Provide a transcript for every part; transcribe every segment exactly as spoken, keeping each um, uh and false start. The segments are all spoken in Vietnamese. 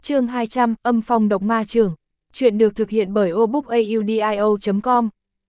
Chương hai trăm, âm phong độc ma trường. Chuyện được thực hiện bởi obookaudio chấm com.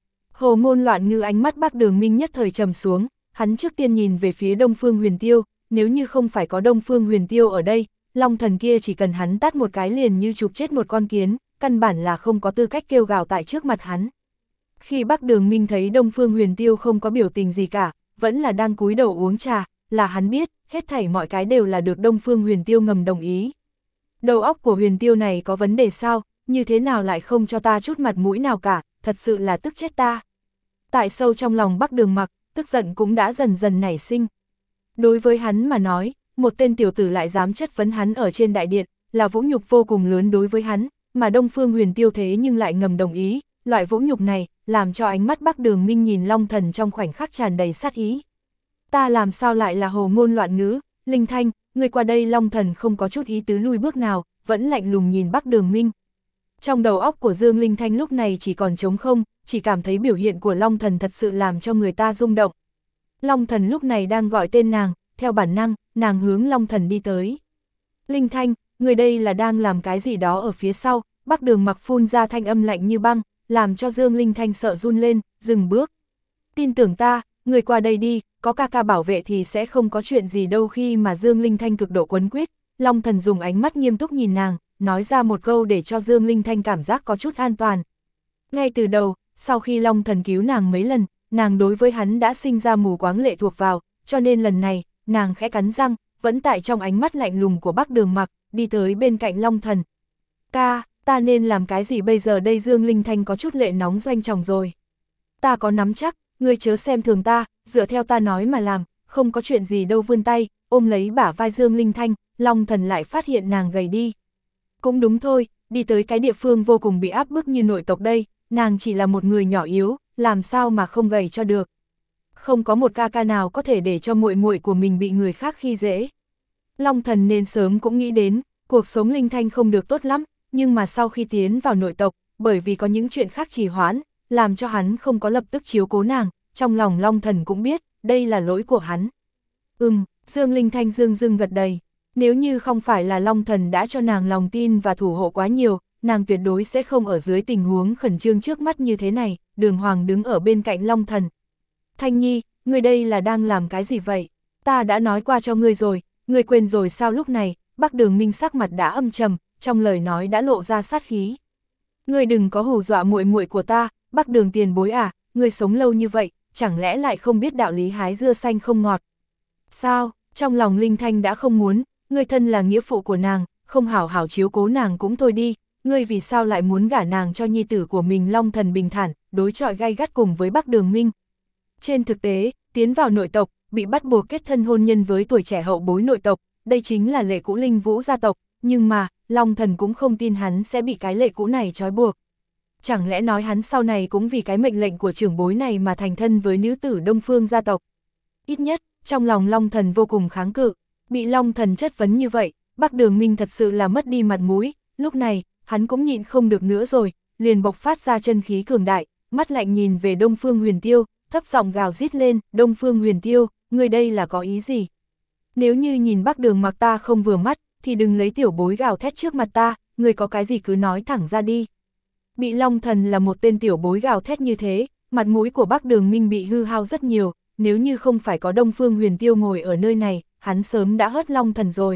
Hồ Ngôn Loạn Ngữ ánh mắt Bắc Đường Minh nhất thời trầm xuống, hắn trước tiên nhìn về phía Đông Phương Huyền Tiêu, nếu như không phải có Đông Phương Huyền Tiêu ở đây, Long Thần kia chỉ cần hắn tát một cái liền như chụp chết một con kiến, căn bản là không có tư cách kêu gào tại trước mặt hắn. Khi Bắc Đường Minh thấy Đông Phương Huyền Tiêu không có biểu tình gì cả, vẫn là đang cúi đầu uống trà, là hắn biết, hết thảy mọi cái đều là được Đông Phương Huyền Tiêu ngầm đồng ý. Đầu óc của Huyền Tiêu này có vấn đề sao, như thế nào lại không cho ta chút mặt mũi nào cả, thật sự là tức chết ta. Tại sâu trong lòng Bắc Đường Mặc, tức giận cũng đã dần dần nảy sinh. Đối với hắn mà nói, một tên tiểu tử lại dám chất vấn hắn ở trên đại điện, là vũ nhục vô cùng lớn đối với hắn, mà Đông Phương Huyền Tiêu thế nhưng lại ngầm đồng ý, loại vũ nhục này, làm cho ánh mắt Bắc Đường Minh nhìn Long Thần trong khoảnh khắc tràn đầy sát ý. Ta làm sao lại là Hồ Ngôn Loạn Ngữ, Linh Thanh, người qua đây. Long Thần không có chút ý tứ lui bước nào, vẫn lạnh lùng nhìn Bắc Đường Minh. Trong đầu óc của Dương Linh Thanh lúc này chỉ còn trống không, chỉ cảm thấy biểu hiện của Long Thần thật sự làm cho người ta rung động. Long Thần lúc này đang gọi tên nàng, theo bản năng, nàng hướng Long Thần đi tới. Linh Thanh, người đây là đang làm cái gì đó ở phía sau. Bắc Đường Mặc phun ra thanh âm lạnh như băng, làm cho Dương Linh Thanh sợ run lên, dừng bước. Tin tưởng ta, người qua đây đi, có ca ca bảo vệ thì sẽ không có chuyện gì đâu. Khi mà Dương Linh Thanh cực độ quấn quýt, Long Thần dùng ánh mắt nghiêm túc nhìn nàng, nói ra một câu để cho Dương Linh Thanh cảm giác có chút an toàn. Ngay từ đầu, sau khi Long Thần cứu nàng mấy lần, nàng đối với hắn đã sinh ra mù quáng lệ thuộc vào, cho nên lần này, nàng khẽ cắn răng, vẫn tại trong ánh mắt lạnh lùng của Bắc Đường Mặc, đi tới bên cạnh Long Thần. Ca, ta nên làm cái gì bây giờ đây? Dương Linh Thanh có chút lệ nóng doanh tròng rồi. Ta có nắm chắc, ngươi chớ xem thường ta, dựa theo ta nói mà làm, không có chuyện gì đâu. Vươn tay, ôm lấy bả vai Dương Linh Thanh, Long Thần lại phát hiện nàng gầy đi. Cũng đúng thôi, đi tới cái địa phương vô cùng bị áp bức như nội tộc đây, nàng chỉ là một người nhỏ yếu, làm sao mà không gầy cho được. Không có một ca ca nào có thể để cho muội muội của mình bị người khác khi dễ. Long Thần nên sớm cũng nghĩ đến, cuộc sống Linh Thanh không được tốt lắm, nhưng mà sau khi tiến vào nội tộc, bởi vì có những chuyện khác trì hoãn, làm cho hắn không có lập tức chiếu cố nàng, trong lòng Long Thần cũng biết, đây là lỗi của hắn. Ừm, Dương Linh Thanh dương dương gật đầy, nếu như không phải là Long Thần đã cho nàng lòng tin và thủ hộ quá nhiều, nàng tuyệt đối sẽ không ở dưới tình huống khẩn trương trước mắt như thế này. Đường Hoàng đứng ở bên cạnh Long Thần. Thanh Nhi, ngươi đây là đang làm cái gì vậy? Ta đã nói qua cho ngươi rồi, ngươi quên rồi sao? Lúc này, Bắc Đường Minh sắc mặt đã âm trầm, trong lời nói đã lộ ra sát khí. Ngươi đừng có hù dọa muội muội của ta, Bắc Đường tiền bối à, ngươi sống lâu như vậy, chẳng lẽ lại không biết đạo lý hái dưa xanh không ngọt? Sao? Trong lòng Linh Thanh đã không muốn, ngươi thân là nghĩa phụ của nàng, không hảo hảo chiếu cố nàng cũng thôi đi, ngươi vì sao lại muốn gả nàng cho nhi tử của mình? Long Thần bình thản, đối chọi gay gắt cùng với Bắc Đường Minh. Trên thực tế, tiến vào nội tộc, bị bắt buộc kết thân hôn nhân với tuổi trẻ hậu bối nội tộc, đây chính là lệ cũ Linh Vũ gia tộc, nhưng mà, Long Thần cũng không tin hắn sẽ bị cái lệ cũ này trói buộc. Chẳng lẽ nói hắn sau này cũng vì cái mệnh lệnh của trưởng bối này mà thành thân với nữ tử Đông Phương gia tộc? Ít nhất, trong lòng Long Thần vô cùng kháng cự, bị Long Thần chất vấn như vậy, Bắc Đường Minh thật sự là mất đi mặt mũi, lúc này, hắn cũng nhịn không được nữa rồi, liền bộc phát ra chân khí cường đại, mắt lạnh nhìn về Đông Phương Huyền Tiêu, thấp giọng gào rít lên, Đông Phương Huyền Tiêu, ngươi đây là có ý gì? Nếu như nhìn Bắc Đường Mặc ta không vừa mắt, thì đừng lấy tiểu bối gào thét trước mặt ta, ngươi có cái gì cứ nói thẳng ra đi. Bị Long Thần là một tên tiểu bối gào thét như thế, mặt mũi của Bắc Đường Minh bị hư hao rất nhiều, nếu như không phải có Đông Phương Huyền Tiêu ngồi ở nơi này, hắn sớm đã hớt Long Thần rồi.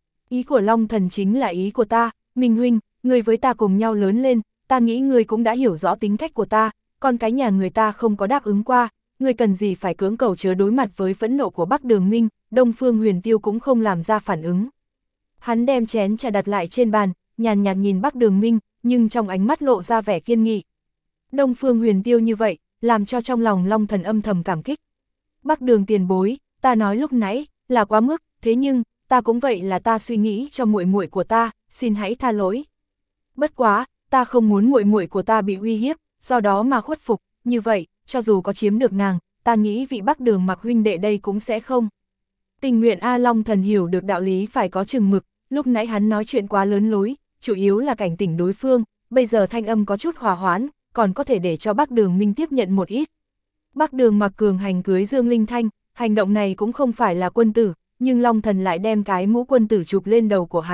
Ý của Long Thần chính là ý của ta, Minh huynh, ngươi với ta cùng nhau lớn lên, ta nghĩ ngươi cũng đã hiểu rõ tính cách của ta, con cái nhà người ta không có đáp ứng qua, ngươi cần gì phải cưỡng cầu chớ đối mặt với phẫn nộ của Bắc Đường Minh. Đông Phương Huyền Tiêu cũng không làm ra phản ứng. Hắn đem chén trà đặt lại trên bàn, nhàn nhạt nhìn Bắc Đường Minh, nhưng trong ánh mắt lộ ra vẻ kiên nghị. Đông Phương Huyền Tiêu như vậy, làm cho trong lòng Long Thần âm thầm cảm kích. Bắc Đường tiền bối, ta nói lúc nãy là quá mức, thế nhưng ta cũng vậy là ta suy nghĩ cho muội muội của ta, xin hãy tha lỗi. Bất quá, ta không muốn muội muội của ta bị uy hiếp, do đó mà khuất phục, như vậy, cho dù có chiếm được nàng, ta nghĩ vị Bắc Đường Mặc huynh đệ đây cũng sẽ không. Tình nguyện A. Long Thần hiểu được đạo lý phải có chừng mực, lúc nãy hắn nói chuyện quá lớn lối, chủ yếu là cảnh tỉnh đối phương, bây giờ thanh âm có chút hòa hoãn, còn có thể để cho Bắc Đường Minh tiếp nhận một ít. Bắc Đường Mặc cường hành cưới Dương Linh Thanh, hành động này cũng không phải là quân tử, nhưng Long Thần lại đem cái mũ quân tử chụp lên đầu của hắn,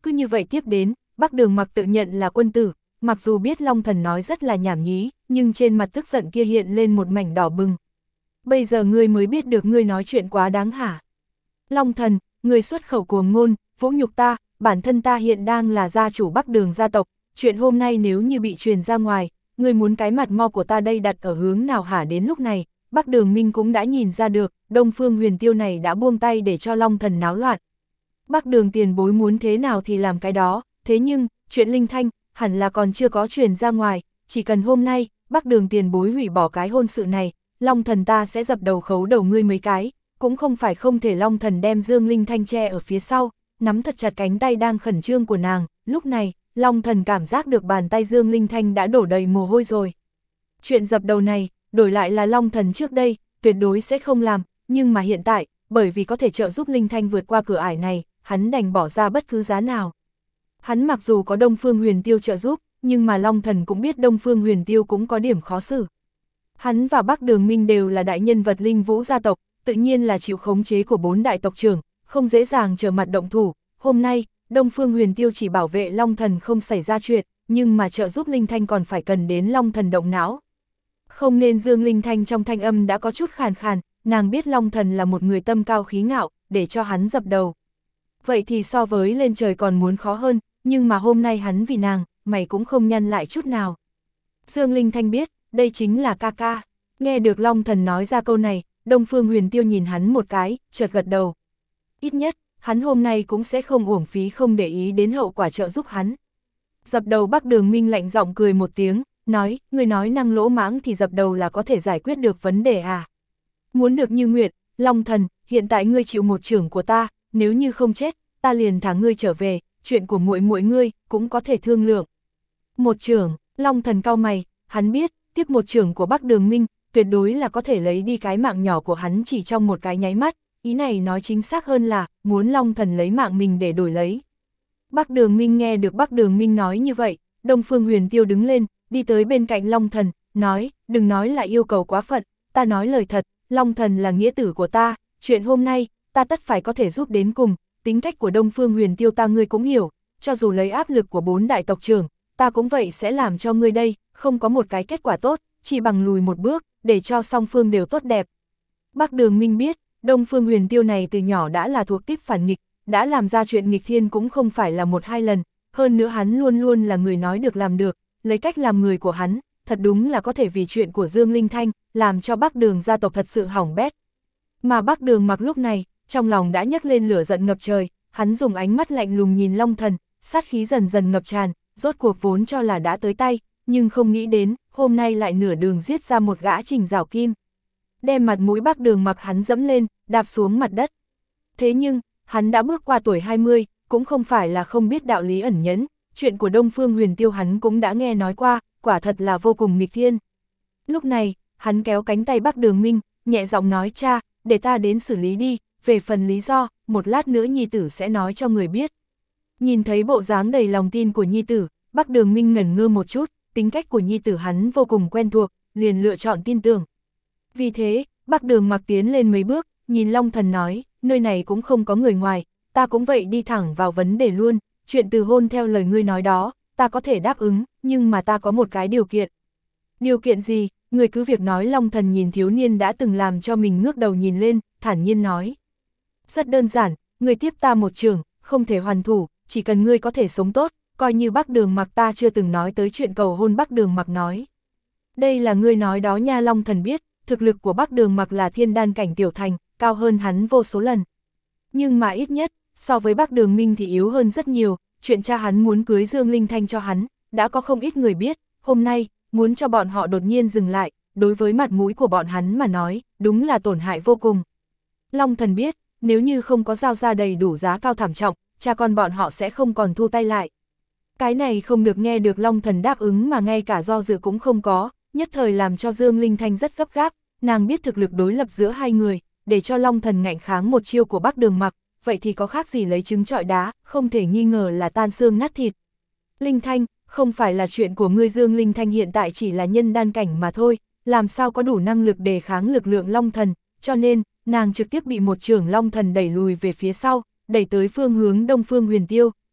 cứ như vậy tiếp đến, Bắc Đường Mặc tự nhận là quân tử, mặc dù biết Long Thần nói rất là nhảm nhí, nhưng trên mặt tức giận kia hiện lên một mảnh đỏ bừng. Bây giờ ngươi mới biết được ngươi nói chuyện quá đáng hả? Long Thần, ngươi xuất khẩu cuồng ngôn, vũ nhục ta, bản thân ta hiện đang là gia chủ Bắc Đường gia tộc, chuyện hôm nay nếu như bị truyền ra ngoài, ngươi muốn cái mặt mo của ta đây đặt ở hướng nào hả? Đến lúc này, Bắc Đường Minh cũng đã nhìn ra được, Đông Phương Huyền Tiêu này đã buông tay để cho Long Thần náo loạn. Bắc Đường tiền bối muốn thế nào thì làm cái đó, thế nhưng, chuyện Linh Thanh, hẳn là còn chưa có truyền ra ngoài, chỉ cần hôm nay, Bắc Đường tiền bối hủy bỏ cái hôn sự này, Long Thần ta sẽ dập đầu khấu đầu ngươi mấy cái, cũng không phải không thể. Long Thần đem Dương Linh Thanh che ở phía sau, nắm thật chặt cánh tay đang khẩn trương của nàng, lúc này, Long Thần cảm giác được bàn tay Dương Linh Thanh đã đổ đầy mồ hôi rồi. Chuyện dập đầu này, đổi lại là Long Thần trước đây, tuyệt đối sẽ không làm, nhưng mà hiện tại, bởi vì có thể trợ giúp Linh Thanh vượt qua cửa ải này, hắn đành bỏ ra bất cứ giá nào. Hắn mặc dù có Đông Phương Huyền Tiêu trợ giúp, nhưng mà Long Thần cũng biết Đông Phương Huyền Tiêu cũng có điểm khó xử. Hắn và Bắc Đường Minh đều là đại nhân vật Linh Vũ gia tộc, tự nhiên là chịu khống chế của bốn đại tộc trưởng, không dễ dàng trở mặt động thủ. Hôm nay, Đông Phương Huyền Tiêu chỉ bảo vệ Long Thần không xảy ra chuyện, nhưng mà trợ giúp Linh Thanh còn phải cần đến Long Thần động não. Không nên. Dương Linh Thanh trong thanh âm đã có chút khàn khàn, nàng biết Long Thần là một người tâm cao khí ngạo, để cho hắn dập đầu. Vậy thì so với lên trời còn muốn khó hơn, nhưng mà hôm nay hắn vì nàng, mày cũng không nhăn lại chút nào. Dương Linh Thanh biết, đây chính là ca ca. Nghe được Long Thần nói ra câu này, Đông Phương Huyền Tiêu nhìn hắn một cái, chợt gật đầu. Ít nhất, hắn hôm nay cũng sẽ không uổng phí không để ý đến hậu quả trợ giúp hắn. Dập đầu. Bắc Đường Minh lạnh giọng cười một tiếng, nói, người nói năng lỗ mãng thì dập đầu là có thể giải quyết được vấn đề à? Muốn được như nguyện, Long Thần, hiện tại ngươi chịu một chưởng của ta, nếu như không chết, ta liền thả ngươi trở về, chuyện của muội muội ngươi cũng có thể thương lượng. Một chưởng, Long Thần cau mày, hắn biết, tiếp một chưởng của Bắc Đường Minh, tuyệt đối là có thể lấy đi cái mạng nhỏ của hắn chỉ trong một cái nháy mắt, ý này nói chính xác hơn là, muốn Long Thần lấy mạng mình để đổi lấy. Bắc Đường Minh nghe được Bắc Đường Minh nói như vậy, Đông Phương Huyền Tiêu đứng lên, đi tới bên cạnh Long Thần, nói, đừng nói là yêu cầu quá phận, ta nói lời thật, Long Thần là nghĩa tử của ta, chuyện hôm nay, ta tất phải có thể giúp đến cùng, tính cách của Đông Phương Huyền Tiêu ta ngươi cũng hiểu, cho dù lấy áp lực của bốn đại tộc trưởng, ta cũng vậy sẽ làm cho ngươi đây, không có một cái kết quả tốt, chỉ bằng lùi một bước, để cho song phương đều tốt đẹp. Bắc Đường Minh biết, Đông Phương Huyền Tiêu này từ nhỏ đã là thuộc tiếp phản nghịch, đã làm ra chuyện nghịch thiên cũng không phải là một hai lần, hơn nữa hắn luôn luôn là người nói được làm được, lấy cách làm người của hắn, thật đúng là có thể vì chuyện của Dương Linh Thanh, làm cho Bắc Đường gia tộc thật sự hỏng bét. Mà Bắc Đường Mặc lúc này, trong lòng đã nhấc lên lửa giận ngập trời, hắn dùng ánh mắt lạnh lùng nhìn Long Thần, sát khí dần dần ngập tràn, rốt cuộc vốn cho là đã tới tay, nhưng không nghĩ đến, hôm nay lại nửa đường giết ra một gã Trình Giảo Kim. Đem mặt mũi Bắc Đường Mặc hắn dẫm lên, đạp xuống mặt đất. Thế nhưng, hắn đã bước qua tuổi hai mươi, cũng không phải là không biết đạo lý ẩn nhẫn, chuyện của Đông Phương Huyền Tiêu hắn cũng đã nghe nói qua, quả thật là vô cùng nghịch thiên. Lúc này, hắn kéo cánh tay Bắc Đường Minh, nhẹ giọng nói, cha, để ta đến xử lý đi, về phần lý do, một lát nữa nhi tử sẽ nói cho người biết. Nhìn thấy bộ dáng đầy lòng tin của nhi tử, Bắc Đường Minh ngẩn ngơ một chút, tính cách của nhi tử hắn vô cùng quen thuộc, liền lựa chọn tin tưởng. Vì thế, Bắc Đường Mặc tiến lên mấy bước, nhìn Long Thần nói, nơi này cũng không có người ngoài, ta cũng vậy đi thẳng vào vấn đề luôn, chuyện từ hôn theo lời ngươi nói đó, ta có thể đáp ứng, nhưng mà ta có một cái điều kiện. Điều kiện gì? Người cứ việc nói. Long Thần nhìn thiếu niên đã từng làm cho mình ngước đầu nhìn lên, thản nhiên nói. Rất đơn giản, người tiếp ta một trường, không thể hoàn thủ, chỉ cần ngươi có thể sống tốt, coi như Bắc Đường Mặc ta chưa từng nói tới chuyện cầu hôn. Bắc Đường Mặc nói. Đây là ngươi nói đó nha. Long Thần biết, thực lực của Bắc Đường Mặc là thiên đan cảnh tiểu thành, cao hơn hắn vô số lần. Nhưng mà ít nhất, so với Bắc Đường Minh thì yếu hơn rất nhiều, chuyện cha hắn muốn cưới Dương Linh Thanh cho hắn, đã có không ít người biết, hôm nay, muốn cho bọn họ đột nhiên dừng lại, đối với mặt mũi của bọn hắn mà nói, đúng là tổn hại vô cùng. Long Thần biết, nếu như không có giao ra đầy đủ giá cao thảm trọng, cha con bọn họ sẽ không còn thu tay lại. Cái này không được. Nghe được Long Thần đáp ứng mà ngay cả do dự cũng không có, nhất thời làm cho Dương Linh Thanh rất gấp gáp, nàng biết thực lực đối lập giữa hai người, để cho Long Thần ngạnh kháng một chiêu của Bắc Đường Mặc, vậy thì có khác gì lấy trứng trọi đá, không thể nghi ngờ là tan xương nát thịt. Linh Thanh, không phải là chuyện của ngươi. Dương Linh Thanh hiện tại chỉ là nhân đan cảnh mà thôi, làm sao có đủ năng lực đề kháng lực lượng Long Thần, cho nên, nàng trực tiếp bị một chưởng Long Thần đẩy lùi về phía sau, đẩy tới phương hướng Đông Phương Huyền Tiêu,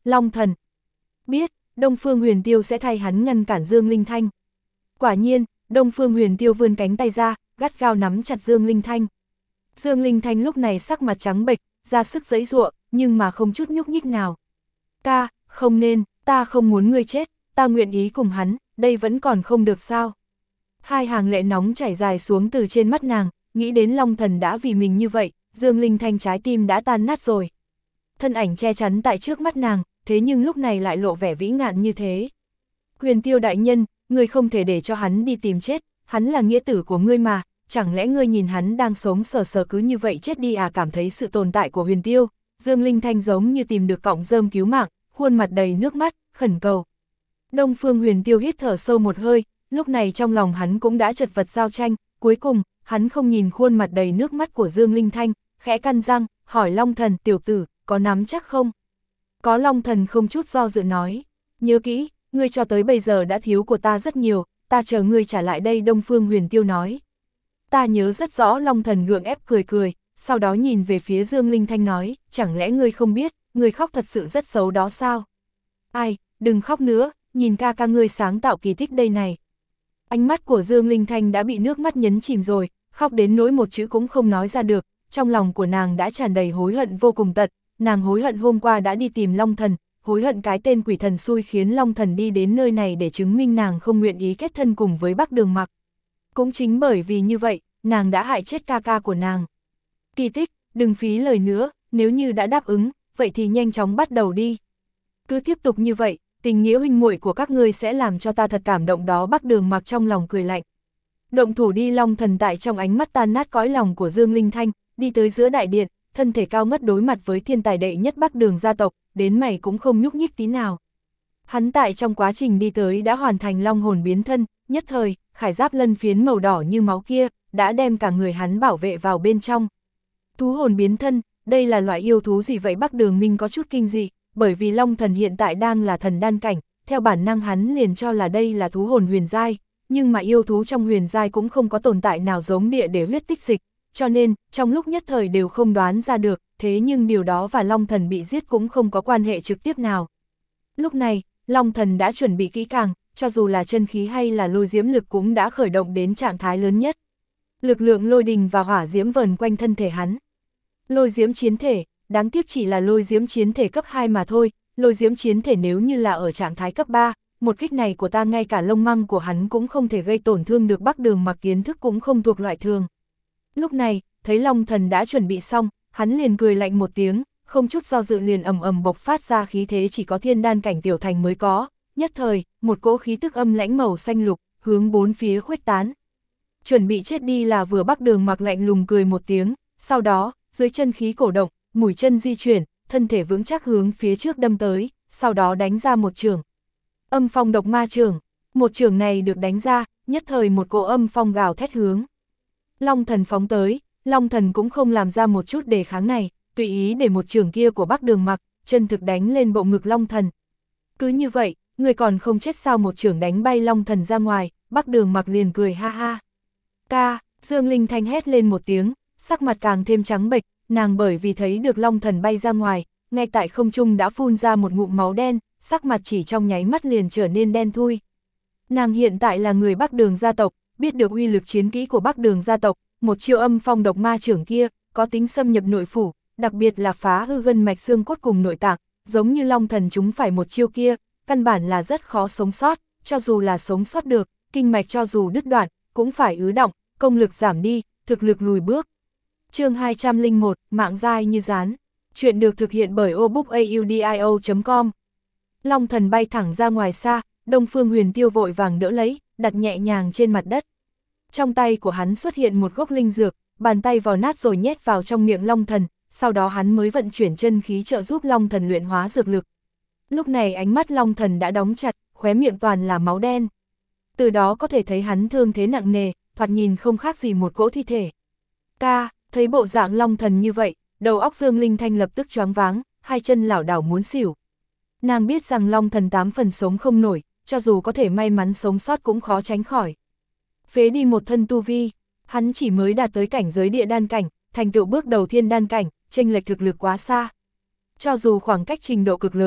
Long Thần biết, Đông Phương Huyền Tiêu sẽ thay hắn ngăn cản Dương Linh Thanh. Quả nhiên, Đông Phương Huyền Tiêu vươn cánh tay ra, gắt gao nắm chặt Dương Linh Thanh. Dương Linh Thanh lúc này sắc mặt trắng bệch, ra sức giãy giụa, nhưng mà không chút nhúc nhích nào. Ca, không nên, ta không muốn ngươi chết, ta nguyện ý cùng hắn, đây vẫn còn không được sao. Hai hàng lệ nóng chảy dài xuống từ trên mắt nàng, nghĩ đến Long Thần đã vì mình như vậy, Dương Linh Thanh trái tim đã tan nát rồi. Thân ảnh che chắn tại trước mắt nàng, thế nhưng lúc này lại lộ vẻ vĩ ngạn như thế. Huyền Tiêu đại nhân, ngươi không thể để cho hắn đi tìm chết, hắn là nghĩa tử của ngươi mà, chẳng lẽ ngươi nhìn hắn đang sống sờ sờ cứ như vậy chết đi à? Cảm thấy sự tồn tại của Huyền Tiêu, Dương Linh Thanh giống như tìm được cọng rơm cứu mạng, khuôn mặt đầy nước mắt, khẩn cầu. Đông Phương Huyền Tiêu hít thở sâu một hơi, lúc này trong lòng hắn cũng đã chật vật giao tranh, cuối cùng, hắn không nhìn khuôn mặt đầy nước mắt của Dương Linh Thanh, khẽ căn răng, hỏi Long Thần, tiểu tử, có nắm chắc không? Có. Long Thần không chút do dự nói, nhớ kỹ, ngươi cho tới bây giờ đã thiếu của ta rất nhiều, ta chờ ngươi trả lại đây. Đông Phương Huyền Tiêu nói. Ta nhớ rất rõ. Long Thần gượng ép cười cười, sau đó nhìn về phía Dương Linh Thanh nói, chẳng lẽ ngươi không biết, ngươi khóc thật sự rất xấu đó sao? Ai, đừng khóc nữa, nhìn ca ca ngươi sáng tạo kỳ tích đây này. Ánh mắt của Dương Linh Thanh đã bị nước mắt nhấn chìm rồi, khóc đến nỗi một chữ cũng không nói ra được, trong lòng của nàng đã tràn đầy hối hận vô cùng tận, nàng hối hận hôm qua đã đi tìm Long Thần, hối hận cái tên quỷ thần xui khiến Long Thần đi đến nơi này để chứng minh nàng không nguyện ý kết thân cùng với Bắc Đường Mặc. Cũng chính bởi vì như vậy, nàng đã hại chết ca ca của nàng. Kỳ tích, đừng phí lời nữa, nếu như đã đáp ứng, vậy thì nhanh chóng bắt đầu đi. Cứ tiếp tục như vậy, tình nghĩa huynh muội của các ngươi sẽ làm cho ta thật cảm động đó. Bắc Đường Mặc trong lòng cười lạnh. Động thủ đi. Long Thần tại trong ánh mắt tan nát cõi lòng của Dương Linh Thanh, đi tới giữa đại điện, thân thể cao ngất đối mặt với thiên tài đệ nhất Bắc Đường gia tộc, đến mày cũng không nhúc nhích tí nào. Hắn tại trong quá trình đi tới đã hoàn thành long hồn biến thân, nhất thời, khải giáp lân phiến màu đỏ như máu kia, đã đem cả người hắn bảo vệ vào bên trong. Thú hồn biến thân, đây là loại yêu thú gì vậy? Bắc Đường Minh có chút kinh dị, bởi vì Long Thần hiện tại đang là thần đan cảnh, theo bản năng hắn liền cho là đây là thú hồn huyền giai, nhưng mà yêu thú trong huyền giai cũng không có tồn tại nào giống địa để huyết tích dịch, cho nên, trong lúc nhất thời đều không đoán ra được, thế nhưng điều đó và Long Thần bị giết cũng không có quan hệ trực tiếp nào. Lúc này, Long Thần đã chuẩn bị kỹ càng, cho dù là chân khí hay là lôi diễm lực cũng đã khởi động đến trạng thái lớn nhất. Lực lượng lôi đình và hỏa diễm vờn quanh thân thể hắn. Lôi diễm chiến thể, đáng tiếc chỉ là lôi diễm chiến thể cấp hai mà thôi, lôi diễm chiến thể nếu như là ở trạng thái cấp ba, một kích này của ta ngay cả lông măng của hắn cũng không thể gây tổn thương được. Bắc Đường Mặc kiến thức cũng không thuộc loại thường. Lúc này, thấy Long Thần đã chuẩn bị xong, hắn liền cười lạnh một tiếng, không chút do dự liền ầm ầm bộc phát ra khí thế chỉ có thiên đan cảnh tiểu thành mới có, nhất thời, một cỗ khí tức âm lãnh màu xanh lục, hướng bốn phía khuếch tán. Chuẩn bị chết đi là vừa. Bắc Đường Mặc lạnh lùng cười một tiếng, sau đó, dưới chân khí cổ động, mũi chân di chuyển, thân thể vững chắc hướng phía trước đâm tới, sau đó đánh ra một chưởng. Âm phong độc ma chưởng, một chưởng này được đánh ra, nhất thời một cỗ âm phong gào thét hướng Long Thần phóng tới. Long Thần cũng không làm ra một chút đề kháng này, tùy ý để một chưởng kia của Bắc Đường Mặc chân thực đánh lên bộ ngực Long Thần. Cứ như vậy, người còn không chết sao? Một chưởng đánh bay Long Thần ra ngoài, Bắc Đường Mặc liền cười ha ha. Ca, Dương Linh Thanh hét lên một tiếng, sắc mặt càng thêm trắng bệch, nàng bởi vì thấy được Long Thần bay ra ngoài, ngay tại không trung đã phun ra một ngụm máu đen, sắc mặt chỉ trong nháy mắt liền trở nên đen thui. Nàng hiện tại là người Bắc Đường gia tộc, biết được uy lực chiến kỹ của Bắc Đường gia tộc, một chiêu âm phong độc ma chưởng kia, có tính xâm nhập nội phủ, đặc biệt là phá hư gân mạch xương cốt cùng nội tạng, giống như Long Thần chúng phải một chiêu kia, căn bản là rất khó sống sót, cho dù là sống sót được, kinh mạch cho dù đứt đoạn, cũng phải ứ động, công lực giảm đi, thực lực lùi bước. Chương hai trăm lẻ một, mạng dai như rán. Chuyện được thực hiện bởi obookaudio chấm com. Long Thần bay thẳng ra ngoài xa, Đông Phương Huyền Tiêu vội vàng đỡ lấy, đặt nhẹ nhàng trên mặt đất. Trong tay của hắn xuất hiện một gốc linh dược, bàn tay vò nát rồi nhét vào trong miệng Long Thần, sau đó hắn mới vận chuyển chân khí trợ giúp Long Thần luyện hóa dược lực. Lúc này ánh mắt Long Thần đã đóng chặt, khóe miệng toàn là máu đen. Từ đó có thể thấy hắn thương thế nặng nề, thoạt nhìn không khác gì một cỗ thi thể. Ca, thấy bộ dạng Long Thần như vậy, đầu óc Dương Linh Thanh lập tức choáng váng, hai chân lảo đảo muốn xỉu. Nàng biết rằng Long Thần tám phần sống không nổi, cho dù có thể may mắn sống sót cũng khó tránh khỏi. Phế đi một thân tu vi, hắn chỉ mới đạt tới cảnh giới địa đan cảnh, thành tựu bước đầu thiên đan cảnh, chênh lệch thực lực quá xa. Cho dù khoảng cách trình độ cực lớn,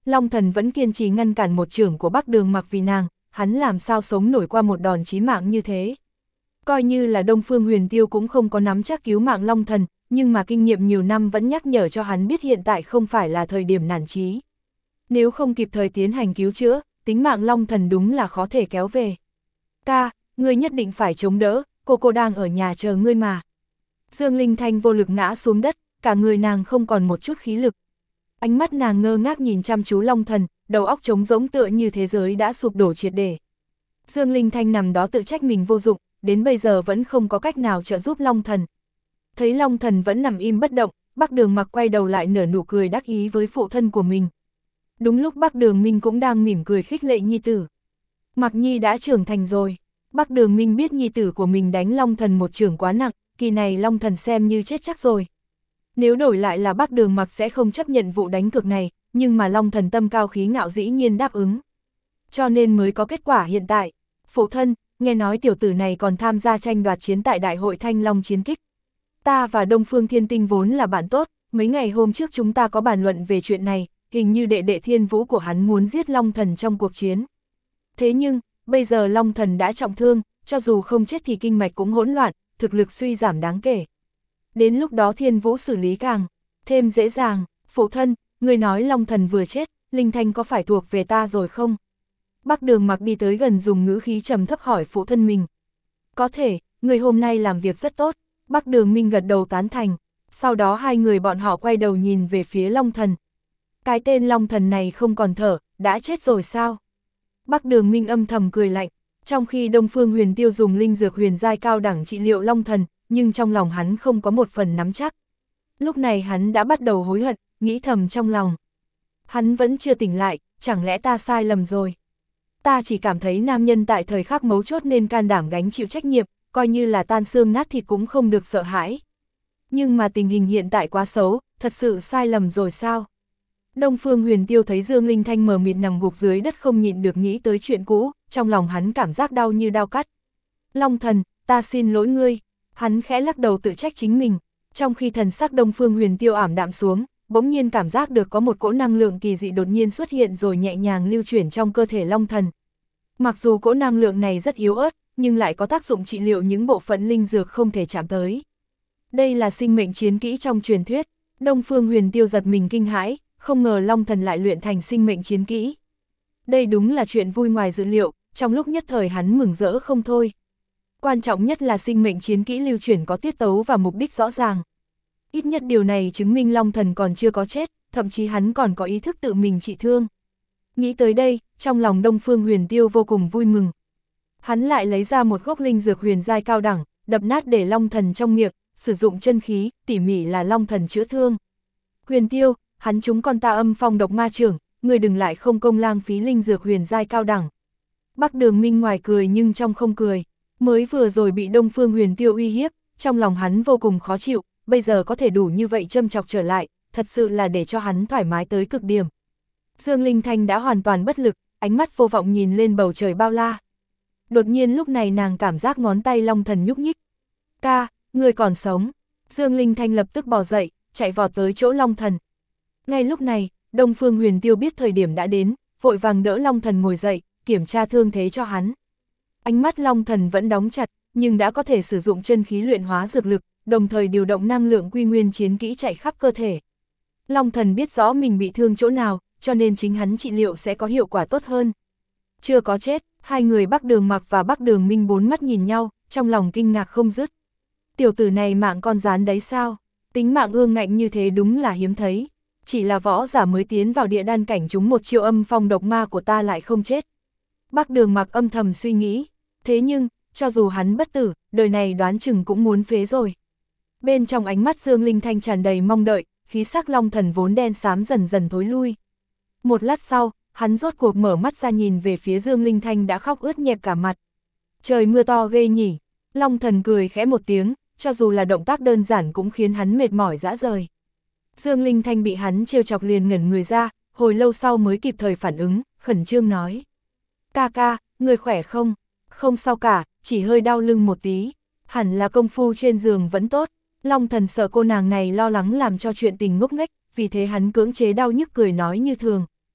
Long Thần vẫn kiên trì ngăn cản một chưởng của Bắc Đường Mặc vì nàng, hắn làm sao sống nổi qua một đòn chí mạng như thế. Coi như là Đông Phương Huyền Tiêu cũng không có nắm chắc cứu mạng Long Thần, nhưng mà kinh nghiệm nhiều năm vẫn nhắc nhở cho hắn biết hiện tại không phải là thời điểm nản chí. Nếu không kịp thời tiến hành cứu chữa, tính mạng Long Thần đúng là khó thể kéo về. Ca, ngươi nhất định phải chống đỡ, cô cô đang ở nhà chờ ngươi mà. Dương Linh Thanh vô lực ngã xuống đất, cả người nàng không còn một chút khí lực. Ánh mắt nàng ngơ ngác nhìn chăm chú Long Thần, đầu óc trống rỗng tựa như thế giới đã sụp đổ triệt để. Dương Linh Thanh nằm đó tự trách mình vô dụng, đến bây giờ vẫn không có cách nào trợ giúp Long Thần. Thấy Long Thần vẫn nằm im bất động, Bắc Đường Mặc quay đầu lại nở nụ cười đắc ý với phụ thân của mình. Đúng lúc Bắc Đường Minh cũng đang mỉm cười khích lệ nhi tử. Mặc Nhi đã trưởng thành rồi. Bắc Đường Minh biết nhi tử của mình đánh Long Thần một chưởng quá nặng, kỳ này Long Thần xem như chết chắc rồi. Nếu đổi lại là Bắc Đường Mặc sẽ không chấp nhận vụ đánh cược này, nhưng mà Long Thần tâm cao khí ngạo dĩ nhiên đáp ứng. Cho nên mới có kết quả hiện tại. Phụ thân, nghe nói tiểu tử này còn tham gia tranh đoạt chiến tại Đại hội Thanh Long chiến kích. Ta và Đông Phương Thiên Tinh vốn là bạn tốt, mấy ngày hôm trước chúng ta có bàn luận về chuyện này, hình như đệ đệ Thiên Vũ của hắn muốn giết Long Thần trong cuộc chiến. Thế nhưng, bây giờ Long Thần đã trọng thương, cho dù không chết thì kinh mạch cũng hỗn loạn, thực lực suy giảm đáng kể. Đến lúc đó Thiên Vũ xử lý càng thêm dễ dàng. Phụ thân, người nói Long Thần vừa chết, Linh Thanh có phải thuộc về ta rồi không? Bắc Đường Mặc đi tới gần dùng ngữ khí trầm thấp hỏi phụ thân mình. Có thể, người hôm nay làm việc rất tốt. Bắc Đường Minh gật đầu tán thành. Sau đó hai người bọn họ quay đầu nhìn về phía Long Thần. Cái tên Long Thần này không còn thở, đã chết rồi sao? Bắc Đường Minh âm thầm cười lạnh. Trong khi Đông Phương Huyền Tiêu dùng linh dược huyền giai cao đẳng trị liệu Long Thần, nhưng trong lòng hắn không có một phần nắm chắc. Lúc này hắn đã bắt đầu hối hận, nghĩ thầm trong lòng. Hắn vẫn chưa tỉnh lại, chẳng lẽ ta sai lầm rồi? Ta chỉ cảm thấy nam nhân tại thời khắc mấu chốt nên can đảm gánh chịu trách nhiệm, coi như là tan xương nát thịt cũng không được sợ hãi. Nhưng mà tình hình hiện tại quá xấu, thật sự sai lầm rồi sao? Đông Phương Huyền Tiêu thấy Dương Linh Thanh mờ mịt nằm gục dưới đất không nhịn được nghĩ tới chuyện cũ, trong lòng hắn cảm giác đau như đau cắt. Long Thần, ta xin lỗi ngươi. Hắn khẽ lắc đầu tự trách chính mình. Trong khi thần sắc Đông Phương Huyền Tiêu ảm đạm xuống, bỗng nhiên cảm giác được có một cỗ năng lượng kỳ dị đột nhiên xuất hiện rồi nhẹ nhàng lưu chuyển trong cơ thể Long Thần. Mặc dù cỗ năng lượng này rất yếu ớt, nhưng lại có tác dụng trị liệu những bộ phận linh dược không thể chạm tới. Đây là sinh mệnh chiến kỹ trong truyền thuyết. Đông Phương Huyền Tiêu giật mình kinh hãi, không ngờ Long Thần lại luyện thành sinh mệnh chiến kỹ. Đây đúng là chuyện vui ngoài dự liệu, trong lúc nhất thời hắn mừng rỡ không thôi. Quan trọng nhất là sinh mệnh chiến kỹ lưu chuyển có tiết tấu và mục đích rõ ràng. Ít nhất điều này chứng minh Long Thần còn chưa có chết, thậm chí hắn còn có ý thức tự mình trị thương. Nghĩ tới đây, trong lòng Đông Phương Huyền Tiêu vô cùng vui mừng. Hắn lại lấy ra một gốc linh dược huyền giai cao đẳng, đập nát để Long Thần trong miệng, sử dụng chân khí, tỉ mỉ là Long Thần chữa thương. Huyền Tiêu, hắn chúng con ta âm phong độc ma trưởng, người đừng lại không công lang phí linh dược huyền giai cao đẳng. Bắc Đường Minh ngoài cười nhưng trong không cười, mới vừa rồi bị Đông Phương Huyền Tiêu uy hiếp, trong lòng hắn vô cùng khó chịu, bây giờ có thể đủ như vậy châm chọc trở lại, thật sự là để cho hắn thoải mái tới cực điểm. Dương Linh Thanh đã hoàn toàn bất lực, ánh mắt vô vọng nhìn lên bầu trời bao la. Đột nhiên lúc này nàng cảm giác ngón tay Long Thần nhúc nhích. Ca, người còn sống. Dương Linh Thanh lập tức bò dậy, chạy vọt tới chỗ Long Thần. Ngay lúc này, Đông Phương Huyền Tiêu biết thời điểm đã đến, vội vàng đỡ Long Thần ngồi dậy, kiểm tra thương thế cho hắn. Ánh mắt Long Thần vẫn đóng chặt, nhưng đã có thể sử dụng chân khí luyện hóa dược lực, đồng thời điều động năng lượng quy nguyên chiến kỹ chạy khắp cơ thể. Long Thần biết rõ mình bị thương chỗ nào, cho nên chính hắn trị liệu sẽ có hiệu quả tốt hơn. Chưa có chết, hai người Bắc Đường Mặc và Bắc Đường Minh bốn mắt nhìn nhau, trong lòng kinh ngạc không dứt. Tiểu tử này mạng con rán đấy sao? Tính mạng ương ngạnh như thế đúng là hiếm thấy. Chỉ là võ giả mới tiến vào địa đan cảnh chúng một chiêu âm phong độc ma của ta lại không chết. Bắc Đường Mặc âm thầm suy nghĩ. Thế nhưng, cho dù hắn bất tử, đời này đoán chừng cũng muốn phế rồi. Bên trong ánh mắt Dương Linh Thanh tràn đầy mong đợi, khí sắc Long Thần vốn đen xám dần dần thối lui. Một lát sau, hắn rốt cuộc mở mắt ra nhìn về phía Dương Linh Thanh đã khóc ướt nhẹp cả mặt. Trời mưa to ghê nhỉ. Long Thần cười khẽ một tiếng, cho dù là động tác đơn giản cũng khiến hắn mệt mỏi rã rời. Dương Linh Thanh bị hắn trêu chọc liền ngẩn người ra, hồi lâu sau mới kịp thời phản ứng, khẩn trương nói. Ca ca, người khỏe không? Không sao cả, chỉ hơi đau lưng một tí. Hẳn là công phu trên giường vẫn tốt. Long Thần sợ cô nàng này lo lắng làm cho chuyện tình ngốc nghếch, vì thế hắn cưỡng chế đau nhức cười nói như thường.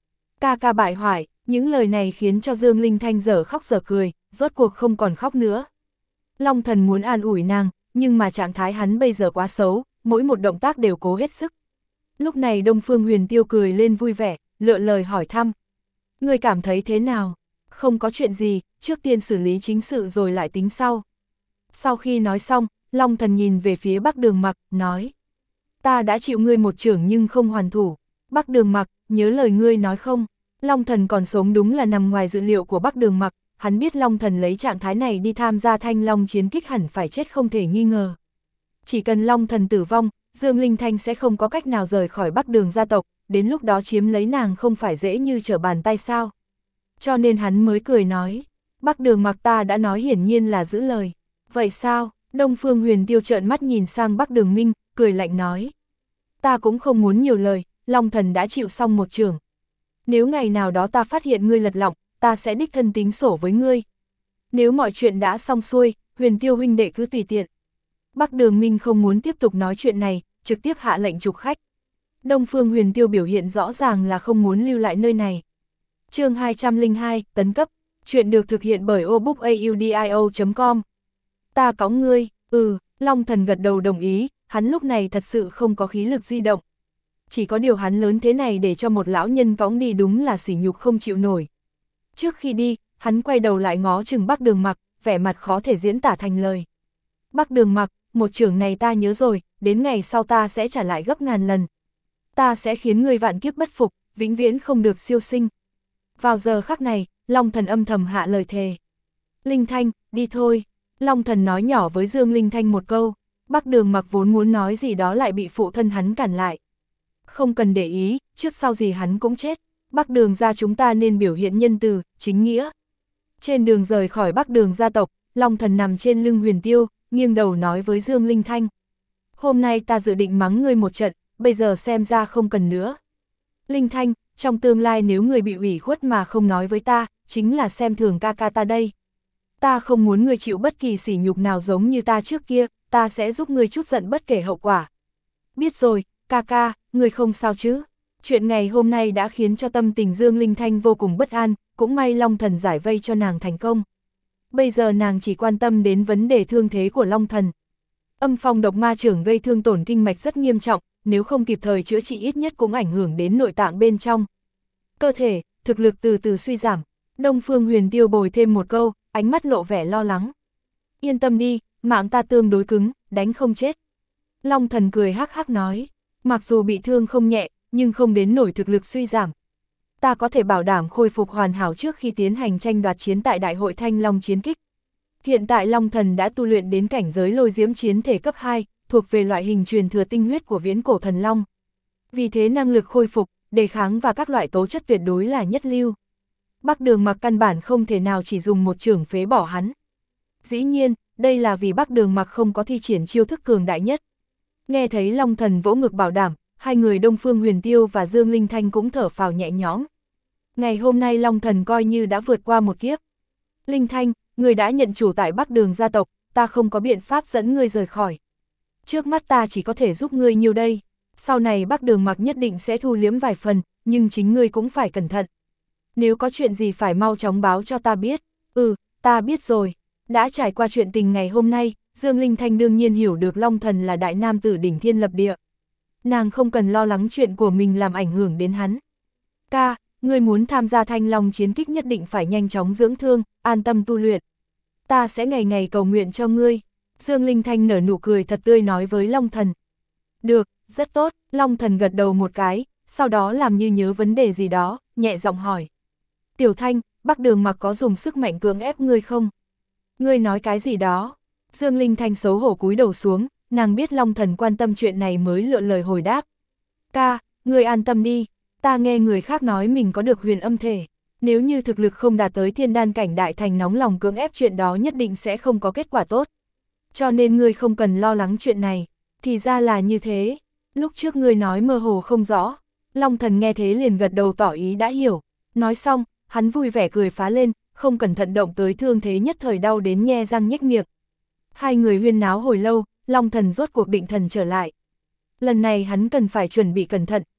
Ca ca bại hoại, những lời này khiến cho Dương Linh Thanh dở khóc dở cười, rốt cuộc không còn khóc nữa. Long Thần muốn an ủi nàng, nhưng mà trạng thái hắn bây giờ quá xấu, mỗi một động tác đều cố hết sức. Lúc này Đông Phương Huyền Tiêu cười lên vui vẻ, lựa lời hỏi thăm. Ngươi cảm thấy thế nào? Không có chuyện gì, trước tiên xử lý chính sự rồi lại tính sau. Sau khi nói xong, Long Thần nhìn về phía Bắc Đường Mặc, nói. Ta đã chịu ngươi một chưởng nhưng không hoàn thủ. Bắc Đường Mặc, nhớ lời ngươi nói không? Long Thần còn sống đúng là nằm ngoài dự liệu của Bắc Đường Mặc, hắn biết Long Thần lấy trạng thái này đi tham gia Thanh Long chiến kích hẳn phải chết không thể nghi ngờ. Chỉ cần Long Thần tử vong, Dương Linh Thanh sẽ không có cách nào rời khỏi Bắc Đường gia tộc, đến lúc đó chiếm lấy nàng không phải dễ như trở bàn tay sao. Cho nên hắn mới cười nói, Bắc Đường Mặc ta đã nói hiển nhiên là giữ lời. Vậy sao? Đông Phương Huyền Tiêu trợn mắt nhìn sang Bắc Đường Minh, cười lạnh nói. Ta cũng không muốn nhiều lời, Long Thần đã chịu xong một chưởng. Nếu ngày nào đó ta phát hiện ngươi lật lọng, ta sẽ đích thân tính sổ với ngươi. Nếu mọi chuyện đã xong xuôi, Huyền Tiêu huynh đệ cứ tùy tiện. Bắc Đường Minh không muốn tiếp tục nói chuyện này, trực tiếp hạ lệnh trục khách. Đông Phương Huyền Tiêu biểu hiện rõ ràng là không muốn lưu lại nơi này. Chương hai trăm lẻ hai, tấn cấp. Chuyện được thực hiện bởi obookaudio chấm com. Ta cõng ngươi, ừ, Long Thần gật đầu đồng ý, hắn lúc này thật sự không có khí lực di động. Chỉ có điều hắn lớn thế này để cho một lão nhân cõng đi đúng là sỉ nhục không chịu nổi. Trước khi đi, hắn quay đầu lại ngó chừng Bắc Đường Mặc, vẻ mặt khó thể diễn tả thành lời. Bắc Đường Mặc, một chưởng này ta nhớ rồi, đến ngày sau ta sẽ trả lại gấp ngàn lần. Ta sẽ khiến ngươi vạn kiếp bất phục, vĩnh viễn không được siêu sinh. Vào giờ khắc này, Long Thần âm thầm hạ lời thề. Linh Thanh, đi thôi. Long Thần nói nhỏ với Dương Linh Thanh một câu, Bắc Đường Mặc vốn muốn nói gì đó lại bị phụ thân hắn cản lại. Không cần để ý, trước sau gì hắn cũng chết, Bắc Đường gia chúng ta nên biểu hiện nhân từ, chính nghĩa. Trên đường rời khỏi Bắc Đường gia tộc, Long Thần nằm trên lưng Huyền Tiêu, nghiêng đầu nói với Dương Linh Thanh. Hôm nay ta dự định mắng ngươi một trận, bây giờ xem ra không cần nữa. Linh Thanh, trong tương lai nếu người bị ủy khuất mà không nói với ta, chính là xem thường ca ca ta đây. Ta không muốn người chịu bất kỳ sỉ nhục nào giống như ta trước kia, ta sẽ giúp người chút giận bất kể hậu quả. Biết rồi, ca ca, người không sao chứ? Chuyện ngày hôm nay đã khiến cho tâm tình Dương Linh Thanh vô cùng bất an, cũng may Long Thần giải vây cho nàng thành công. Bây giờ nàng chỉ quan tâm đến vấn đề thương thế của Long Thần. Âm phong độc ma trưởng gây thương tổn kinh mạch rất nghiêm trọng, nếu không kịp thời chữa trị ít nhất cũng ảnh hưởng đến nội tạng bên trong. Cơ thể, thực lực từ từ suy giảm. Đông Phương Huyền Tiêu bồi thêm một câu, ánh mắt lộ vẻ lo lắng. Yên tâm đi, mạng ta tương đối cứng, đánh không chết. Long Thần cười hắc hắc nói, mặc dù bị thương không nhẹ, nhưng không đến nổi thực lực suy giảm. Ta có thể bảo đảm khôi phục hoàn hảo trước khi tiến hành tranh đoạt chiến tại Đại hội Thanh Long chiến kích. Hiện tại Long Thần đã tu luyện đến cảnh giới lôi diễm chiến thể cấp hai, thuộc về loại hình truyền thừa tinh huyết của viễn cổ thần long. Vì thế năng lực khôi phục, đề kháng và các loại tố chất tuyệt đối là nhất lưu. Bắc Đường Mặc căn bản không thể nào chỉ dùng một chưởng phế bỏ hắn. Dĩ nhiên, đây là vì Bắc Đường Mặc không có thi triển chiêu thức cường đại nhất. Nghe thấy Long Thần vỗ ngực bảo đảm, hai người Đông Phương Huyền Tiêu và Dương Linh Thanh cũng thở phào nhẹ nhõm. Ngày hôm nay Long Thần coi như đã vượt qua một kiếp. Linh Thanh, người đã nhận chủ tại Bắc Đường gia tộc, ta không có biện pháp dẫn ngươi rời khỏi. Trước mắt ta chỉ có thể giúp ngươi nhiều đây. Sau này Bắc Đường Mặc nhất định sẽ thu liếm vài phần, nhưng chính ngươi cũng phải cẩn thận. Nếu có chuyện gì phải mau chóng báo cho ta biết. Ừ, ta biết rồi. Đã trải qua chuyện tình ngày hôm nay, Dương Linh Thanh đương nhiên hiểu được Long Thần là đại nam tử đỉnh thiên lập địa. Nàng không cần lo lắng chuyện của mình làm ảnh hưởng đến hắn. Ca, ngươi muốn tham gia Thanh Long chiến kích nhất định phải nhanh chóng dưỡng thương, an tâm tu luyện. Ta sẽ ngày ngày cầu nguyện cho ngươi. Dương Linh Thanh nở nụ cười thật tươi nói với Long Thần. Được, rất tốt, Long Thần gật đầu một cái, sau đó làm như nhớ vấn đề gì đó, nhẹ giọng hỏi. Tiểu Thanh, Bắc Đường Mặc có dùng sức mạnh cưỡng ép ngươi không? Ngươi nói cái gì đó? Dương Linh Thanh xấu hổ cúi đầu xuống, nàng biết Long Thần quan tâm chuyện này mới lựa lời hồi đáp. Ca, ngươi an tâm đi, ta nghe người khác nói mình có được huyền âm thể. Nếu như thực lực không đạt tới thiên đan cảnh đại thành nóng lòng cưỡng ép chuyện đó nhất định sẽ không có kết quả tốt. Cho nên ngươi không cần lo lắng chuyện này. Thì ra là như thế. Lúc trước ngươi nói mơ hồ không rõ. Long Thần nghe thế liền gật đầu tỏ ý đã hiểu. Nói xong, hắn vui vẻ cười phá lên, không cẩn thận động tới thương thế nhất thời đau đến nhe răng nhếch miệng. Hai người huyên náo hồi lâu, Long Thần rốt cuộc định thần trở lại. Lần này hắn cần phải chuẩn bị cẩn thận,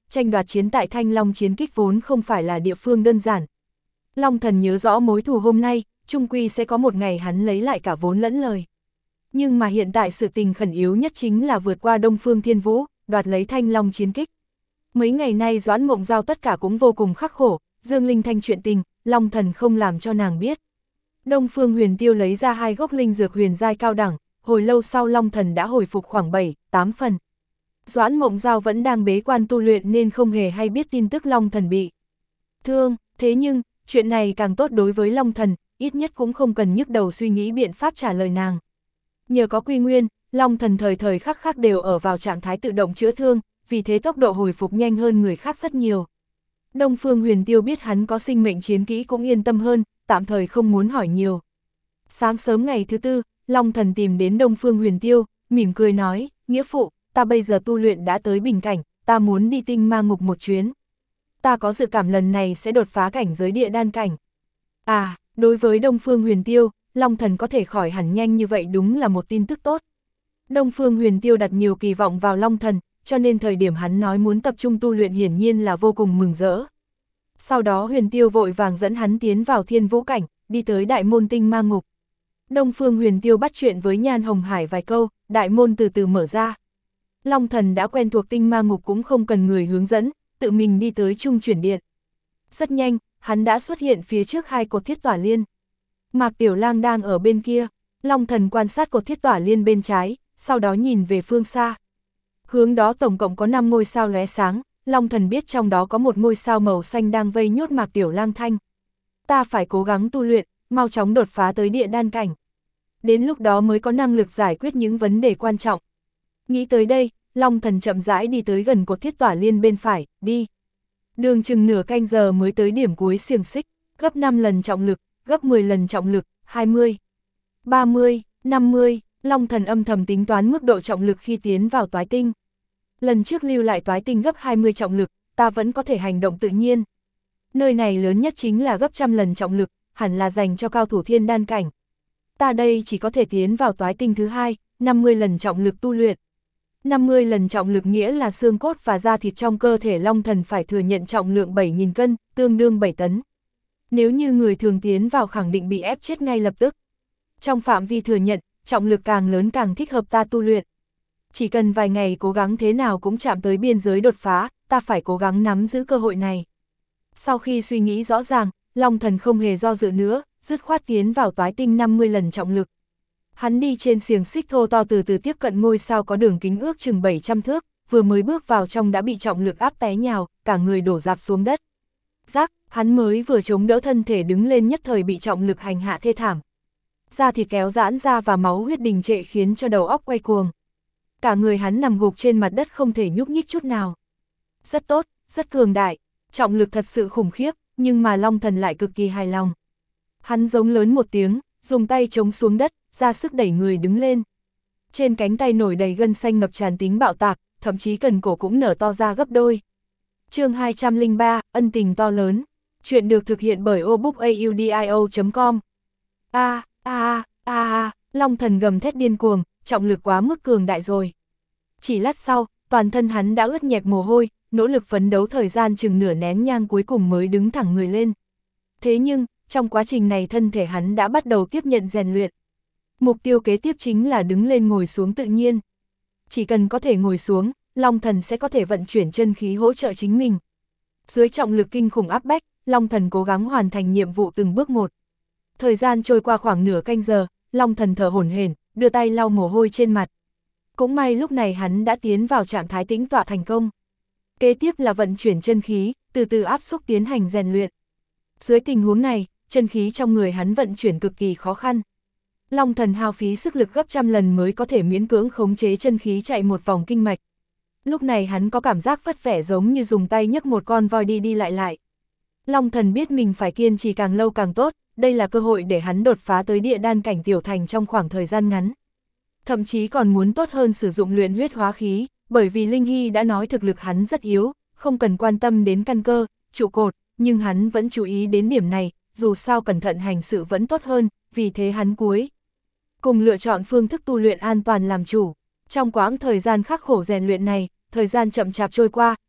tranh đoạt chiến tại Thanh Long chiến kích vốn không phải là địa phương đơn giản. Long Thần nhớ rõ mối thù hôm nay, chung quy sẽ có một ngày hắn lấy lại cả vốn lẫn lời. Nhưng mà hiện tại sự tình khẩn yếu nhất chính là vượt qua Đông Phương Thiên Vũ, đoạt lấy Thanh Long chiến kích. Mấy ngày nay Doãn Mộng Giao tất cả cũng vô cùng khắc khổ, Dương Linh Thanh chuyện tình, Long Thần không làm cho nàng biết. Đông Phương Huyền Tiêu lấy ra hai gốc linh dược huyền giai cao đẳng, hồi lâu sau Long Thần đã hồi phục khoảng bảy, tám phần. Doãn Mộng Giao vẫn đang bế quan tu luyện nên không hề hay biết tin tức Long Thần bị thương, thế nhưng, chuyện này càng tốt đối với Long Thần, ít nhất cũng không cần nhức đầu suy nghĩ biện pháp trả lời nàng. Nhờ có Quy Nguyên, Long Thần thời thời khắc khắc đều ở vào trạng thái tự động chữa thương, vì thế tốc độ hồi phục nhanh hơn người khác rất nhiều. Đông Phương Huyền Tiêu biết hắn có sinh mệnh chiến kỹ cũng yên tâm hơn, tạm thời không muốn hỏi nhiều. Sáng sớm ngày thứ tư, Long Thần tìm đến Đông Phương Huyền Tiêu, mỉm cười nói, nghĩa phụ, ta bây giờ tu luyện đã tới bình cảnh, ta muốn đi tinh ma ngục một chuyến. Ta có dự cảm lần này sẽ đột phá cảnh giới địa đan cảnh. À, đối với Đông Phương Huyền Tiêu, Long Thần có thể khỏi hẳn nhanh như vậy đúng là một tin tức tốt. Đông Phương Huyền Tiêu đặt nhiều kỳ vọng vào Long Thần, cho nên thời điểm hắn nói muốn tập trung tu luyện hiển nhiên là vô cùng mừng rỡ. Sau đó Huyền Tiêu vội vàng dẫn hắn tiến vào Thiên Vũ cảnh, đi tới đại môn tinh ma ngục. Đông Phương Huyền Tiêu bắt chuyện với Nhan Hồng Hải vài câu, đại môn từ từ mở ra. Long Thần đã quen thuộc tinh ma ngục cũng không cần người hướng dẫn, tự mình đi tới trung chuyển điện. Rất nhanh, hắn đã xuất hiện phía trước hai cột thiết tỏa liên. Mạc Tiểu Lang đang ở bên kia, Long Thần quan sát cột thiết tỏa liên bên trái, sau đó nhìn về phương xa. Hướng đó tổng cộng có năm ngôi sao lóe sáng, Long Thần biết trong đó có một ngôi sao màu xanh đang vây nhốt Mạc Tiểu Lang thanh. Ta phải cố gắng tu luyện, mau chóng đột phá tới địa đan cảnh. Đến lúc đó mới có năng lực giải quyết những vấn đề quan trọng. Nghĩ tới đây, Long Thần chậm rãi đi tới gần cột thiết tỏa liên bên phải, đi. Đường chừng nửa canh giờ mới tới điểm cuối xiềng xích, gấp năm lần trọng lực, gấp mười lần trọng lực, hai mươi, ba mươi, năm mươi, Long Thần âm thầm tính toán mức độ trọng lực khi tiến vào toái tinh. Lần trước lưu lại toái tinh gấp hai mươi trọng lực, ta vẫn có thể hành động tự nhiên. Nơi này lớn nhất chính là gấp trăm lần trọng lực, hẳn là dành cho cao thủ thiên đan cảnh. Ta đây chỉ có thể tiến vào toái tinh thứ hai, năm mươi lần trọng lực tu luyện. năm mươi lần trọng lực nghĩa là xương cốt và da thịt trong cơ thể Long Thần phải thừa nhận trọng lượng bảy nghìn cân, tương đương bảy tấn. Nếu như người thường tiến vào khẳng định bị ép chết ngay lập tức. Trong phạm vi thừa nhận, trọng lực càng lớn càng thích hợp ta tu luyện. Chỉ cần vài ngày cố gắng thế nào cũng chạm tới biên giới đột phá, ta phải cố gắng nắm giữ cơ hội này. Sau khi suy nghĩ rõ ràng, Long Thần không hề do dự nữa, dứt khoát tiến vào toái tinh năm mươi lần trọng lực. Hắn đi trên xiềng xích thô to từ từ tiếp cận ngôi sao có đường kính ước chừng bảy trăm thước, vừa mới bước vào trong đã bị trọng lực áp té nhào, cả người đổ rạp xuống đất. Rắc, hắn mới vừa chống đỡ thân thể đứng lên nhất thời bị trọng lực hành hạ thê thảm. Da thịt kéo giãn ra và máu huyết đình trệ khiến cho đầu óc quay cuồng. Cả người hắn nằm gục trên mặt đất không thể nhúc nhích chút nào. Rất tốt, rất cường đại, trọng lực thật sự khủng khiếp, nhưng mà Long Thần lại cực kỳ hài lòng. Hắn giống lớn một tiếng, dùng tay chống xuống đất, ra sức đẩy người đứng lên. Trên cánh tay nổi đầy gân xanh ngập tràn tính bạo tạc, thậm chí cần cổ cũng nở to ra gấp đôi. Chương hai trăm lẻ ba, ân tình to lớn. Chuyện được thực hiện bởi obookaudio chấm com. A a a a, Long Thần gầm thét điên cuồng, trọng lực quá mức cường đại rồi. Chỉ lát sau, toàn thân hắn đã ướt nhẹp mồ hôi, nỗ lực phấn đấu thời gian chừng nửa nén nhang cuối cùng mới đứng thẳng người lên. Thế nhưng, trong quá trình này thân thể hắn đã bắt đầu tiếp nhận rèn luyện. Mục tiêu kế tiếp chính là đứng lên ngồi xuống tự nhiên. Chỉ cần có thể ngồi xuống, Long Thần sẽ có thể vận chuyển chân khí hỗ trợ chính mình. Dưới trọng lực kinh khủng áp bách, Long Thần cố gắng hoàn thành nhiệm vụ từng bước một. Thời gian trôi qua khoảng nửa canh giờ, Long Thần thở hổn hển, đưa tay lau mồ hôi trên mặt. Cũng may lúc này hắn đã tiến vào trạng thái tĩnh tọa thành công. Kế tiếp là vận chuyển chân khí, từ từ áp xúc tiến hành rèn luyện. Dưới tình huống này, chân khí trong người hắn vận chuyển cực kỳ khó khăn. Long Thần hao phí sức lực gấp trăm lần mới có thể miễn cưỡng khống chế chân khí chạy một vòng kinh mạch. Lúc này hắn có cảm giác vất vả giống như dùng tay nhấc một con voi đi đi lại lại. Long Thần biết mình phải kiên trì càng lâu càng tốt, đây là cơ hội để hắn đột phá tới địa đan cảnh tiểu thành trong khoảng thời gian ngắn. Thậm chí còn muốn tốt hơn sử dụng luyện huyết hóa khí, bởi vì Linh Hy đã nói thực lực hắn rất yếu, không cần quan tâm đến căn cơ, trụ cột, nhưng hắn vẫn chú ý đến điểm này, dù sao cẩn thận hành sự vẫn tốt hơn, vì thế hắn cuối cùng lựa chọn phương thức tu luyện an toàn làm chủ. Trong quãng thời gian khắc khổ rèn luyện này, thời gian chậm chạp trôi qua,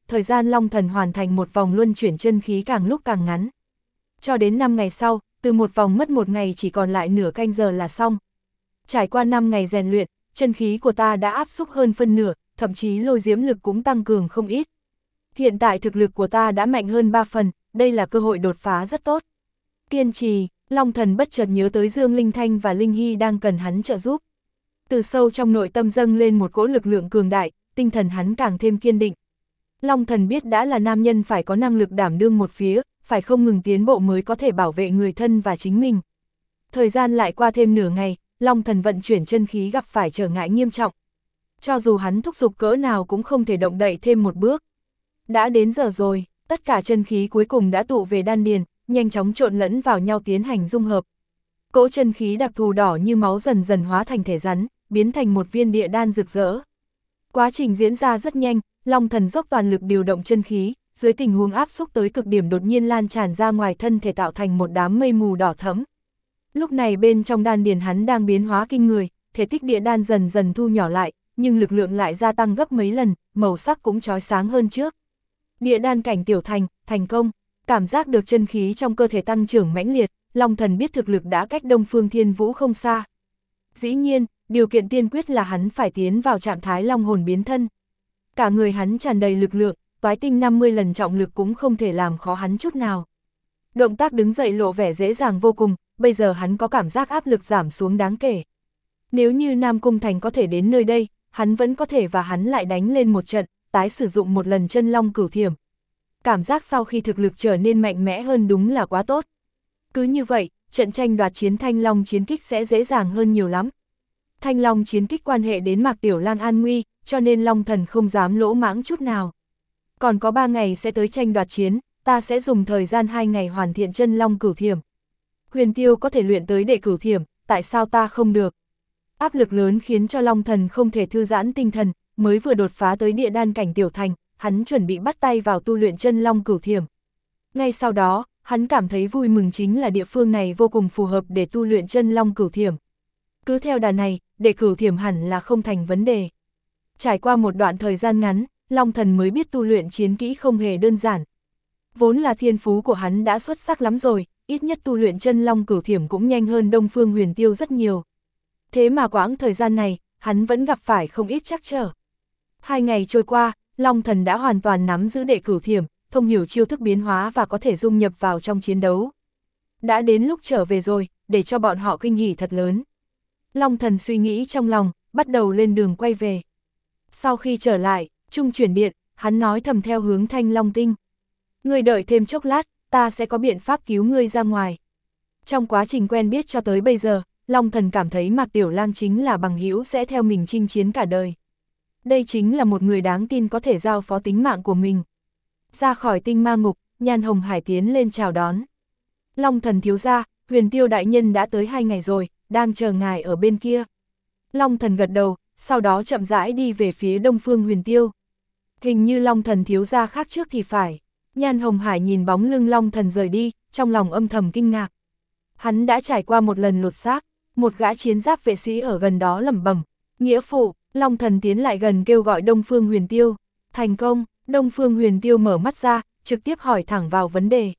thời gian Long Thần hoàn thành một vòng luân chuyển chân khí càng lúc càng ngắn. Cho đến năm ngày sau, từ một vòng mất một ngày chỉ còn lại nửa canh giờ là xong. Trải qua năm ngày rèn luyện, chân khí của ta đã áp xúc hơn phân nửa, thậm chí lôi diễm lực cũng tăng cường không ít. Hiện tại thực lực của ta đã mạnh hơn ba phần, đây là cơ hội đột phá rất tốt. Kiên trì, Long Thần bất chợt nhớ tới Dương Linh Thanh và Linh Hy đang cần hắn trợ giúp. Từ sâu trong nội tâm dâng lên một cỗ lực lượng cường đại, tinh thần hắn càng thêm kiên định. Long Thần biết đã là nam nhân phải có năng lực đảm đương một phía, phải không ngừng tiến bộ mới có thể bảo vệ người thân và chính mình. Thời gian lại qua thêm nửa ngày, Long Thần vận chuyển chân khí gặp phải trở ngại nghiêm trọng. Cho dù hắn thúc giục cỡ nào cũng không thể động đậy thêm một bước. Đã đến giờ rồi, tất cả chân khí cuối cùng đã tụ về đan điền, nhanh chóng trộn lẫn vào nhau tiến hành dung hợp. Cỗ chân khí đặc thù đỏ như máu dần dần hóa thành thể rắn, biến thành một viên địa đan rực rỡ. Quá trình diễn ra rất nhanh, Long Thần dốc toàn lực điều động chân khí, dưới tình huống áp xúc tới cực điểm đột nhiên lan tràn ra ngoài thân thể tạo thành một đám mây mù đỏ thẫm. Lúc này bên trong đan điền hắn đang biến hóa kinh người, thể tích địa đan dần dần thu nhỏ lại, nhưng lực lượng lại gia tăng gấp mấy lần, màu sắc cũng chói sáng hơn trước. Địa đan cảnh tiểu thành, thành công, cảm giác được chân khí trong cơ thể tăng trưởng mãnh liệt, Long Thần biết thực lực đã cách Đông Phương Thiên Vũ không xa. Dĩ nhiên, điều kiện tiên quyết là hắn phải tiến vào trạng thái long hồn biến thân. Cả người hắn tràn đầy lực lượng, toái tinh năm mươi lần trọng lực cũng không thể làm khó hắn chút nào. Động tác đứng dậy lộ vẻ dễ dàng vô cùng, bây giờ hắn có cảm giác áp lực giảm xuống đáng kể. Nếu như Nam Cung Thành có thể đến nơi đây, hắn vẫn có thể và hắn lại đánh lên một trận, tái sử dụng một lần chân long cửu thiểm. Cảm giác sau khi thực lực trở nên mạnh mẽ hơn đúng là quá tốt. Cứ như vậy, trận tranh đoạt chiến Thanh Long chiến kích sẽ dễ dàng hơn nhiều lắm. Thanh Long chiến kích quan hệ đến Mạc Tiểu Lang an nguy, cho nên Long Thần không dám lỗ mãng chút nào. Còn có ba ngày sẽ tới tranh đoạt chiến, ta sẽ dùng thời gian hai ngày hoàn thiện chân long cửu thiểm. Huyền Tiêu có thể luyện tới đệ cửu thiểm, tại sao ta không được? Áp lực lớn khiến cho Long Thần không thể thư giãn tinh thần, mới vừa đột phá tới địa đan cảnh tiểu thành, hắn chuẩn bị bắt tay vào tu luyện chân long cửu thiểm. Ngay sau đó, hắn cảm thấy vui mừng chính là địa phương này vô cùng phù hợp để tu luyện chân long cửu thiểm. Cứ theo đà này, đệ cửu thiểm hẳn là không thành vấn đề. Trải qua một đoạn thời gian ngắn, Long Thần mới biết tu luyện chiến kỹ không hề đơn giản. Vốn là thiên phú của hắn đã xuất sắc lắm rồi, ít nhất tu luyện chân long cửu thiểm cũng nhanh hơn Đông Phương Huyền Tiêu rất nhiều. Thế mà quãng thời gian này, hắn vẫn gặp phải không ít trắc trở. Hai ngày trôi qua, Long Thần đã hoàn toàn nắm giữ đệ cửu thiểm, thông hiểu chiêu thức biến hóa và có thể dung nhập vào trong chiến đấu. Đã đến lúc trở về rồi, để cho bọn họ kinh hỉ thật lớn. Long Thần suy nghĩ trong lòng, bắt đầu lên đường quay về. Sau khi trở lại, trung chuyển điện, hắn nói thầm theo hướng Thanh Long Tinh. Ngươi đợi thêm chốc lát, ta sẽ có biện pháp cứu ngươi ra ngoài. Trong quá trình quen biết cho tới bây giờ, Long Thần cảm thấy Mạc Tiểu Lang chính là bằng hữu sẽ theo mình chinh chiến cả đời. Đây chính là một người đáng tin có thể giao phó tính mạng của mình. Ra khỏi tinh ma ngục, Nhan Hồng Hải tiến lên chào đón. Long Thần thiếu gia, Huyền Tiêu đại nhân đã tới hai ngày rồi, đang chờ ngài ở bên kia. Long Thần gật đầu, sau đó chậm rãi đi về phía Đông Phương Huyền Tiêu. Hình như Long Thần thiếu gia khác trước thì phải. Nhan Hồng Hải nhìn bóng lưng Long Thần rời đi, trong lòng âm thầm kinh ngạc. Hắn đã trải qua một lần lột xác, một gã chiến giáp vệ sĩ ở gần đó lẩm bẩm, nghĩa phụ. Long Thần tiến lại gần kêu gọi Đông Phương Huyền Tiêu. Thành công, Đông Phương Huyền Tiêu mở mắt ra, trực tiếp hỏi thẳng vào vấn đề.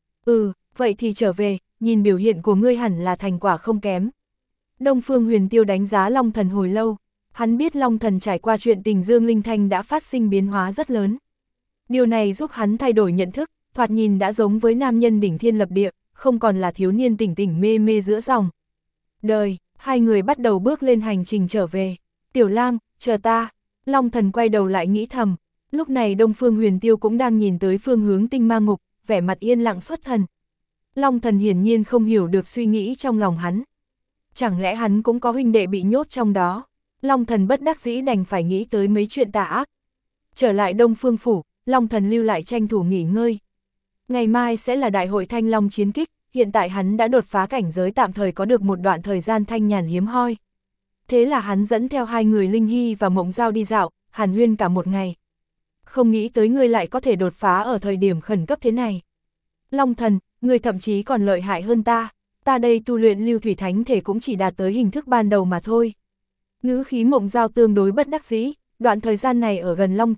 Ừ, vậy thì trở về, nhìn biểu hiện của ngươi hẳn là thành quả không kém. Đông Phương Huyền Tiêu đánh giá Long Thần hồi lâu, hắn biết Long Thần trải qua chuyện tình Dương Linh Thanh đã phát sinh biến hóa rất lớn. Điều này giúp hắn thay đổi nhận thức, thoạt nhìn đã giống với nam nhân đỉnh thiên lập địa, không còn là thiếu niên tỉnh tỉnh mê mê giữa dòng. Đời, hai người bắt đầu bước lên hành trình trở về. Tiểu Lang, chờ ta. Long Thần quay đầu lại nghĩ thầm, lúc này Đông Phương Huyền Tiêu cũng đang nhìn tới phương hướng tinh ma ngục, vẻ mặt yên lặng xuất thần. Long Thần hiển nhiên không hiểu được suy nghĩ trong lòng hắn. Chẳng lẽ hắn cũng có huynh đệ bị nhốt trong đó? Long Thần bất đắc dĩ đành phải nghĩ tới mấy chuyện tà ác. Trở lại Đông Phương Phủ, Long Thần lưu lại tranh thủ nghỉ ngơi. Ngày mai sẽ là đại hội Thanh Long chiến kích, hiện tại hắn đã đột phá cảnh giới tạm thời có được một đoạn thời gian thanh nhàn hiếm hoi. Thế là hắn dẫn theo hai người Linh Hy và Mộng Giao đi dạo, hàn huyên cả một ngày. Không nghĩ tới ngươi lại có thể đột phá ở thời điểm khẩn cấp thế này. Long Thần, ngươi thậm chí còn lợi hại hơn ta, ta đây tu luyện lưu thủy thánh thể cũng chỉ đạt tới hình thức ban đầu mà thôi. Ngữ khí Mộng Giao tương đối bất đắc dĩ, đoạn thời gian này ở gần Long Thần,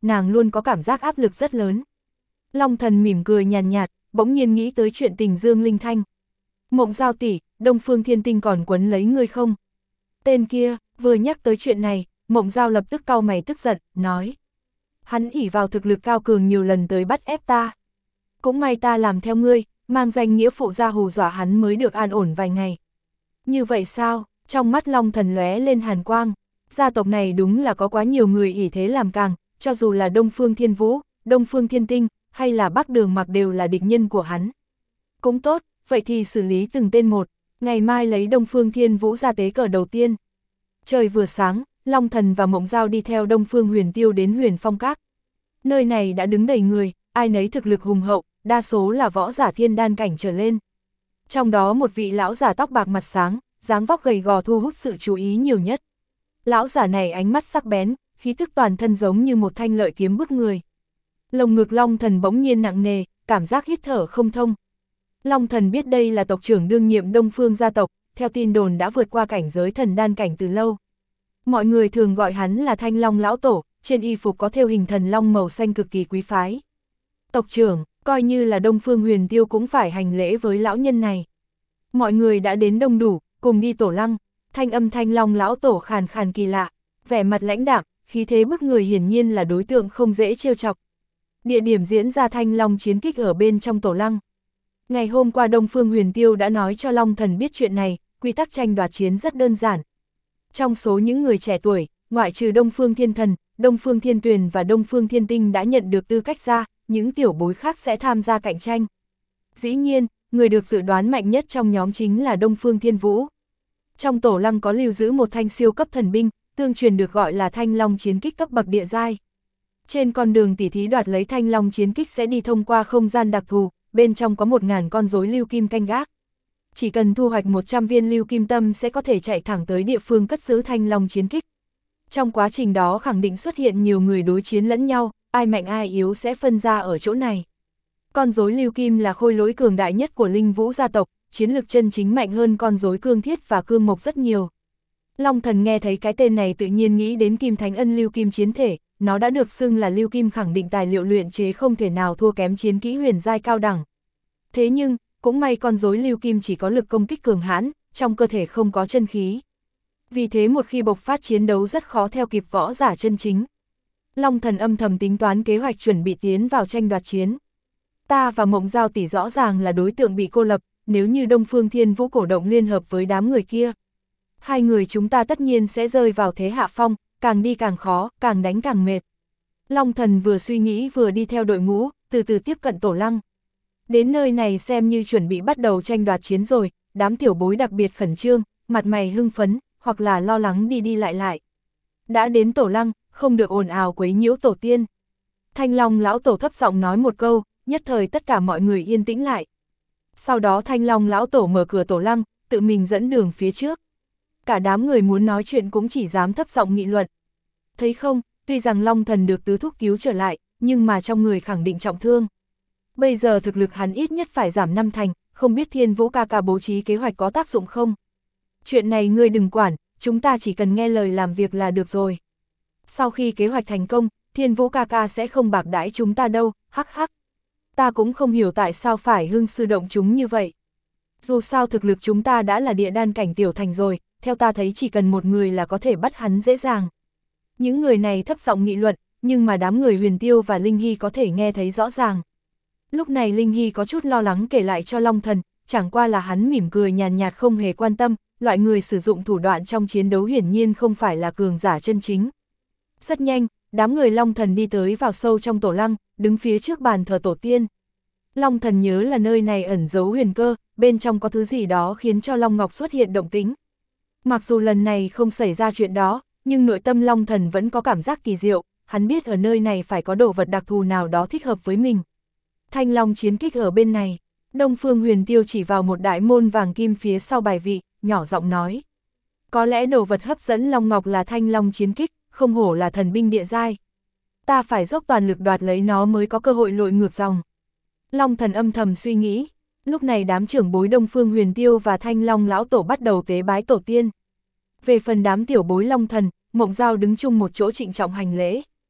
nàng luôn có cảm giác áp lực rất lớn. Long Thần mỉm cười nhàn nhạt, nhạt, bỗng nhiên nghĩ tới chuyện tình Dương Linh Thanh. Mộng Giao tỷ, Đông Phương Thiên Tinh còn quấn lấy ngươi không? Tên kia, vừa nhắc tới chuyện này, Mộng Giao lập tức cau mày tức giận, nói. Hắn ỷ vào thực lực cao cường nhiều lần tới bắt ép ta. Cũng may ta làm theo ngươi, mang danh nghĩa phụ ra hù dọa hắn mới được an ổn vài ngày. Như vậy sao? Trong mắt Long Thần lóe lên hàn quang, gia tộc này đúng là có quá nhiều người ỷ thế làm càng, cho dù là Đông Phương Thiên Vũ, Đông Phương Thiên Tinh, hay là Bắc Đường Mặc đều là địch nhân của hắn. Cũng tốt, vậy thì xử lý từng tên một, ngày mai lấy Đông Phương Thiên Vũ ra tế cờ đầu tiên. Trời vừa sáng, Long Thần và Mộng Giao đi theo Đông Phương Huyền Tiêu đến Huyền Phong Các. Nơi này đã đứng đầy người, ai nấy thực lực hùng hậu, đa số là võ giả thiên đan cảnh trở lên. Trong đó một vị lão giả tóc bạc mặt sáng, dáng vóc gầy gò thu hút sự chú ý nhiều nhất. Lão giả này ánh mắt sắc bén, khí thức toàn thân giống như một thanh lợi kiếm bức người. Lồng ngực Long Thần bỗng nhiên nặng nề, cảm giác hít thở không thông. Long Thần biết đây là tộc trưởng đương nhiệm Đông Phương gia tộc, theo tin đồn đã vượt qua cảnh giới thần đan cảnh từ lâu. Mọi người thường gọi hắn là Thanh Long lão tổ, trên y phục có thêu hình thần long màu xanh cực kỳ quý phái. Tộc trưởng, coi như là Đông Phương Huyền Tiêu cũng phải hành lễ với lão nhân này. Mọi người đã đến đông đủ, cùng đi tổ lăng, thanh âm Thanh Long lão tổ khàn khàn kỳ lạ, vẻ mặt lãnh đạm, khí thế bức người hiển nhiên là đối tượng không dễ trêu chọc. Địa điểm diễn ra Thanh Long chiến kích ở bên trong tổ lăng. Ngày hôm qua Đông Phương Huyền Tiêu đã nói cho Long Thần biết chuyện này, quy tắc tranh đoạt chiến rất đơn giản. Trong số những người trẻ tuổi, ngoại trừ Đông Phương Thiên Thần, Đông Phương Thiên Tuyền và Đông Phương Thiên Tinh đã nhận được tư cách ra, những tiểu bối khác sẽ tham gia cạnh tranh. Dĩ nhiên, người được dự đoán mạnh nhất trong nhóm chính là Đông Phương Thiên Vũ. Trong tổ lăng có lưu giữ một thanh siêu cấp thần binh, tương truyền được gọi là Thanh Long chiến kích cấp bậc địa giai. Trên con đường tỉ thí đoạt lấy Thanh Long chiến kích sẽ đi thông qua không gian đặc thù, bên trong có một ngàn con rối lưu kim canh gác. Chỉ cần thu hoạch một trăm viên lưu kim tâm sẽ có thể chạy thẳng tới địa phương cất giữ Thanh Long chiến kích. Trong quá trình đó khẳng định xuất hiện nhiều người đối chiến lẫn nhau, ai mạnh ai yếu sẽ phân ra ở chỗ này. Con rối lưu kim là khôi lỗi cường đại nhất của Linh Vũ gia tộc, chiến lực chân chính mạnh hơn con rối cương thiết và cương mộc rất nhiều. Long Thần nghe thấy cái tên này tự nhiên nghĩ đến Kim Thánh Ân lưu kim chiến thể, nó đã được xưng là lưu kim khẳng định tài liệu luyện chế không thể nào thua kém chiến kỹ huyền giai cao đẳng. Thế nhưng, cũng may con rối lưu kim chỉ có lực công kích cường hãn, trong cơ thể không có chân khí. Vì thế một khi bộc phát chiến đấu rất khó theo kịp võ giả chân chính. Long Thần âm thầm tính toán kế hoạch chuẩn bị tiến vào tranh đoạt chiến. Ta và Mộng Giao tỷ rõ ràng là đối tượng bị cô lập, nếu như Đông Phương Thiên Vũ cổ động liên hợp với đám người kia. Hai người chúng ta tất nhiên sẽ rơi vào thế hạ phong, càng đi càng khó, càng đánh càng mệt. Long Thần vừa suy nghĩ vừa đi theo đội ngũ, từ từ tiếp cận tổ lăng. Đến nơi này xem như chuẩn bị bắt đầu tranh đoạt chiến rồi, đám tiểu bối đặc biệt khẩn trương, mặt mày hưng phấn, hoặc là lo lắng đi đi lại lại. Đã đến tổ lăng, không được ồn ào quấy nhiễu tổ tiên. Thanh Long lão tổ thấp giọng nói một câu, nhất thời tất cả mọi người yên tĩnh lại. Sau đó Thanh Long lão tổ mở cửa tổ lăng, tự mình dẫn đường phía trước. Cả đám người muốn nói chuyện cũng chỉ dám thấp giọng nghị luận. Thấy không, tuy rằng Long Thần được tứ thúc cứu trở lại, nhưng mà trong người khẳng định trọng thương. Bây giờ thực lực hắn ít nhất phải giảm năm thành, không biết Thiên Vũ ca ca bố trí kế hoạch có tác dụng không? Chuyện này ngươi đừng quản, chúng ta chỉ cần nghe lời làm việc là được rồi. Sau khi kế hoạch thành công, Thiên Vũ ca ca sẽ không bạc đãi chúng ta đâu, hắc hắc. Ta cũng không hiểu tại sao phải hưng sư động chúng như vậy. Dù sao thực lực chúng ta đã là địa đan cảnh tiểu thành rồi, theo ta thấy chỉ cần một người là có thể bắt hắn dễ dàng. Những người này thấp giọng nghị luận, nhưng mà đám người Huyền Tiêu và Linh Hy có thể nghe thấy rõ ràng. Lúc này Linh Hy có chút lo lắng kể lại cho Long Thần, chẳng qua là hắn mỉm cười nhàn nhạt không hề quan tâm, loại người sử dụng thủ đoạn trong chiến đấu hiển nhiên không phải là cường giả chân chính. Rất nhanh, đám người Long Thần đi tới vào sâu trong tổ lăng, đứng phía trước bàn thờ tổ tiên. Long Thần nhớ là nơi này ẩn giấu huyền cơ, bên trong có thứ gì đó khiến cho Long Ngọc xuất hiện động tĩnh. Mặc dù lần này không xảy ra chuyện đó, nhưng nội tâm Long Thần vẫn có cảm giác kỳ diệu, hắn biết ở nơi này phải có đồ vật đặc thù nào đó thích hợp với mình. Thanh Long chiến kích ở bên này, Đông Phương Huyền Tiêu chỉ vào một đại môn vàng kim phía sau bài vị, nhỏ giọng nói. Có lẽ đồ vật hấp dẫn Long Ngọc là Thanh Long chiến kích, không hổ là thần binh địa giai. Ta phải dốc toàn lực đoạt lấy nó mới có cơ hội lội ngược dòng. Long Thần âm thầm suy nghĩ, lúc này đám trưởng bối Đông Phương Huyền Tiêu và Thanh Long lão tổ bắt đầu tế bái tổ tiên. Về phần đám tiểu bối Long Thần, Mộng Giao đứng chung một chỗ trịnh trọng hành lễ.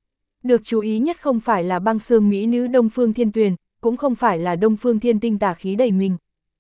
Được chú ý nhất không phải là băng xương mỹ nữ Đông Phương Thiên Tuyền, cũng không phải là Đông Phương Thiên Tinh tà khí đầy mình,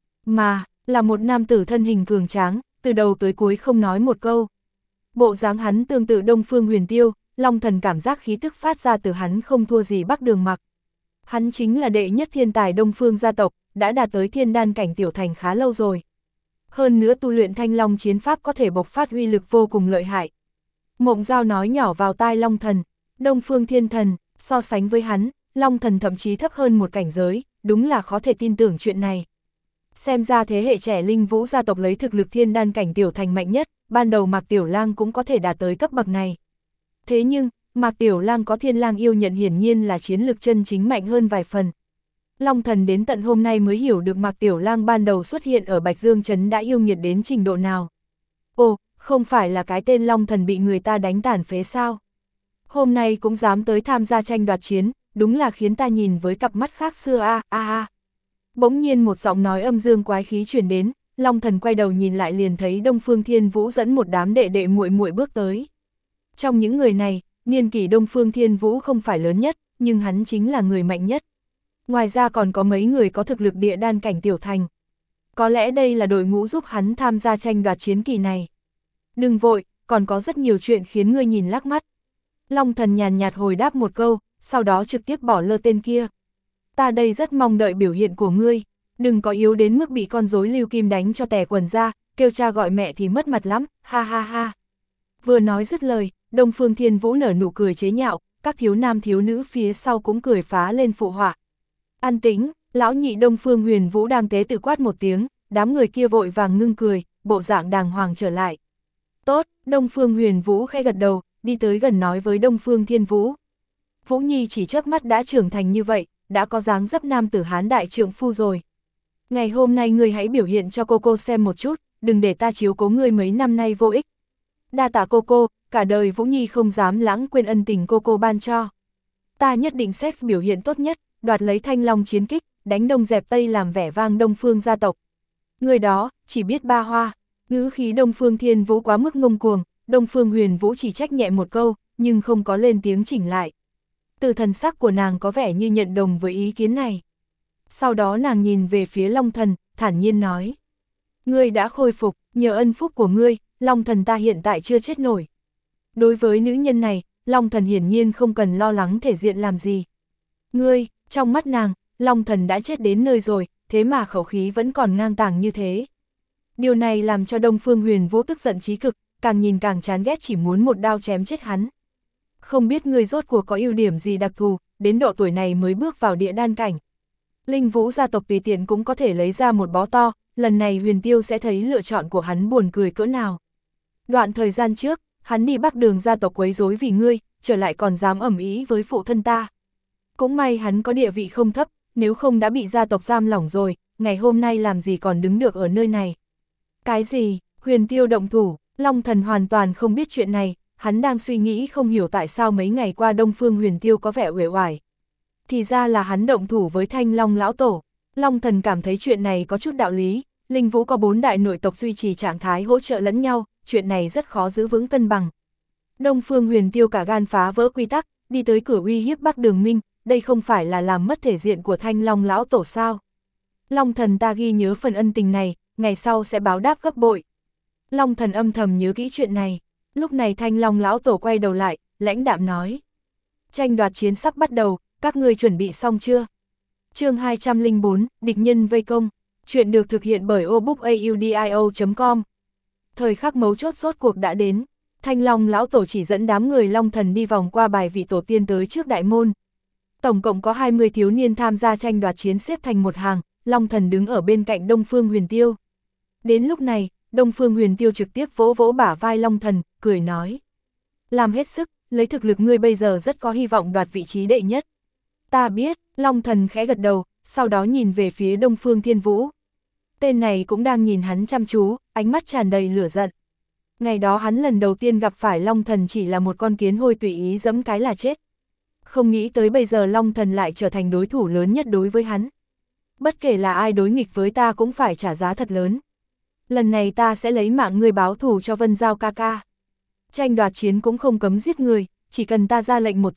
mà là một nam tử thân hình cường tráng, từ đầu tới cuối không nói một câu. Bộ dáng hắn tương tự Đông Phương Huyền Tiêu, Long Thần cảm giác khí tức phát ra từ hắn không thua gì Bắc Đường Mặc. Hắn chính là đệ nhất thiên tài Đông Phương gia tộc, đã đạt tới thiên đan cảnh tiểu thành khá lâu rồi. Hơn nữa tu luyện Thanh Long chiến pháp có thể bộc phát uy lực vô cùng lợi hại. Mộng Giao nói nhỏ vào tai Long Thần, Đông Phương Thiên Thần, so sánh với hắn, Long Thần thậm chí thấp hơn một cảnh giới, đúng là khó thể tin tưởng chuyện này. Xem ra thế hệ trẻ Linh Vũ gia tộc lấy thực lực thiên đan cảnh tiểu thành mạnh nhất, ban đầu Mạc Tiểu Lang cũng có thể đạt tới cấp bậc này. Thế nhưng, Mạc Tiểu Lang có Thiên Lang yêu nhận hiển nhiên là chiến lực chân chính mạnh hơn vài phần. Long Thần đến tận hôm nay mới hiểu được Mạc Tiểu Lang ban đầu xuất hiện ở Bạch Dương Trấn đã yêu nghiệt đến trình độ nào. Ồ, không phải là cái tên Long Thần bị người ta đánh tàn phế sao? Hôm nay cũng dám tới tham gia tranh đoạt chiến, đúng là khiến ta nhìn với cặp mắt khác xưa a a a. Bỗng nhiên một giọng nói âm dương quái khí truyền đến, Long Thần quay đầu nhìn lại liền thấy Đông Phương Thiên Vũ dẫn một đám đệ đệ muội muội bước tới. Trong những người này, niên kỷ Đông Phương Thiên Vũ không phải lớn nhất, nhưng hắn chính là người mạnh nhất. Ngoài ra còn có mấy người có thực lực địa đan cảnh tiểu thành. Có lẽ đây là đội ngũ giúp hắn tham gia tranh đoạt chiến kỳ này. Đừng vội, còn có rất nhiều chuyện khiến ngươi nhìn lác mắt. Long Thần nhàn nhạt hồi đáp một câu, sau đó trực tiếp bỏ lơ tên kia. Ta đây rất mong đợi biểu hiện của ngươi, đừng có yếu đến mức bị con rối Lưu Kim đánh cho tè quần ra, kêu cha gọi mẹ thì mất mặt lắm, ha ha ha. Vừa nói dứt lời, Đông Phương Thiên Vũ nở nụ cười chế nhạo, các thiếu nam thiếu nữ phía sau cũng cười phá lên phụ họa. An tĩnh, lão nhị Đông Phương Huyền Vũ đang tế tự quát một tiếng, đám người kia vội vàng ngưng cười, bộ dạng đàng hoàng trở lại. Tốt, Đông Phương Huyền Vũ khẽ gật đầu, đi tới gần nói với Đông Phương Thiên Vũ. Vũ Nhi chỉ chớp mắt đã trưởng thành như vậy, đã có dáng dấp nam tử hán đại trượng phu rồi. Ngày hôm nay ngươi hãy biểu hiện cho cô cô xem một chút, đừng để ta chiếu cố ngươi mấy năm nay vô ích. Đa tạ cô cô, cả đời Vũ Nhi không dám lãng quên ân tình cô cô ban cho. Ta nhất định sẽ biểu hiện tốt nhất, đoạt lấy Thanh Long chiến kích, đánh Đông dẹp Tây làm vẻ vang Đông Phương gia tộc. Người đó, chỉ biết ba hoa, ngữ khí Đông Phương Thiên Vũ quá mức ngông cuồng, Đông Phương Huyền Vũ chỉ trách nhẹ một câu, nhưng không có lên tiếng chỉnh lại. Từ thần sắc của nàng có vẻ như nhận đồng với ý kiến này. Sau đó nàng nhìn về phía Long Thần, thản nhiên nói. Ngươi đã khôi phục, nhờ ân phúc của ngươi, Long Thần ta hiện tại chưa chết nổi. Đối với nữ nhân này, Long Thần hiển nhiên không cần lo lắng thể diện làm gì. Ngươi, trong mắt nàng, Long Thần đã chết đến nơi rồi, thế mà khẩu khí vẫn còn ngang tàng như thế. Điều này làm cho Đông Phương Huyền Vũ tức giận chí cực, càng nhìn càng chán ghét chỉ muốn một đao chém chết hắn. Không biết ngươi rốt cuộc có ưu điểm gì đặc thù, đến độ tuổi này mới bước vào địa đan cảnh. Linh Vũ gia tộc tùy tiện cũng có thể lấy ra một bó to, lần này Huyền Tiêu sẽ thấy lựa chọn của hắn buồn cười cỡ nào. Đoạn thời gian trước, hắn đi Bắc Đường gia tộc quấy rối vì ngươi, trở lại còn dám ẩm ý với phụ thân ta. Cũng may hắn có địa vị không thấp, nếu không đã bị gia tộc giam lỏng rồi, ngày hôm nay làm gì còn đứng được ở nơi này. Cái gì, Huyền Tiêu động thủ, Long Thần hoàn toàn không biết chuyện này, hắn đang suy nghĩ không hiểu tại sao mấy ngày qua Đông Phương Huyền Tiêu có vẻ uể oải. Thì ra là hắn động thủ với Thanh Long lão tổ. Long Thần cảm thấy chuyện này có chút đạo lý, Linh Vũ có bốn đại nội tộc duy trì trạng thái hỗ trợ lẫn nhau, chuyện này rất khó giữ vững cân bằng. Đông Phương Huyền Tiêu cả gan phá vỡ quy tắc, đi tới cửa uy hiếp Bắc Đường Minh, đây không phải là làm mất thể diện của Thanh Long lão tổ sao? Long Thần ta ghi nhớ phần ân tình này, ngày sau sẽ báo đáp gấp bội. Long Thần âm thầm nhớ kỹ chuyện này. Lúc này Thanh Long lão tổ quay đầu lại, lãnh đạm nói. Tranh đoạt chiến sắp bắt đầu, các ngươi chuẩn bị xong chưa? Chương hai trăm lẻ bốn, địch nhân vây công. Chuyện được thực hiện bởi obookaudio chấm com. Thời khắc mấu chốt rốt cuộc đã đến. Thanh Long lão tổ chỉ dẫn đám người Long Thần đi vòng qua bài vị tổ tiên tới trước đại môn. Tổng cộng có hai mươi thiếu niên tham gia tranh đoạt chiến xếp thành một hàng, Long Thần đứng ở bên cạnh Đông Phương Huyền Tiêu. Đến lúc này, Đông Phương Huyền Tiêu trực tiếp vỗ vỗ bả vai Long Thần, cười nói. Làm hết sức, lấy thực lực ngươi bây giờ rất có hy vọng đoạt vị trí đệ nhất. Ta biết, Long Thần khẽ gật đầu, sau đó nhìn về phía Đông Phương Thiên Vũ. Tên này cũng đang nhìn hắn chăm chú, ánh mắt tràn đầy lửa giận. Ngày đó hắn lần đầu tiên gặp phải Long Thần chỉ là một con kiến hôi tùy ý giẫm cái là chết. Không nghĩ tới bây giờ Long Thần lại trở thành đối thủ lớn nhất đối với hắn. Bất kể là ai đối nghịch với ta cũng phải trả giá thật lớn. Lần này ta sẽ lấy mạng ngươi báo thù cho Vân Giao ca ca. Tranh đoạt chiến cũng không cấm giết người, chỉ cần ta ra lệnh một tiếng,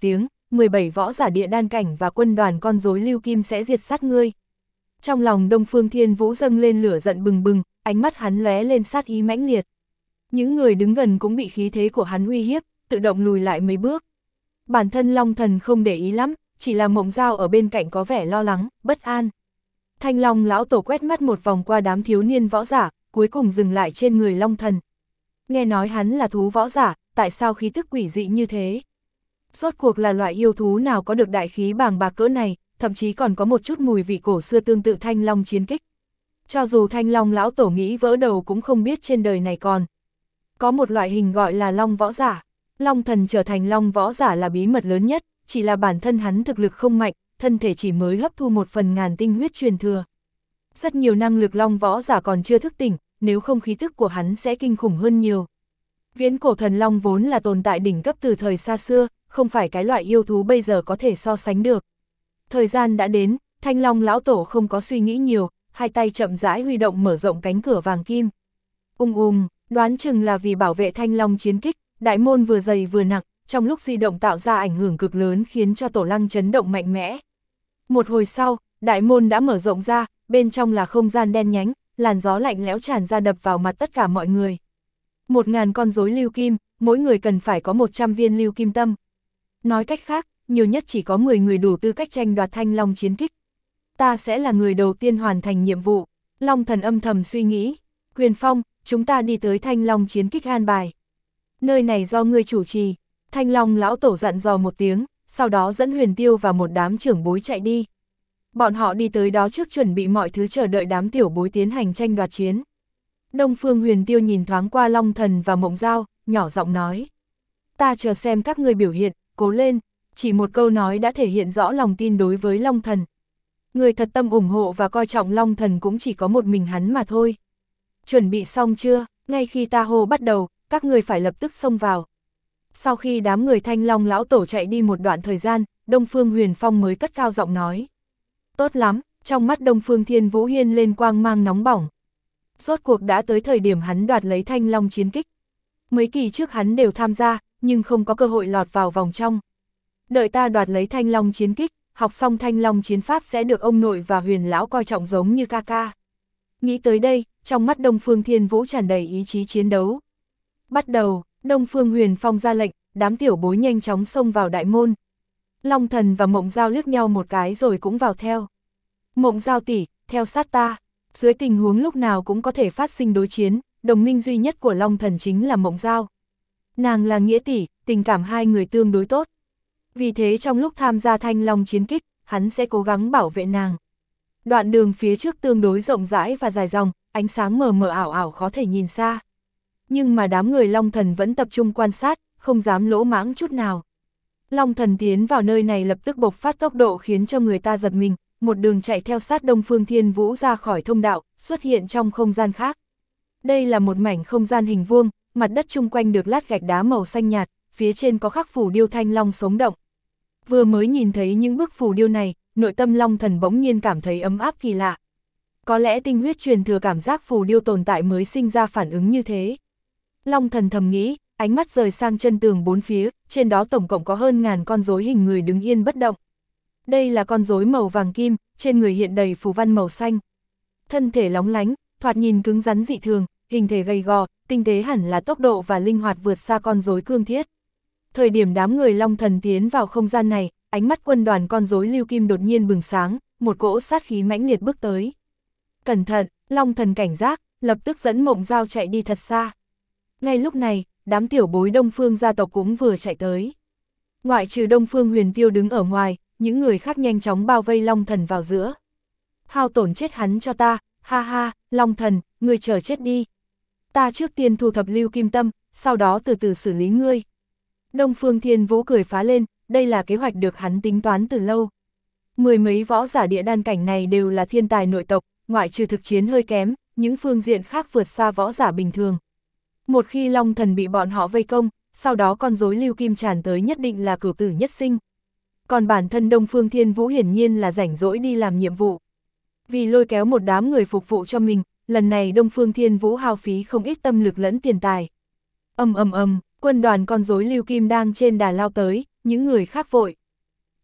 mười bảy võ giả địa đan cảnh và quân đoàn con rối Lưu Kim sẽ diệt sát ngươi. Trong lòng Đông Phương Thiên Vũ dâng lên lửa giận bừng bừng, ánh mắt hắn lóe lên sát ý mãnh liệt. Những người đứng gần cũng bị khí thế của hắn uy hiếp, tự động lùi lại mấy bước. Bản thân Long Thần không để ý lắm, chỉ là Mộng Dao ở bên cạnh có vẻ lo lắng, bất an. Thanh Long lão tổ quét mắt một vòng qua đám thiếu niên võ giả, cuối cùng dừng lại trên người Long Thần. Nghe nói hắn là thú võ giả, tại sao khí tức quỷ dị như thế? Rốt cuộc là loại yêu thú nào có được đại khí bàng bạc cỡ này, thậm chí còn có một chút mùi vị cổ xưa tương tự Thanh Long chiến kích. Cho dù Thanh Long lão tổ nghĩ vỡ đầu cũng không biết trên đời này còn có một loại hình gọi là Long võ giả. Long Thần trở thành Long võ giả là bí mật lớn nhất, chỉ là bản thân hắn thực lực không mạnh, thân thể chỉ mới hấp thu một phần ngàn tinh huyết truyền thừa. Rất nhiều năng lực Long võ giả còn chưa thức tỉnh, nếu không khí thức của hắn sẽ kinh khủng hơn nhiều. Viễn cổ thần Long vốn là tồn tại đỉnh cấp từ thời xa xưa, không phải cái loại yêu thú bây giờ có thể so sánh được. Thời gian đã đến, Thanh Long lão tổ không có suy nghĩ nhiều, hai tay chậm rãi huy động mở rộng cánh cửa vàng kim. Ung ung, đoán chừng là vì bảo vệ Thanh Long chiến kích, đại môn vừa dày vừa nặng, trong lúc di động tạo ra ảnh hưởng cực lớn khiến cho tổ lăng chấn động mạnh mẽ. Một hồi sau, đại môn đã mở rộng ra, bên trong là không gian đen nhánh, làn gió lạnh lẽo tràn ra đập vào mặt tất cả mọi người. Một ngàn con rối lưu kim, mỗi người cần phải có một trăm viên lưu kim tâm. Nói cách khác, nhiều nhất chỉ có mười người đủ tư cách tranh đoạt Thanh Long chiến kích. Ta sẽ là người đầu tiên hoàn thành nhiệm vụ. Long Thần âm thầm suy nghĩ. Huyền Phong, chúng ta đi tới Thanh Long chiến kích an bài. Nơi này do ngươi chủ trì. Thanh Long lão tổ dặn dò một tiếng, sau đó dẫn Huyền Tiêu và một đám trưởng bối chạy đi. Bọn họ đi tới đó trước chuẩn bị mọi thứ chờ đợi đám tiểu bối tiến hành tranh đoạt chiến. Đông Phương Huyền Tiêu nhìn thoáng qua Long Thần và Mộng Dao, nhỏ giọng nói. Ta chờ xem các ngươi biểu hiện, cố lên, chỉ một câu nói đã thể hiện rõ lòng tin đối với Long Thần. Người thật tâm ủng hộ và coi trọng Long Thần cũng chỉ có một mình hắn mà thôi. Chuẩn bị xong chưa, ngay khi ta hô bắt đầu, các người phải lập tức xông vào. Sau khi đám người Thanh Long lão tổ chạy đi một đoạn thời gian, Đông Phương Huyền Phong mới cất cao giọng nói. Tốt lắm, trong mắt Đông Phương Thiên Vũ hiên lên quang mang nóng bỏng. Rốt cuộc đã tới thời điểm hắn đoạt lấy Thanh Long chiến kích. Mấy kỳ trước hắn đều tham gia, nhưng không có cơ hội lọt vào vòng trong. Đợi ta đoạt lấy Thanh Long chiến kích, học xong Thanh Long chiến pháp sẽ được ông nội và Huyền lão coi trọng giống như ca ca. Nghĩ tới đây, trong mắt Đông Phương Thiên Vũ tràn đầy ý chí chiến đấu. Bắt đầu, Đông Phương Huyền Phong ra lệnh, đám tiểu bối nhanh chóng xông vào đại môn. Long Thần và Mộng Dao liếc nhau một cái rồi cũng vào theo. Mộng Dao tỷ, theo sát ta. Dưới tình huống lúc nào cũng có thể phát sinh đối chiến, đồng minh duy nhất của Long Thần chính là Mộng Dao. Nàng là nghĩa tỷ, tình cảm hai người tương đối tốt. Vì thế trong lúc tham gia Thanh Long chiến kích, hắn sẽ cố gắng bảo vệ nàng. Đoạn đường phía trước tương đối rộng rãi và dài dòng, ánh sáng mờ mờ ảo ảo khó thể nhìn xa. Nhưng mà đám người Long Thần vẫn tập trung quan sát, không dám lỗ mãng chút nào. Long Thần tiến vào nơi này lập tức bộc phát tốc độ khiến cho người ta giật mình, một đường chạy theo sát Đông Phương Thiên Vũ ra khỏi thông đạo, xuất hiện trong không gian khác. Đây là một mảnh không gian hình vuông, mặt đất chung quanh được lát gạch đá màu xanh nhạt, phía trên có khắc phù điêu Thanh Long sống động. Vừa mới nhìn thấy những bức phù điêu này, nội tâm Long Thần bỗng nhiên cảm thấy ấm áp kỳ lạ. Có lẽ tinh huyết truyền thừa cảm giác phù điêu tồn tại mới sinh ra phản ứng như thế. Long Thần thầm nghĩ, ánh mắt rời sang chân tường bốn phía, trên đó tổng cộng có hơn ngàn con rối hình người đứng yên bất động. Đây là con rối màu vàng kim, trên người hiện đầy phù văn màu xanh. Thân thể lóng lánh, thoạt nhìn cứng rắn dị thường, hình thể gầy gò, tinh tế hẳn là tốc độ và linh hoạt vượt xa con rối cương thiết. Thời điểm đám người Long Thần tiến vào không gian này, ánh mắt quân đoàn con rối lưu kim đột nhiên bừng sáng, một cỗ sát khí mãnh liệt bước tới. Cẩn thận, Long Thần cảnh giác, lập tức dẫn Mộng Dao chạy đi thật xa. Ngay lúc này, đám tiểu bối Đông Phương gia tộc cũng vừa chạy tới. Ngoại trừ Đông Phương Huyền Tiêu đứng ở ngoài, những người khác nhanh chóng bao vây Long Thần vào giữa. Hao tổn chết hắn cho ta, ha ha, Long Thần, ngươi chờ chết đi. Ta trước tiên thu thập lưu kim tâm, sau đó từ từ xử lý ngươi. Đông Phương Thiên Vũ cười phá lên, đây là kế hoạch được hắn tính toán từ lâu. Mười mấy võ giả địa đan cảnh này đều là thiên tài nội tộc, ngoại trừ thực chiến hơi kém, những phương diện khác vượt xa võ giả bình thường. Một khi Long Thần bị bọn họ vây công, sau đó con rối lưu kim tràn tới nhất định là cửu tử nhất sinh. Còn bản thân Đông Phương Thiên Vũ hiển nhiên là rảnh rỗi đi làm nhiệm vụ. Vì lôi kéo một đám người phục vụ cho mình, lần này Đông Phương Thiên Vũ hao phí không ít tâm lực lẫn tiền tài. Ầm ầm ầm, quân đoàn con rối lưu kim đang trên đà lao tới, những người khác vội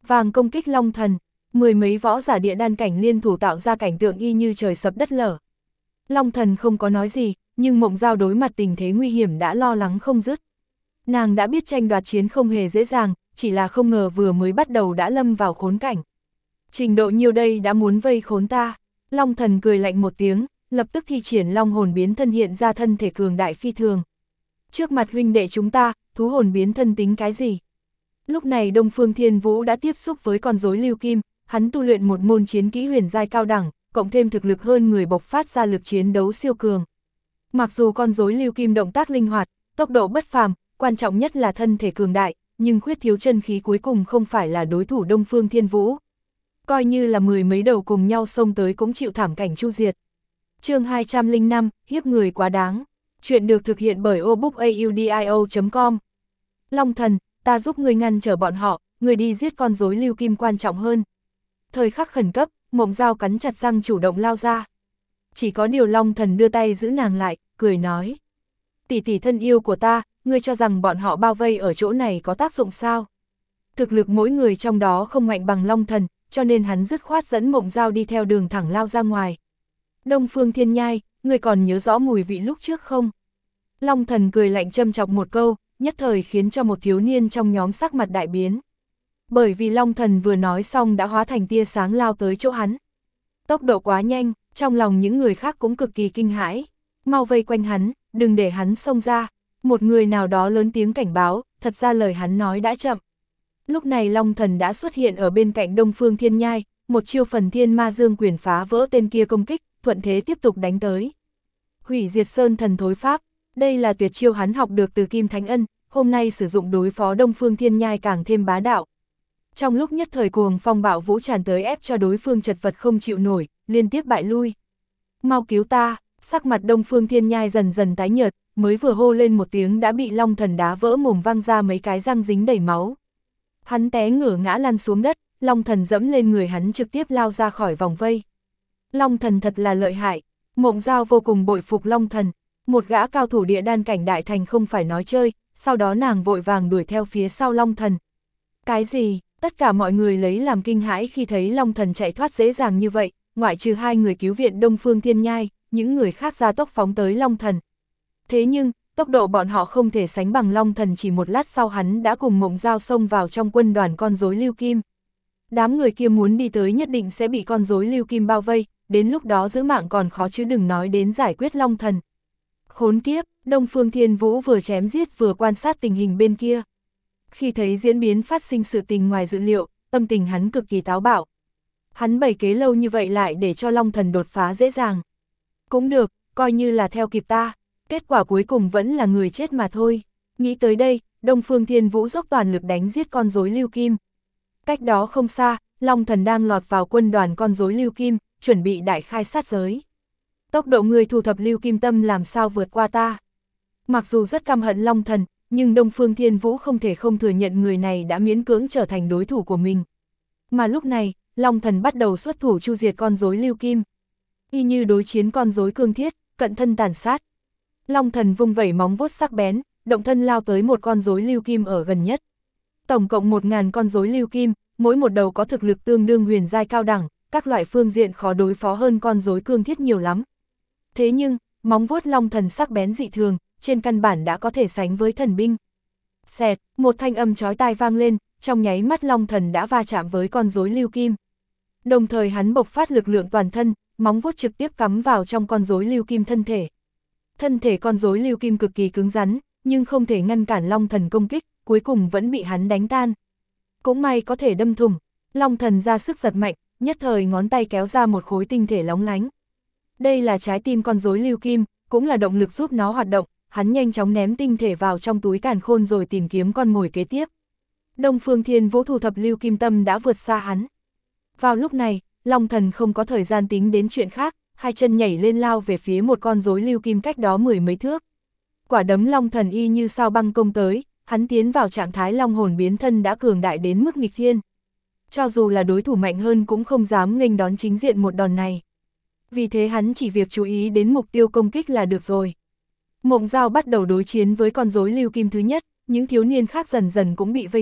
vàng công kích Long Thần, mười mấy võ giả địa đan cảnh liên thủ tạo ra cảnh tượng y như trời sập đất lở. Long Thần không có nói gì, nhưng Mộng Giao đối mặt tình thế nguy hiểm đã lo lắng không dứt. Nàng đã biết tranh đoạt chiến không hề dễ dàng, chỉ là không ngờ vừa mới bắt đầu đã lâm vào khốn cảnh. Trình độ nhiêu đây đã muốn vây khốn ta. Long Thần cười lạnh một tiếng, lập tức thi triển long hồn biến thân hiện ra thân thể cường đại phi thường. Trước mặt huynh đệ chúng ta, thú hồn biến thân tính cái gì? Lúc này Đông Phương Thiên Vũ đã tiếp xúc với con rối lưu kim, hắn tu luyện một môn chiến kỹ huyền giai cao đẳng, cộng thêm thực lực hơn người bộc phát ra lực chiến đấu siêu cường. Mặc dù con rối lưu kim động tác linh hoạt, tốc độ bất phàm, quan trọng nhất là thân thể cường đại, nhưng khuyết thiếu chân khí cuối cùng không phải là đối thủ Đông Phương Thiên Vũ. Coi như là mười mấy đầu cùng nhau xông tới cũng chịu thảm cảnh chu diệt. Chương hai trăm lẻ năm, hiếp người quá đáng. Chuyện được thực hiện bởi obookaudio chấm com. Long Thần, ta giúp ngươi ngăn trở bọn họ, ngươi đi giết con rối lưu kim quan trọng hơn. Thời khắc khẩn cấp, Mộng Giao cắn chặt răng chủ động lao ra. Chỉ có điều Long Thần đưa tay giữ nàng lại, cười nói. Tỷ tỷ thân yêu của ta, ngươi cho rằng bọn họ bao vây ở chỗ này có tác dụng sao? Thực lực mỗi người trong đó không mạnh bằng Long Thần, cho nên hắn dứt khoát dẫn Mộng Giao đi theo đường thẳng lao ra ngoài. Đông Phương Thiên Nhai, ngươi còn nhớ rõ mùi vị lúc trước không? Long Thần cười lạnh châm chọc một câu, nhất thời khiến cho một thiếu niên trong nhóm sắc mặt đại biến. Bởi vì Long Thần vừa nói xong đã hóa thành tia sáng lao tới chỗ hắn. Tốc độ quá nhanh, trong lòng những người khác cũng cực kỳ kinh hãi. Mau vây quanh hắn, đừng để hắn xông ra. Một người nào đó lớn tiếng cảnh báo, thật ra lời hắn nói đã chậm. Lúc này Long Thần đã xuất hiện ở bên cạnh Đông Phương Thiên Nhai, một chiêu phần thiên ma dương quyền phá vỡ tên kia công kích, thuận thế tiếp tục đánh tới. Hủy diệt sơn thần thối pháp, đây là tuyệt chiêu hắn học được từ Kim Thánh Ân, hôm nay sử dụng đối phó Đông Phương Thiên Nhai càng thêm bá đạo. Trong lúc nhất thời cuồng phong bạo vũ tràn tới ép cho đối phương chật vật không chịu nổi, liên tiếp bại lui. Mau cứu ta, sắc mặt Đông Phương Thiên Nhai dần dần tái nhợt, mới vừa hô lên một tiếng đã bị Long Thần đá vỡ mồm văng ra mấy cái răng dính đầy máu. Hắn té ngửa ngã lăn xuống đất, Long Thần dẫm lên người hắn trực tiếp lao ra khỏi vòng vây. Long Thần thật là lợi hại, Mộng Giao vô cùng bội phục Long Thần, một gã cao thủ địa đan cảnh đại thành không phải nói chơi, sau đó nàng vội vàng đuổi theo phía sau Long Thần. Cái gì? Tất cả mọi người lấy làm kinh hãi khi thấy Long Thần chạy thoát dễ dàng như vậy, ngoại trừ hai người cứu viện Đông Phương Thiên Nhai, những người khác ra tốc phóng tới Long Thần. Thế nhưng, tốc độ bọn họ không thể sánh bằng Long Thần, chỉ một lát sau hắn đã cùng Mộng Giao xông vào trong quân đoàn con rối lưu kim. Đám người kia muốn đi tới nhất định sẽ bị con rối lưu kim bao vây, đến lúc đó giữ mạng còn khó chứ đừng nói đến giải quyết Long Thần. Khốn kiếp, Đông Phương Thiên Vũ vừa chém giết vừa quan sát tình hình bên kia. Khi thấy diễn biến phát sinh sự tình ngoài dự liệu, tâm tình hắn cực kỳ táo bạo. Hắn bày kế lâu như vậy lại để cho Long Thần đột phá dễ dàng. Cũng được, coi như là theo kịp ta, kết quả cuối cùng vẫn là người chết mà thôi. Nghĩ tới đây, Đông Phương Thiên Vũ dốc toàn lực đánh giết con rối lưu kim. Cách đó không xa, Long Thần đang lọt vào quân đoàn con rối lưu kim, chuẩn bị đại khai sát giới. Tốc độ người thu thập lưu kim tâm làm sao vượt qua ta. Mặc dù rất căm hận Long Thần, nhưng Đông Phương Thiên Vũ không thể không thừa nhận người này đã miễn cưỡng trở thành đối thủ của mình. Mà lúc này, Long Thần bắt đầu xuất thủ chu diệt con rối lưu kim. Y như đối chiến con rối cương thiết, cận thân tàn sát. Long Thần vung vẩy móng vuốt sắc bén, động thân lao tới một con rối lưu kim ở gần nhất. Tổng cộng một nghìn con rối lưu kim, mỗi một đầu có thực lực tương đương huyền giai cao đẳng, các loại phương diện khó đối phó hơn con rối cương thiết nhiều lắm. Thế nhưng, móng vuốt Long Thần sắc bén dị thường, trên căn bản đã có thể sánh với thần binh. Xẹt, một thanh âm chói tai vang lên, trong nháy mắt Long Thần đã va chạm với con rối lưu kim. Đồng thời hắn bộc phát lực lượng toàn thân, móng vuốt trực tiếp cắm vào trong con rối lưu kim thân thể. Thân thể con rối lưu kim cực kỳ cứng rắn, nhưng không thể ngăn cản Long Thần công kích, cuối cùng vẫn bị hắn đánh tan. Cũng may có thể đâm thủng, Long Thần ra sức giật mạnh, nhất thời ngón tay kéo ra một khối tinh thể lóng lánh. Đây là trái tim con rối lưu kim, cũng là động lực giúp nó hoạt động, hắn nhanh chóng ném tinh thể vào trong túi càn khôn rồi tìm kiếm con mồi kế tiếp. Đông Phương Thiên Vũ thu thập lưu kim tâm đã vượt xa hắn. Vào lúc này, Long Thần không có thời gian tính đến chuyện khác, hai chân nhảy lên lao về phía một con rối lưu kim cách đó mười mấy thước. Quả đấm Long Thần y như sao băng công tới, hắn tiến vào trạng thái long hồn biến thân đã cường đại đến mức nghịch thiên. Cho dù là đối thủ mạnh hơn cũng không dám nghênh đón chính diện một đòn này. Vì thế hắn chỉ việc chú ý đến mục tiêu công kích là được rồi. Mộng Giao bắt đầu đối chiến với con rối lưu kim thứ nhất, những thiếu niên khác dần dần cũng bị vây quanh,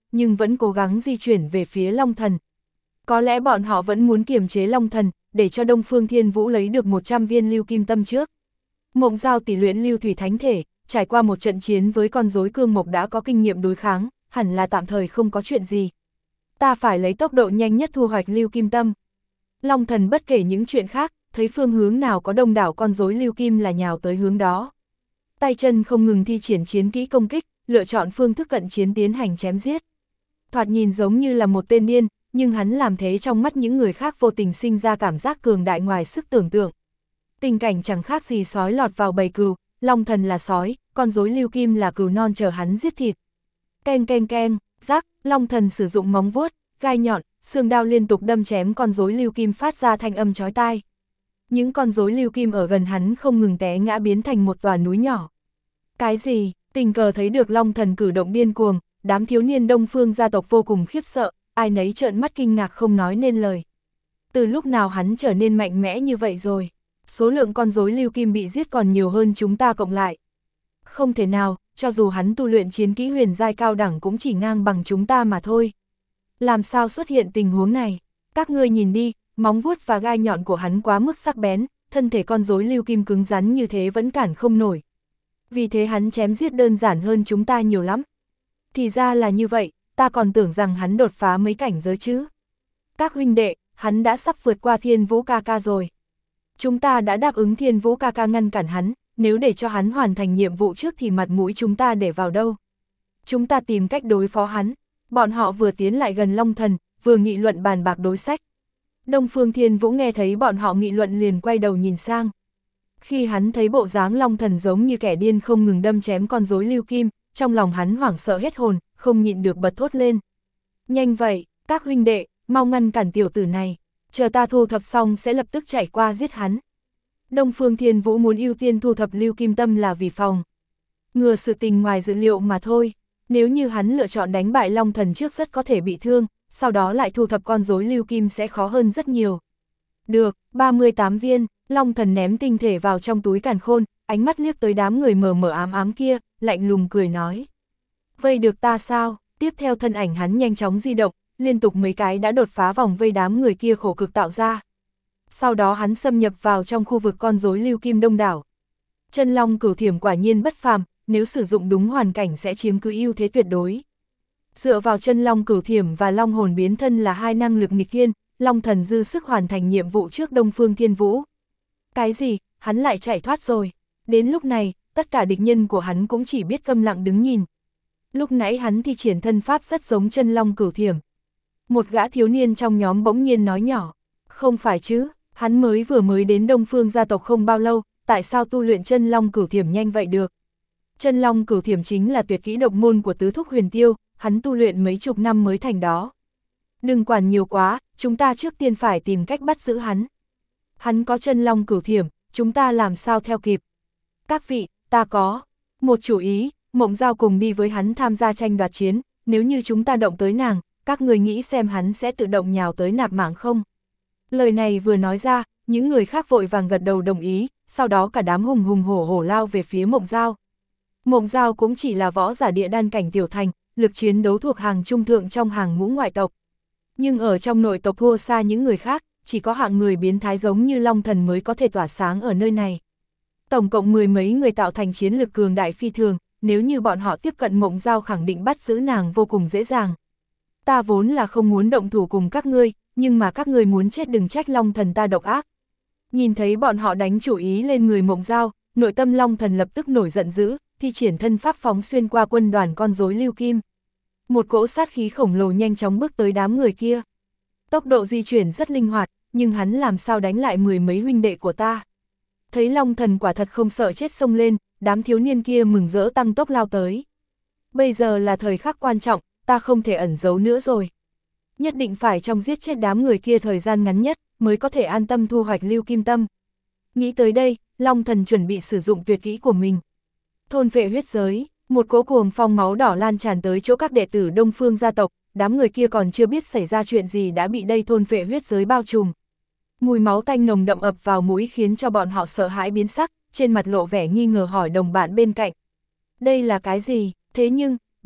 nhưng vẫn cố gắng di chuyển về phía Long Thần. Có lẽ bọn họ vẫn muốn kiềm chế Long Thần, để cho Đông Phương Thiên Vũ lấy được một trăm viên lưu kim tâm trước. Mộng Giao tỷ luyện lưu thủy thánh thể, trải qua một trận chiến với con rối cương mộc đã có kinh nghiệm đối kháng, hẳn là tạm thời không có chuyện gì. Ta phải lấy tốc độ nhanh nhất thu hoạch lưu kim tâm. Long Thần bất kể những chuyện khác, thấy phương hướng nào có đông đảo con rối lưu kim là nhào tới hướng đó. Tay chân không ngừng thi triển chiến kỹ công kích, lựa chọn phương thức cận chiến tiến hành chém giết. Thoạt nhìn giống như là một tên điên, nhưng hắn làm thế trong mắt những người khác vô tình sinh ra cảm giác cường đại ngoài sức tưởng tượng. Tình cảnh chẳng khác gì sói lọt vào bầy cừu, Long Thần là sói, con rối lưu kim là cừu non chờ hắn giết thịt. Keng keng keng, rắc, Long Thần sử dụng móng vuốt, gai nhọn, xương đao liên tục đâm chém con rối lưu kim phát ra thanh âm chói tai. Những con rối lưu kim ở gần hắn không ngừng té ngã biến thành một tòa núi nhỏ. Cái gì? Tình cờ thấy được Long Thần cử động điên cuồng, đám thiếu niên Đông Phương gia tộc vô cùng khiếp sợ, ai nấy trợn mắt kinh ngạc không nói nên lời. Từ lúc nào hắn trở nên mạnh mẽ như vậy rồi? Số lượng con rối lưu kim bị giết còn nhiều hơn chúng ta cộng lại. Không thể nào, cho dù hắn tu luyện chiến kỹ huyền giai cao đẳng cũng chỉ ngang bằng chúng ta mà thôi. Làm sao xuất hiện tình huống này? Các ngươi nhìn đi, móng vuốt và gai nhọn của hắn quá mức sắc bén, thân thể con rối lưu kim cứng rắn như thế vẫn cản không nổi. Vì thế hắn chém giết đơn giản hơn chúng ta nhiều lắm. Thì ra là như vậy, ta còn tưởng rằng hắn đột phá mấy cảnh giới chứ. Các huynh đệ, hắn đã sắp vượt qua Thiên Vũ ca ca rồi. Chúng ta đã đáp ứng Thiên Vũ ca ca ngăn cản hắn, nếu để cho hắn hoàn thành nhiệm vụ trước thì mặt mũi chúng ta để vào đâu. Chúng ta tìm cách đối phó hắn. Bọn họ vừa tiến lại gần Long Thần, vừa nghị luận bàn bạc đối sách. Đông Phương Thiên Vũ nghe thấy bọn họ nghị luận liền quay đầu nhìn sang. Khi hắn thấy bộ dáng Long Thần giống như kẻ điên không ngừng đâm chém con rối lưu kim, trong lòng hắn hoảng sợ hết hồn, không nhịn được bật thốt lên. Nhanh vậy, các huynh đệ, mau ngăn cản tiểu tử này, chờ ta thu thập xong sẽ lập tức chạy qua giết hắn. Đông Phương Thiên Vũ muốn ưu tiên thu thập lưu kim tâm là vì phòng ngừa sự tình ngoài dự liệu mà thôi. Nếu như hắn lựa chọn đánh bại Long Thần trước rất có thể bị thương, sau đó lại thu thập con rối lưu kim sẽ khó hơn rất nhiều. Được, ba mươi tám viên, Long Thần ném tinh thể vào trong túi càn khôn, ánh mắt liếc tới đám người mờ mờ ám ám kia, lạnh lùng cười nói. Vây được ta sao? Tiếp theo thân ảnh hắn nhanh chóng di động, liên tục mấy cái đã đột phá vòng vây đám người kia khổ cực tạo ra. Sau đó hắn xâm nhập vào trong khu vực con rối lưu kim đông đảo. Chân long cửu thiểm quả nhiên bất phàm, nếu sử dụng đúng hoàn cảnh sẽ chiếm cứ ưu thế tuyệt đối. Dựa vào chân long cửu thiểm và long hồn biến thân là hai năng lực nghịch thiên, Long Thần dư sức hoàn thành nhiệm vụ trước Đông Phương Thiên Vũ. Cái gì, hắn lại chạy thoát rồi. Đến lúc này, tất cả địch nhân của hắn cũng chỉ biết câm lặng đứng nhìn. Lúc nãy hắn thi triển thân pháp rất giống chân long cửu thiểm. Một gã thiếu niên trong nhóm bỗng nhiên nói nhỏ. Không phải chứ, hắn mới vừa mới đến Đông Phương gia tộc không bao lâu, tại sao tu luyện chân long cửu thiểm nhanh vậy được? Chân long cửu thiểm chính là tuyệt kỹ độc môn của tứ thúc Huyền Tiêu, hắn tu luyện mấy chục năm mới thành đó. Đừng quản nhiều quá, chúng ta trước tiên phải tìm cách bắt giữ hắn. Hắn có chân long cửu thiểm, chúng ta làm sao theo kịp? Các vị, ta có một chủ ý, Mộng Giao cùng đi với hắn tham gia tranh đoạt chiến, nếu như chúng ta động tới nàng, các người nghĩ xem hắn sẽ tự động nhào tới nạp mạng không? Lời này vừa nói ra, những người khác vội vàng gật đầu đồng ý, sau đó cả đám hùng hùng hổ hổ lao về phía Mộng Giao. Mộng Giao cũng chỉ là võ giả địa đan cảnh tiểu thành, lực chiến đấu thuộc hàng trung thượng trong hàng ngũ ngoại tộc. Nhưng ở trong nội tộc thua xa những người khác, chỉ có hạng người biến thái giống như Long Thần mới có thể tỏa sáng ở nơi này. Tổng cộng mười mấy người tạo thành chiến lực cường đại phi thường, nếu như bọn họ tiếp cận Mộng Giao khẳng định bắt giữ nàng vô cùng dễ dàng. Ta vốn là không muốn động thủ cùng các ngươi, nhưng mà các ngươi muốn chết đừng trách Long Thần ta độc ác. Nhìn thấy bọn họ đánh chủ ý lên người Mộng Giao, nội tâm Long Thần lập tức nổi giận dữ, thi triển thân pháp phóng xuyên qua quân đoàn con rối lưu kim. Một cỗ sát khí khổng lồ nhanh chóng bước tới đám người kia. Tốc độ di chuyển rất linh hoạt, nhưng hắn làm sao đánh lại mười mấy huynh đệ của ta. Thấy Long Thần quả thật không sợ chết xông lên, đám thiếu niên kia mừng rỡ tăng tốc lao tới. Bây giờ là thời khắc quan trọng, ta không thể ẩn giấu nữa rồi. Nhất định phải trong giết chết đám người kia thời gian ngắn nhất, mới có thể an tâm thu hoạch lưu kim tâm. Nghĩ tới đây, Long Thần chuẩn bị sử dụng tuyệt kỹ của mình. Thôn vệ huyết giới, một cỗ cuồng phong máu đỏ lan tràn tới chỗ các đệ tử Đông Phương gia tộc, đám người kia còn chưa biết xảy ra chuyện gì đã bị đây thôn vệ huyết giới bao trùm. Mùi máu tanh nồng đậm ập vào mũi khiến cho bọn họ sợ hãi biến sắc, trên mặt lộ vẻ nghi ngờ hỏi đồng bạn bên cạnh. Đây là cái gì? Thế nhưng,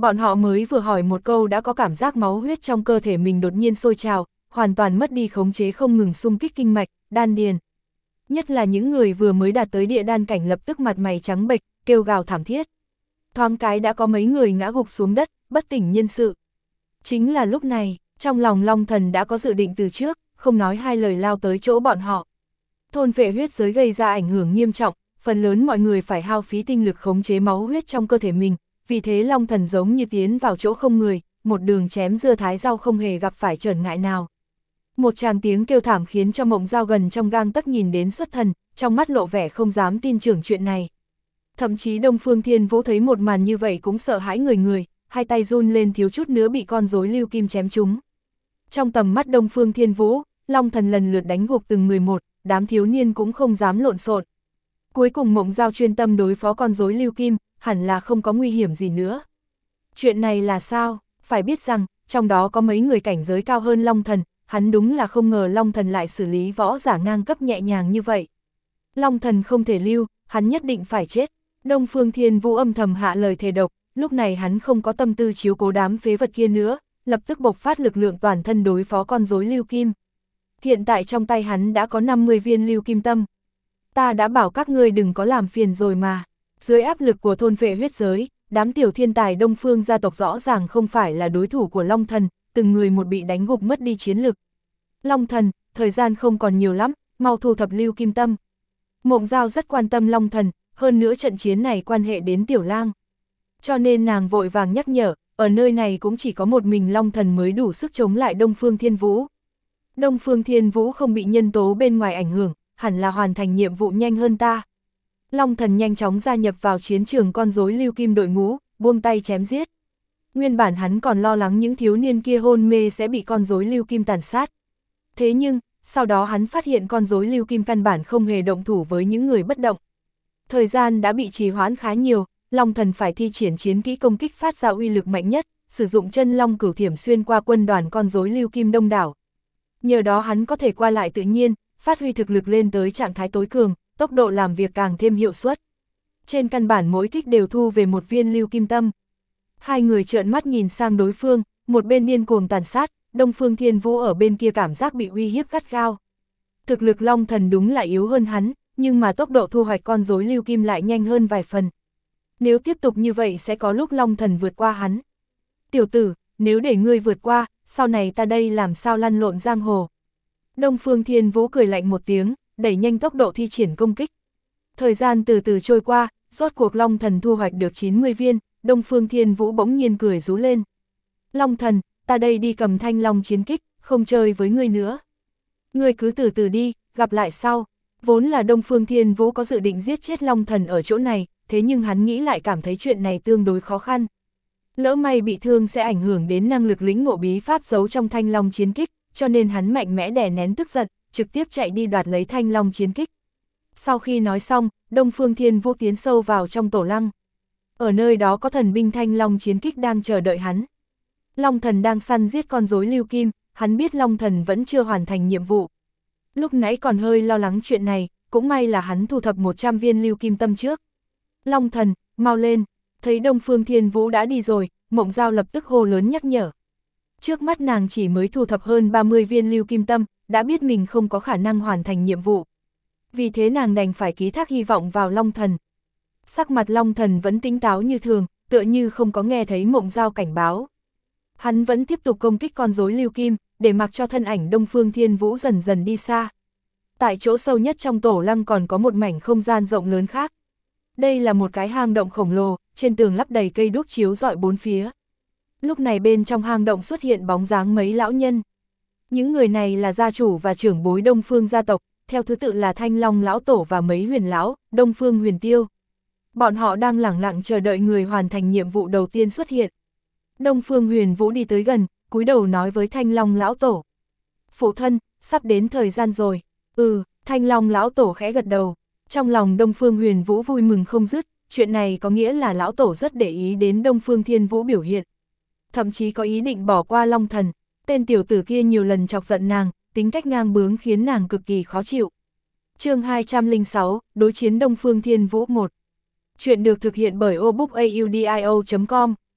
Bọn họ mới vừa hỏi một câu đã có cảm giác máu huyết trong cơ thể mình đột nhiên sôi trào, hoàn toàn mất đi khống chế không ngừng xung kích kinh mạch, đan điền. Nhất là những người vừa mới đạt tới địa đan cảnh lập tức mặt mày trắng bệch, kêu gào thảm thiết. Thoáng cái đã có mấy người ngã gục xuống đất, bất tỉnh nhân sự. Chính là lúc này, trong lòng Long Thần đã có dự định từ trước, không nói hai lời lao tới chỗ bọn họ. Thôn phệ huyết giới gây ra ảnh hưởng nghiêm trọng, phần lớn mọi người phải hao phí tinh lực khống chế máu huyết trong cơ thể mình, vì thế Long Thần giống như tiến vào chỗ không người, một đường chém dưa thái rau không hề gặp phải trở ngại nào. Một tràng tiếng kêu thảm khiến cho Mộng Dao gần trong gang tấc nhìn đến xuất thần, trong mắt lộ vẻ không dám tin tưởng chuyện này. Thậm chí Đông Phương Thiên Vũ thấy một màn như vậy cũng sợ hãi người người, hai tay run lên thiếu chút nữa bị con rối lưu kim chém trúng. Trong tầm mắt Đông Phương Thiên Vũ, Long Thần lần lượt đánh gục từng người một, đám thiếu niên cũng không dám lộn xộn. Cuối cùng Mộng Dao chuyên tâm đối phó con rối lưu kim, hẳn là không có nguy hiểm gì nữa. Chuyện này là sao? Phải biết rằng, trong đó có mấy người cảnh giới cao hơn Long Thần, hắn đúng là không ngờ Long Thần lại xử lý võ giả ngang cấp nhẹ nhàng như vậy. Long Thần không thể lưu, hắn nhất định phải chết. Đông Phương Thiên Vũ âm thầm hạ lời thề độc, lúc này hắn không có tâm tư chiếu cố đám phế vật kia nữa, lập tức bộc phát lực lượng toàn thân đối phó con rối lưu kim. Hiện tại trong tay hắn đã có năm mươi viên lưu kim tâm. Ta đã bảo các ngươi đừng có làm phiền rồi mà. Dưới áp lực của thôn phệ huyết giới, đám tiểu thiên tài Đông Phương gia tộc rõ ràng không phải là đối thủ của Long Thần, từng người một bị đánh gục mất đi chiến lực. Long Thần, thời gian không còn nhiều lắm, mau thu thập lưu kim tâm. Mộng Dao rất quan tâm Long Thần, hơn nữa trận chiến này quan hệ đến Tiểu Lang. Cho nên nàng vội vàng nhắc nhở, ở nơi này cũng chỉ có một mình Long Thần mới đủ sức chống lại Đông Phương Thiên Vũ. Đông Phương Thiên Vũ không bị nhân tố bên ngoài ảnh hưởng, hẳn là hoàn thành nhiệm vụ nhanh hơn ta. Long Thần nhanh chóng gia nhập vào chiến trường con rối lưu kim đội ngũ, buông tay chém giết. Nguyên bản hắn còn lo lắng những thiếu niên kia hôn mê sẽ bị con rối lưu kim tàn sát. Thế nhưng, sau đó hắn phát hiện con rối lưu kim căn bản không hề động thủ với những người bất động. Thời gian đã bị trì hoãn khá nhiều, Long Thần phải thi triển chiến kỹ công kích phát ra uy lực mạnh nhất, sử dụng chân long cửu thiểm xuyên qua quân đoàn con rối lưu kim đông đảo. Nhờ đó hắn có thể qua lại tự nhiên, phát huy thực lực lên tới trạng thái tối cường, tốc độ làm việc càng thêm hiệu suất. Trên căn bản mỗi kích đều thu về một viên lưu kim tâm. Hai người trợn mắt nhìn sang đối phương, một bên điên cuồng tàn sát, Đông Phương Thiên Vũ ở bên kia cảm giác bị uy hiếp gắt gao. Thực lực Long Thần đúng là yếu hơn hắn, nhưng mà tốc độ thu hoạch con rối lưu kim lại nhanh hơn vài phần. Nếu tiếp tục như vậy sẽ có lúc Long Thần vượt qua hắn. Tiểu tử, nếu để ngươi vượt qua, sau này ta đây làm sao lăn lộn giang hồ. Đông Phương Thiên Vũ cười lạnh một tiếng, đẩy nhanh tốc độ thi triển công kích. Thời gian từ từ trôi qua, rốt cuộc Long Thần thu hoạch được chín mươi viên, Đông Phương Thiên Vũ bỗng nhiên cười rú lên. Long Thần, ta đây đi cầm thanh long chiến kích, không chơi với ngươi nữa. Ngươi cứ từ từ đi, gặp lại sau. Vốn là Đông Phương Thiên Vũ có dự định giết chết Long Thần ở chỗ này, thế nhưng hắn nghĩ lại cảm thấy chuyện này tương đối khó khăn. Lỡ may bị thương sẽ ảnh hưởng đến năng lực lĩnh ngộ bí pháp giấu trong thanh long chiến kích, cho nên hắn mạnh mẽ đè nén tức giận, trực tiếp chạy đi đoạt lấy thanh long chiến kích. Sau khi nói xong, Đông Phương Thiên Vũ tiến sâu vào trong tổ lăng. Ở nơi đó có thần binh thanh long chiến kích đang chờ đợi hắn. Long Thần đang săn giết con rối lưu kim, hắn biết Long Thần vẫn chưa hoàn thành nhiệm vụ. Lúc nãy còn hơi lo lắng chuyện này, cũng may là hắn thu thập một trăm viên lưu kim tâm trước. Long Thần, mau lên, thấy Đông Phương Thiên Vũ đã đi rồi, Mộng Dao lập tức hô lớn nhắc nhở. Trước mắt nàng chỉ mới thu thập hơn ba mươi viên lưu kim tâm, đã biết mình không có khả năng hoàn thành nhiệm vụ. Vì thế nàng đành phải ký thác hy vọng vào Long Thần. Sắc mặt Long Thần vẫn tỉnh táo như thường, tựa như không có nghe thấy Mộng Dao cảnh báo. Hắn vẫn tiếp tục công kích con rối lưu kim, để mặc cho thân ảnh Đông Phương Thiên Vũ dần dần đi xa. Tại chỗ sâu nhất trong tổ lăng còn có một mảnh không gian rộng lớn khác. Đây là một cái hang động khổng lồ, trên tường lắp đầy cây đuốc chiếu rọi bốn phía. Lúc này bên trong hang động xuất hiện bóng dáng mấy lão nhân. Những người này là gia chủ và trưởng bối Đông Phương gia tộc, theo thứ tự là Thanh Long lão tổ và mấy huyền lão, Đông Phương Huyền Tiêu. Bọn họ đang lẳng lặng chờ đợi người hoàn thành nhiệm vụ đầu tiên xuất hiện. Đông Phương Huyền Vũ đi tới gần, cúi đầu nói với Thanh Long lão tổ. Phụ thân, sắp đến thời gian rồi. Ừ, Thanh Long lão tổ khẽ gật đầu. Trong lòng Đông Phương Huyền Vũ vui mừng không dứt, chuyện này có nghĩa là lão tổ rất để ý đến Đông Phương Thiên Vũ biểu hiện. Thậm chí có ý định bỏ qua Long Thần, tên tiểu tử kia nhiều lần chọc giận nàng, tính cách ngang bướng khiến nàng cực kỳ khó chịu. Chương hai trăm lẻ sáu, đối chiến Đông Phương Thiên Vũ một. Chuyện được thực hiện bởi obookaudio chấm com.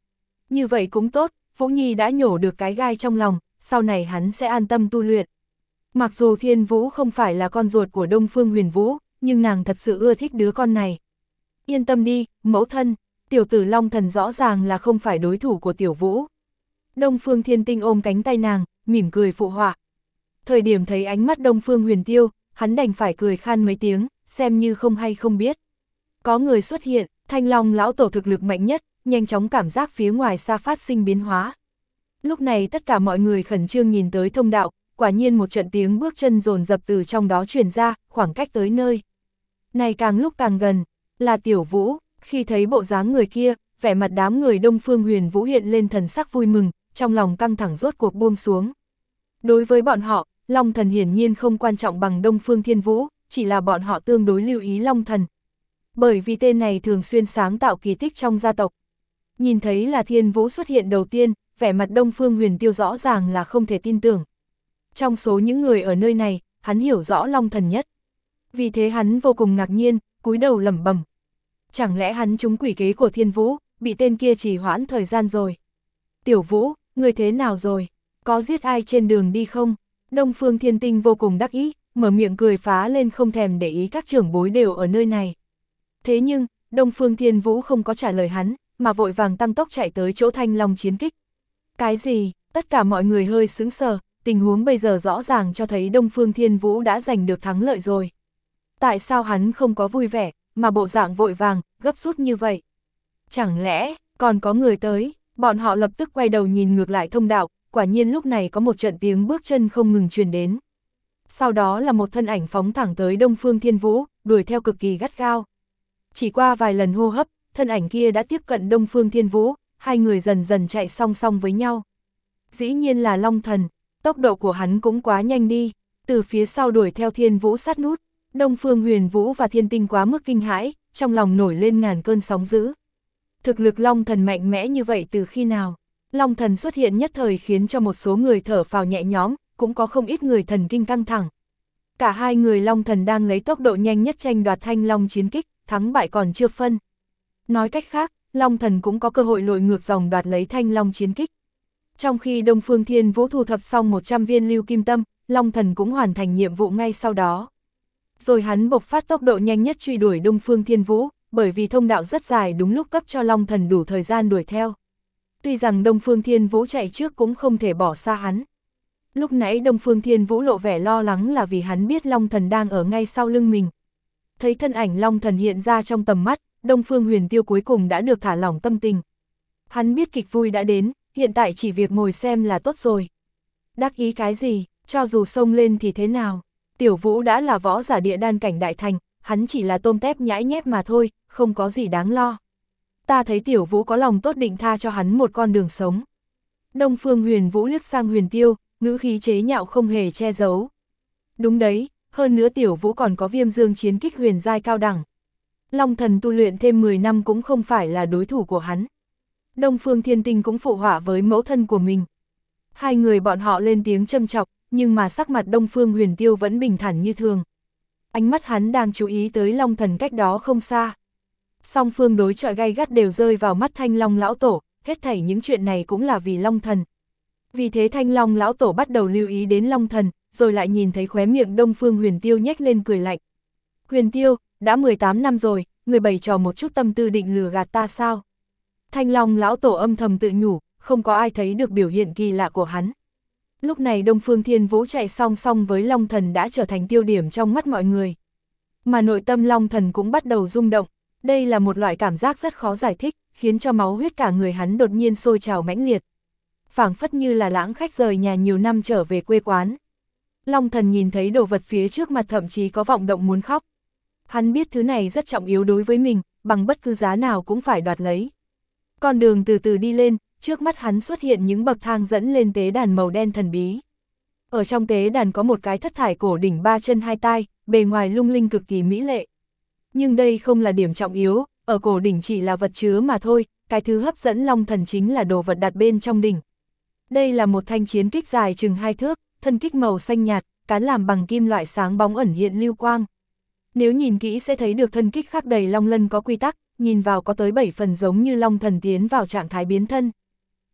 Như vậy cũng tốt, Vũ Nhi đã nhổ được cái gai trong lòng, sau này hắn sẽ an tâm tu luyện. Mặc dù Thiên Vũ không phải là con ruột của Đông Phương Huyền Vũ, nhưng nàng thật sự ưa thích đứa con này. Yên tâm đi, mẫu thân, tiểu tử Long Thần rõ ràng là không phải đối thủ của tiểu Vũ. Đông Phương Thiên Tinh ôm cánh tay nàng, mỉm cười phụ họa. Thời điểm thấy ánh mắt Đông Phương Huyền Tiêu, hắn đành phải cười khan mấy tiếng, xem như không hay không biết. Có người xuất hiện, Thanh Long lão tổ thực lực mạnh nhất, nhanh chóng cảm giác phía ngoài xa phát sinh biến hóa. Lúc này tất cả mọi người khẩn trương nhìn tới thông đạo, quả nhiên một trận tiếng bước chân dồn dập từ trong đó truyền ra, khoảng cách tới nơi. Này càng lúc càng gần, là Tiểu Vũ, khi thấy bộ dáng người kia, vẻ mặt đám người Đông Phương Huyền Vũ hiện lên thần sắc vui mừng, trong lòng căng thẳng rốt cuộc buông xuống. Đối với bọn họ, Long Thần hiển nhiên không quan trọng bằng Đông Phương Thiên Vũ, chỉ là bọn họ tương đối lưu ý Long Thần. Bởi vì tên này thường xuyên sáng tạo kỳ tích trong gia tộc. Nhìn thấy là Thiên Vũ xuất hiện đầu tiên, vẻ mặt Đông Phương Huyền Tiêu rõ ràng là không thể tin tưởng. Trong số những người ở nơi này, hắn hiểu rõ Long Thần nhất. Vì thế hắn vô cùng ngạc nhiên, cúi đầu lẩm bẩm. Chẳng lẽ hắn trúng quỷ kế của Thiên Vũ, bị tên kia trì hoãn thời gian rồi. Tiểu Vũ, người thế nào rồi? Có giết ai trên đường đi không? Đông Phương Thiên Tinh vô cùng đắc ý, mở miệng cười phá lên không thèm để ý các trưởng bối đều ở nơi này. Thế nhưng, Đông Phương Thiên Vũ không có trả lời hắn, mà vội vàng tăng tốc chạy tới chỗ Thanh Long chiến kích. Cái gì? Tất cả mọi người hơi sững sờ, tình huống bây giờ rõ ràng cho thấy Đông Phương Thiên Vũ đã giành được thắng lợi rồi. Tại sao hắn không có vui vẻ, mà bộ dạng vội vàng, gấp rút như vậy? Chẳng lẽ, còn có người tới? Bọn họ lập tức quay đầu nhìn ngược lại thông đạo, quả nhiên lúc này có một trận tiếng bước chân không ngừng truyền đến. Sau đó là một thân ảnh phóng thẳng tới Đông Phương Thiên Vũ, đuổi theo cực kỳ gắt gao. Chỉ qua vài lần hô hấp, thân ảnh kia đã tiếp cận Đông Phương Thiên Vũ, hai người dần dần chạy song song với nhau. Dĩ nhiên là Long Thần, tốc độ của hắn cũng quá nhanh đi, từ phía sau đuổi theo Thiên Vũ sát nút. Đông Phương Huyền Vũ và Thiên Tinh quá mức kinh hãi, trong lòng nổi lên ngàn cơn sóng dữ. Thực lực Long Thần mạnh mẽ như vậy từ khi nào? Long Thần xuất hiện nhất thời khiến cho một số người thở phào nhẹ nhõm, cũng có không ít người thần kinh căng thẳng. Cả hai người Long Thần đang lấy tốc độ nhanh nhất tranh đoạt Thanh Long chiến kích, thắng bại còn chưa phân. Nói cách khác, Long Thần cũng có cơ hội lội ngược dòng đoạt lấy Thanh Long chiến kích. Trong khi Đông Phương Thiên Vũ thu thập xong một trăm viên lưu kim tâm, Long Thần cũng hoàn thành nhiệm vụ ngay sau đó. Rồi hắn bộc phát tốc độ nhanh nhất truy đuổi Đông Phương Thiên Vũ, bởi vì thông đạo rất dài đúng lúc cấp cho Long Thần đủ thời gian đuổi theo. Tuy rằng Đông Phương Thiên Vũ chạy trước cũng không thể bỏ xa hắn. Lúc nãy Đông Phương Thiên Vũ lộ vẻ lo lắng là vì hắn biết Long Thần đang ở ngay sau lưng mình. Thấy thân ảnh Long Thần hiện ra trong tầm mắt, Đông Phương Huyền Tiêu cuối cùng đã được thả lỏng tâm tình. Hắn biết kịch vui đã đến, hiện tại chỉ việc ngồi xem là tốt rồi. Đắc ý cái gì, cho dù xông lên thì thế nào. Tiểu Vũ đã là võ giả địa đan cảnh đại thành, hắn chỉ là tôm tép nhãi nhép mà thôi, không có gì đáng lo. Ta thấy Tiểu Vũ có lòng tốt định tha cho hắn một con đường sống. Đông Phương Huyền Vũ liếc sang Huyền Tiêu, ngữ khí chế nhạo không hề che giấu. Đúng đấy, hơn nữa Tiểu Vũ còn có viêm dương chiến kích huyền giai cao đẳng. Long Thần tu luyện thêm mười năm cũng không phải là đối thủ của hắn. Đông Phương Thiên Tinh cũng phụ họa với mẫu thân của mình. Hai người bọn họ lên tiếng châm chọc, nhưng mà sắc mặt Đông Phương Huyền Tiêu vẫn bình thản như thường. Ánh mắt hắn đang chú ý tới Long Thần cách đó không xa. Song phương đối chọi gay gắt đều rơi vào mắt Thanh Long lão tổ, hết thảy những chuyện này cũng là vì Long Thần. Vì thế Thanh Long lão tổ bắt đầu lưu ý đến Long Thần, rồi lại nhìn thấy khóe miệng Đông Phương Huyền Tiêu nhếch lên cười lạnh. Huyền Tiêu, đã mười tám năm rồi, người bày trò một chút tâm tư định lừa gạt ta sao? Thanh Long lão tổ âm thầm tự nhủ, không có ai thấy được biểu hiện kỳ lạ của hắn. Lúc này Đông Phương Thiên Vũ chạy song song với Long Thần đã trở thành tiêu điểm trong mắt mọi người. Mà nội tâm Long Thần cũng bắt đầu rung động, đây là một loại cảm giác rất khó giải thích, khiến cho máu huyết cả người hắn đột nhiên sôi trào mãnh liệt. Phảng phất như là lãng khách rời nhà nhiều năm trở về quê quán. Long Thần nhìn thấy đồ vật phía trước mặt thậm chí có vọng động muốn khóc. Hắn biết thứ này rất trọng yếu đối với mình, bằng bất cứ giá nào cũng phải đoạt lấy. Con đường từ từ đi lên, trước mắt hắn xuất hiện những bậc thang dẫn lên tế đàn màu đen thần bí. Ở trong tế đàn có một cái thất thải cổ đỉnh ba chân hai tai, bề ngoài lung linh cực kỳ mỹ lệ. Nhưng đây không là điểm trọng yếu, ở cổ đỉnh chỉ là vật chứa mà thôi, cái thứ hấp dẫn Long Thần chính là đồ vật đặt bên trong đỉnh. Đây là một thanh chiến kích dài chừng hai thước, thân kích màu xanh nhạt, cán làm bằng kim loại sáng bóng ẩn hiện lưu quang. Nếu nhìn kỹ sẽ thấy được thân kích khắc đầy long lân có quy tắc, nhìn vào có tới bảy phần giống như Long Thần tiến vào trạng thái biến thân.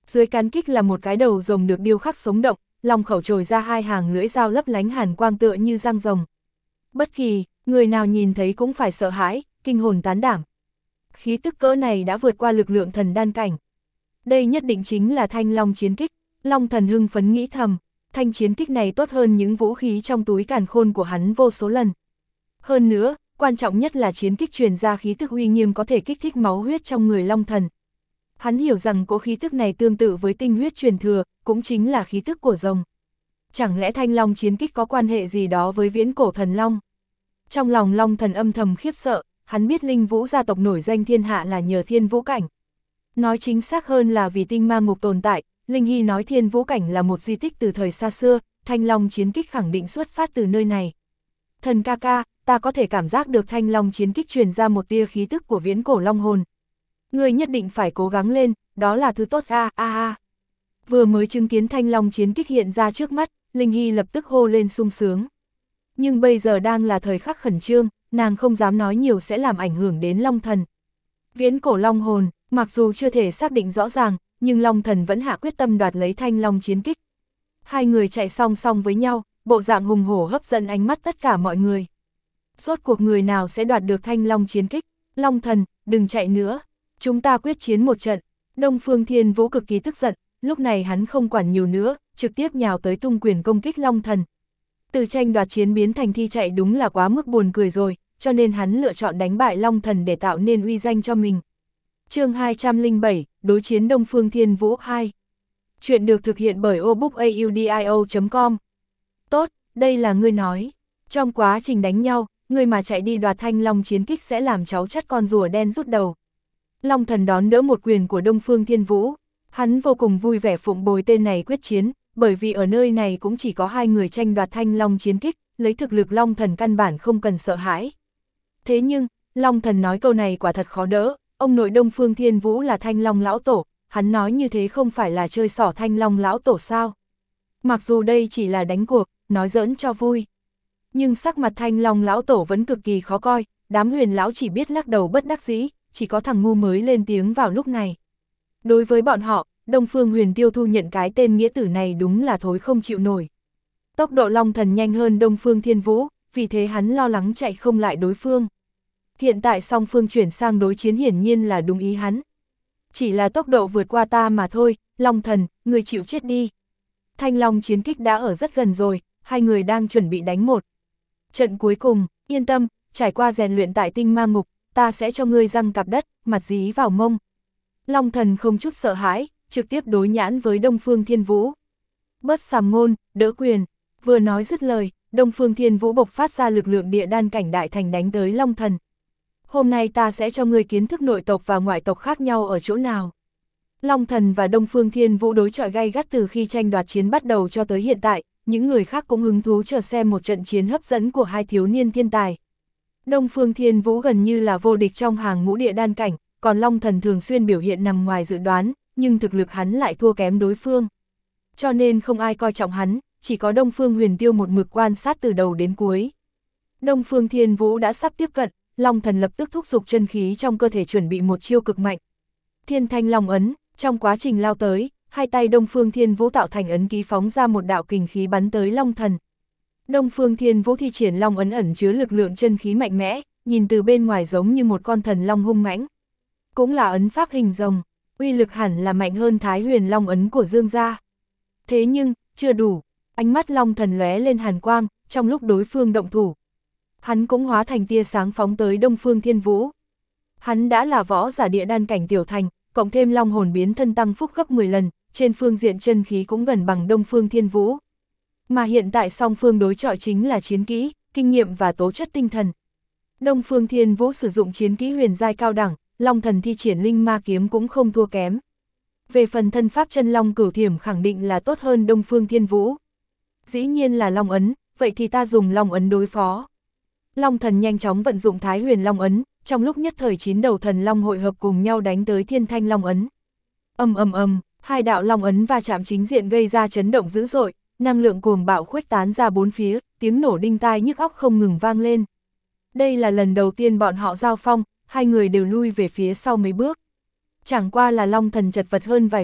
Dưới cán kích là một cái đầu rồng được điêu khắc sống động, lòng khẩu trồi ra hai hàng lưỡi dao lấp lánh hàn quang tựa như răng rồng. Bất kỳ, người nào nhìn thấy cũng phải sợ hãi, kinh hồn tán đảm. Khí tức cỡ này đã vượt qua lực lượng thần đan cảnh. Đây nhất định chính là thanh long chiến kích, Long Thần hưng phấn nghĩ thầm, thanh chiến kích này tốt hơn những vũ khí trong túi càn khôn của hắn vô số lần. Hơn nữa, quan trọng nhất là chiến kích truyền ra khí tức uy nghiêm có thể kích thích máu huyết trong người Long Thần. Hắn hiểu rằng cỗ khí tức này tương tự với tinh huyết truyền thừa, cũng chính là khí tức của rồng. Chẳng lẽ thanh long chiến kích có quan hệ gì đó với viễn cổ thần long? Trong lòng Long Thần âm thầm khiếp sợ, hắn biết Linh Vũ gia tộc nổi danh thiên hạ là nhờ Thiên Vũ Cảnh. Nói chính xác hơn là vì tinh ma ngục tồn tại, Linh Hy nói Thiên Vũ Cảnh là một di tích từ thời xa xưa, thanh long chiến kích khẳng định xuất phát từ nơi này. Thần ca ca, ta có thể cảm giác được thanh long chiến kích truyền ra một tia khí tức của viễn cổ long hồn. Ngươi nhất định phải cố gắng lên, đó là thứ tốt a a a. Vừa mới chứng kiến thanh long chiến kích hiện ra trước mắt, Linh Hy lập tức hô lên sung sướng. Nhưng bây giờ đang là thời khắc khẩn trương, nàng không dám nói nhiều sẽ làm ảnh hưởng đến Long Thần. Viễn cổ long hồn, mặc dù chưa thể xác định rõ ràng, nhưng Long Thần vẫn hạ quyết tâm đoạt lấy thanh long chiến kích. Hai người chạy song song với nhau, bộ dạng hùng hổ hấp dẫn ánh mắt tất cả mọi người. Rốt cuộc người nào sẽ đoạt được thanh long chiến kích? Long Thần, đừng chạy nữa. Chúng ta quyết chiến một trận. Đông Phương Thiên Vũ cực kỳ tức giận, lúc này hắn không quản nhiều nữa, trực tiếp nhào tới tung quyền công kích Long Thần. Từ tranh đoạt chiến biến thành thi chạy đúng là quá mức buồn cười rồi, cho nên hắn lựa chọn đánh bại Long Thần để tạo nên uy danh cho mình. Chương hai trăm lẻ bảy, đối chiến Đông Phương Thiên Vũ hai. Chuyện được thực hiện bởi obookaudio chấm com. Tốt, đây là ngươi nói. Trong quá trình đánh nhau, người mà chạy đi đoạt thanh long chiến kích sẽ làm cháu chắt con rùa đen rút đầu. Long Thần đón đỡ một quyền của Đông Phương Thiên Vũ. Hắn vô cùng vui vẻ phụng bồi tên này quyết chiến, bởi vì ở nơi này cũng chỉ có hai người tranh đoạt thanh long chiến kích, lấy thực lực Long Thần căn bản không cần sợ hãi. Thế nhưng, Long Thần nói câu này quả thật khó đỡ, ông nội Đông Phương Thiên Vũ là thanh long lão tổ, hắn nói như thế không phải là chơi xỏ thanh long lão tổ sao. Mặc dù đây chỉ là đánh cuộc, nói giỡn cho vui. Nhưng sắc mặt thanh long lão tổ vẫn cực kỳ khó coi, đám huyền lão chỉ biết lắc đầu bất đắc dĩ, chỉ có thằng ngu mới lên tiếng vào lúc này. Đối với bọn họ, Đông Phương Huyền Tiêu thu nhận cái tên nghĩa tử này đúng là thối không chịu nổi. Tốc độ Long Thần nhanh hơn Đông Phương Thiên Vũ, vì thế hắn lo lắng chạy không lại đối phương. Hiện tại song phương chuyển sang đối chiến hiển nhiên là đúng ý hắn. Chỉ là tốc độ vượt qua ta mà thôi, Long Thần, người chịu chết đi. Thanh long chiến kích đã ở rất gần rồi, hai người đang chuẩn bị đánh một trận cuối cùng, yên tâm, trải qua rèn luyện tại tinh ma ngục, ta sẽ cho ngươi răng cặp đất, mặt dí vào mông. Long Thần không chút sợ hãi, trực tiếp đối nhãn với Đông Phương Thiên Vũ. Bớt sàm ngôn, đỡ quyền, vừa nói dứt lời, Đông Phương Thiên Vũ bộc phát ra lực lượng địa đan cảnh đại thành đánh tới Long Thần. Hôm nay ta sẽ cho ngươi kiến thức nội tộc và ngoại tộc khác nhau ở chỗ nào. Long Thần và Đông Phương Thiên Vũ đối chọi gay gắt từ khi tranh đoạt chiến bắt đầu cho tới hiện tại, những người khác cũng hứng thú chờ xem một trận chiến hấp dẫn của hai thiếu niên thiên tài. Đông Phương Thiên Vũ gần như là vô địch trong hàng ngũ địa đan cảnh, còn Long Thần thường xuyên biểu hiện nằm ngoài dự đoán, nhưng thực lực hắn lại thua kém đối phương. Cho nên không ai coi trọng hắn, chỉ có Đông Phương Huyền Tiêu một mực quan sát từ đầu đến cuối. Đông Phương Thiên Vũ đã sắp tiếp cận, Long Thần lập tức thúc giục chân khí trong cơ thể chuẩn bị một chiêu cực mạnh. Thiên Thanh Long ấn, trong quá trình lao tới, hai tay Đông Phương Thiên Vũ tạo thành ấn ký phóng ra một đạo kình khí bắn tới Long Thần. Đông Phương Thiên Vũ thi triển long ấn ẩn chứa lực lượng chân khí mạnh mẽ, nhìn từ bên ngoài giống như một con thần long hung mãnh. Cũng là ấn pháp hình rồng, uy lực hẳn là mạnh hơn Thái Huyền Long ấn của Dương gia. Thế nhưng, chưa đủ, ánh mắt Long Thần lóe lên hàn quang, trong lúc đối phương động thủ. Hắn cũng hóa thành tia sáng phóng tới Đông Phương Thiên Vũ. Hắn đã là võ giả địa đan cảnh tiểu thành, cộng thêm long hồn biến thân tăng phúc gấp mười lần, trên phương diện chân khí cũng gần bằng Đông Phương Thiên Vũ. Mà hiện tại song phương đối chọi chính là chiến kỹ, kinh nghiệm và tố chất tinh thần. Đông Phương Thiên Vũ sử dụng chiến kỹ huyền giai cao đẳng, Long Thần thi triển linh ma kiếm cũng không thua kém. Về phần thân pháp chân long cửu thiểm khẳng định là tốt hơn Đông Phương Thiên Vũ. Dĩ nhiên là long ấn, vậy thì ta dùng long ấn đối phó. Long Thần nhanh chóng vận dụng Thái Huyền Long ấn, trong lúc nhất thời chín đầu thần long hội hợp cùng nhau đánh tới Thiên Thanh Long ấn. Ầm ầm ầm, hai đạo long ấn va chạm chính diện gây ra chấn động dữ dội, năng lượng cuồng bạo khuếch tán ra bốn phía, tiếng nổ đinh tai nhức óc không ngừng vang lên. Đây là lần đầu tiên bọn họ giao phong, hai người đều lui về phía sau mấy bước. Chẳng qua là Long Thần chật vật hơn vài phần,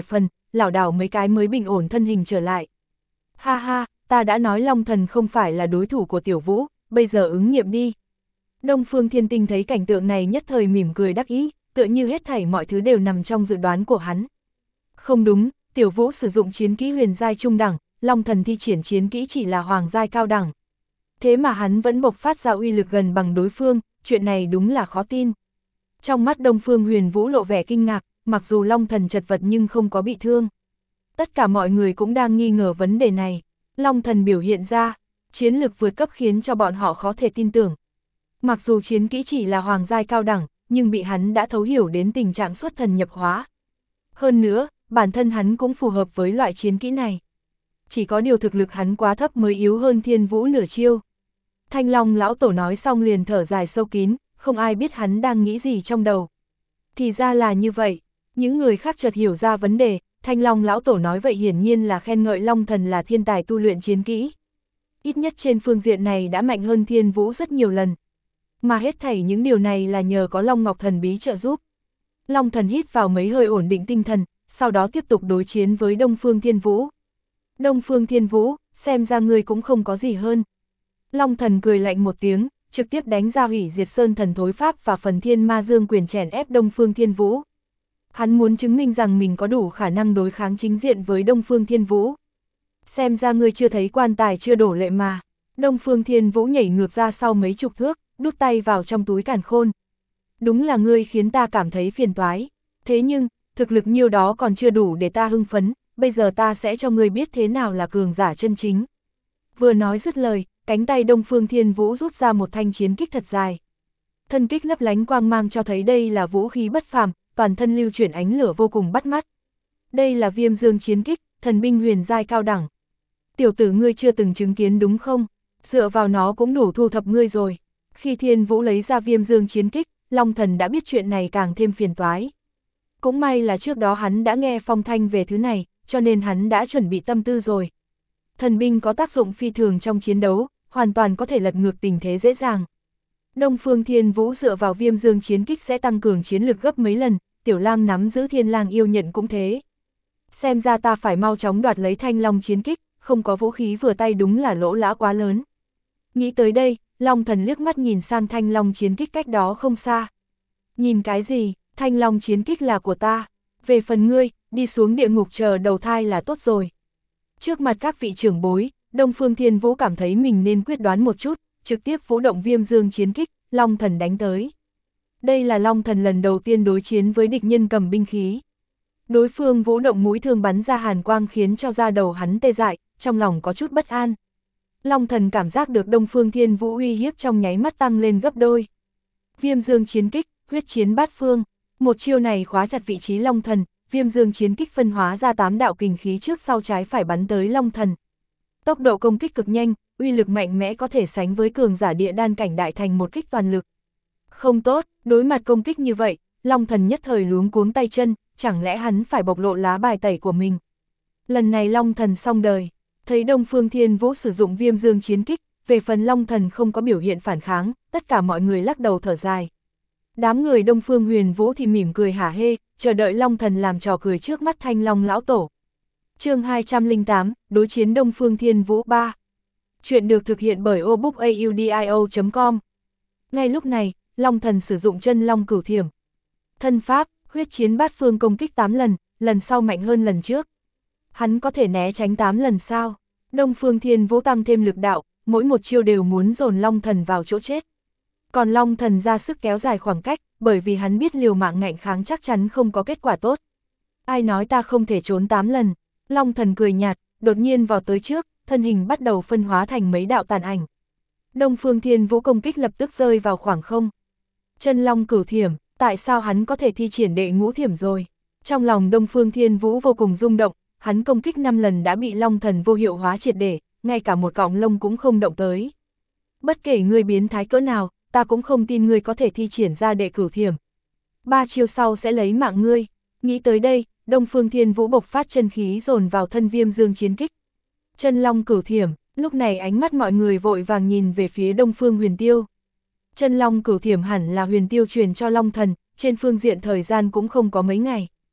lảo đảo mấy cái mới bình ổn thân hình trở lại. Ha ha, ta đã nói Long Thần không phải là đối thủ của Tiểu Vũ, bây giờ ứng nghiệm đi. Đông Phương Thiên Tinh thấy cảnh tượng này nhất thời mỉm cười đắc ý, tựa như hết thảy mọi thứ đều nằm trong dự đoán của hắn. Không đúng, Tiểu Vũ sử dụng chiến kỹ huyền giai trung đẳng, Long Thần thi triển chiến kỹ chỉ là hoàng giai cao đẳng. Thế mà hắn vẫn bộc phát ra uy lực gần bằng đối phương, chuyện này đúng là khó tin. Trong mắt Đông Phương Huyền Vũ lộ vẻ kinh ngạc, mặc dù Long Thần chật vật nhưng không có bị thương. Tất cả mọi người cũng đang nghi ngờ vấn đề này. Long Thần biểu hiện ra, chiến lực vượt cấp khiến cho bọn họ khó thể tin tưởng. Mặc dù chiến kỹ chỉ là hoàng giai cao đẳng, nhưng bị hắn đã thấu hiểu đến tình trạng xuất thần nhập hóa. Hơn nữa, bản thân hắn cũng phù hợp với loại chiến kỹ này. Chỉ có điều thực lực hắn quá thấp mới yếu hơn Thiên Vũ nửa chiêu. Thanh Long lão tổ nói xong liền thở dài sâu kín, không ai biết hắn đang nghĩ gì trong đầu. Thì ra là như vậy, những người khác chợt hiểu ra vấn đề, Thanh Long lão tổ nói vậy hiển nhiên là khen ngợi Long Thần là thiên tài tu luyện chiến kỹ. Ít nhất trên phương diện này đã mạnh hơn Thiên Vũ rất nhiều lần. Mà hết thảy những điều này là nhờ có Long Ngọc thần bí trợ giúp. Long Thần hít vào mấy hơi ổn định tinh thần, sau đó tiếp tục đối chiến với Đông Phương Thiên Vũ. Đông Phương Thiên Vũ, xem ra ngươi cũng không có gì hơn. Long Thần cười lạnh một tiếng, trực tiếp đánh ra hủy diệt sơn thần thối pháp và phần thiên ma dương quyền chèn ép Đông Phương Thiên Vũ. Hắn muốn chứng minh rằng mình có đủ khả năng đối kháng chính diện với Đông Phương Thiên Vũ. Xem ra ngươi chưa thấy quan tài chưa đổ lệ mà. Đông Phương Thiên Vũ nhảy ngược ra sau mấy chục thước, đút tay vào trong túi càn khôn. Đúng là ngươi khiến ta cảm thấy phiền toái. Thế nhưng, thực lực nhiêu đó còn chưa đủ để ta hưng phấn, bây giờ ta sẽ cho ngươi biết thế nào là cường giả chân chính. Vừa nói dứt lời, cánh tay Đông Phương Thiên Vũ rút ra một thanh chiến kích thật dài. Thân kích lấp lánh quang mang cho thấy đây là vũ khí bất phàm, toàn thân lưu chuyển ánh lửa vô cùng bắt mắt. Đây là Viêm Dương chiến kích, thần binh huyền giai cao đẳng. Tiểu tử ngươi chưa từng chứng kiến đúng không? Dựa vào nó cũng đủ thu thập ngươi rồi. Khi Thiên Vũ lấy ra Viêm Dương chiến kích, Long Thần đã biết chuyện này càng thêm phiền toái. Cũng may là trước đó hắn đã nghe phong thanh về thứ này, cho nên hắn đã chuẩn bị tâm tư rồi. Thần binh có tác dụng phi thường trong chiến đấu, hoàn toàn có thể lật ngược tình thế dễ dàng. Đông Phương Thiên Vũ dựa vào Viêm Dương chiến kích sẽ tăng cường chiến lực gấp mấy lần, Tiểu Lang nắm giữ Thiên Lang yêu nhận cũng thế. Xem ra ta phải mau chóng đoạt lấy Thanh Long chiến kích, không có vũ khí vừa tay đúng là lỗ lã quá lớn. Nghĩ tới đây, Long Thần liếc mắt nhìn sang Thanh Long chiến kích cách đó không xa. Nhìn cái gì, Thanh Long chiến kích là của ta, về phần ngươi, đi xuống địa ngục chờ đầu thai là tốt rồi. Trước mặt các vị trưởng bối, Đông Phương Thiên Vũ cảm thấy mình nên quyết đoán một chút, trực tiếp vũ động Viêm Dương chiến kích, Long Thần đánh tới. Đây là Long Thần lần đầu tiên đối chiến với địch nhân cầm binh khí. Đối phương vũ động mũi thương bắn ra hàn quang khiến cho da đầu hắn tê dại, trong lòng có chút bất an. Long Thần cảm giác được Đông Phương Thiên Vũ uy hiếp trong nháy mắt tăng lên gấp đôi. Viêm Dương chiến kích, huyết chiến bát phương, một chiêu này khóa chặt vị trí Long Thần, Viêm Dương chiến kích phân hóa ra tám đạo kình khí trước sau trái phải bắn tới Long Thần. Tốc độ công kích cực nhanh, uy lực mạnh mẽ có thể sánh với cường giả địa đan cảnh đại thành một kích toàn lực. Không tốt, đối mặt công kích như vậy, Long Thần nhất thời luống cuống tay chân, chẳng lẽ hắn phải bộc lộ lá bài tẩy của mình. Lần này Long Thần xong đời, thấy Đông Phương Thiên Vũ sử dụng Viêm Dương chiến kích, về phần Long Thần không có biểu hiện phản kháng, tất cả mọi người lắc đầu thở dài. Đám người Đông Phương Huyền Vũ thì mỉm cười hả hê, chờ đợi Long Thần làm trò cười trước mắt Thanh Long lão tổ. Chương hai trăm lẻ tám, đối chiến Đông Phương Thiên Vũ ba. Chuyện được thực hiện bởi o book audio chấm com. Ngay lúc này, Long Thần sử dụng chân long cửu thiểm. Thân pháp, huyết chiến bát phương công kích tám lần, lần sau mạnh hơn lần trước. Hắn có thể né tránh tám lần sao? Đông Phương Thiên Vũ tăng thêm lực đạo, mỗi một chiêu đều muốn dồn Long Thần vào chỗ chết. Còn Long Thần ra sức kéo dài khoảng cách, bởi vì hắn biết liều mạng ngạnh kháng chắc chắn không có kết quả tốt. Ai nói ta không thể trốn tám lần? Long Thần cười nhạt, đột nhiên vào tới trước, thân hình bắt đầu phân hóa thành mấy đạo tàn ảnh. Đông Phương Thiên Vũ công kích lập tức rơi vào khoảng không. Chân long cửu thiểm, tại sao hắn có thể thi triển đệ ngũ thiểm rồi? Trong lòng Đông Phương Thiên Vũ vô cùng rung động, hắn công kích năm lần đã bị Long Thần vô hiệu hóa triệt để, ngay cả một cọng lông cũng không động tới. Bất kể ngươi biến thái cỡ nào, ta cũng không tin ngươi có thể thi triển ra đệ cửu thiểm. Ba chiêu sau sẽ lấy mạng ngươi. Nghĩ tới đây, Đông Phương Thiên Vũ bộc phát chân khí dồn vào thân Viêm Dương chiến kích. Chân long cửu thiểm, lúc này ánh mắt mọi người vội vàng nhìn về phía Đông Phương Huyền Tiêu. Chân long cửu thiểm hẳn là Huyền Tiêu truyền cho Long Thần, trên phương diện thời gian cũng không có mấy ngày.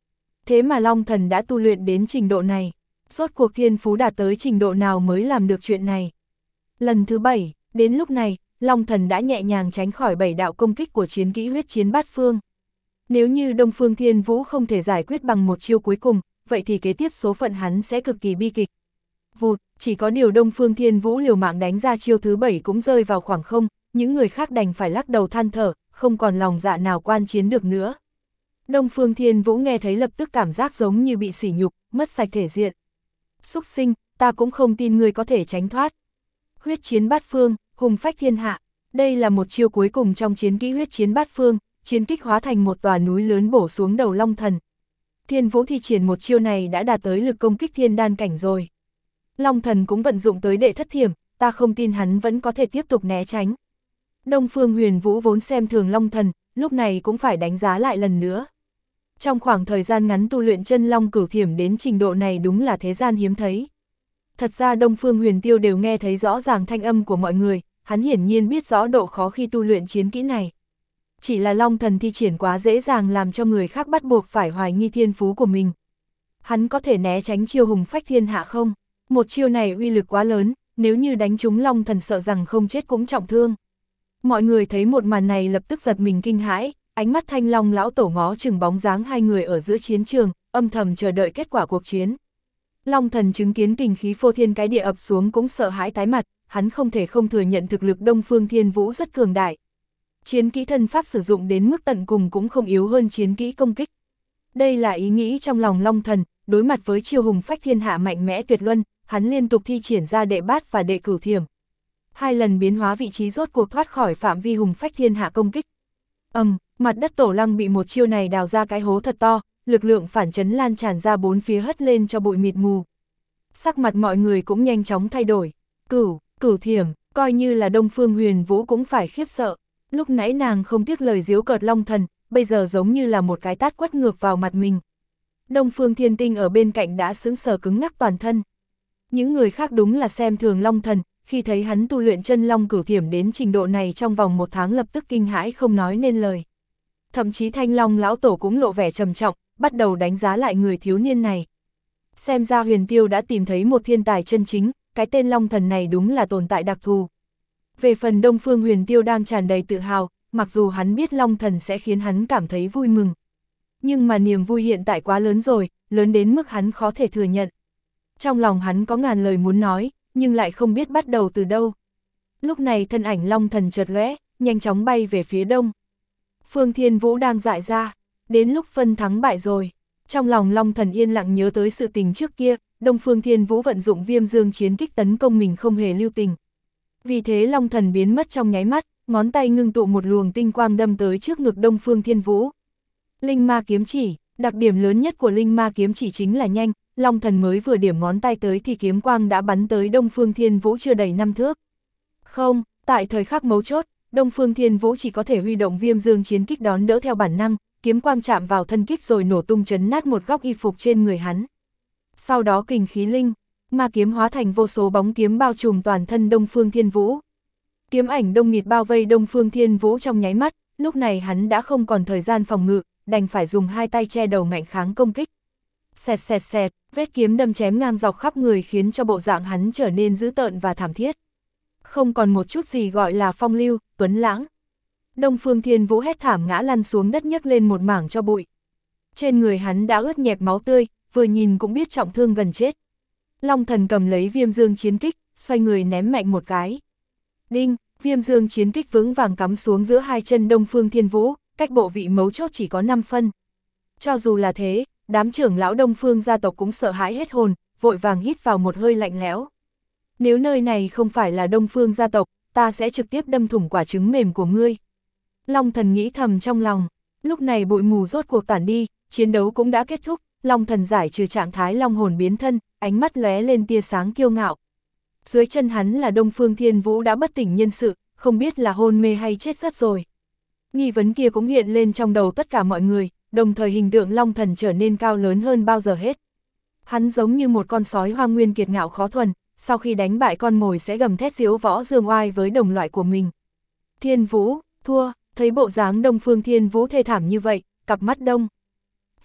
Thế mà Long Thần đã tu luyện đến trình độ này. Rốt cuộc thiên phú đạt tới trình độ nào mới làm được chuyện này. Lần thứ bảy, đến lúc này, Long Thần đã nhẹ nhàng tránh khỏi bảy đạo công kích của chiến kỹ huyết chiến bát phương. Nếu như Đông Phương Thiên Vũ không thể giải quyết bằng một chiêu cuối cùng, vậy thì kế tiếp số phận hắn sẽ cực kỳ bi kịch. Vụt, chỉ có điều Đông Phương Thiên Vũ liều mạng đánh ra chiêu thứ bảy cũng rơi vào khoảng không, những người khác đành phải lắc đầu than thở, không còn lòng dạ nào quan chiến được nữa. Đông Phương Thiên Vũ nghe thấy lập tức cảm giác giống như bị sỉ nhục, mất sạch thể diện. Súc sinh, ta cũng không tin ngươi có thể tránh thoát. Huyết chiến bát phương, hùng phách thiên hạ. Đây là một chiêu cuối cùng trong chiến kỹ huyết chiến bát phương, chiến kích hóa thành một tòa núi lớn bổ xuống đầu Long Thần. Thiên Vũ thi triển một chiêu này đã đạt tới lực công kích thiên đan cảnh rồi. Long Thần cũng vận dụng tới đệ thất thiểm, ta không tin hắn vẫn có thể tiếp tục né tránh. Đông Phương Huyền Vũ vốn xem thường Long Thần, lúc này cũng phải đánh giá lại lần nữa. Trong khoảng thời gian ngắn tu luyện chân long cửu thiểm đến trình độ này đúng là thế gian hiếm thấy. Thật ra Đông Phương Huyền Tiêu đều nghe thấy rõ ràng thanh âm của mọi người, hắn hiển nhiên biết rõ độ khó khi tu luyện chiến kỹ này. Chỉ là Long Thần thi triển quá dễ dàng làm cho người khác bắt buộc phải hoài nghi thiên phú của mình. Hắn có thể né tránh chiêu hùng phách thiên hạ không? Một chiêu này uy lực quá lớn, nếu như đánh trúng Long Thần sợ rằng không chết cũng trọng thương. Mọi người thấy một màn này lập tức giật mình kinh hãi, ánh mắt Thanh Long lão tổ ngó chừng bóng dáng hai người ở giữa chiến trường, âm thầm chờ đợi kết quả cuộc chiến. Long Thần chứng kiến kình khí phô thiên cái địa ập xuống cũng sợ hãi tái mặt, hắn không thể không thừa nhận thực lực Đông Phương Thiên Vũ rất cường đại. Chiến kỹ thân pháp sử dụng đến mức tận cùng cũng không yếu hơn chiến kỹ công kích. Đây là ý nghĩ trong lòng Long Thần, đối mặt với chiêu hùng phách thiên hạ mạnh mẽ tuyệt luân, hắn liên tục thi triển ra đệ bát và đệ cửu thiểm. Hai lần biến hóa vị trí rốt cuộc thoát khỏi phạm vi hùng phách thiên hạ công kích. Ầm, um, mặt đất Tổ Lăng bị một chiêu này đào ra cái hố thật to, lực lượng phản chấn lan tràn ra bốn phía hất lên cho bụi mịt mù. Sắc mặt mọi người cũng nhanh chóng thay đổi. Cửu, cửu thiểm, coi như là Đông Phương Huyền Vũ cũng phải khiếp sợ. Lúc nãy nàng không tiếc lời giễu cợt Long Thần, bây giờ giống như là một cái tát quất ngược vào mặt mình. Đông Phương Thiên Tinh ở bên cạnh đã sững sờ cứng ngắc toàn thân. Những người khác đúng là xem thường Long Thần, khi thấy hắn tu luyện chân long cửu thiểm đến trình độ này trong vòng một tháng lập tức kinh hãi không nói nên lời. Thậm chí Thanh Long lão tổ cũng lộ vẻ trầm trọng, bắt đầu đánh giá lại người thiếu niên này. Xem ra Huyền Tiêu đã tìm thấy một thiên tài chân chính, cái tên Long Thần này đúng là tồn tại đặc thù. Về phần Đông Phương Huyền Tiêu đang tràn đầy tự hào, mặc dù hắn biết Long Thần sẽ khiến hắn cảm thấy vui mừng. Nhưng mà niềm vui hiện tại quá lớn rồi, lớn đến mức hắn khó thể thừa nhận. Trong lòng hắn có ngàn lời muốn nói, nhưng lại không biết bắt đầu từ đâu. Lúc này thân ảnh Long Thần chợt lóe, nhanh chóng bay về phía đông. Phương Thiên Vũ đang dại ra, đến lúc phân thắng bại rồi. Trong lòng Long Thần yên lặng nhớ tới sự tình trước kia, Đông Phương Thiên Vũ vận dụng viêm dương chiến kích tấn công mình không hề lưu tình. Vì thế Long Thần biến mất trong nháy mắt, ngón tay ngưng tụ một luồng tinh quang đâm tới trước ngực Đông Phương Thiên Vũ. Linh ma kiếm chỉ, đặc điểm lớn nhất của linh ma kiếm chỉ chính là nhanh, Long Thần mới vừa điểm ngón tay tới thì kiếm quang đã bắn tới Đông Phương Thiên Vũ chưa đầy năm thước. Không, tại thời khắc mấu chốt, Đông Phương Thiên Vũ chỉ có thể huy động viêm dương chiến kích đón đỡ theo bản năng, kiếm quang chạm vào thân kích rồi nổ tung chấn nát một góc y phục trên người hắn. Sau đó kình khí linh, ma kiếm hóa thành vô số bóng kiếm bao trùm toàn thân Đông Phương Thiên Vũ. Kiếm ảnh đông nghịt bao vây Đông Phương Thiên Vũ trong nháy mắt, lúc này hắn đã không còn thời gian phòng ngự, đành phải dùng hai tay che đầu ngạnh kháng công kích. Xẹt xẹt xẹt, vết kiếm đâm chém ngang dọc khắp người khiến cho bộ dạng hắn trở nên dữ tợn và thảm thiết. Không còn một chút gì gọi là phong lưu, tuấn lãng. Đông Phương Thiên Vũ hét thảm ngã lăn xuống đất nhấc lên một mảng cho bụi. Trên người hắn đã ướt nhẹp máu tươi, vừa nhìn cũng biết trọng thương gần chết. Long Thần cầm lấy viêm dương chiến kích, xoay người ném mạnh một cái. Đinh, viêm dương chiến kích vững vàng cắm xuống giữa hai chân Đông Phương Thiên Vũ, cách bộ vị mấu chốt chỉ có năm phân. Cho dù là thế, đám trưởng lão Đông Phương gia tộc cũng sợ hãi hết hồn, vội vàng hít vào một hơi lạnh lẽo. Nếu nơi này không phải là Đông Phương gia tộc, ta sẽ trực tiếp đâm thủng quả trứng mềm của ngươi. Long Thần nghĩ thầm trong lòng, lúc này bụi mù rốt cuộc tản đi, chiến đấu cũng đã kết thúc, Long Thần giải trừ trạng thái long hồn biến thân, ánh mắt lóe lên tia sáng kiêu ngạo. Dưới chân hắn là Đông Phương Thiên Vũ đã bất tỉnh nhân sự, không biết là hôn mê hay chết rất rồi. Nghi vấn kia cũng hiện lên trong đầu tất cả mọi người, đồng thời hình tượng Long Thần trở nên cao lớn hơn bao giờ hết. Hắn giống như một con sói hoang nguyên kiệt ngạo khó thuần, sau khi đánh bại con mồi sẽ gầm thét diếu võ dương oai với đồng loại của mình. Thiên Vũ, thua, thấy bộ dáng Đông Phương Thiên Vũ thê thảm như vậy, cặp mắt Đông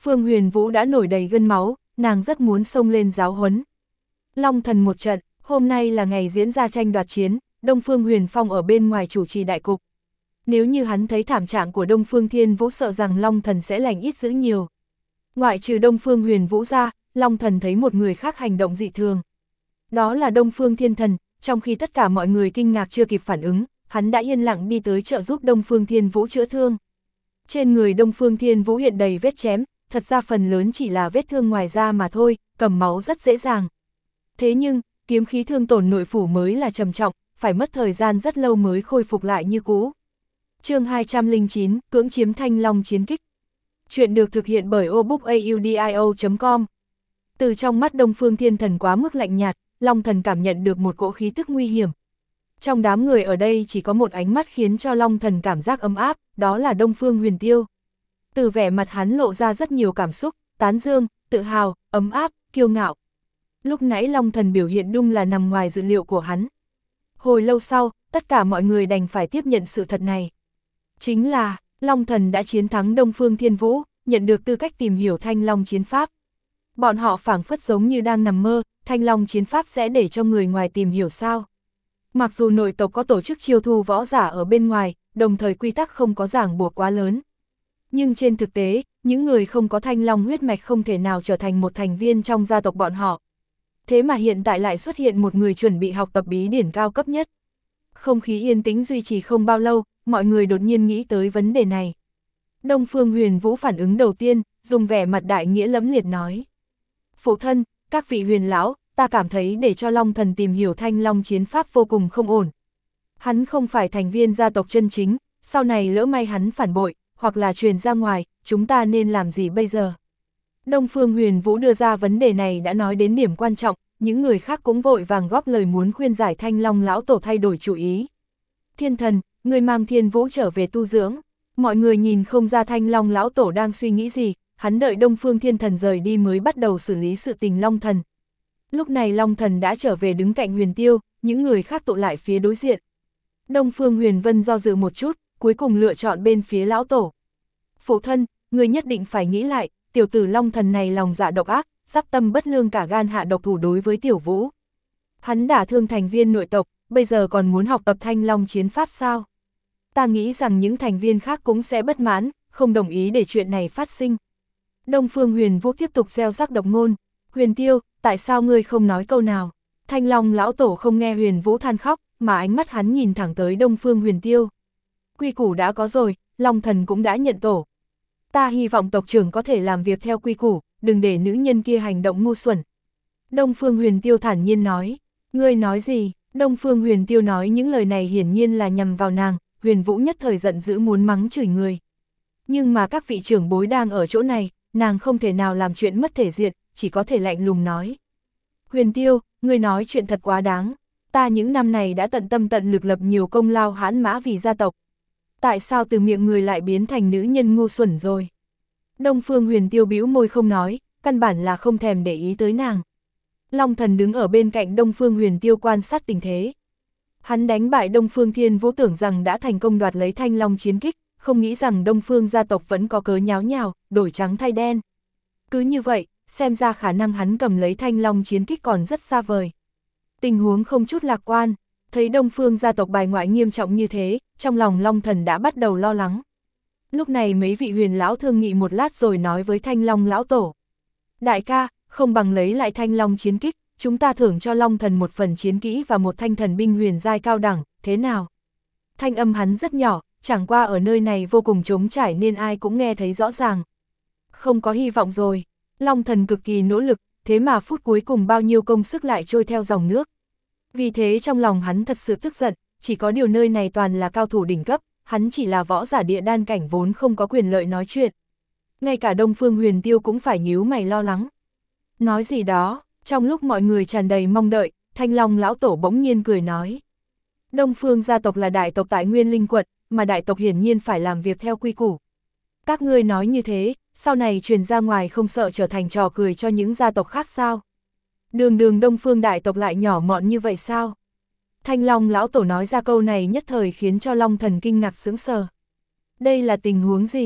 Phương Huyền Vũ đã nổi đầy gân máu, nàng rất muốn xông lên giáo huấn. Long Thần một trận, hôm nay là ngày diễn ra tranh đoạt chiến, Đông Phương Huyền Phong ở bên ngoài chủ trì đại cục. Nếu như hắn thấy thảm trạng của Đông Phương Thiên Vũ sợ rằng Long Thần sẽ lành ít dữ nhiều. Ngoại trừ Đông Phương Huyền Vũ ra, Long Thần thấy một người khác hành động dị thường. Đó là Đông Phương Thiên Thần, trong khi tất cả mọi người kinh ngạc chưa kịp phản ứng, hắn đã yên lặng đi tới trợ giúp Đông Phương Thiên Vũ chữa thương. Trên người Đông Phương Thiên Vũ hiện đầy vết chém, thật ra phần lớn chỉ là vết thương ngoài da mà thôi, cầm máu rất dễ dàng. Thế nhưng, kiếm khí thương tổn nội phủ mới là trầm trọng, phải mất thời gian rất lâu mới khôi phục lại như cũ. Chương hai trăm lẻ chín, cưỡng chiếm Thanh Long chiến kích. Chuyện được thực hiện bởi obookaudio chấm com. Từ trong mắt Đông Phương Thiên Thần quá mức lạnh nhạt, Long Thần cảm nhận được một cỗ khí tức nguy hiểm. Trong đám người ở đây chỉ có một ánh mắt khiến cho Long Thần cảm giác ấm áp, đó là Đông Phương Huyền Tiêu. Từ vẻ mặt hắn lộ ra rất nhiều cảm xúc, tán dương, tự hào, ấm áp, kiêu ngạo. Lúc nãy Long Thần biểu hiện đúng là nằm ngoài dự liệu của hắn. Hồi lâu sau, tất cả mọi người đành phải tiếp nhận sự thật này. Chính là, Long Thần đã chiến thắng Đông Phương Thiên Vũ, nhận được tư cách tìm hiểu Thanh Long chiến pháp. Bọn họ phảng phất giống như đang nằm mơ, Thanh Long chiến pháp sẽ để cho người ngoài tìm hiểu sao. Mặc dù nội tộc có tổ chức chiêu thu võ giả ở bên ngoài, đồng thời quy tắc không có ràng buộc quá lớn. Nhưng trên thực tế, những người không có Thanh Long huyết mạch không thể nào trở thành một thành viên trong gia tộc bọn họ. Thế mà hiện tại lại xuất hiện một người chuẩn bị học tập bí điển cao cấp nhất. Không khí yên tĩnh duy trì không bao lâu, mọi người đột nhiên nghĩ tới vấn đề này. Đông Phương Huyền Vũ phản ứng đầu tiên, dùng vẻ mặt đại nghĩa lẫm liệt nói. Phụ thân, các vị huyền lão, ta cảm thấy để cho Long Thần tìm hiểu Thanh Long chiến pháp vô cùng không ổn. Hắn không phải thành viên gia tộc chân chính, sau này lỡ may hắn phản bội, hoặc là truyền ra ngoài, chúng ta nên làm gì bây giờ? Đông Phương Huyền Vũ đưa ra vấn đề này đã nói đến điểm quan trọng, những người khác cũng vội vàng góp lời muốn khuyên giải Thanh Long lão tổ thay đổi chủ ý. Thiên Thần, người mang Thiên Vũ trở về tu dưỡng. Mọi người nhìn không ra Thanh Long lão tổ đang suy nghĩ gì, hắn đợi Đông Phương Thiên Thần rời đi mới bắt đầu xử lý sự tình Long Thần. Lúc này Long Thần đã trở về đứng cạnh Huyền Tiêu, những người khác tụ lại phía đối diện. Đông Phương Huyền Vân do dự một chút, cuối cùng lựa chọn bên phía lão tổ. Phụ thân, người nhất định phải nghĩ lại, tiểu tử Long Thần này lòng dạ độc ác, giáp tâm bất lương cả gan hạ độc thủ đối với Tiểu Vũ. Hắn đả thương thành viên nội tộc, bây giờ còn muốn học tập Thanh Long chiến pháp sao? Ta nghĩ rằng những thành viên khác cũng sẽ bất mãn, không đồng ý để chuyện này phát sinh. Đông Phương Huyền Vũ tiếp tục gieo rắc độc ngôn. Huyền Tiêu, tại sao ngươi không nói câu nào? Thanh Long lão tổ không nghe Huyền Vũ than khóc, mà ánh mắt hắn nhìn thẳng tới Đông Phương Huyền Tiêu. Quy củ đã có rồi, Long Thần cũng đã nhận tổ. Ta hy vọng tộc trưởng có thể làm việc theo quy củ, đừng để nữ nhân kia hành động ngu xuẩn. Đông Phương Huyền Tiêu thản nhiên nói. Ngươi nói gì? Đông Phương Huyền Tiêu nói những lời này hiển nhiên là nhằm vào nàng, Huyền Vũ nhất thời giận dữ muốn mắng chửi người. Nhưng mà các vị trưởng bối đang ở chỗ này, nàng không thể nào làm chuyện mất thể diện, chỉ có thể lạnh lùng nói. Huyền Tiêu, ngươi nói chuyện thật quá đáng. Ta những năm này đã tận tâm tận lực lập nhiều công lao hãn mã vì gia tộc. Tại sao từ miệng người lại biến thành nữ nhân ngu xuẩn rồi? Đông Phương Huyền Tiêu bĩu môi không nói, căn bản là không thèm để ý tới nàng. Long Thần đứng ở bên cạnh Đông Phương Huyền Tiêu quan sát tình thế. Hắn đánh bại Đông Phương Thiên Vũ tưởng rằng đã thành công đoạt lấy Thanh Long chiến kích, không nghĩ rằng Đông Phương gia tộc vẫn có cớ nháo nhào, đổi trắng thay đen. Cứ như vậy, xem ra khả năng hắn cầm lấy Thanh Long chiến kích còn rất xa vời. Tình huống không chút lạc quan, thấy Đông Phương gia tộc bài ngoại nghiêm trọng như thế, trong lòng Long Thần đã bắt đầu lo lắng. Lúc này mấy vị huyền lão thương nghị một lát rồi nói với Thanh Long lão tổ. Đại ca, không bằng lấy lại Thanh Long chiến kích, chúng ta thưởng cho Long Thần một phần chiến kỹ và một thanh thần binh huyền giai cao đẳng, thế nào? Thanh âm hắn rất nhỏ, chẳng qua ở nơi này vô cùng trống trải nên ai cũng nghe thấy rõ ràng. Không có hy vọng rồi, Long Thần cực kỳ nỗ lực, thế mà phút cuối cùng bao nhiêu công sức lại trôi theo dòng nước. Vì thế trong lòng hắn thật sự tức giận, chỉ có điều nơi này toàn là cao thủ đỉnh cấp, hắn chỉ là võ giả địa đan cảnh vốn không có quyền lợi nói chuyện. Ngay cả Đông Phương Huyền Tiêu cũng phải nhíu mày lo lắng. Nói gì đó, trong lúc mọi người tràn đầy mong đợi, Thanh Long lão tổ bỗng nhiên cười nói. Đông Phương gia tộc là đại tộc tại Nguyên Linh quận, mà đại tộc hiển nhiên phải làm việc theo quy củ. Các ngươi nói như thế, sau này truyền ra ngoài không sợ trở thành trò cười cho những gia tộc khác sao? Đường đường Đông Phương đại tộc lại nhỏ mọn như vậy sao? Thanh Long lão tổ nói ra câu này nhất thời khiến cho Long Thần kinh ngạc sững sờ. Đây là tình huống gì?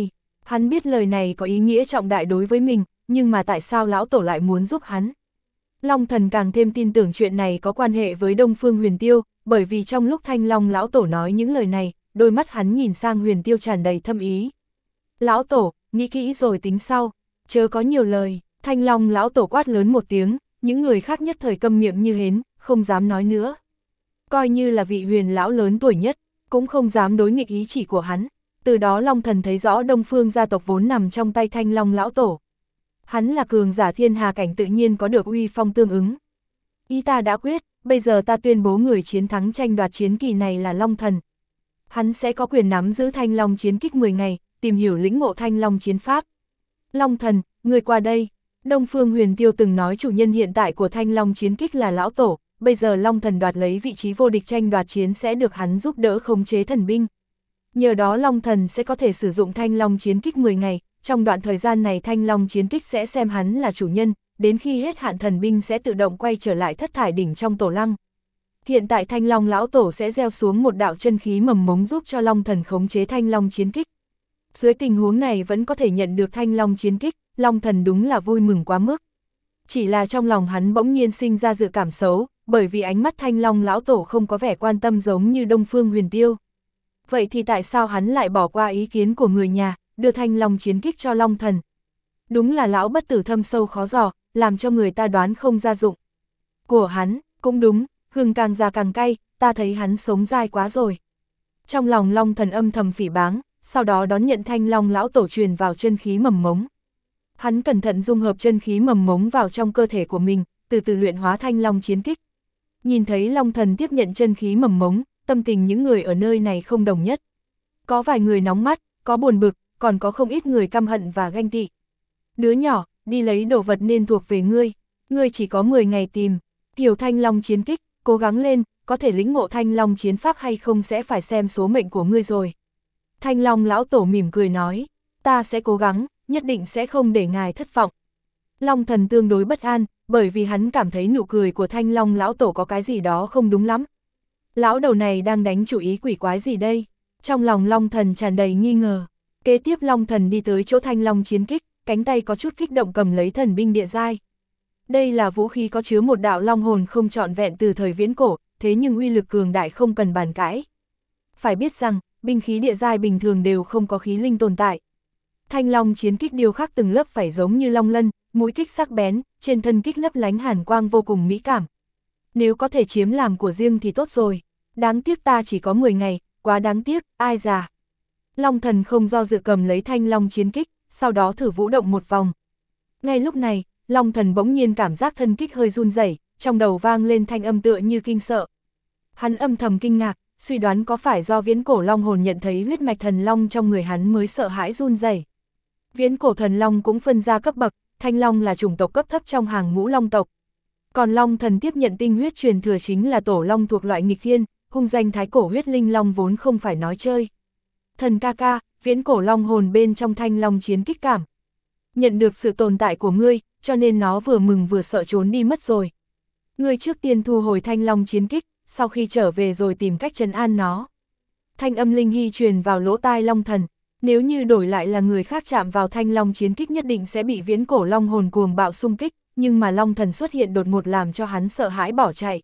Hắn biết lời này có ý nghĩa trọng đại đối với mình, nhưng mà tại sao lão tổ lại muốn giúp hắn? Long Thần càng thêm tin tưởng chuyện này có quan hệ với Đông Phương Huyền Tiêu, bởi vì trong lúc Thanh Long lão tổ nói những lời này, đôi mắt hắn nhìn sang Huyền Tiêu tràn đầy thâm ý. Lão tổ, nghĩ kỹ rồi tính sau, chớ có nhiều lời. Thanh Long lão tổ quát lớn một tiếng, những người khác nhất thời câm miệng như hến, không dám nói nữa. Coi như là vị huyền lão lớn tuổi nhất, cũng không dám đối nghịch ý chỉ của hắn. Từ đó Long Thần thấy rõ Đông Phương gia tộc vốn nằm trong tay Thanh Long lão tổ. Hắn là cường giả thiên hà cảnh, tự nhiên có được uy phong tương ứng. Ý ta đã quyết, bây giờ ta tuyên bố người chiến thắng tranh đoạt chiến kỳ này là Long Thần. Hắn sẽ có quyền nắm giữ Thanh Long chiến kích mười ngày, tìm hiểu lĩnh ngộ Thanh Long chiến pháp. Long Thần, người qua đây. Đông Phương Huyền Tiêu từng nói chủ nhân hiện tại của Thanh Long chiến kích là lão tổ, bây giờ Long Thần đoạt lấy vị trí vô địch tranh đoạt chiến sẽ được hắn giúp đỡ khống chế thần binh. Nhờ đó Long Thần sẽ có thể sử dụng Thanh Long chiến kích mười ngày, trong đoạn thời gian này Thanh Long chiến kích sẽ xem hắn là chủ nhân, đến khi hết hạn thần binh sẽ tự động quay trở lại thất thải đỉnh trong tổ lăng. Hiện tại Thanh Long lão tổ sẽ gieo xuống một đạo chân khí mầm mống giúp cho Long Thần khống chế Thanh Long chiến kích. Dưới tình huống này vẫn có thể nhận được Thanh Long chiến kích, Long Thần đúng là vui mừng quá mức. Chỉ là trong lòng hắn bỗng nhiên sinh ra dự cảm xấu, bởi vì ánh mắt Thanh Long lão tổ không có vẻ quan tâm giống như Đông Phương Huyền Tiêu. Vậy thì tại sao hắn lại bỏ qua ý kiến của người nhà, đưa Thanh Long chiến kích cho Long Thần? Đúng là lão bất tử thâm sâu khó dò, làm cho người ta đoán không ra dụng. Của hắn, cũng đúng, gừng càng già càng cay, ta thấy hắn sống dai quá rồi. Trong lòng Long Thần âm thầm phỉ báng, sau đó đón nhận Thanh Long lão tổ truyền vào chân khí mầm mống. Hắn cẩn thận dung hợp chân khí mầm mống vào trong cơ thể của mình, từ từ luyện hóa Thanh Long chiến kích. Nhìn thấy Long Thần tiếp nhận chân khí mầm mống, tâm tình những người ở nơi này không đồng nhất. Có vài người nóng mắt, có buồn bực, còn có không ít người căm hận và ganh tị. Đứa nhỏ, đi lấy đồ vật nên thuộc về ngươi, ngươi chỉ có mười ngày tìm, hiểu Thanh Long chiến kích, cố gắng lên, có thể lĩnh ngộ Thanh Long chiến pháp hay không sẽ phải xem số mệnh của ngươi rồi. Thanh Long lão tổ mỉm cười nói, ta sẽ cố gắng, nhất định sẽ không để ngài thất vọng. Long Thần tương đối bất an, bởi vì hắn cảm thấy nụ cười của Thanh Long lão tổ có cái gì đó không đúng lắm. Lão đầu này đang đánh chủ ý quỷ quái gì đây? Trong lòng Long Thần tràn đầy nghi ngờ. Kế tiếp Long Thần đi tới chỗ Thanh Long chiến kích, cánh tay có chút kích động cầm lấy thần binh địa giai. Đây là vũ khí có chứa một đạo long hồn không trọn vẹn từ thời viễn cổ, thế nhưng uy lực cường đại không cần bàn cãi. Phải biết rằng, binh khí địa giai bình thường đều không có khí linh tồn tại. Thanh Long chiến kích điêu khắc từng lớp phải giống như long lân, mũi kích sắc bén, trên thân kích lấp lánh hàn quang vô cùng mỹ cảm. Nếu có thể chiếm làm của riêng thì tốt rồi. Đáng tiếc ta chỉ có mười ngày, quá đáng tiếc, ai già. Long Thần không do dự cầm lấy Thanh Long chiến kích, sau đó thử vũ động một vòng. Ngay lúc này, Long Thần bỗng nhiên cảm giác thân kích hơi run rẩy, trong đầu vang lên thanh âm tựa như kinh sợ. Hắn âm thầm kinh ngạc, suy đoán có phải do viễn cổ long hồn nhận thấy huyết mạch thần long trong người hắn mới sợ hãi run rẩy. Viễn cổ thần long cũng phân ra cấp bậc, Thanh Long là chủng tộc cấp thấp trong hàng ngũ long tộc. Còn Long Thần tiếp nhận tinh huyết truyền thừa chính là tổ long thuộc loại nghịch thiên, hung danh thái cổ huyết linh long vốn không phải nói chơi. Thần ca ca, viễn cổ long hồn bên trong Thanh Long chiến kích cảm. Nhận được sự tồn tại của ngươi, cho nên nó vừa mừng vừa sợ trốn đi mất rồi. Ngươi trước tiên thu hồi Thanh Long chiến kích, sau khi trở về rồi tìm cách trấn an nó. Thanh âm linh hy truyền vào lỗ tai Long Thần. Nếu như đổi lại là người khác chạm vào Thanh Long chiến kích nhất định sẽ bị viễn cổ long hồn cuồng bạo xung kích, nhưng mà Long Thần xuất hiện đột ngột làm cho hắn sợ hãi bỏ chạy.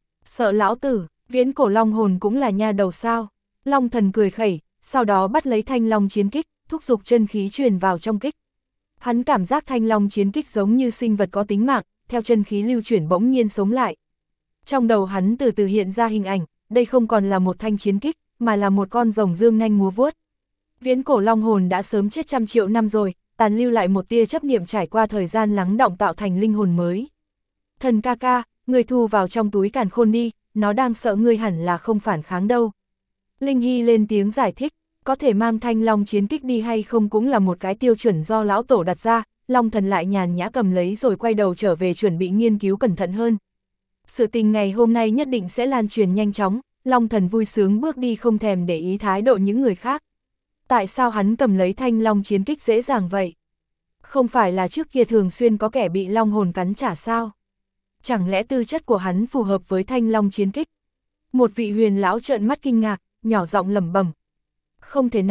Sợ lão tử, viễn cổ long hồn cũng là nha đầu sao? Long Thần cười khẩy, sau đó bắt lấy Thanh Long chiến kích, thúc giục chân khí truyền vào trong kích. Hắn cảm giác Thanh Long chiến kích giống như sinh vật có tính mạng, theo chân khí lưu chuyển bỗng nhiên sống lại. Trong đầu hắn từ từ hiện ra hình ảnh, đây không còn là một thanh chiến kích, mà là một con rồng dương nanh múa vuốt. Viễn cổ long hồn đã sớm chết trăm triệu năm rồi, tàn lưu lại một tia chấp niệm trải qua thời gian lắng đọng tạo thành linh hồn mới. Thần ca ca, người thu vào trong túi càn khôn đi, nó đang sợ ngươi hẳn là không phản kháng đâu. Linh Hy lên tiếng giải thích, có thể mang Thanh Long chiến kích đi hay không cũng là một cái tiêu chuẩn do lão tổ đặt ra, Long Thần lại nhàn nhã cầm lấy rồi quay đầu trở về chuẩn bị nghiên cứu cẩn thận hơn. Sự tình ngày hôm nay nhất định sẽ lan truyền nhanh chóng, Long Thần vui sướng bước đi không thèm để ý thái độ những người khác. Tại sao hắn cầm lấy Thanh Long chiến kích dễ dàng vậy? Không phải là trước kia thường xuyên có kẻ bị long hồn cắn trả sao? Chẳng lẽ tư chất của hắn phù hợp với Thanh Long chiến kích? Một vị huyền lão trợn mắt kinh ngạc, nhỏ giọng lẩm bẩm. Không thể nào,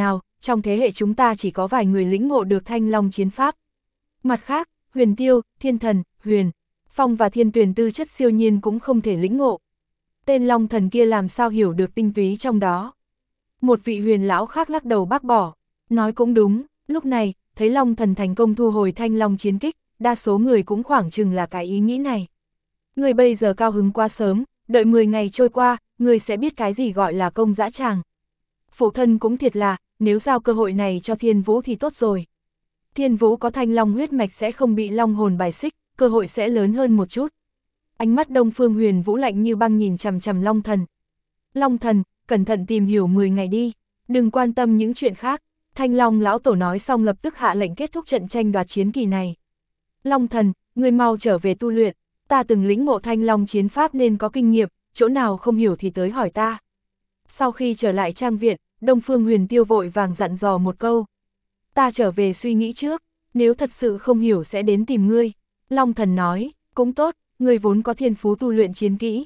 trong thế hệ chúng ta chỉ có vài người lĩnh ngộ được Thanh Long chiến pháp. Mặt khác, Huyền Tiêu, Thiên Thần, Huyền Phong và Thiên Tuyền tư chất siêu nhiên cũng không thể lĩnh ngộ. Tên Long Thần kia làm sao hiểu được tinh túy trong đó. Một vị huyền lão khác lắc đầu bác bỏ, nói cũng đúng, lúc này, thấy Long Thần thành công thu hồi Thanh Long chiến kích, đa số người cũng khoảng chừng là cái ý nghĩ này. Người bây giờ cao hứng quá sớm, đợi mười ngày trôi qua, người sẽ biết cái gì gọi là công dã tràng. Phụ thân cũng thiệt là, nếu giao cơ hội này cho Thiên Vũ thì tốt rồi. Thiên Vũ có Thanh Long huyết mạch sẽ không bị long hồn bài xích, cơ hội sẽ lớn hơn một chút. Ánh mắt Đông Phương Huyền Vũ lạnh như băng nhìn chằm chằm Long Thần. Long Thần, cẩn thận tìm hiểu mười ngày đi, đừng quan tâm những chuyện khác. Thanh Long lão tổ nói xong lập tức hạ lệnh kết thúc trận tranh đoạt chiến kỳ này. Long Thần, ngươi mau trở về tu luyện, ta từng lĩnh ngộ Thanh Long chiến pháp nên có kinh nghiệm, chỗ nào không hiểu thì tới hỏi ta. Sau khi trở lại trang viện, Đông Phương Huyền Tiêu vội vàng dặn dò một câu. Ta trở về suy nghĩ trước, nếu thật sự không hiểu sẽ đến tìm ngươi. Long Thần nói, cũng tốt, ngươi vốn có thiên phú tu luyện chiến kỹ.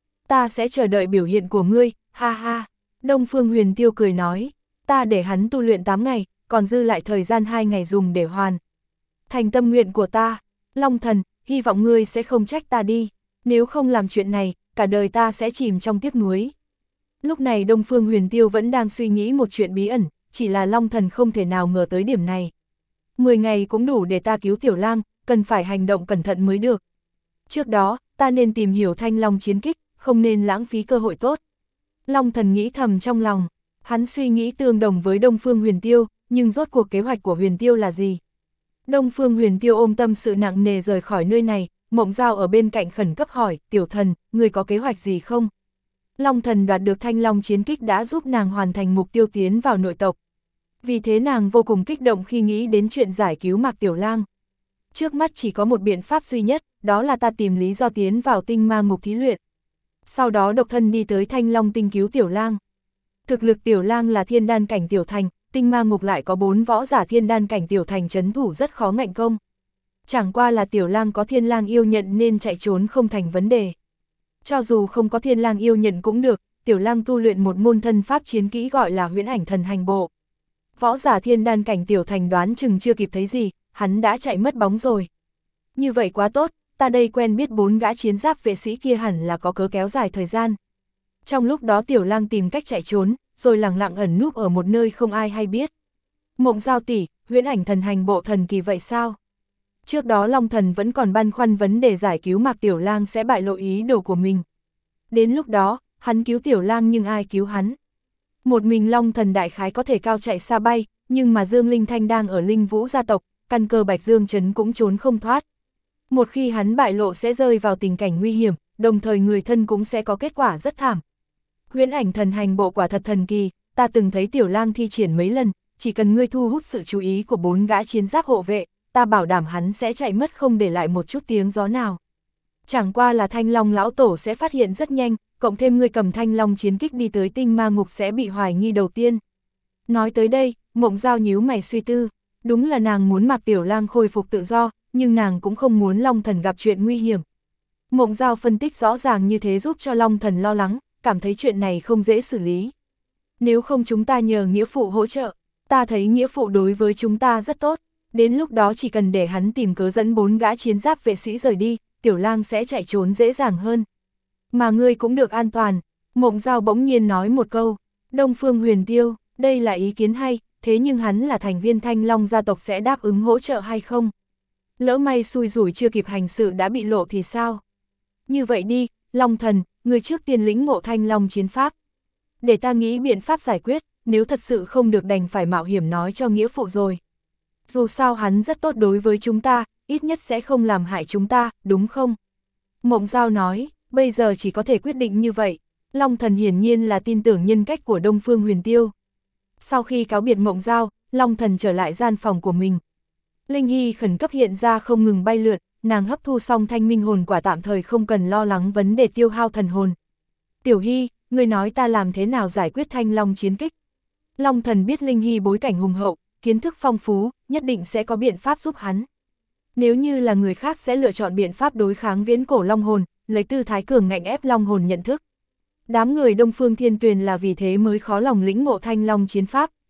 Ta sẽ chờ đợi biểu hiện của ngươi, ha ha. Đông Phương Huyền Tiêu cười nói, ta để hắn tu luyện tám ngày, còn dư lại thời gian hai ngày dùng để hoàn thành tâm nguyện của ta. Long Thần, hy vọng ngươi sẽ không trách ta đi, nếu không làm chuyện này, cả đời ta sẽ chìm trong tiếc nuối. Lúc này Đông Phương Huyền Tiêu vẫn đang suy nghĩ một chuyện bí ẩn, chỉ là Long Thần không thể nào ngờ tới điểm này. Mười ngày cũng đủ để ta cứu Tiểu Lang, cần phải hành động cẩn thận mới được. Trước đó, ta nên tìm hiểu Thanh Long chiến kích, không nên lãng phí cơ hội tốt. Long Thần nghĩ thầm trong lòng, hắn suy nghĩ tương đồng với Đông Phương Huyền Tiêu, nhưng rốt cuộc kế hoạch của Huyền Tiêu là gì? Đông Phương Huyền Tiêu ôm tâm sự nặng nề rời khỏi nơi này, Mộng Giao ở bên cạnh khẩn cấp hỏi, Tiểu Thần, người có kế hoạch gì không? Long Thần đoạt được Thanh Long chiến kích đã giúp nàng hoàn thành mục tiêu tiến vào nội tộc. Vì thế nàng vô cùng kích động khi nghĩ đến chuyện giải cứu Mạc Tiểu Lang. Trước mắt chỉ có một biện pháp duy nhất, đó là ta tìm lý do tiến vào tinh ma ngục thí luyện. Sau đó độc thân đi tới Thanh Long tinh cứu Tiểu Lang. Thực lực Tiểu Lang là thiên đan cảnh tiểu thành, tinh ma ngục lại có bốn võ giả thiên đan cảnh tiểu thành trấn thủ rất khó ngạnh công. Chẳng qua là Tiểu Lang có thiên lang yêu nhận nên chạy trốn không thành vấn đề. Cho dù không có thiên lang yêu nhận cũng được, Tiểu Lang tu luyện một môn thân pháp chiến kỹ gọi là huyễn ảnh thần hành bộ. Võ giả thiên đan cảnh tiểu thành đoán chừng chưa kịp thấy gì, hắn đã chạy mất bóng rồi. Như vậy quá tốt, ta đây quen biết bốn gã chiến giáp vệ sĩ kia hẳn là có cớ kéo dài thời gian. Trong lúc đó Tiểu Lang tìm cách chạy trốn, rồi lẳng lặng ẩn núp ở một nơi không ai hay biết. Mộng Giao tỷ, huyễn ảnh thần hành bộ thần kỳ vậy sao? Trước đó Long Thần vẫn còn băn khoăn vấn đề giải cứu Mạc Tiểu Lang sẽ bại lộ ý đồ của mình. Đến lúc đó, hắn cứu Tiểu Lang nhưng ai cứu hắn? Một mình Long Thần đại khái có thể cao chạy xa bay, nhưng mà Dương Linh Thanh đang ở Linh Vũ gia tộc, căn cơ Bạch Dương Trấn cũng trốn không thoát. Một khi hắn bại lộ sẽ rơi vào tình cảnh nguy hiểm, đồng thời người thân cũng sẽ có kết quả rất thảm. Huyễn ảnh thần hành bộ quả thật thần kỳ, ta từng thấy Tiểu Lang thi triển mấy lần, chỉ cần ngươi thu hút sự chú ý của bốn gã chiến giáp hộ vệ, ta bảo đảm hắn sẽ chạy mất không để lại một chút tiếng gió nào. Chẳng qua là Thanh Long lão tổ sẽ phát hiện rất nhanh, cộng thêm ngươi cầm Thanh Long chiến kích đi tới tinh ma ngục sẽ bị hoài nghi đầu tiên. Nói tới đây, Mộng Giao nhíu mày suy tư, đúng là nàng muốn Mạc Tiểu Lang khôi phục tự do, nhưng nàng cũng không muốn Long Thần gặp chuyện nguy hiểm. Mộng Giao phân tích rõ ràng như thế giúp cho Long Thần lo lắng, cảm thấy chuyện này không dễ xử lý. Nếu không chúng ta nhờ nghĩa phụ hỗ trợ, ta thấy nghĩa phụ đối với chúng ta rất tốt, đến lúc đó chỉ cần để hắn tìm cớ dẫn bốn gã chiến giáp vệ sĩ rời đi, Tiểu Lang sẽ chạy trốn dễ dàng hơn. Mà ngươi cũng được an toàn, Mộng Giao bỗng nhiên nói một câu. Đông Phương Huyền Tiêu, đây là ý kiến hay, thế nhưng hắn là thành viên Thanh Long gia tộc sẽ đáp ứng hỗ trợ hay không? Lỡ may xui rủi chưa kịp hành sự đã bị lộ thì sao? Như vậy đi, Long Thần, người trước tiên lĩnh ngộ Thanh Long chiến pháp. Để ta nghĩ biện pháp giải quyết, nếu thật sự không được đành phải mạo hiểm nói cho nghĩa phụ rồi. Dù sao hắn rất tốt đối với chúng ta, ít nhất sẽ không làm hại chúng ta, đúng không? Mộng Giao nói, bây giờ chỉ có thể quyết định như vậy. Long Thần hiển nhiên là tin tưởng nhân cách của Đông Phương Huyền Tiêu. Sau khi cáo biệt Mộng Giao, Long Thần trở lại gian phòng của mình. Linh Hy khẩn cấp hiện ra không ngừng bay lượn, nàng hấp thu xong thanh minh hồn quả tạm thời không cần lo lắng vấn đề tiêu hao thần hồn. Tiểu Hy, ngươi nói ta làm thế nào giải quyết Thanh Long chiến kích? Long Thần biết Linh Hy bối cảnh hùng hậu, kiến thức phong phú, nhất định sẽ có biện pháp giúp hắn. Nếu như là người khác sẽ lựa chọn biện pháp đối kháng viễn cổ long hồn, lấy tư thái cường ngạnh ép long hồn nhận thức. Đám người Đông Phương Thiên Tuyền là vì thế mới khó lòng lĩnh ngộ Thanh Long chiến pháp,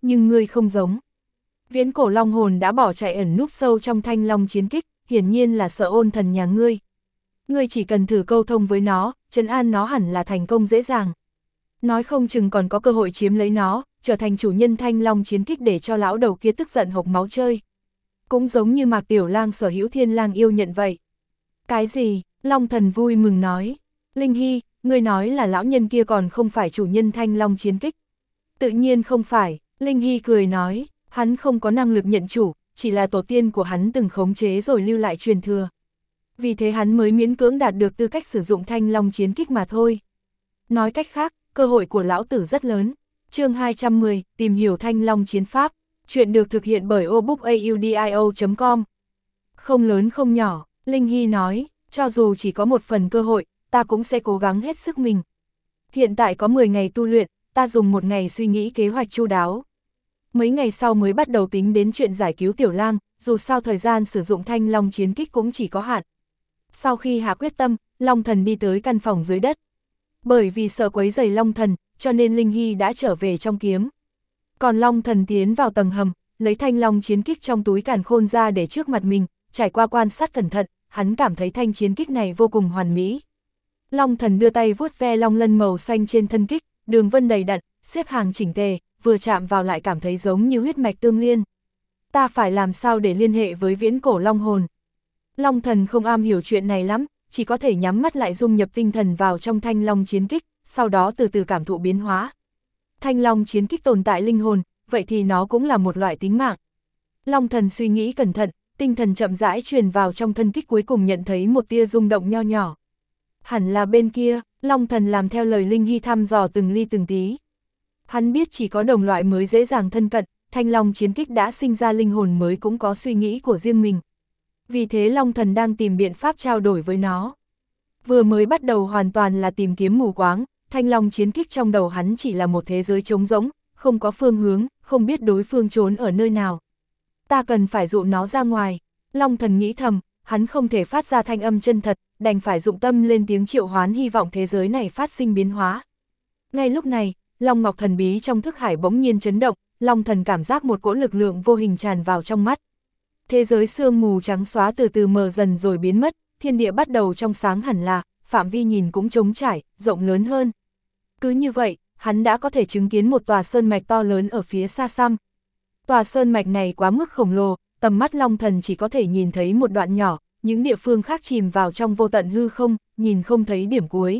nhưng ngươi không giống. Viễn cổ long hồn đã bỏ chạy ẩn núp sâu trong thanh long chiến kích, hiển nhiên là sợ ôn thần nhà ngươi. Ngươi chỉ cần thử câu thông với nó, trấn an nó hẳn là thành công dễ dàng. Nói không chừng còn có cơ hội chiếm lấy nó, trở thành chủ nhân thanh long chiến kích để cho lão đầu kia tức giận hộc máu chơi. Cũng giống như Mạc Tiểu Lang sở hữu Thiên Lang yêu nhận vậy. Cái gì? Long thần vui mừng nói. Linh Hy, ngươi nói là lão nhân kia còn không phải chủ nhân thanh long chiến kích. Tự nhiên không phải, Linh Hy cười nói, hắn không có năng lực nhận chủ, chỉ là tổ tiên của hắn từng khống chế rồi lưu lại truyền thừa. Vì thế hắn mới miễn cưỡng đạt được tư cách sử dụng thanh long chiến kích mà thôi. Nói cách khác, cơ hội của lão tử rất lớn. Chương hai trăm mười, tìm hiểu thanh long chiến pháp. Chuyện được thực hiện bởi obookaudio chấm com. Không lớn không nhỏ, Linh Hy nói, cho dù chỉ có một phần cơ hội, ta cũng sẽ cố gắng hết sức mình. Hiện tại có mười ngày tu luyện, ta dùng một ngày suy nghĩ kế hoạch chu đáo. Mấy ngày sau mới bắt đầu tính đến chuyện giải cứu Tiểu Lang, dù sao thời gian sử dụng thanh long chiến kích cũng chỉ có hạn. Sau khi hạ quyết tâm, Long Thần đi tới căn phòng dưới đất. Bởi vì sợ quấy rầy Long Thần, cho nên Linh Hy đã trở về trong kiếm. Còn Long Thần tiến vào tầng hầm, lấy thanh long chiến kích trong túi càn khôn ra để trước mặt mình, trải qua quan sát cẩn thận, hắn cảm thấy thanh chiến kích này vô cùng hoàn mỹ. Long Thần đưa tay vuốt ve long lân màu xanh trên thân kích, đường vân đầy đặn, xếp hàng chỉnh tề, vừa chạm vào lại cảm thấy giống như huyết mạch tương liên. Ta phải làm sao để liên hệ với viễn cổ long hồn? Long Thần không am hiểu chuyện này lắm, chỉ có thể nhắm mắt lại dung nhập tinh thần vào trong thanh long chiến kích, sau đó từ từ cảm thụ biến hóa. Thanh long chiến kích tồn tại linh hồn, vậy thì nó cũng là một loại tính mạng. Long Thần suy nghĩ cẩn thận, tinh thần chậm rãi truyền vào trong thân kích, cuối cùng nhận thấy một tia rung động nho nhỏ. Hẳn là bên kia, Long Thần làm theo lời Linh Hy thăm dò từng ly từng tí. Hắn biết chỉ có đồng loại mới dễ dàng thân cận, thanh long chiến kích đã sinh ra linh hồn mới cũng có suy nghĩ của riêng mình. Vì thế Long Thần đang tìm biện pháp trao đổi với nó. Vừa mới bắt đầu hoàn toàn là tìm kiếm mù quáng, thanh long chiến kích trong đầu hắn chỉ là một thế giới trống rỗng, không có phương hướng, không biết đối phương trốn ở nơi nào. Ta cần phải dụ nó ra ngoài. Long Thần nghĩ thầm, hắn không thể phát ra thanh âm chân thật, đành phải dụng tâm lên tiếng triệu hoán, hy vọng thế giới này phát sinh biến hóa. Ngay lúc này, Long Ngọc thần bí trong thức hải bỗng nhiên chấn động, Long Thần cảm giác một cỗ lực lượng vô hình tràn vào trong mắt. Thế giới sương mù trắng xóa từ từ mờ dần rồi biến mất, thiên địa bắt đầu trong sáng hẳn là, phạm vi nhìn cũng trống trải, rộng lớn hơn. Cứ như vậy, hắn đã có thể chứng kiến một tòa sơn mạch to lớn ở phía xa xăm. Tòa sơn mạch này quá mức khổng lồ, tầm mắt Long Thần chỉ có thể nhìn thấy một đoạn nhỏ, những địa phương khác chìm vào trong vô tận hư không, nhìn không thấy điểm cuối.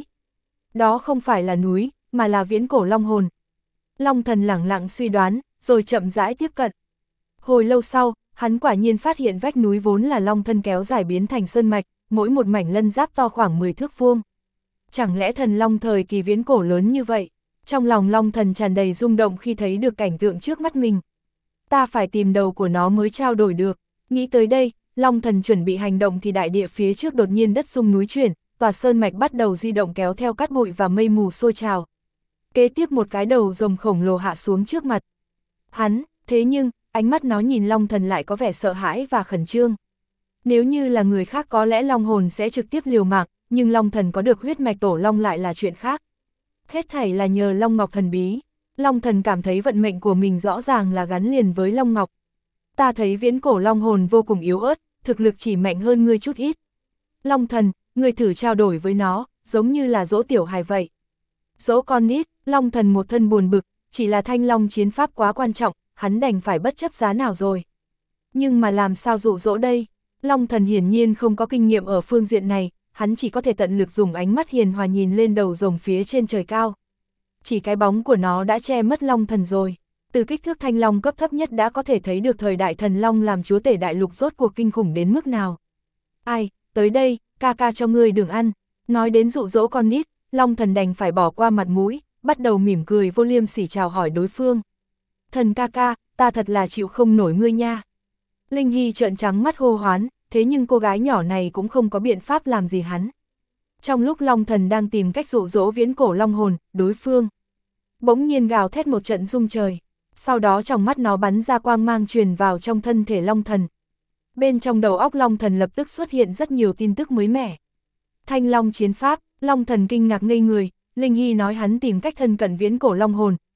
Đó không phải là núi, mà là viễn cổ long hồn. Long Thần lẳng lặng suy đoán, rồi chậm rãi tiếp cận. Hồi lâu sau, hắn quả nhiên phát hiện vách núi vốn là long thân kéo dài biến thành sơn mạch, mỗi một mảnh lân giáp to khoảng mười thước vuông. Chẳng lẽ thần long thời kỳ viễn cổ lớn như vậy? Trong lòng Long Thần tràn đầy rung động khi thấy được cảnh tượng trước mắt mình. Ta phải tìm đầu của nó mới trao đổi được. Nghĩ tới đây, Long Thần chuẩn bị hành động thì đại địa phía trước đột nhiên đất rung núi chuyển, tòa sơn mạch bắt đầu di động kéo theo cát bụi và mây mù sôi trào. Kế tiếp một cái đầu rồng khổng lồ hạ xuống trước mặt. Hắn, thế nhưng, ánh mắt nó nhìn Long Thần lại có vẻ sợ hãi và khẩn trương. Nếu như là người khác có lẽ long hồn sẽ trực tiếp liều mạng, nhưng Long Thần có được huyết mạch tổ long lại là chuyện khác. Hết thảy là nhờ Long Ngọc thần bí. Long Thần cảm thấy vận mệnh của mình rõ ràng là gắn liền với Long Ngọc. Ta thấy viễn cổ long hồn vô cùng yếu ớt, thực lực chỉ mạnh hơn ngươi chút ít. Long Thần, ngươi thử trao đổi với nó, giống như là dỗ tiểu hài vậy. Dỗ con nít, Long Thần một thân buồn bực, chỉ là thanh long chiến pháp quá quan trọng, hắn đành phải bất chấp giá nào rồi. Nhưng mà làm sao dụ dỗ đây? Long Thần hiển nhiên không có kinh nghiệm ở phương diện này, hắn chỉ có thể tận lực dùng ánh mắt hiền hòa nhìn lên đầu rồng phía trên trời cao. Chỉ cái bóng của nó đã che mất Long Thần rồi. Từ kích thước thanh long cấp thấp nhất đã có thể thấy được thời đại thần long làm chúa tể đại lục rốt cuộc kinh khủng đến mức nào. Ai, tới đây, ca ca cho ngươi đường ăn. Nói đến dụ dỗ con nít, Long Thần đành phải bỏ qua mặt mũi, bắt đầu mỉm cười vô liêm sỉ chào hỏi đối phương. Thần ca ca, ta thật là chịu không nổi ngươi nha. Linh Hy trợn trắng mắt hô hoán, thế nhưng cô gái nhỏ này cũng không có biện pháp làm gì hắn. Trong lúc Long Thần đang tìm cách dụ dỗ viễn cổ long hồn, đối phương bỗng nhiên gào thét một trận rung trời, sau đó trong mắt nó bắn ra quang mang truyền vào trong thân thể Long Thần. Bên trong đầu óc Long Thần lập tức xuất hiện rất nhiều tin tức mới mẻ. Thanh long chiến pháp, Long Thần kinh ngạc ngây người, Linh Hy nói hắn tìm cách thân cận viễn cổ long hồn,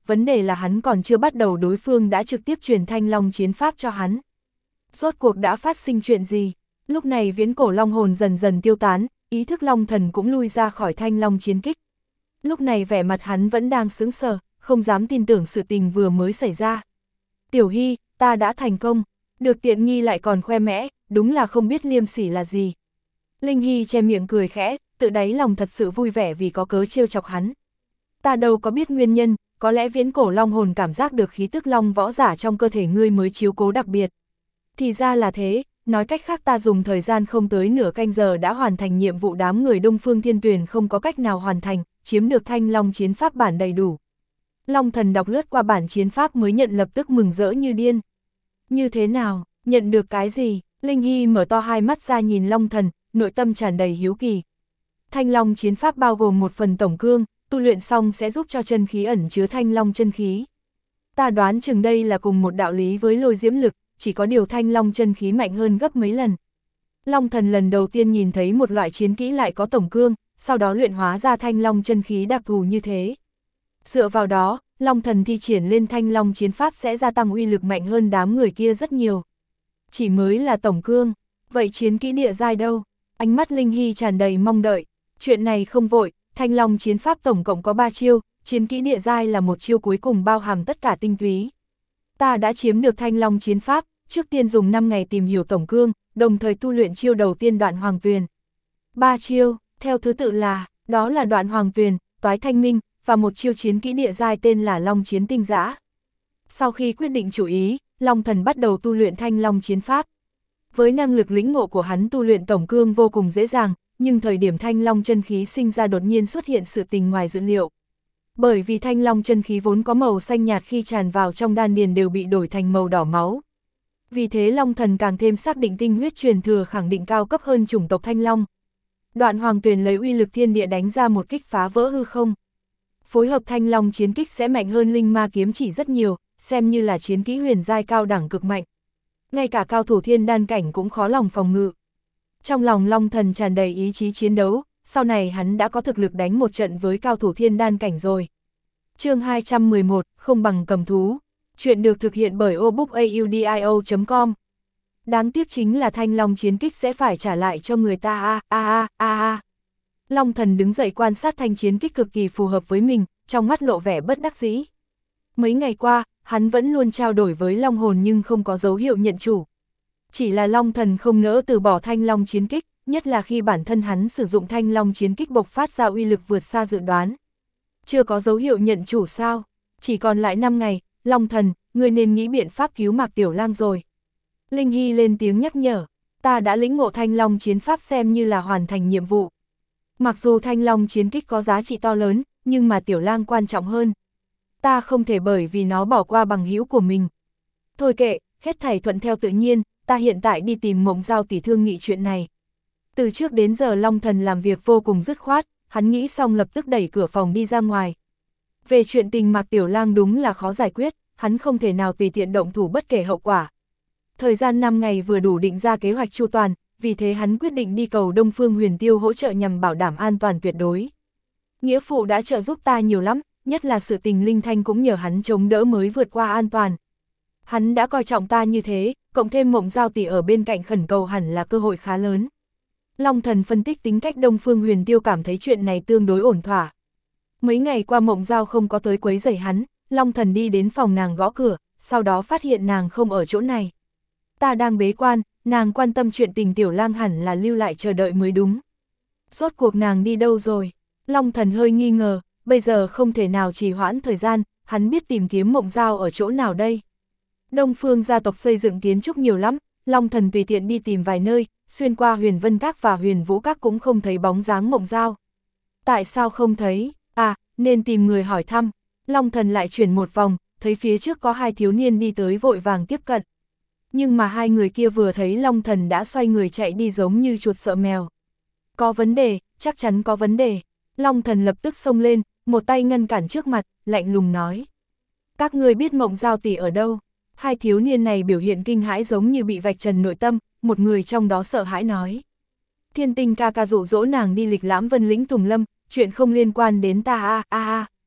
vấn đề là hắn còn chưa bắt đầu đối phương đã trực tiếp truyền Thanh Long chiến pháp cho hắn. Rốt cuộc đã phát sinh chuyện gì? Lúc này viễn cổ long hồn dần dần tiêu tán, ý thức long thần cũng lui ra khỏi Thanh Long chiến kích. Lúc này vẻ mặt hắn vẫn đang sững sờ, không dám tin tưởng sự tình vừa mới xảy ra. Tiểu Hy, ta đã thành công, được tiện nghi lại còn khoe mẽ, đúng là không biết liêm sỉ là gì. Linh Hy che miệng cười khẽ, tự đáy lòng thật sự vui vẻ vì có cớ trêu chọc hắn. Ta đâu có biết nguyên nhân, có lẽ viễn cổ long hồn cảm giác được khí tức long võ giả trong cơ thể ngươi mới chiếu cố đặc biệt. Thì ra là thế, nói cách khác ta dùng thời gian không tới nửa canh giờ đã hoàn thành nhiệm vụ đám người Đông Phương Thiên Tuyền không có cách nào hoàn thành, chiếm được Thanh Long chiến pháp bản đầy đủ. Long thần đọc lướt qua bản chiến pháp mới nhận lập tức mừng rỡ như điên. Như thế nào, nhận được cái gì? Linh Hy mở to hai mắt ra nhìn Long thần, nội tâm tràn đầy hiếu kỳ. Thanh Long chiến pháp bao gồm một phần tổng cương, tu luyện xong sẽ giúp cho chân khí ẩn chứa Thanh Long chân khí. Ta đoán chừng đây là cùng một đạo lý với lôi diễm lực, chỉ có điều Thanh Long chân khí mạnh hơn gấp mấy lần. Long thần lần đầu tiên nhìn thấy một loại chiến kỹ lại có tổng cương, sau đó luyện hóa ra Thanh Long chân khí đặc thù như thế. Dựa vào đó, Long thần thi triển lên Thanh Long chiến pháp sẽ gia tăng uy lực mạnh hơn đám người kia rất nhiều. Chỉ mới là tổng cương, vậy chiến kỹ địa giai đâu? Ánh mắt Linh Hy tràn đầy mong đợi. Chuyện này không vội, Thanh Long chiến pháp tổng cộng có ba chiêu, chiến kỹ địa giai là một chiêu cuối cùng bao hàm tất cả tinh túy. Ta đã chiếm được Thanh Long chiến pháp, trước tiên dùng năm ngày tìm hiểu tổng cương, đồng thời tu luyện chiêu đầu tiên Đoạn Hoàng Tuyền. Ba chiêu, theo thứ tự là, đó là Đoạn Hoàng Tuyền, Toái Thanh Minh, và một chiêu chiến kỹ địa giai tên là Long Chiến Tinh Giã. Sau khi quyết định chủ ý, Long thần bắt đầu tu luyện Thanh Long chiến pháp. Với năng lực lĩnh ngộ của hắn tu luyện tổng cương vô cùng dễ dàng, nhưng thời điểm Thanh Long chân khí sinh ra đột nhiên xuất hiện sự tình ngoài dự liệu. Bởi vì Thanh Long chân khí vốn có màu xanh nhạt khi tràn vào trong đan điền đều bị đổi thành màu đỏ máu. Vì thế Long thần càng thêm xác định tinh huyết truyền thừa khẳng định cao cấp hơn chủng tộc Thanh Long. Đoạn Hoàng Tuyền lấy uy lực thiên địa đánh ra một kích phá vỡ hư không. Phối hợp Thanh Long chiến kích sẽ mạnh hơn Linh Ma kiếm chỉ rất nhiều, xem như là chiến kỹ huyền giai cao đẳng cực mạnh. Ngay cả cao thủ thiên đan cảnh cũng khó lòng phòng ngự. Trong lòng Long thần tràn đầy ý chí chiến đấu, sau này hắn đã có thực lực đánh một trận với cao thủ thiên đan cảnh rồi. Chương hai trăm mười một, không bằng cầm thú. Chuyện được thực hiện bởi obookaudio chấm com. Đáng tiếc chính là Thanh Long chiến kích sẽ phải trả lại cho người ta a a a a a. Long thần đứng dậy quan sát thanh chiến kích cực kỳ phù hợp với mình, trong mắt lộ vẻ bất đắc dĩ. Mấy ngày qua, hắn vẫn luôn trao đổi với Long hồn nhưng không có dấu hiệu nhận chủ. Chỉ là Long thần không nỡ từ bỏ Thanh Long chiến kích, nhất là khi bản thân hắn sử dụng Thanh Long chiến kích bộc phát ra uy lực vượt xa dự đoán. Chưa có dấu hiệu nhận chủ sao? Chỉ còn lại năm ngày, Long thần, ngươi nên nghĩ biện pháp cứu Mạc Tiểu Lang rồi. Linh Hy lên tiếng nhắc nhở, ta đã lĩnh ngộ Thanh Long chiến pháp xem như là hoàn thành nhiệm vụ. Mặc dù Thanh Long chiến kích có giá trị to lớn, nhưng mà Tiểu Lang quan trọng hơn. Ta không thể bởi vì nó bỏ qua bằng hữu của mình. Thôi kệ, hết thảy thuận theo tự nhiên, ta hiện tại đi tìm Mộng Giao tỷ thương nghị chuyện này. Từ trước đến giờ Long thần làm việc vô cùng dứt khoát, hắn nghĩ xong lập tức đẩy cửa phòng đi ra ngoài. Về chuyện tình Mạc Tiểu Lang đúng là khó giải quyết, hắn không thể nào tùy tiện động thủ bất kể hậu quả. Thời gian năm ngày vừa đủ định ra kế hoạch chu toàn, vì thế hắn quyết định đi cầu Đông Phương Huyền Tiêu hỗ trợ nhằm bảo đảm an toàn tuyệt đối. Nghĩa phụ đã trợ giúp ta nhiều lắm, nhất là sự tình Linh Thanh cũng nhờ hắn chống đỡ mới vượt qua an toàn. Hắn đã coi trọng ta như thế, cộng thêm Mộng Giao tỷ ở bên cạnh khẩn cầu hẳn là cơ hội khá lớn. Long thần phân tích tính cách Đông Phương Huyền Tiêu cảm thấy chuyện này tương đối ổn thỏa. Mấy ngày qua Mộng Giao không có tới quấy rầy hắn, Long thần đi đến phòng nàng gõ cửa, sau đó phát hiện nàng không ở chỗ này. Ta đang bế quan, nàng quan tâm chuyện tình Tiểu Lang hẳn là lưu lại chờ đợi mới đúng. Rốt cuộc nàng đi đâu rồi? Long thần hơi nghi ngờ, bây giờ không thể nào trì hoãn thời gian, hắn biết tìm kiếm Mộng Giao ở chỗ nào đây. Đông Phương gia tộc xây dựng kiến trúc nhiều lắm, Long thần tùy tiện đi tìm vài nơi, xuyên qua Huyền Vân Các và Huyền Vũ Các cũng không thấy bóng dáng Mộng Giao. Tại sao không thấy? À, nên tìm người hỏi thăm. Long thần lại chuyển một vòng, thấy phía trước có hai thiếu niên đi tới vội vàng tiếp cận. Nhưng mà hai người kia vừa thấy Long thần đã xoay người chạy đi giống như chuột sợ mèo. Có vấn đề, chắc chắn có vấn đề. Long thần lập tức xông lên, một tay ngăn cản trước mặt, lạnh lùng nói. Các ngươi biết Mộng Giao tỷ ở đâu? Hai thiếu niên này biểu hiện kinh hãi giống như bị vạch trần nội tâm, một người trong đó sợ hãi nói. Thiên Tinh ca ca dụ dỗ nàng đi lịch lãm Vân Lĩnh Tùng Lâm, chuyện không liên quan đến ta a a a.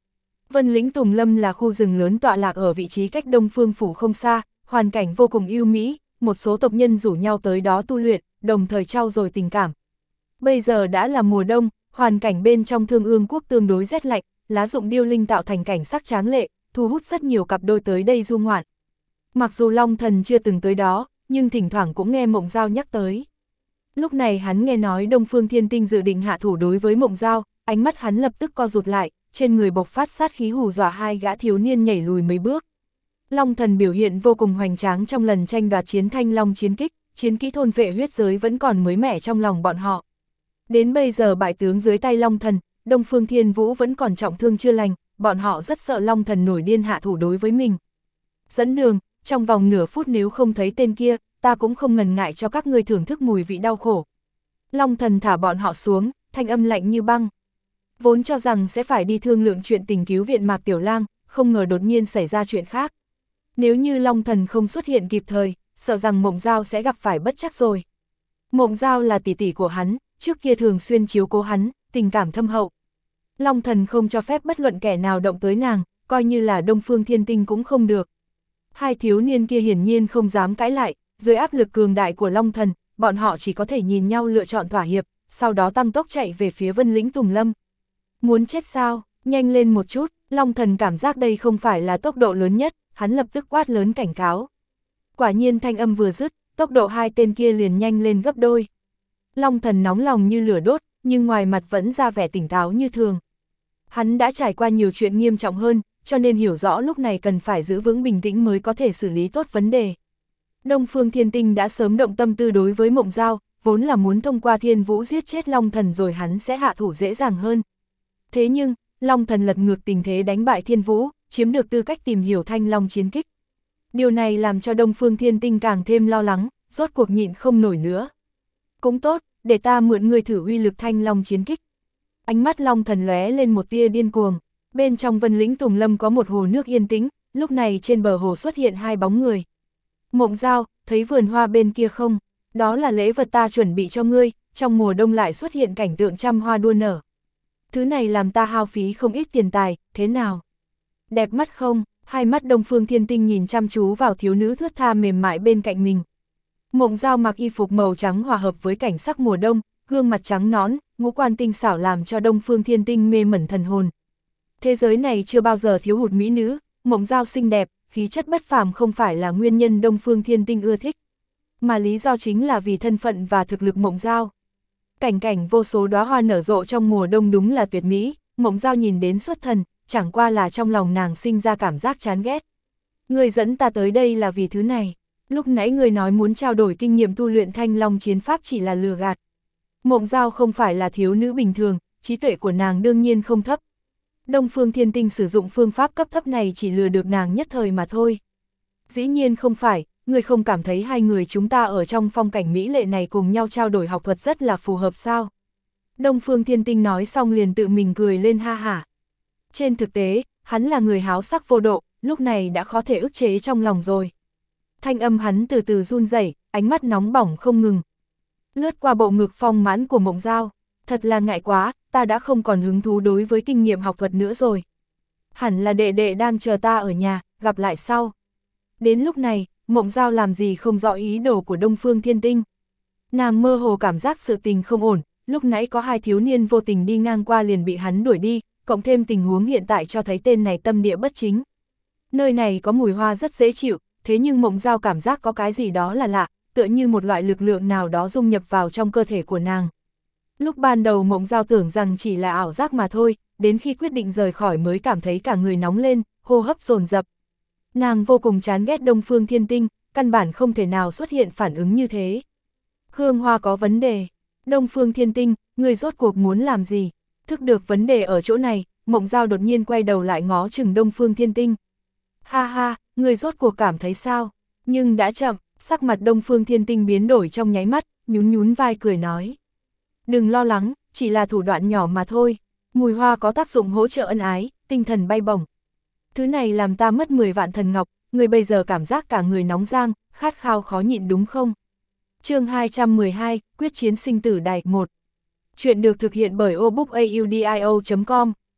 Vân Lĩnh Tùng Lâm là khu rừng lớn tọa lạc ở vị trí cách Đông Phương Phủ không xa, hoàn cảnh vô cùng ưu mỹ, một số tộc nhân rủ nhau tới đó tu luyện, đồng thời trau dồi tình cảm. Bây giờ đã là mùa đông, hoàn cảnh bên trong Thương Ương Quốc tương đối rét lạnh, lá rụng điêu linh tạo thành cảnh sắc tráng lệ, thu hút rất nhiều cặp đôi tới đây du ngoạn. Mặc dù Long Thần chưa từng tới đó, nhưng thỉnh thoảng cũng nghe Mộng Giao nhắc tới. Lúc này hắn nghe nói Đông Phương Thiên Tinh dự định hạ thủ đối với Mộng Giao, ánh mắt hắn lập tức co rụt lại, trên người bộc phát sát khí hù dọa hai gã thiếu niên nhảy lùi mấy bước. Long Thần biểu hiện vô cùng hoành tráng trong lần tranh đoạt chiến Thanh Long chiến kích, chiến kỹ thôn vệ huyết giới vẫn còn mới mẻ trong lòng bọn họ. Đến bây giờ bại tướng dưới tay Long Thần, Đông Phương Thiên Vũ vẫn còn trọng thương chưa lành, bọn họ rất sợ Long Thần nổi điên hạ thủ đối với mình. Dẫn đường, trong vòng nửa phút nếu không thấy tên kia, ta cũng không ngần ngại cho các ngươi thưởng thức mùi vị đau khổ. Long Thần thả bọn họ xuống, thanh âm lạnh như băng. Vốn cho rằng sẽ phải đi thương lượng chuyện tình cứu viện Mạc Tiểu Lang, không ngờ đột nhiên xảy ra chuyện khác. Nếu như Long Thần không xuất hiện kịp thời, sợ rằng Mộng Giao sẽ gặp phải bất trắc rồi. Mộng Giao là tỷ tỷ của hắn, trước kia thường xuyên chiếu cố hắn, tình cảm thâm hậu. Long Thần không cho phép bất luận kẻ nào động tới nàng, coi như là Đông Phương Thiên Tinh cũng không được. Hai thiếu niên kia hiển nhiên không dám cãi lại, dưới áp lực cường đại của Long Thần, bọn họ chỉ có thể nhìn nhau lựa chọn thỏa hiệp, sau đó tăng tốc chạy về phía Vân Lĩnh Tùng Lâm. Muốn chết sao, nhanh lên một chút, Long Thần cảm giác đây không phải là tốc độ lớn nhất, hắn lập tức quát lớn cảnh cáo. Quả nhiên thanh âm vừa dứt, tốc độ hai tên kia liền nhanh lên gấp đôi. Long Thần nóng lòng như lửa đốt, nhưng ngoài mặt vẫn ra vẻ tỉnh táo như thường. Hắn đã trải qua nhiều chuyện nghiêm trọng hơn, cho nên hiểu rõ lúc này cần phải giữ vững bình tĩnh mới có thể xử lý tốt vấn đề. Đông Phương Thiên Tinh đã sớm động tâm tư đối với Mộng Giao, vốn là muốn thông qua Thiên Vũ giết chết Long Thần rồi hắn sẽ hạ thủ dễ dàng hơn. Thế nhưng, Long Thần lật ngược tình thế đánh bại Thiên Vũ, chiếm được tư cách tìm hiểu Thanh Long chiến kích. Điều này làm cho Đông Phương Thiên Tinh càng thêm lo lắng, rốt cuộc nhịn không nổi nữa. Cũng tốt, để ta mượn người thử uy lực Thanh Long chiến kích. Ánh mắt Long Thần lóe lên một tia điên cuồng. Bên trong Vân Lĩnh Tùng Lâm có một hồ nước yên tĩnh, lúc này trên bờ hồ xuất hiện hai bóng người. Mộng Giao, thấy vườn hoa bên kia không? Đó là lễ vật ta chuẩn bị cho ngươi, trong mùa đông lại xuất hiện cảnh tượng trăm hoa đua nở. Thứ này làm ta hao phí không ít tiền tài, thế nào? Đẹp mắt không? Hai mắt Đông Phương Thiên Tinh nhìn chăm chú vào thiếu nữ thướt tha mềm mại bên cạnh mình. Mộng Giao mặc y phục màu trắng hòa hợp với cảnh sắc mùa đông, gương mặt trắng nõn, ngũ quan tinh xảo làm cho Đông Phương Thiên Tinh mê mẩn thần hồn. Thế giới này chưa bao giờ thiếu hụt mỹ nữ, Mộng Giao xinh đẹp, khí chất bất phàm không phải là nguyên nhân Đông Phương Thiên Tinh ưa thích, mà lý do chính là vì thân phận và thực lực Mộng Giao. Cảnh cảnh vô số đóa hoa nở rộ trong mùa đông đúng là tuyệt mỹ, Mộng Giao nhìn đến xuất thần, chẳng qua là trong lòng nàng sinh ra cảm giác chán ghét. Người dẫn ta tới đây là vì thứ này, lúc nãy người nói muốn trao đổi kinh nghiệm tu luyện Thanh Long chiến pháp chỉ là lừa gạt. Mộng Giao không phải là thiếu nữ bình thường, trí tuệ của nàng đương nhiên không thấp. Đông Phương Thiên Tinh sử dụng phương pháp cấp thấp này chỉ lừa được nàng nhất thời mà thôi. Dĩ nhiên không phải, người không cảm thấy hai người chúng ta ở trong phong cảnh mỹ lệ này cùng nhau trao đổi học thuật rất là phù hợp sao? Đông Phương Thiên Tinh nói xong liền tự mình cười lên ha hả. Trên thực tế, hắn là người háo sắc vô độ, lúc này đã khó thể ức chế trong lòng rồi. Thanh âm hắn từ từ run rẩy, ánh mắt nóng bỏng không ngừng. Lướt qua bộ ngực phong mãn của Mộng Giao, thật là ngại quá, ta đã không còn hứng thú đối với kinh nghiệm học thuật nữa rồi. Hẳn là đệ đệ đang chờ ta ở nhà, gặp lại sau. Đến lúc này, Mộng Giao làm gì không rõ ý đồ của Đông Phương Thiên Tinh. Nàng mơ hồ cảm giác sự tình không ổn, lúc nãy có hai thiếu niên vô tình đi ngang qua liền bị hắn đuổi đi, cộng thêm tình huống hiện tại cho thấy tên này tâm địa bất chính. Nơi này có mùi hoa rất dễ chịu, thế nhưng Mộng Giao cảm giác có cái gì đó là lạ, tựa như một loại lực lượng nào đó dung nhập vào trong cơ thể của nàng. Lúc ban đầu Mộng Giao tưởng rằng chỉ là ảo giác mà thôi, đến khi quyết định rời khỏi mới cảm thấy cả người nóng lên, hô hấp dồn dập. Nàng vô cùng chán ghét Đông Phương Thiên Tinh, căn bản không thể nào xuất hiện phản ứng như thế. Hương hoa có vấn đề. Đông Phương Thiên Tinh, người rốt cuộc muốn làm gì? Thức được vấn đề ở chỗ này, Mộng Giao đột nhiên quay đầu lại ngó chừng Đông Phương Thiên Tinh. Ha ha, người rốt cuộc cảm thấy sao? Nhưng đã chậm, sắc mặt Đông Phương Thiên Tinh biến đổi trong nháy mắt, nhún nhún vai cười nói. Đừng lo lắng, chỉ là thủ đoạn nhỏ mà thôi. Mùi hoa có tác dụng hỗ trợ ân ái, tinh thần bay bổng. Thứ này làm ta mất mười vạn thần ngọc, người bây giờ cảm giác cả người nóng rang, khát khao khó nhịn đúng không? Chương hai trăm mười hai, Quyết chiến sinh tử đài một. Chuyện được thực hiện bởi obookaudio chấm com.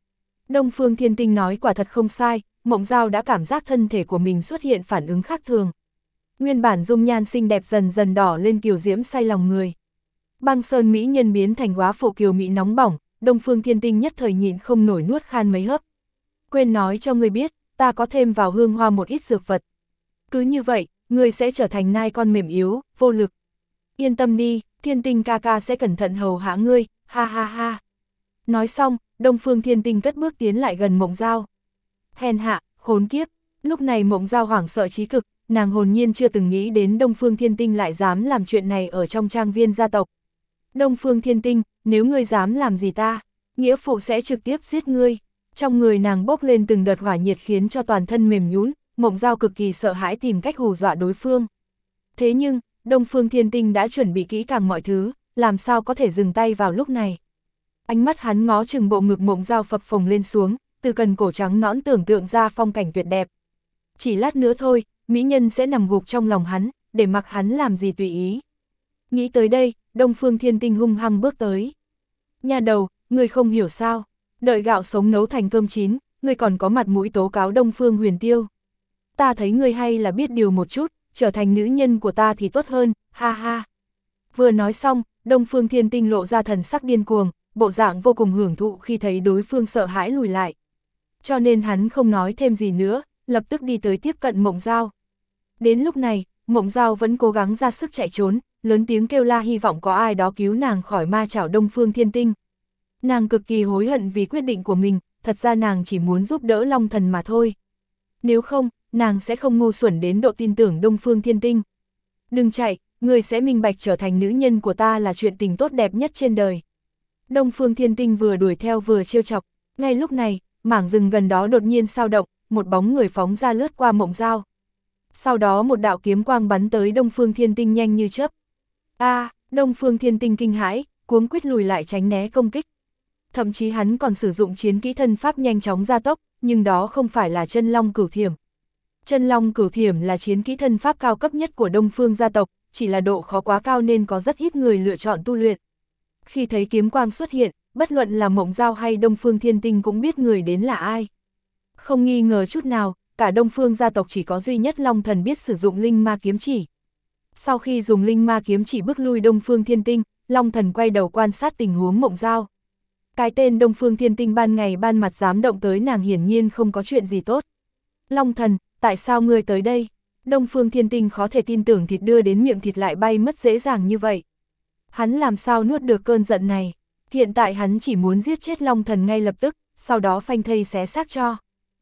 Đông Phương Thiên Tinh nói quả thật không sai, Mộng Giao đã cảm giác thân thể của mình xuất hiện phản ứng khác thường. Nguyên bản dung nhan xinh đẹp dần dần đỏ lên kiều diễm say lòng người. Băng sơn mỹ nhân biến thành góa phụ kiều mỹ nóng bỏng, Đông Phương Thiên Tinh nhất thời nhịn không nổi nuốt khan mấy hớp. Quên nói cho ngươi biết, ta có thêm vào hương hoa một ít dược vật. Cứ như vậy, ngươi sẽ trở thành nai con mềm yếu, vô lực. Yên tâm đi, Thiên Tinh ca ca sẽ cẩn thận hầu hạ ngươi, ha ha ha. Nói xong, Đông Phương Thiên Tinh cất bước tiến lại gần Mộng Giao. Hèn hạ, khốn kiếp, lúc này Mộng Giao hoảng sợ chí cực, nàng hồn nhiên chưa từng nghĩ đến Đông Phương Thiên Tinh lại dám làm chuyện này ở trong trang viên gia tộc. Đông Phương Thiên Tinh, nếu ngươi dám làm gì ta, nghĩa phụ sẽ trực tiếp giết ngươi. Trong người nàng bốc lên từng đợt hỏa nhiệt khiến cho toàn thân mềm nhũn, Mộng Giao cực kỳ sợ hãi tìm cách hù dọa đối phương. Thế nhưng, Đông Phương Thiên Tinh đã chuẩn bị kỹ càng mọi thứ, làm sao có thể dừng tay vào lúc này. Ánh mắt hắn ngó chừng bộ ngực Mộng Giao phập phồng lên xuống, từ cần cổ trắng nõn tưởng tượng ra phong cảnh tuyệt đẹp. Chỉ lát nữa thôi, mỹ nhân sẽ nằm gục trong lòng hắn, để mặc hắn làm gì tùy ý. Nghĩ tới đây, Đông Phương Thiên Tinh hung hăng bước tới. Nhà đầu, ngươi không hiểu sao, đợi gạo sống nấu thành cơm chín, ngươi còn có mặt mũi tố cáo Đông Phương Huyền Tiêu. Ta thấy ngươi hay là biết điều một chút, trở thành nữ nhân của ta thì tốt hơn, ha ha. Vừa nói xong, Đông Phương Thiên Tinh lộ ra thần sắc điên cuồng, bộ dạng vô cùng hưởng thụ khi thấy đối phương sợ hãi lùi lại. Cho nên hắn không nói thêm gì nữa, lập tức đi tới tiếp cận Mộng Giao. Đến lúc này, Mộng Giao vẫn cố gắng ra sức chạy trốn, lớn tiếng kêu la hy vọng có ai đó cứu nàng khỏi ma chảo Đông Phương Thiên Tinh. Nàng cực kỳ hối hận vì quyết định của mình, thật ra nàng chỉ muốn giúp đỡ Long Thần mà thôi. Nếu không, nàng sẽ không ngu xuẩn đến độ tin tưởng Đông Phương Thiên Tinh. Đừng chạy, người sẽ minh bạch trở thành nữ nhân của ta là chuyện tình tốt đẹp nhất trên đời. Đông Phương Thiên Tinh vừa đuổi theo vừa trêu chọc, ngay lúc này, mảng rừng gần đó đột nhiên sao động, một bóng người phóng ra lướt qua Mộng Giao. Sau đó một đạo kiếm quang bắn tới Đông Phương Thiên Tinh nhanh như chớp. A, à, Đông Phương Thiên Tinh kinh hãi, cuống quýt lùi lại tránh né công kích. Thậm chí hắn còn sử dụng chiến kỹ thân pháp nhanh chóng gia tốc, nhưng đó không phải là chân long cửu thiểm. Chân long cửu thiểm là chiến kỹ thân pháp cao cấp nhất của Đông Phương gia tộc, chỉ là độ khó quá cao nên có rất ít người lựa chọn tu luyện. Khi thấy kiếm quang xuất hiện, bất luận là Mộng Giao hay Đông Phương Thiên Tinh cũng biết người đến là ai. Không nghi ngờ chút nào, cả Đông Phương gia tộc chỉ có duy nhất Long Thần biết sử dụng linh ma kiếm chỉ. Sau khi dùng linh ma kiếm chỉ bức lui Đông Phương Thiên Tinh, Long Thần quay đầu quan sát tình huống Mộng Giao. Cái tên Đông Phương Thiên Tinh ban ngày ban mặt dám động tới nàng hiển nhiên không có chuyện gì tốt. Long Thần, tại sao ngươi tới đây? Đông Phương Thiên Tinh khó thể tin tưởng thịt đưa đến miệng thịt lại bay mất dễ dàng như vậy. Hắn làm sao nuốt được cơn giận này? Hiện tại hắn chỉ muốn giết chết Long Thần ngay lập tức, sau đó phanh thây xé xác cho.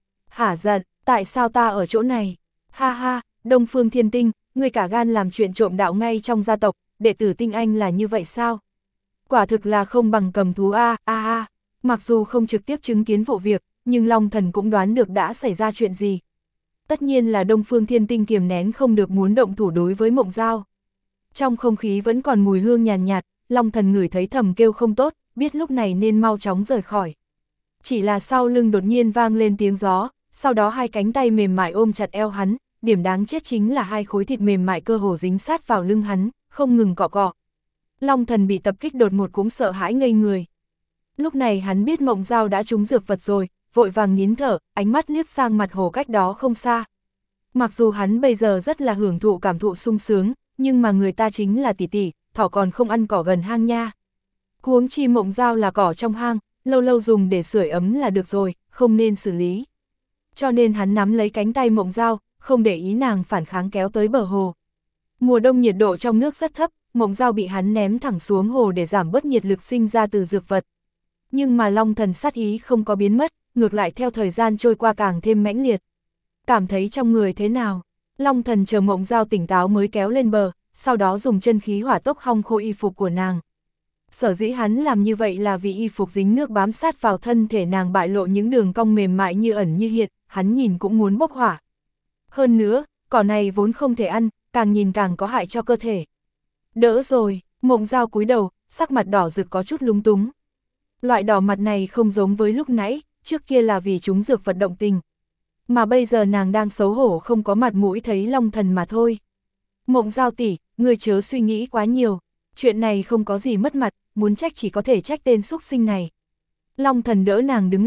Hả giận, tại sao ta ở chỗ này? Ha ha, Đông Phương Thiên Tinh, ngươi cả gan làm chuyện trộm đạo ngay trong gia tộc, đệ tử Tinh Anh là như vậy sao? Quả thực là không bằng cầm thú a a a. Mặc dù không trực tiếp chứng kiến vụ việc, nhưng Long Thần cũng đoán được đã xảy ra chuyện gì. Tất nhiên là Đông Phương Thiên Tinh kiềm nén không được muốn động thủ đối với Mộng Giao. Trong không khí vẫn còn mùi hương nhàn nhạt, nhạt, Long Thần ngửi thấy thầm kêu không tốt, biết lúc này nên mau chóng rời khỏi. Chỉ là sau lưng đột nhiên vang lên tiếng gió, sau đó hai cánh tay mềm mại ôm chặt eo hắn, điểm đáng chết chính là hai khối thịt mềm mại cơ hồ dính sát vào lưng hắn, không ngừng cọ cọ. Long Thần bị tập kích đột ngột cũng sợ hãi ngây người. Lúc này hắn biết Mộng Giao đã trúng dược vật rồi, vội vàng nín thở, ánh mắt liếc sang mặt hồ cách đó không xa. Mặc dù hắn bây giờ rất là hưởng thụ cảm thụ sung sướng, nhưng mà người ta chính là tỷ tỷ, thỏ còn không ăn cỏ gần hang nha. Huống chi Mộng Giao là cỏ trong hang, lâu lâu dùng để sưởi ấm là được rồi, không nên xử lý. Cho nên hắn nắm lấy cánh tay Mộng Giao, không để ý nàng phản kháng kéo tới bờ hồ. Mùa đông nhiệt độ trong nước rất thấp, Mộng Giao bị hắn ném thẳng xuống hồ để giảm bớt nhiệt lực sinh ra từ dược vật. Nhưng mà Long Thần sát ý không có biến mất, ngược lại theo thời gian trôi qua càng thêm mãnh liệt. Cảm thấy trong người thế nào? Long Thần chờ Mộng Giao tỉnh táo mới kéo lên bờ, sau đó dùng chân khí hỏa tốc hong khô y phục của nàng. Sở dĩ hắn làm như vậy là vì y phục dính nước bám sát vào thân thể nàng bại lộ những đường cong mềm mại như ẩn như hiện, hắn nhìn cũng muốn bốc hỏa. Hơn nữa, cỏ này vốn không thể ăn, càng nhìn càng có hại cho cơ thể. Đỡ rồi, Mộng Giao cúi đầu, sắc mặt đỏ rực có chút lúng túng. Loại đỏ mặt này không giống với lúc nãy, trước kia là vì chúng dược vật động tình. Mà bây giờ nàng đang xấu hổ không có mặt mũi thấy Long Thần mà thôi. Mộng Giao tỷ, ngươi chớ suy nghĩ quá nhiều, chuyện này không có gì mất mặt, muốn trách chỉ có thể trách tên xúc sinh này. Long Thần đỡ nàng đứng lên,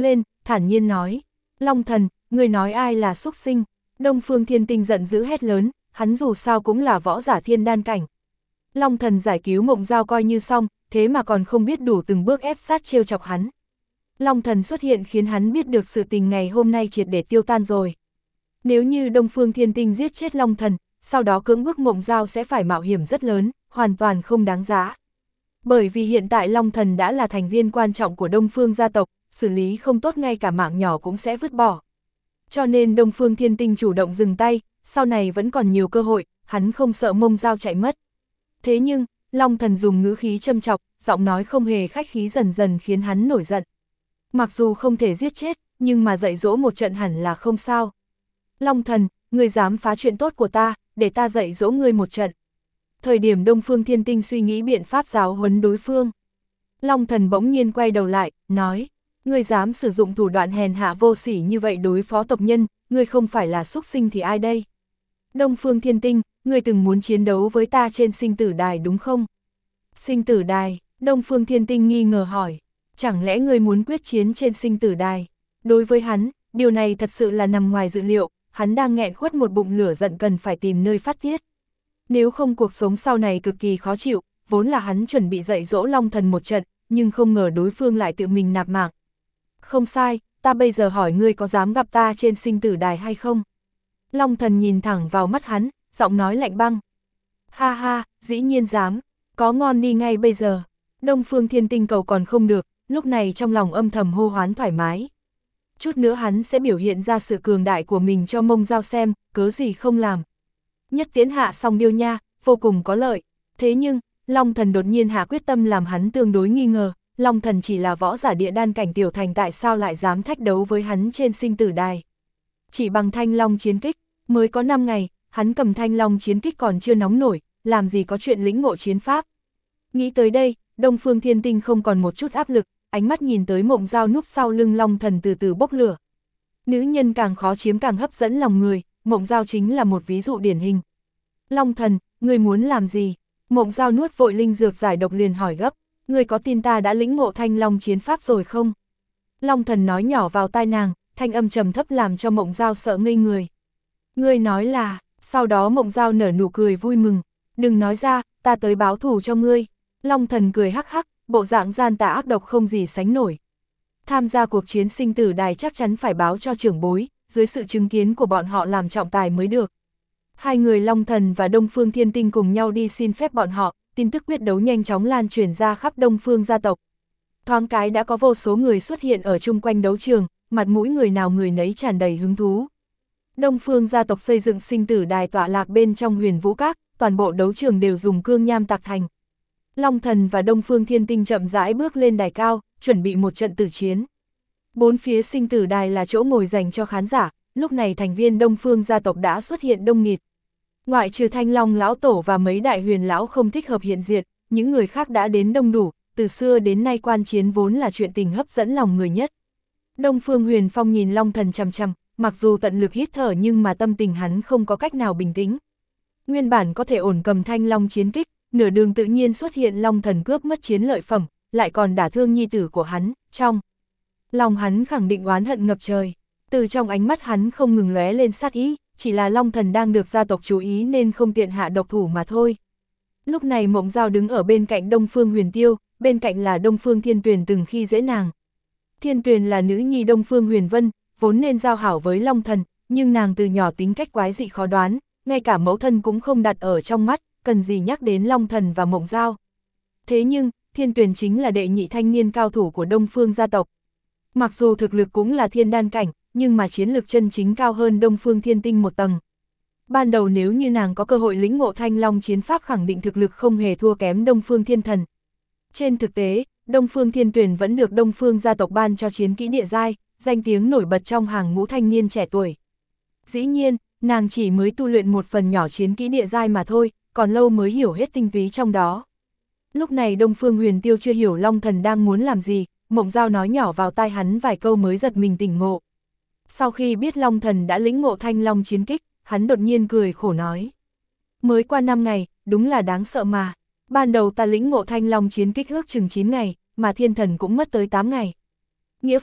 thản nhiên nói, Long Thần, người nói ai là súc sinh? Đông Phương Thiên Tinh giận dữ hét lớn, hắn dù sao cũng là võ giả thiên đan cảnh. Long Thần giải cứu Mộng Giao coi như xong, thế mà còn không biết đủ từng bước ép sát trêu chọc hắn. Long Thần xuất hiện khiến hắn biết được sự tình ngày hôm nay triệt để tiêu tan rồi. Nếu như Đông Phương Thiên Tinh giết chết Long Thần, sau đó cưỡng bức Mộng Giao sẽ phải mạo hiểm rất lớn, hoàn toàn không đáng giá. Bởi vì hiện tại Long Thần đã là thành viên quan trọng của Đông Phương gia tộc, xử lý không tốt ngay cả mạng nhỏ cũng sẽ vứt bỏ. Cho nên Đông Phương Thiên Tinh chủ động dừng tay, sau này vẫn còn nhiều cơ hội, hắn không sợ Mộng Giao chạy mất. Thế nhưng, Long Thần dùng ngữ khí châm chọc, giọng nói không hề khách khí dần dần khiến hắn nổi giận. Mặc dù không thể giết chết, nhưng mà dạy dỗ một trận hẳn là không sao. Long Thần, ngươi dám phá chuyện tốt của ta, để ta dạy dỗ ngươi một trận. Thời điểm Đông Phương Thiên Tinh suy nghĩ biện pháp giáo huấn đối phương. Long Thần bỗng nhiên quay đầu lại, nói, ngươi dám sử dụng thủ đoạn hèn hạ vô sỉ như vậy đối phó tộc nhân, ngươi không phải là súc sinh thì ai đây? Đông Phương Thiên Tinh, ngươi từng muốn chiến đấu với ta trên sinh tử đài đúng không? Sinh tử đài, Đông Phương Thiên Tinh nghi ngờ hỏi, chẳng lẽ ngươi muốn quyết chiến trên sinh tử đài? Đối với hắn, điều này thật sự là nằm ngoài dự liệu, hắn đang nghẹn khuất một bụng lửa giận cần phải tìm nơi phát tiết. Nếu không cuộc sống sau này cực kỳ khó chịu, vốn là hắn chuẩn bị dạy dỗ Long Thần một trận, nhưng không ngờ đối phương lại tự mình nạp mạng. Không sai, ta bây giờ hỏi ngươi có dám gặp ta trên sinh tử đài hay không? Long Thần nhìn thẳng vào mắt hắn, giọng nói lạnh băng. Ha ha, dĩ nhiên dám, có ngon đi ngay bây giờ. Đông Phương Thiên Tinh cầu còn không được, lúc này trong lòng âm thầm hô hoán thoải mái. Chút nữa hắn sẽ biểu hiện ra sự cường đại của mình cho Mông Giao xem, cớ gì không làm. Nhất tiến hạ xong điêu nha, vô cùng có lợi. Thế nhưng, Long Thần đột nhiên hạ quyết tâm làm hắn tương đối nghi ngờ, Long Thần chỉ là võ giả địa đan cảnh tiểu thành tại sao lại dám thách đấu với hắn trên sinh tử đài. Chỉ bằng thanh long chiến kích, mới có năm ngày, hắn cầm thanh long chiến kích còn chưa nóng nổi, làm gì có chuyện lĩnh ngộ chiến pháp. Nghĩ tới đây, Đông Phương Thiên Tinh không còn một chút áp lực, ánh mắt nhìn tới Mộng Giao núp sau lưng Long Thần từ từ bốc lửa. Nữ nhân càng khó chiếm càng hấp dẫn lòng người, Mộng Giao chính là một ví dụ điển hình. Long Thần, ngươi muốn làm gì? Mộng Giao nuốt vội linh dược giải độc liền hỏi gấp, ngươi có tin ta đã lĩnh ngộ thanh long chiến pháp rồi không? Long Thần nói nhỏ vào tai nàng, thanh âm trầm thấp làm cho Mộng Giao sợ ngây người. Ngươi nói là, sau đó Mộng Giao nở nụ cười vui mừng, đừng nói ra, ta tới báo thù cho ngươi. Long Thần cười hắc hắc, bộ dạng gian tà ác độc không gì sánh nổi. Tham gia cuộc chiến sinh tử đài chắc chắn phải báo cho trưởng bối, dưới sự chứng kiến của bọn họ làm trọng tài mới được. Hai người Long Thần và Đông Phương Thiên Tinh cùng nhau đi xin phép bọn họ, tin tức quyết đấu nhanh chóng lan truyền ra khắp Đông Phương gia tộc. Thoáng cái đã có vô số người xuất hiện ở chung quanh đấu trường, mặt mũi người nào người nấy tràn đầy hứng thú. Đông Phương gia tộc xây dựng sinh tử đài tọa lạc bên trong Huyền Vũ Các, toàn bộ đấu trường đều dùng cương nham tạc thành. Long Thần và Đông Phương Thiên Tinh chậm rãi bước lên đài cao, chuẩn bị một trận tử chiến. Bốn phía sinh tử đài là chỗ ngồi dành cho khán giả, lúc này thành viên Đông Phương gia tộc đã xuất hiện đông nghịt. Ngoại trừ Thanh Long lão tổ và mấy đại huyền lão không thích hợp hiện diện, những người khác đã đến đông đủ, từ xưa đến nay quan chiến vốn là chuyện tình hấp dẫn lòng người nhất. Đông Phương Huyền Phong nhìn Long Thần chằm chằm, mặc dù tận lực hít thở nhưng mà tâm tình hắn không có cách nào bình tĩnh. Nguyên bản có thể ổn cầm Thanh Long chiến kích, nửa đường tự nhiên xuất hiện Long Thần cướp mất chiến lợi phẩm, lại còn đả thương nhi tử của hắn, trong lòng hắn khẳng định oán hận ngập trời. Từ trong ánh mắt hắn không ngừng lóe lên sát ý, chỉ là Long Thần đang được gia tộc chú ý nên không tiện hạ độc thủ mà thôi. Lúc này Mộng Giao đứng ở bên cạnh Đông Phương Huyền Tiêu, bên cạnh là Đông Phương Thiên Tuyền từng khi dễ nàng. Thiên Tuyền là nữ nhi Đông Phương Huyền Vân, vốn nên giao hảo với Long Thần, nhưng nàng từ nhỏ tính cách quái dị khó đoán, ngay cả mẫu thân cũng không đặt ở trong mắt, cần gì nhắc đến Long Thần và Mộng Giao. Thế nhưng, Thiên Tuyền chính là đệ nhị thanh niên cao thủ của Đông Phương gia tộc. Mặc dù thực lực cũng là thiên đan cảnh, nhưng mà chiến lực chân chính cao hơn Đông Phương Thiên Tinh một tầng. Ban đầu nếu như nàng có cơ hội lĩnh ngộ Thanh Long chiến pháp khẳng định thực lực không hề thua kém Đông Phương Thiên Thần. Trên thực tế, Đông Phương Thiên Tuyền vẫn được Đông Phương gia tộc ban cho chiến kỹ địa giai, danh tiếng nổi bật trong hàng ngũ thanh niên trẻ tuổi. Dĩ nhiên, nàng chỉ mới tu luyện một phần nhỏ chiến kỹ địa giai mà thôi, còn lâu mới hiểu hết tinh túy trong đó. Lúc này Đông Phương Huyền Tiêu chưa hiểu Long Thần đang muốn làm gì, Mộng Giao nói nhỏ vào tai hắn vài câu mới giật mình tỉnh ngộ. Sau khi biết Long Thần đã lĩnh ngộ Thanh Long chiến kích, hắn đột nhiên cười khổ nói. Mới qua năm ngày, đúng là đáng sợ mà. Ban đầu ta lĩnh ngộ Thanh Long chiến kích ước chừng chín ngày, mà Thiên Thần cũng mất tới tám ngày. Nghĩa phụ,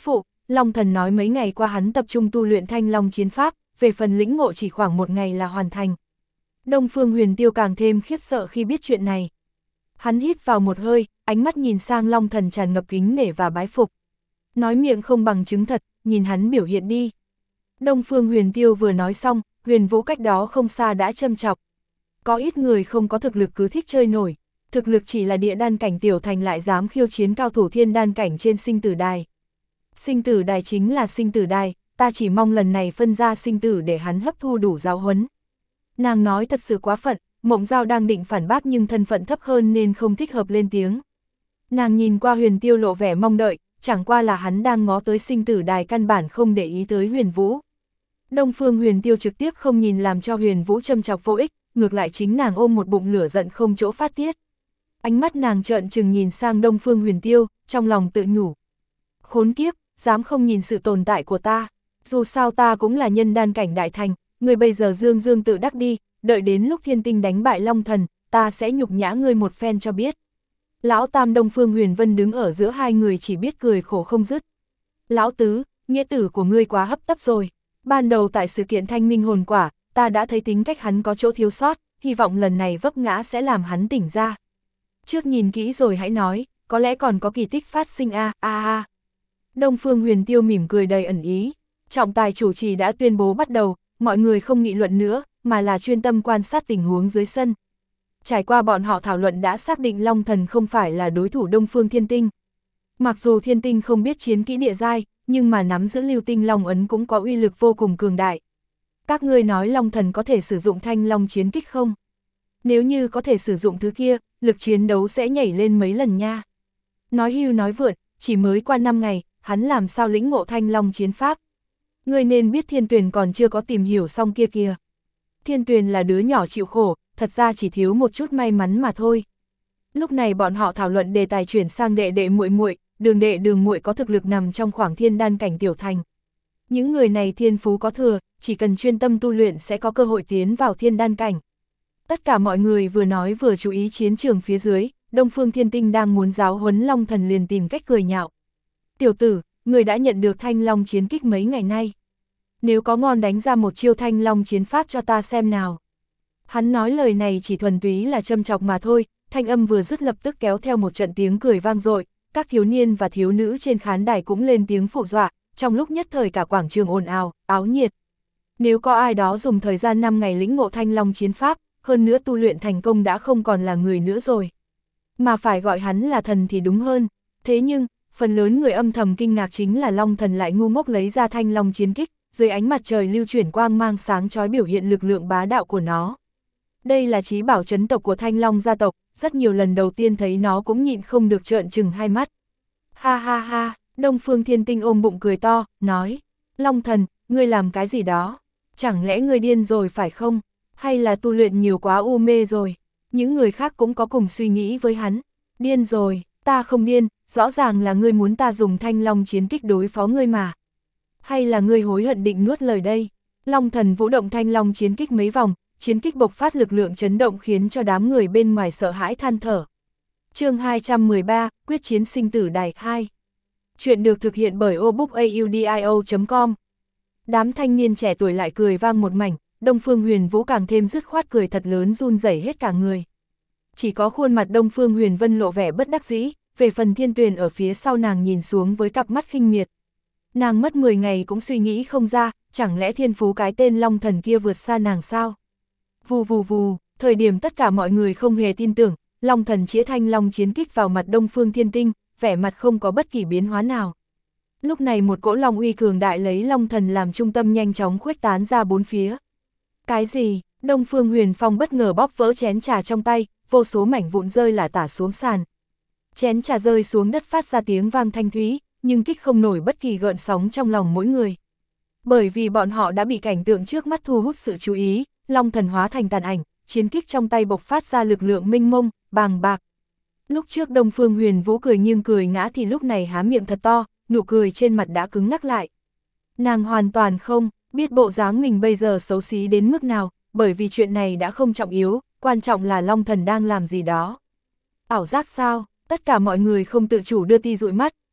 Long Thần nói mấy ngày qua hắn tập trung tu luyện Thanh Long chiến pháp, về phần lĩnh ngộ chỉ khoảng một ngày là hoàn thành. Đông Phương Huyền Tiêu càng thêm khiếp sợ khi biết chuyện này. Hắn hít vào một hơi, ánh mắt nhìn sang Long Thần tràn ngập kính nể và bái phục. Nói miệng không bằng chứng thật, nhìn hắn biểu hiện đi. Đông Phương Huyền Tiêu vừa nói xong, Huyền Vũ cách đó không xa đã châm chọc. Có ít người không có thực lực cứ thích chơi nổi, thực lực chỉ là địa đan cảnh tiểu thành lại dám khiêu chiến cao thủ thiên đan cảnh trên sinh tử đài. Sinh tử đài chính là sinh tử đài, ta chỉ mong lần này phân ra sinh tử để hắn hấp thu đủ giáo huấn. Nàng nói thật sự quá phận, Mộng Giao đang định phản bác nhưng thân phận thấp hơn nên không thích hợp lên tiếng. Nàng nhìn qua Huyền Tiêu lộ vẻ mong đợi, chẳng qua là hắn đang ngó tới sinh tử đài căn bản không để ý tới Huyền Vũ. Đông Phương Huyền Tiêu trực tiếp không nhìn làm cho Huyền Vũ châm chọc vô ích, ngược lại chính nàng ôm một bụng lửa giận không chỗ phát tiết. Ánh mắt nàng trợn trừng nhìn sang Đông Phương Huyền Tiêu, trong lòng tự nhủ. Khốn kiếp, dám không nhìn sự tồn tại của ta, dù sao ta cũng là nhân đan cảnh đại thành, ngươi bây giờ dương dương tự đắc đi, đợi đến lúc thiên tinh đánh bại Long Thần, ta sẽ nhục nhã ngươi một phen cho biết. Lão Tam Đông Phương Huyền Vân đứng ở giữa hai người chỉ biết cười khổ không dứt. Lão Tứ, nghĩa tử của ngươi quá hấp tấp rồi, ban đầu tại sự kiện thanh minh hồn quả, ta đã thấy tính cách hắn có chỗ thiếu sót, hy vọng lần này vấp ngã sẽ làm hắn tỉnh ra. Trước nhìn kỹ rồi hãy nói, có lẽ còn có kỳ tích phát sinh a a a. Đông Phương Huyền Tiêu mỉm cười đầy ẩn ý, trọng tài chủ trì đã tuyên bố bắt đầu, mọi người không nghị luận nữa, mà là chuyên tâm quan sát tình huống dưới sân. Trải qua bọn họ thảo luận đã xác định Long Thần không phải là đối thủ Đông Phương Thiên Tinh. Mặc dù Thiên Tinh không biết chiến kỹ địa giai, nhưng mà nắm giữ Lưu Tinh Long ấn cũng có uy lực vô cùng cường đại. Các ngươi nói Long Thần có thể sử dụng Thanh Long chiến kích không? Nếu như có thể sử dụng thứ kia, lực chiến đấu sẽ nhảy lên mấy lần nha. Nói hưu nói vượn, chỉ mới qua năm ngày, hắn làm sao lĩnh ngộ Thanh Long chiến pháp. Ngươi nên biết Thiên Tuyền còn chưa có tìm hiểu xong kia kìa. Thiên Tuyền là đứa nhỏ chịu khổ, thật ra chỉ thiếu một chút may mắn mà thôi. Lúc này bọn họ thảo luận đề tài chuyển sang đệ đệ muội muội, Đường đệ Đường muội có thực lực nằm trong khoảng thiên đan cảnh tiểu thành. Những người này thiên phú có thừa, chỉ cần chuyên tâm tu luyện sẽ có cơ hội tiến vào thiên đan cảnh. Tất cả mọi người vừa nói vừa chú ý chiến trường phía dưới, Đông Phương Thiên Tinh đang muốn giáo huấn Long Thần liền tìm cách cười nhạo. Tiểu tử, người đã nhận được Thanh Long chiến kích mấy ngày nay. Nếu có ngon đánh ra một chiêu Thanh Long chiến pháp cho ta xem nào. Hắn nói lời này chỉ thuần túy là châm chọc mà thôi, thanh âm vừa dứt lập tức kéo theo một trận tiếng cười vang dội, các thiếu niên và thiếu nữ trên khán đài cũng lên tiếng phụ dọa, trong lúc nhất thời cả quảng trường ồn ào, áo nhiệt. Nếu có ai đó dùng thời gian năm ngày lĩnh ngộ Thanh Long chiến pháp, hơn nữa tu luyện thành công đã không còn là người nữa rồi. Mà phải gọi hắn là thần thì đúng hơn, thế nhưng, phần lớn người âm thầm kinh ngạc chính là Long Thần lại ngu ngốc lấy ra Thanh Long chiến kích, dưới ánh mặt trời lưu chuyển quang mang sáng chói biểu hiện lực lượng bá đạo của nó. Đây là chí bảo trấn tộc của Thanh Long gia tộc, rất nhiều lần đầu tiên thấy nó cũng nhịn không được trợn trừng hai mắt. Ha ha ha, Đông Phương Thiên Tinh ôm bụng cười to, nói, Long Thần, ngươi làm cái gì đó? Chẳng lẽ ngươi điên rồi phải không? Hay là tu luyện nhiều quá u mê rồi? Những người khác cũng có cùng suy nghĩ với hắn. Điên rồi, ta không điên, rõ ràng là ngươi muốn ta dùng Thanh Long chiến kích đối phó ngươi mà. Hay là ngươi hối hận định nuốt lời đây? Long Thần vũ động Thanh Long chiến kích mấy vòng, chiến kích bộc phát lực lượng chấn động khiến cho đám người bên ngoài sợ hãi than thở. Chương hai trăm mười ba, Quyết chiến sinh tử đài hai. Chuyện được thực hiện bởi obookaudio chấm com. Đám thanh niên trẻ tuổi lại cười vang một mảnh, Đông Phương Huyền Vũ càng thêm dứt khoát cười thật lớn run rẩy hết cả người. Chỉ có khuôn mặt Đông Phương Huyền Vân lộ vẻ bất đắc dĩ, về phần Thiên Tuyền ở phía sau nàng nhìn xuống với cặp mắt khinh miệt. Nàng mất mười ngày cũng suy nghĩ không ra, chẳng lẽ thiên phú cái tên Long Thần kia vượt xa nàng sao? Vù vù vù, thời điểm tất cả mọi người không hề tin tưởng, Long Thần chĩa Thanh Long chiến kích vào mặt Đông Phương Thiên Tinh, vẻ mặt không có bất kỳ biến hóa nào. Lúc này một cỗ long uy cường đại lấy Long Thần làm trung tâm nhanh chóng khuếch tán ra bốn phía. Cái gì? Đông Phương Huyền Phong bất ngờ bóp vỡ chén trà trong tay, vô số mảnh vụn rơi lả tả xuống sàn. Chén trà rơi xuống đất phát ra tiếng vang thanh thúy, nhưng kích không nổi bất kỳ gợn sóng trong lòng mỗi người. Bởi vì bọn họ đã bị cảnh tượng trước mắt thu hút sự chú ý, Long Thần hóa thành tàn ảnh, chiến kích trong tay bộc phát ra lực lượng mênh mông, bàng bạc. Lúc trước Đông Phương Huyền Vũ cười nghiêng cười ngã thì lúc này há miệng thật to, nụ cười trên mặt đã cứng ngắc lại. Nàng hoàn toàn không biết bộ dáng mình bây giờ xấu xí đến mức nào, bởi vì chuyện này đã không trọng yếu, quan trọng là Long Thần đang làm gì đó. Ảo giác sao? Tất cả mọi người không tự chủ đưa ti dụi mắt,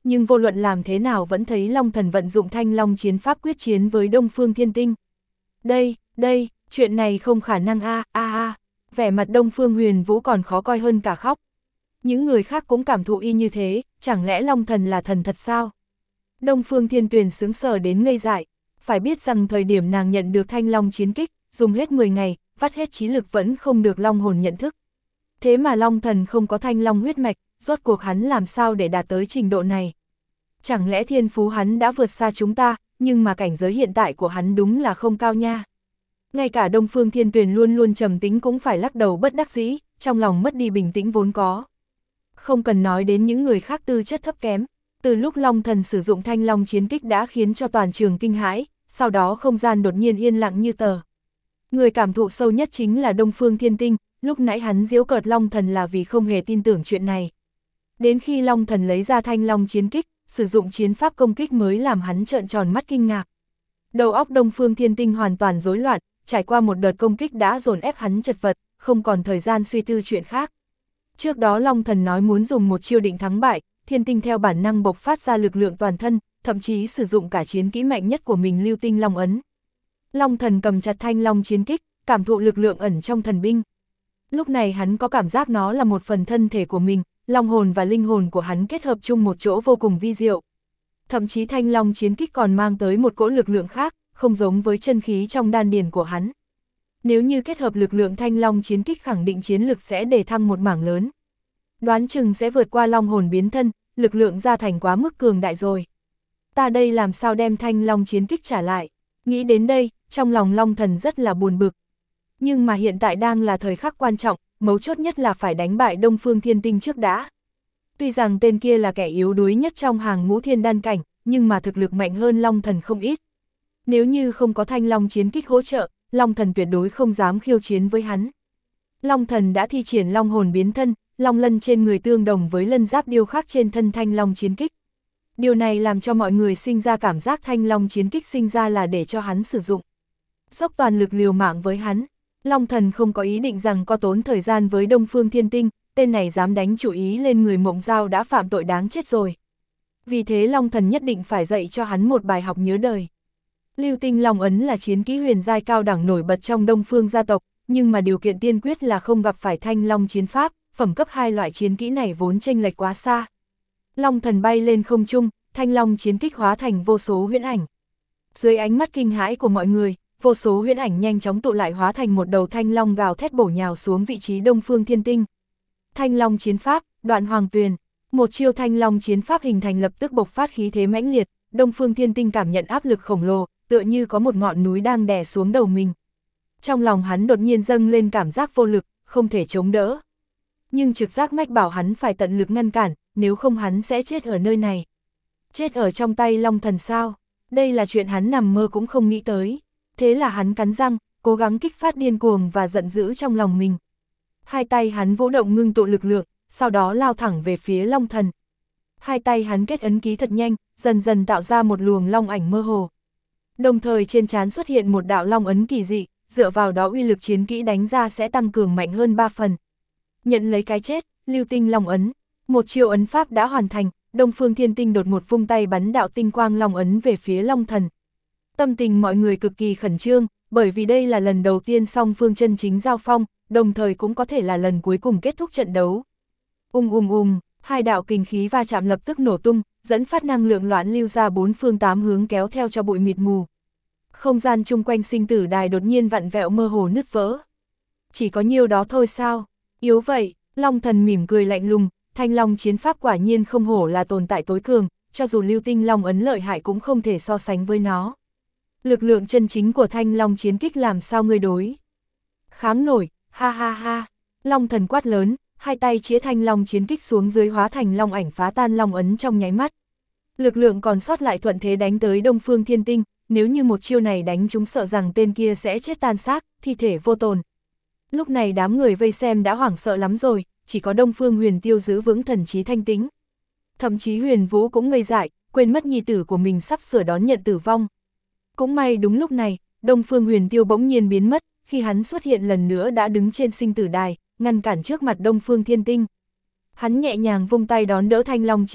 nhưng vô luận làm thế nào vẫn thấy Long Thần vận dụng Thanh Long chiến pháp quyết chiến với Đông Phương Thiên Tinh. Đây, đây, chuyện này không khả năng a a a, vẻ mặt Đông Phương Huyền Vũ còn khó coi hơn cả khóc. Những người khác cũng cảm thụ y như thế, chẳng lẽ Long Thần là thần thật sao? Đông Phương Thiên Tuyền sững sờ đến ngây dại, phải biết rằng thời điểm nàng nhận được Thanh Long chiến kích, dùng hết mười ngày, vắt hết trí lực vẫn không được Long hồn nhận thức. Thế mà Long Thần không có Thanh Long huyết mạch, rốt cuộc hắn làm sao để đạt tới trình độ này? Chẳng lẽ thiên phú hắn đã vượt xa chúng ta, nhưng mà cảnh giới hiện tại của hắn đúng là không cao nha. Ngay cả Đông Phương Thiên Tuyền luôn luôn trầm tính cũng phải lắc đầu bất đắc dĩ, trong lòng mất đi bình tĩnh vốn có. Không cần nói đến những người khác tư chất thấp kém, từ lúc Long Thần sử dụng Thanh Long chiến kích đã khiến cho toàn trường kinh hãi, sau đó không gian đột nhiên yên lặng như tờ. Người cảm thụ sâu nhất chính là Đông Phương Thiên Tinh, lúc nãy hắn giễu cợt Long Thần là vì không hề tin tưởng chuyện này. Đến khi Long Thần lấy ra Thanh Long chiến kích, sử dụng chiến pháp công kích mới làm hắn trợn tròn mắt kinh ngạc. Đầu óc Đông Phương Thiên Tinh hoàn toàn rối loạn, trải qua một đợt công kích đã dồn ép hắn chật vật, không còn thời gian suy tư chuyện khác. Trước đó Long Thần nói muốn dùng một chiêu định thắng bại, Thiên Tinh theo bản năng bộc phát ra lực lượng toàn thân, thậm chí sử dụng cả chiến kỹ mạnh nhất của mình Lưu Tinh Long ấn. Long Thần cầm chặt Thanh Long chiến kích, cảm thụ lực lượng ẩn trong thần binh. Lúc này hắn có cảm giác nó là một phần thân thể của mình, long hồn và linh hồn của hắn kết hợp chung một chỗ vô cùng vi diệu. Thậm chí Thanh Long chiến kích còn mang tới một cỗ lực lượng khác, không giống với chân khí trong đan điền của hắn. Nếu như kết hợp lực lượng Thanh Long chiến kích khẳng định chiến lực sẽ đề thăng một mảng lớn. Đoán chừng sẽ vượt qua long hồn biến thân, lực lượng gia thành quá mức cường đại rồi. Ta đây làm sao đem Thanh Long chiến kích trả lại? Nghĩ đến đây, trong lòng Long Thần rất là buồn bực. Nhưng mà hiện tại đang là thời khắc quan trọng, mấu chốt nhất là phải đánh bại Đông Phương Thiên Tinh trước đã. Tuy rằng tên kia là kẻ yếu đuối nhất trong hàng ngũ thiên đan cảnh, nhưng mà thực lực mạnh hơn Long Thần không ít. Nếu như không có Thanh Long chiến kích hỗ trợ, Long Thần tuyệt đối không dám khiêu chiến với hắn. Long Thần đã thi triển long hồn biến thân, long lân trên người tương đồng với lân giáp điêu khắc trên thân Thanh Long chiến kích. Điều này làm cho mọi người sinh ra cảm giác Thanh Long chiến kích sinh ra là để cho hắn sử dụng. Dốc toàn lực liều mạng với hắn, Long Thần không có ý định rằng có tốn thời gian với Đông Phương Thiên Tinh, tên này dám đánh chủ ý lên người Mộng Giao đã phạm tội đáng chết rồi. Vì thế Long Thần nhất định phải dạy cho hắn một bài học nhớ đời. Lưu Tinh Long ấn là chiến kỹ huyền giai cao đẳng nổi bật trong Đông Phương gia tộc, nhưng mà điều kiện tiên quyết là không gặp phải Thanh Long chiến pháp, phẩm cấp hai loại chiến kỹ này vốn chênh lệch quá xa. Long Thần bay lên không trung, Thanh Long chiến kích hóa thành vô số huyễn ảnh. Dưới ánh mắt kinh hãi của mọi người, vô số huyễn ảnh nhanh chóng tụ lại hóa thành một đầu thanh long gào thét bổ nhào xuống vị trí Đông Phương Thiên Tinh. Thanh Long chiến pháp, Đoạn Hoàng Tuyền. Một chiêu Thanh Long chiến pháp hình thành lập tức bộc phát khí thế mãnh liệt, Đông Phương Thiên Tinh cảm nhận áp lực khổng lồ, tựa như có một ngọn núi đang đè xuống đầu mình. Trong lòng hắn đột nhiên dâng lên cảm giác vô lực, không thể chống đỡ. Nhưng trực giác mách bảo hắn phải tận lực ngăn cản, nếu không hắn sẽ chết ở nơi này. Chết ở trong tay Long Thần sao? Đây là chuyện hắn nằm mơ cũng không nghĩ tới. Thế là hắn cắn răng, cố gắng kích phát điên cuồng và giận dữ trong lòng mình. Hai tay hắn vũ động ngưng tụ lực lượng, sau đó lao thẳng về phía Long Thần. Hai tay hắn kết ấn ký thật nhanh, dần dần tạo ra một luồng long ảnh mơ hồ. Đồng thời trên trán xuất hiện một đạo long ấn kỳ dị, dựa vào đó uy lực chiến kỹ đánh ra sẽ tăng cường mạnh hơn ba phần. Nhận lấy cái chết, Lưu Tinh Long ấn. Một chiêu ấn pháp đã hoàn thành, Đông Phương Thiên Tinh đột một vung tay bắn đạo tinh quang long ấn về phía Long Thần. Tâm tình mọi người cực kỳ khẩn trương, bởi vì đây là lần đầu tiên song phương chân chính giao phong, đồng thời cũng có thể là lần cuối cùng kết thúc trận đấu. Ung ung ung, hai đạo kình khí va chạm lập tức nổ tung, dẫn phát năng lượng loạn lưu ra bốn phương tám hướng kéo theo cho bụi mịt mù. Không gian chung quanh sinh tử đài đột nhiên vặn vẹo mơ hồ nứt vỡ. Chỉ có nhiêu đó thôi sao? Yếu vậy, Long Thần mỉm cười lạnh lùng, Thanh Long chiến pháp quả nhiên không hổ là tồn tại tối cường, cho dù Lưu Tinh Long ấn lợi hại cũng không thể so sánh với nó. Lực lượng chân chính của Thanh Long chiến kích làm sao ngươi đối kháng nổi, ha ha ha. Long Thần quát lớn, hai tay chĩa Thanh Long chiến kích xuống dưới hóa thành long ảnh phá tan long ấn trong nháy mắt. Lực lượng còn sót lại thuận thế đánh tới Đông Phương Thiên Tinh, nếu như một chiêu này đánh chúng sợ rằng tên kia sẽ chết tan xác, thi thể vô tồn. Lúc này đám người vây xem đã hoảng sợ lắm rồi, chỉ có Đông Phương Huyền Tiêu giữ vững thần trí thanh tĩnh. Thậm chí Huyền Vũ cũng ngây dại, quên mất nhi tử của mình sắp sửa đón nhận tử vong. Cũng may đúng lúc này, Đông Phương Huyền Tiêu bỗng nhiên biến mất, khi hắn xuất hiện lần nữa đã đứng trên sinh tử đài, ngăn cản trước mặt Đông Phương Thiên Tinh. Hắn nhẹ nhàng vung tay đón đỡ Thanh Long chiến kích,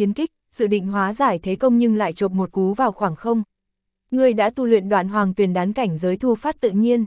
dự định hóa giải thế công nhưng lại chộp một cú vào khoảng không. Ngươi đã tu luyện Đoạn Hoàng Tuyền đán cảnh giới thu phát tự nhiên.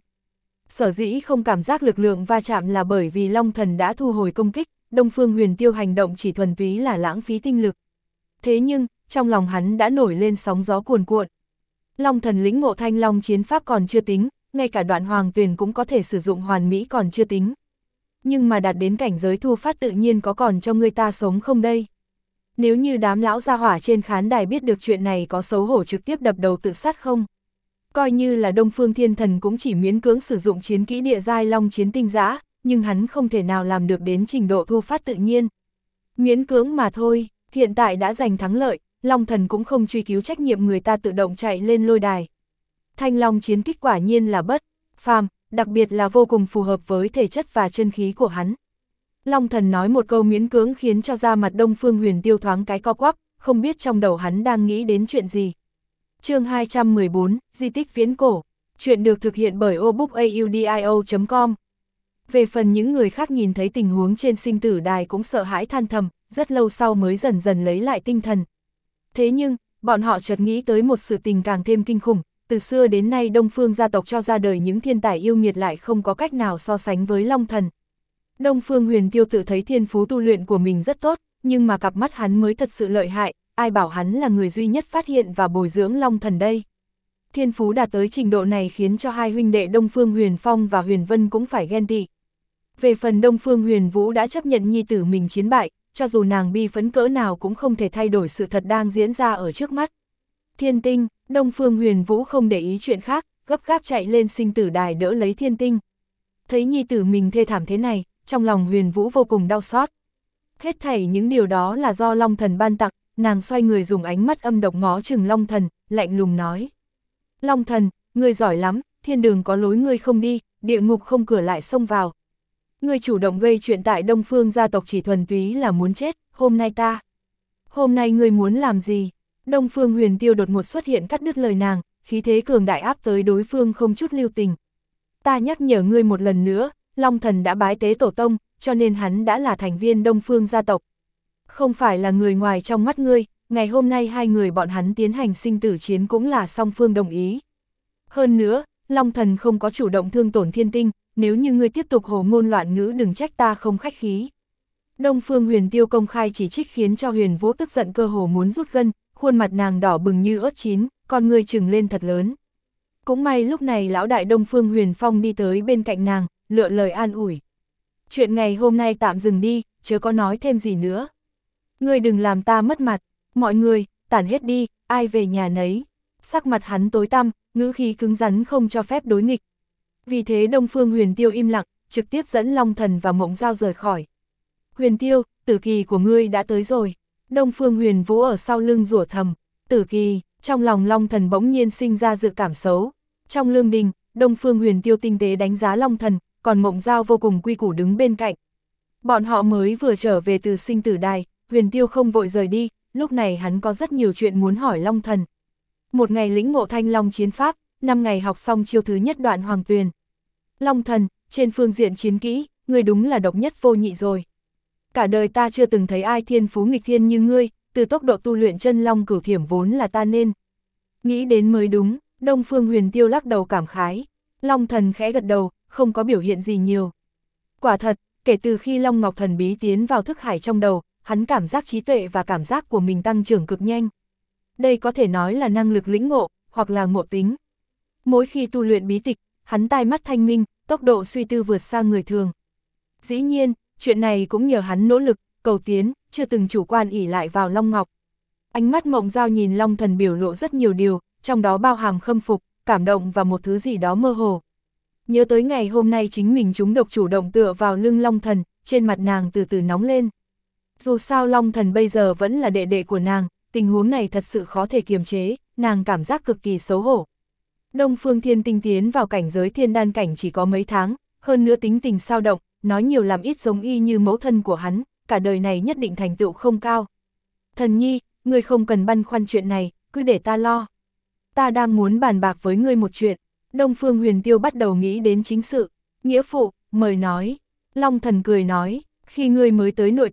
Sở dĩ không cảm giác lực lượng va chạm là bởi vì Long Thần đã thu hồi công kích, Đông Phương Huyền Tiêu hành động chỉ thuần túy là lãng phí tinh lực. Thế nhưng, trong lòng hắn đã nổi lên sóng gió cuồn cuộn. Long Thần lĩnh ngộ Thanh Long chiến pháp còn chưa tính, ngay cả Đoạn Hoàng Tuyền cũng có thể sử dụng hoàn mỹ còn chưa tính. Nhưng mà đạt đến cảnh giới thu phát tự nhiên có còn cho người ta sống không đây? Nếu như đám lão gia hỏa trên khán đài biết được chuyện này có xấu hổ trực tiếp đập đầu tự sát không? Coi như là Đông Phương Thiên Thần cũng chỉ miễn cưỡng sử dụng chiến kỹ địa giai long chiến tinh giã, nhưng hắn không thể nào làm được đến trình độ thu phát tự nhiên. Miễn cưỡng mà thôi, hiện tại đã giành thắng lợi, Long Thần cũng không truy cứu trách nhiệm người ta tự động chạy lên lôi đài. Thanh Long chiến kích quả nhiên là bất phàm, đặc biệt là vô cùng phù hợp với thể chất và chân khí của hắn. Long Thần nói một câu miễn cưỡng khiến cho da mặt Đông Phương Huyền Tiêu thoáng cái co quắp, không biết trong đầu hắn đang nghĩ đến chuyện gì. Chương hai trăm mười bốn, Di tích viễn cổ. Chuyện được thực hiện bởi obookaudio chấm com. Về phần những người khác nhìn thấy tình huống trên sinh tử đài cũng sợ hãi than thầm, rất lâu sau mới dần dần lấy lại tinh thần. Thế nhưng, bọn họ chợt nghĩ tới một sự tình càng thêm kinh khủng, từ xưa đến nay Đông Phương gia tộc cho ra đời những thiên tài yêu nghiệt lại không có cách nào so sánh với Long Thần. Đông Phương Huyền Tiêu tự thấy thiên phú tu luyện của mình rất tốt, nhưng mà cặp mắt hắn mới thật sự lợi hại, ai bảo hắn là người duy nhất phát hiện và bồi dưỡng Long Thần đây. Thiên phú đạt tới trình độ này khiến cho hai huynh đệ Đông Phương Huyền Phong và Huyền Vân cũng phải ghen tị. Về phần Đông Phương Huyền Vũ đã chấp nhận nhi tử mình chiến bại, cho dù nàng bi phẫn cỡ nào cũng không thể thay đổi sự thật đang diễn ra ở trước mắt. Thiên tinh, Đông Phương Huyền Vũ không để ý chuyện khác, gấp gáp chạy lên sinh tử đài đỡ lấy thiên tinh. Thấy nhi tử mình thê thảm thế này, trong lòng Huyền Vũ vô cùng đau xót. Hết thảy những điều đó là do Long Thần ban tặng, nàng xoay người dùng ánh mắt âm độc ngó chừng Long Thần, lạnh lùng nói. Long Thần, ngươi giỏi lắm, thiên đường có lối ngươi không đi, địa ngục không cửa lại xông vào. Ngươi chủ động gây chuyện tại Đông Phương gia tộc chỉ thuần túy là muốn chết, hôm nay ta. Hôm nay ngươi muốn làm gì? Đông Phương Huyền Tiêu đột ngột xuất hiện cắt đứt lời nàng, khí thế cường đại áp tới đối phương không chút lưu tình. Ta nhắc nhở ngươi một lần nữa, Long Thần đã bái tế tổ tông, cho nên hắn đã là thành viên Đông Phương gia tộc. Không phải là người ngoài trong mắt ngươi, ngày hôm nay hai người bọn hắn tiến hành sinh tử chiến cũng là song phương đồng ý. Hơn nữa, Long Thần không có chủ động thương tổn thiên tinh, nếu như ngươi tiếp tục hồ ngôn loạn ngữ đừng trách ta không khách khí. Đông Phương Huyền Tiêu công khai chỉ trích khiến cho Huyền Vũ tức giận cơ hồ muốn rút gân, khuôn mặt nàng đỏ bừng như ớt chín, con ngươi trừng lên thật lớn. Cũng may lúc này lão đại Đông Phương Huyền Phong đi tới bên cạnh nàng, lựa lời an ủi. Chuyện ngày hôm nay tạm dừng đi, chớ có nói thêm gì nữa. Ngươi đừng làm ta mất mặt, mọi người, tản hết đi, ai về nhà nấy. Sắc mặt hắn tối tăm, ngữ khí cứng rắn không cho phép đối nghịch. Vì thế Đông Phương Huyền Tiêu im lặng, trực tiếp dẫn Long Thần và Mộng Giao rời khỏi. Huyền Tiêu, tử kỳ của ngươi đã tới rồi. Đông Phương Huyền Vũ ở sau lưng rủa thầm. Tử kỳ, trong lòng Long Thần bỗng nhiên sinh ra dự cảm xấu. Trong lương đình, Đông Phương Huyền Tiêu tinh tế đánh giá Long Thần, còn Mộng Giao vô cùng quy củ đứng bên cạnh. Bọn họ mới vừa trở về từ sinh tử đài, Huyền Tiêu không vội rời đi, lúc này hắn có rất nhiều chuyện muốn hỏi Long Thần. Một ngày lĩnh ngộ Thanh Long chiến pháp, năm ngày học xong chiêu thứ nhất Đoạn Hoàng Tuyền. Long Thần, trên phương diện chiến kỹ, ngươi đúng là độc nhất vô nhị rồi. Cả đời ta chưa từng thấy ai thiên phú nghịch thiên như ngươi, từ tốc độ tu luyện chân long cửu thiểm vốn là ta nên nghĩ đến mới đúng. Đông Phương Huyền Tiêu lắc đầu cảm khái. Long Thần khẽ gật đầu, không có biểu hiện gì nhiều. Quả thật, kể từ khi Long Ngọc Thần bí tiến vào thức hải trong đầu, hắn cảm giác trí tuệ và cảm giác của mình tăng trưởng cực nhanh. Đây có thể nói là năng lực lĩnh ngộ, hoặc là ngộ tính. Mỗi khi tu luyện bí tịch, hắn tai mắt thanh minh, tốc độ suy tư vượt xa người thường. Dĩ nhiên, chuyện này cũng nhờ hắn nỗ lực, cầu tiến, chưa từng chủ quan ỷ lại vào Long Ngọc. Ánh mắt Mộng Giao nhìn Long Thần biểu lộ rất nhiều điều, trong đó bao hàm khâm phục, cảm động và một thứ gì đó mơ hồ. Nhớ tới ngày hôm nay chính mình trúng độc chủ động tựa vào lưng Long Thần, trên mặt nàng từ từ nóng lên. Dù sao Long Thần bây giờ vẫn là đệ đệ của nàng, tình huống này thật sự khó thể kiềm chế, nàng cảm giác cực kỳ xấu hổ. Đông Phương Thiên Tinh tiến vào cảnh giới thiên đan cảnh chỉ có mấy tháng, hơn nữa tính tình sao động, nói nhiều làm ít giống y như mẫu thân của hắn, cả đời này nhất định thành tựu không cao. Thần nhi, ngươi không cần băn khoăn chuyện này, cứ để ta lo. Ta đang muốn bàn bạc với ngươi một chuyện. Đông Phương Huyền Tiêu bắt đầu nghĩ đến chính sự. Nghĩa phụ, mời nói. Long Thần cười nói, khi ngươi mới tới nội tộc,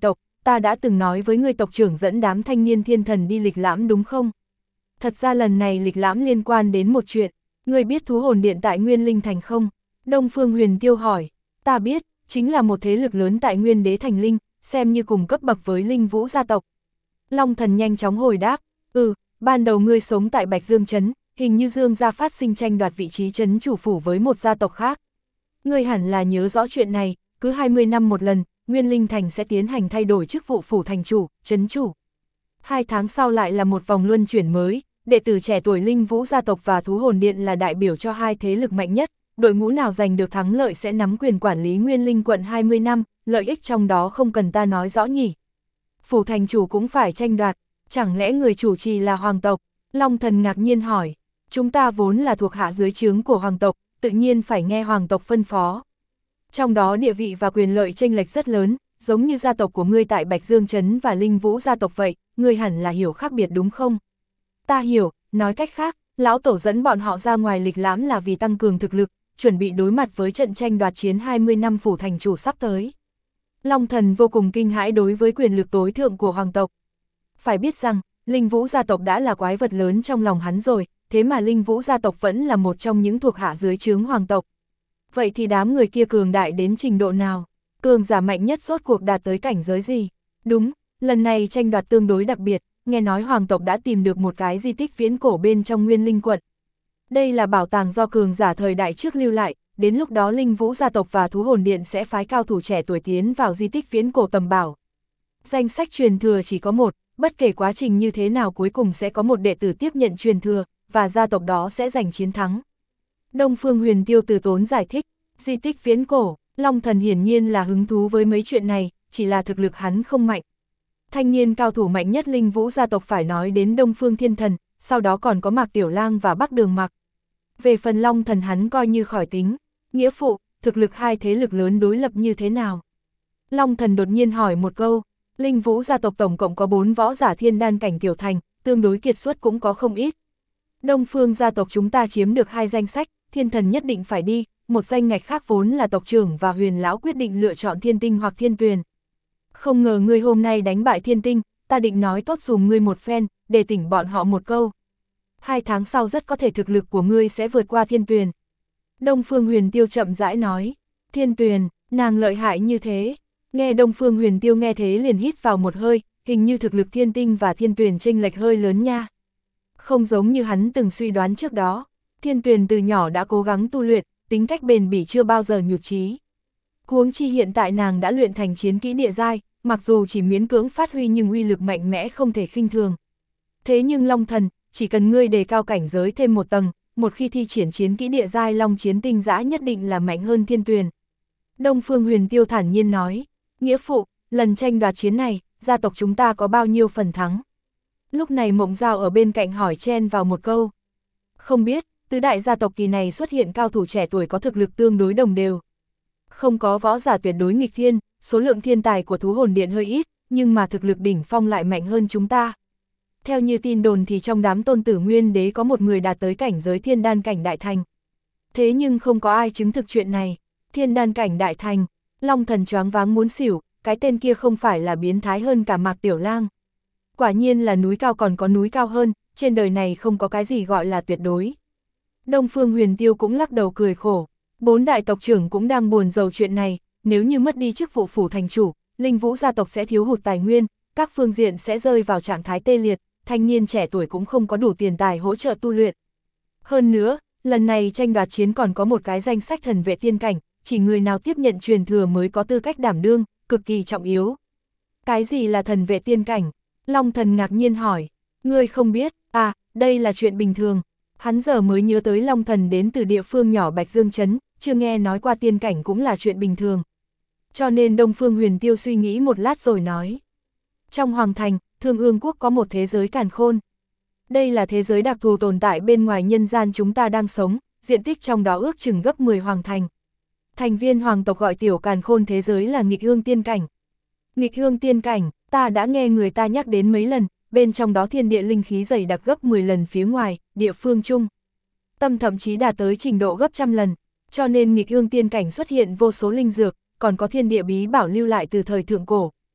ta đã từng nói với người tộc trưởng dẫn đám thanh niên thiên thần đi lịch lãm đúng không? Thật ra lần này lịch lãm liên quan đến một chuyện, người biết thú hồn điện tại Nguyên Linh Thành không? Đông Phương Huyền Tiêu hỏi, ta biết, chính là một thế lực lớn tại Nguyên Đế Thành Linh, xem như cùng cấp bậc với Linh Vũ gia tộc. Long Thần nhanh chóng hồi đáp, ừ, ban đầu ngươi sống tại Bạch Dương Trấn, hình như Dương gia phát sinh tranh đoạt vị trí trấn chủ phủ với một gia tộc khác. Ngươi hẳn là nhớ rõ chuyện này, cứ hai mươi năm một lần, Nguyên Linh Thành sẽ tiến hành thay đổi chức vụ phủ thành chủ, trấn chủ. Hai tháng sau lại là một vòng luân chuyển mới, đệ tử trẻ tuổi Linh Vũ gia tộc và Thú Hồn Điện là đại biểu cho hai thế lực mạnh nhất, đội ngũ nào giành được thắng lợi sẽ nắm quyền quản lý Nguyên Linh quận hai mươi năm, lợi ích trong đó không cần ta nói rõ nhỉ. Phủ thành chủ cũng phải tranh đoạt, chẳng lẽ người chủ trì là hoàng tộc? Long Thần ngạc nhiên hỏi, chúng ta vốn là thuộc hạ dưới trướng của hoàng tộc, tự nhiên phải nghe hoàng tộc phân phó. Trong đó địa vị và quyền lợi chênh lệch rất lớn, giống như gia tộc của ngươi tại Bạch Dương Trấn và Linh Vũ gia tộc vậy, ngươi hẳn là hiểu khác biệt đúng không? Ta hiểu, nói cách khác, lão tổ dẫn bọn họ ra ngoài lịch lãm là vì tăng cường thực lực, chuẩn bị đối mặt với trận tranh đoạt chiến hai mươi năm phủ thành chủ sắp tới. Long Thần vô cùng kinh hãi đối với quyền lực tối thượng của hoàng tộc. Phải biết rằng, Linh Vũ gia tộc đã là quái vật lớn trong lòng hắn rồi, thế mà Linh Vũ gia tộc vẫn là một trong những thuộc hạ dưới trướng hoàng tộc. Vậy thì đám người kia cường đại đến trình độ nào? Cường giả mạnh nhất rốt cuộc đạt tới cảnh giới gì? Đúng, lần này tranh đoạt tương đối đặc biệt, nghe nói hoàng tộc đã tìm được một cái di tích viễn cổ bên trong Nguyên Linh quận. Đây là bảo tàng do cường giả thời đại trước lưu lại, đến lúc đó Linh Vũ gia tộc và Thú Hồn Điện sẽ phái cao thủ trẻ tuổi tiến vào di tích viễn cổ tầm bảo. Danh sách truyền thừa chỉ có một, bất kể quá trình như thế nào cuối cùng sẽ có một đệ tử tiếp nhận truyền thừa, và gia tộc đó sẽ giành chiến thắng. Đông Phương Huyền Tiêu từ tốn giải thích, di tích viễn cổ, Long Thần hiển nhiên là hứng thú với mấy chuyện này, chỉ là thực lực hắn không mạnh. Thanh niên cao thủ mạnh nhất Linh Vũ gia tộc phải nói đến Đông Phương Thiên Thần, sau đó còn có Mạc Tiểu Lang và Bắc Đường Mặc. Về phần Long Thần hắn coi như khỏi tính, nghĩa phụ, thực lực hai thế lực lớn đối lập như thế nào? Long Thần đột nhiên hỏi một câu, Linh Vũ gia tộc tổng cộng có bốn võ giả thiên đan cảnh tiểu thành, tương đối kiệt xuất cũng có không ít. Đông Phương gia tộc chúng ta chiếm được hai danh sách, Thiên Thần nhất định phải đi, một danh ngạch khác vốn là tộc trưởng và Huyền lão quyết định lựa chọn Thiên Tinh hoặc Thiên Tuyền. Không ngờ ngươi hôm nay đánh bại Thiên Tinh, ta định nói tốt dùm ngươi một phen, để tỉnh bọn họ một câu. Hai tháng sau rất có thể thực lực của ngươi sẽ vượt qua Thiên Tuyền. Đông Phương Huyền Tiêu chậm rãi nói, Thiên Tuyền, nàng lợi hại như thế. Nghe Đông Phương Huyền Tiêu nghe thế liền hít vào một hơi, hình như thực lực Thiên Tinh và Thiên Tuyền chênh lệch hơi lớn nha. Không giống như hắn từng suy đoán trước đó, Thiên Tuyền từ nhỏ đã cố gắng tu luyện, tính cách bền bỉ chưa bao giờ nhụt chí. Huống chi hiện tại nàng đã luyện thành chiến kỹ địa giai, mặc dù chỉ miễn cưỡng phát huy nhưng uy lực mạnh mẽ không thể khinh thường. Thế nhưng Long Thần, chỉ cần ngươi đề cao cảnh giới thêm một tầng, một khi thi triển chiến kỹ địa giai Long Chiến Tinh Giã nhất định là mạnh hơn Thiên Tuyền. Đông Phương Huyền Tiêu thản nhiên nói, nghĩa phụ, lần tranh đoạt chiến này, gia tộc chúng ta có bao nhiêu phần thắng? Lúc này Mộng Giao ở bên cạnh hỏi chen vào một câu. Không biết, tứ đại gia tộc kỳ này xuất hiện cao thủ trẻ tuổi có thực lực tương đối đồng đều. Không có võ giả tuyệt đối nghịch thiên, số lượng thiên tài của Thú Hồn Điện hơi ít, nhưng mà thực lực đỉnh phong lại mạnh hơn chúng ta. Theo như tin đồn thì trong đám tôn tử Nguyên Đế có một người đạt tới cảnh giới thiên đan cảnh đại thành. Thế nhưng không có ai chứng thực chuyện này. Thiên đan cảnh đại thành, Long Thần choáng váng muốn xỉu, cái tên kia không phải là biến thái hơn cả Mạc Tiểu Lang. Quả nhiên là núi cao còn có núi cao hơn, trên đời này không có cái gì gọi là tuyệt đối. Đông Phương Huyền Tiêu cũng lắc đầu cười khổ, bốn đại tộc trưởng cũng đang buồn rầu chuyện này, nếu như mất đi chức vụ phủ thành chủ, Linh Vũ gia tộc sẽ thiếu hụt tài nguyên, các phương diện sẽ rơi vào trạng thái tê liệt, thanh niên trẻ tuổi cũng không có đủ tiền tài hỗ trợ tu luyện. Hơn nữa, lần này tranh đoạt chiến còn có một cái danh sách thần vệ tiên cảnh, chỉ người nào tiếp nhận truyền thừa mới có tư cách đảm đương, cực kỳ trọng yếu. Cái gì là thần vệ tiên cảnh? Long Thần ngạc nhiên hỏi, ngươi không biết, à, đây là chuyện bình thường. Hắn giờ mới nhớ tới Long Thần đến từ địa phương nhỏ Bạch Dương Trấn, chưa nghe nói qua tiên cảnh cũng là chuyện bình thường. Cho nên Đông Phương Huyền Tiêu suy nghĩ một lát rồi nói. Trong Hoàng Thành, Thương Ương Quốc có một thế giới càn khôn. Đây là thế giới đặc thù tồn tại bên ngoài nhân gian chúng ta đang sống, diện tích trong đó ước chừng gấp mười Hoàng Thành. Thành viên hoàng tộc gọi tiểu càn khôn thế giới là nghịch hương tiên cảnh. Nghịch hương tiên cảnh, ta đã nghe người ta nhắc đến mấy lần, bên trong đó thiên địa linh khí dày đặc gấp mười lần phía ngoài, địa phương chung. Tâm thậm chí đạt tới trình độ gấp trăm lần, cho nên nghịch hương tiên cảnh xuất hiện vô số linh dược, còn có thiên địa bí bảo lưu lại từ thời thượng cổ.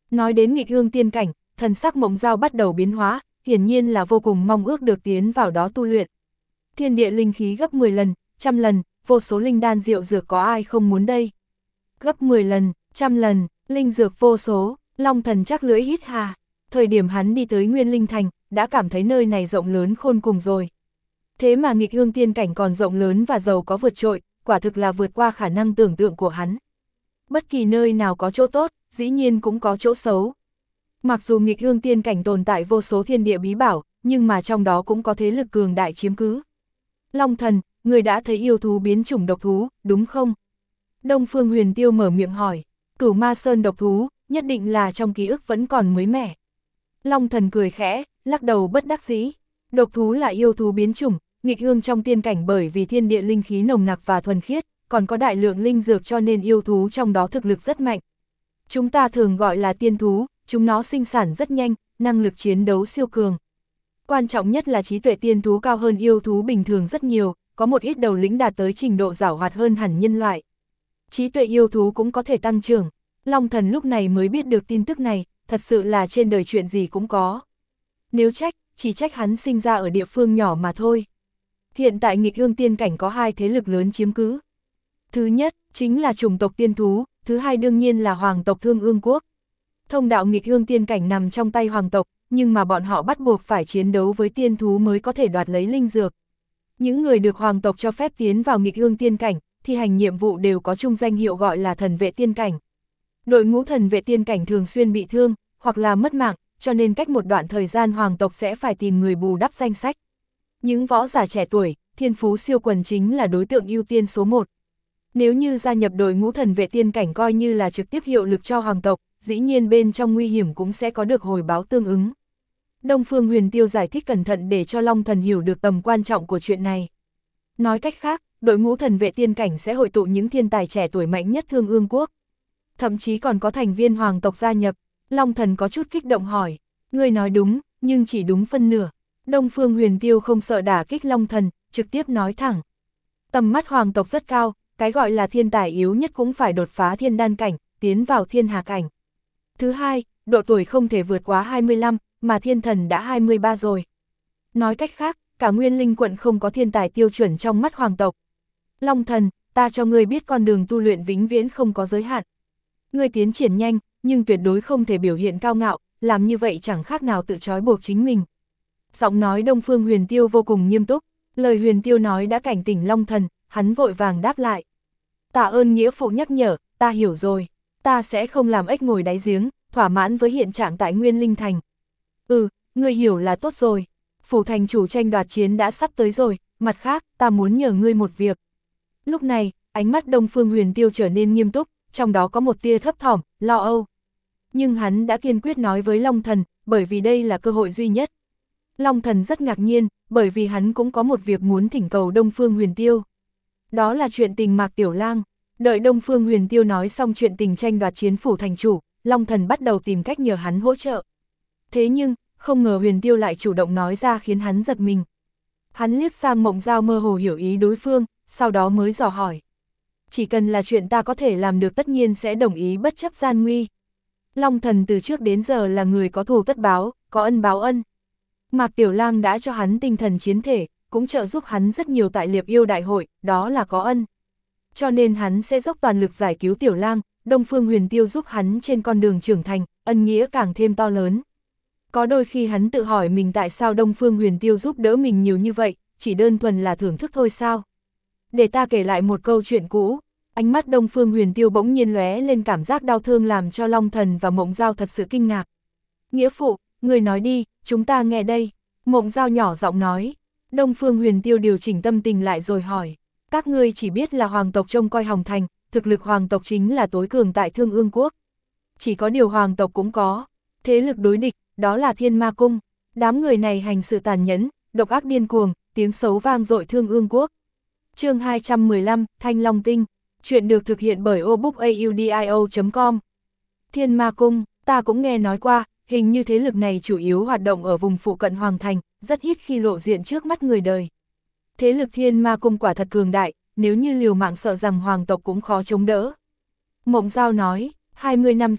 Nói đến nghịch ương tiên cảnh, thần sắc Mộng Dao bắt đầu biến hóa, hiển nhiên là vô cùng mong ước được tiến vào đó tu luyện. Thiên địa linh khí gấp mười lần, trăm lần, vô số linh đan diệu dược có ai không muốn đây. Gấp mười lần, trăm lần, linh dược vô số, Long Thần chắc lưỡi hít hà. Thời điểm hắn đi tới Nguyên Linh Thành, đã cảm thấy nơi này rộng lớn khôn cùng rồi. Thế mà nghịch ương tiên cảnh còn rộng lớn và giàu có vượt trội, quả thực là vượt qua khả năng tưởng tượng của hắn. Bất kỳ nơi nào có chỗ tốt, dĩ nhiên cũng có chỗ xấu. Mặc dù nghịch ương tiên cảnh tồn tại vô số thiên địa bí bảo, nhưng mà trong đó cũng có thế lực cường đại chiếm cứ. Long Thần, người đã thấy yêu thú biến chủng độc thú, đúng không? Đông Phương Huyền Tiêu mở miệng hỏi, Cửu Ma Sơn độc thú, nhất định là trong ký ức vẫn còn mới mẻ. Long Thần cười khẽ, lắc đầu bất đắc dĩ. Độc thú là yêu thú biến chủng, nghịch ương trong tiên cảnh bởi vì thiên địa linh khí nồng nặc và thuần khiết, còn có đại lượng linh dược cho nên yêu thú trong đó thực lực rất mạnh. Chúng ta thường gọi là tiên thú, chúng nó sinh sản rất nhanh, năng lực chiến đấu siêu cường. Quan trọng nhất là trí tuệ tiên thú cao hơn yêu thú bình thường rất nhiều, có một ít đầu lĩnh đạt tới trình độ giảo hoạt hơn hẳn nhân loại. Trí tuệ yêu thú cũng có thể tăng trưởng. Long Thần lúc này mới biết được tin tức này, thật sự là trên đời chuyện gì cũng có. Nếu trách, chỉ trách hắn sinh ra ở địa phương nhỏ mà thôi. Hiện tại nghịch ương tiên cảnh có hai thế lực lớn chiếm cứ. Thứ nhất, chính là chủng tộc tiên thú, thứ hai đương nhiên là hoàng tộc Thương Ương Quốc. Thông đạo nghịch ương tiên cảnh nằm trong tay hoàng tộc, nhưng mà bọn họ bắt buộc phải chiến đấu với tiên thú mới có thể đoạt lấy linh dược. Những người được hoàng tộc cho phép tiến vào nghịch ương tiên cảnh, thi hành nhiệm vụ đều có chung danh hiệu gọi là thần vệ tiên cảnh. Đội ngũ thần vệ tiên cảnh thường xuyên bị thương, hoặc là mất mạng, cho nên cách một đoạn thời gian hoàng tộc sẽ phải tìm người bù đắp danh sách. Những võ giả trẻ tuổi, thiên phú siêu quần chính là đối tượng ưu tiên số một. Nếu như gia nhập đội ngũ thần vệ tiên cảnh coi như là trực tiếp hiệu lực cho hoàng tộc, dĩ nhiên bên trong nguy hiểm cũng sẽ có được hồi báo tương ứng. Đông Phương Huyền Tiêu giải thích cẩn thận để cho Long Thần hiểu được tầm quan trọng của chuyện này. Nói cách khác, đội ngũ thần vệ tiên cảnh sẽ hội tụ những thiên tài trẻ tuổi mạnh nhất Thương Ương Quốc. Thậm chí còn có thành viên hoàng tộc gia nhập. Long Thần có chút kích động hỏi, ngươi nói đúng, nhưng chỉ đúng phân nửa. Đông Phương Huyền Tiêu không sợ đả kích Long Thần, trực tiếp nói thẳng. Tầm mắt hoàng tộc rất cao, cái gọi là thiên tài yếu nhất cũng phải đột phá thiên đan cảnh, tiến vào thiên hà cảnh. Thứ hai, độ tuổi không thể vượt quá hai mươi lăm, mà thiên thần đã hai mươi ba rồi. Nói cách khác, cả Nguyên Linh quận không có thiên tài tiêu chuẩn trong mắt hoàng tộc. Long Thần, ta cho ngươi biết con đường tu luyện vĩnh viễn không có giới hạn. Ngươi tiến triển nhanh, nhưng tuyệt đối không thể biểu hiện cao ngạo, làm như vậy chẳng khác nào tự trói buộc chính mình. Giọng nói Đông Phương Huyền Tiêu vô cùng nghiêm túc, lời Huyền Tiêu nói đã cảnh tỉnh Long Thần, hắn vội vàng đáp lại. Tạ ơn nghĩa phụ nhắc nhở, ta hiểu rồi, ta sẽ không làm ếch ngồi đáy giếng, thỏa mãn với hiện trạng tại Nguyên Linh Thành. Ừ, ngươi hiểu là tốt rồi, phủ thành chủ tranh đoạt chiến đã sắp tới rồi, mặt khác, ta muốn nhờ ngươi một việc. Lúc này, ánh mắt Đông Phương Huyền Tiêu trở nên nghiêm túc, trong đó có một tia thấp thỏm, lo âu. Nhưng hắn đã kiên quyết nói với Long Thần, bởi vì đây là cơ hội duy nhất. Long Thần rất ngạc nhiên, bởi vì hắn cũng có một việc muốn thỉnh cầu Đông Phương Huyền Tiêu. Đó là chuyện tình Mạc Tiểu Lang. Đợi Đông Phương Huyền Tiêu nói xong chuyện tình tranh đoạt chiến phủ thành chủ, Long Thần bắt đầu tìm cách nhờ hắn hỗ trợ. Thế nhưng, không ngờ Huyền Tiêu lại chủ động nói ra khiến hắn giật mình. Hắn liếc sang Mộng Dao mơ hồ hiểu ý đối phương, sau đó mới dò hỏi. Chỉ cần là chuyện ta có thể làm được tất nhiên sẽ đồng ý bất chấp gian nguy. Long Thần từ trước đến giờ là người có thù tất báo, có ân báo ân. Mạc Tiểu Lang đã cho hắn tinh thần chiến thể, cũng trợ giúp hắn rất nhiều tại Liệp Yêu Đại hội, đó là có ân. Cho nên hắn sẽ dốc toàn lực giải cứu Tiểu Lang, Đông Phương Huyền Tiêu giúp hắn trên con đường trưởng thành, ân nghĩa càng thêm to lớn. Có đôi khi hắn tự hỏi mình tại sao Đông Phương Huyền Tiêu giúp đỡ mình nhiều như vậy, chỉ đơn thuần là thưởng thức thôi sao? Để ta kể lại một câu chuyện cũ. Ánh mắt Đông Phương Huyền Tiêu bỗng nhiên lóe lên cảm giác đau thương làm cho Long Thần và Mộng Dao thật sự kinh ngạc. Nghĩa phụ, người nói đi, chúng ta nghe đây. Mộng Dao nhỏ giọng nói. Đông Phương Huyền Tiêu điều chỉnh tâm tình lại rồi hỏi. Các ngươi chỉ biết là hoàng tộc trông coi Hồng Thành, thực lực hoàng tộc chính là tối cường tại Thương Ương Quốc. Chỉ có điều hoàng tộc cũng có thế lực đối địch, đó là Thiên Ma Cung. Đám người này hành sự tàn nhẫn, độc ác điên cuồng, tiếng xấu vang dội Thương Ương Quốc. Chương hai trăm mười lăm, Thanh Long Tinh. Chuyện được thực hiện bởi obookaudio chấm com. Thiên Ma Cung, ta cũng nghe nói qua, hình như thế lực này chủ yếu hoạt động ở vùng phụ cận Hoàng Thành, rất ít khi lộ diện trước mắt người đời. Thế lực Thiên Ma Cung quả thật cường đại, nếu như liều mạng sợ rằng hoàng tộc cũng khó chống đỡ. Mộng Dao nói, hai mươi năm trước,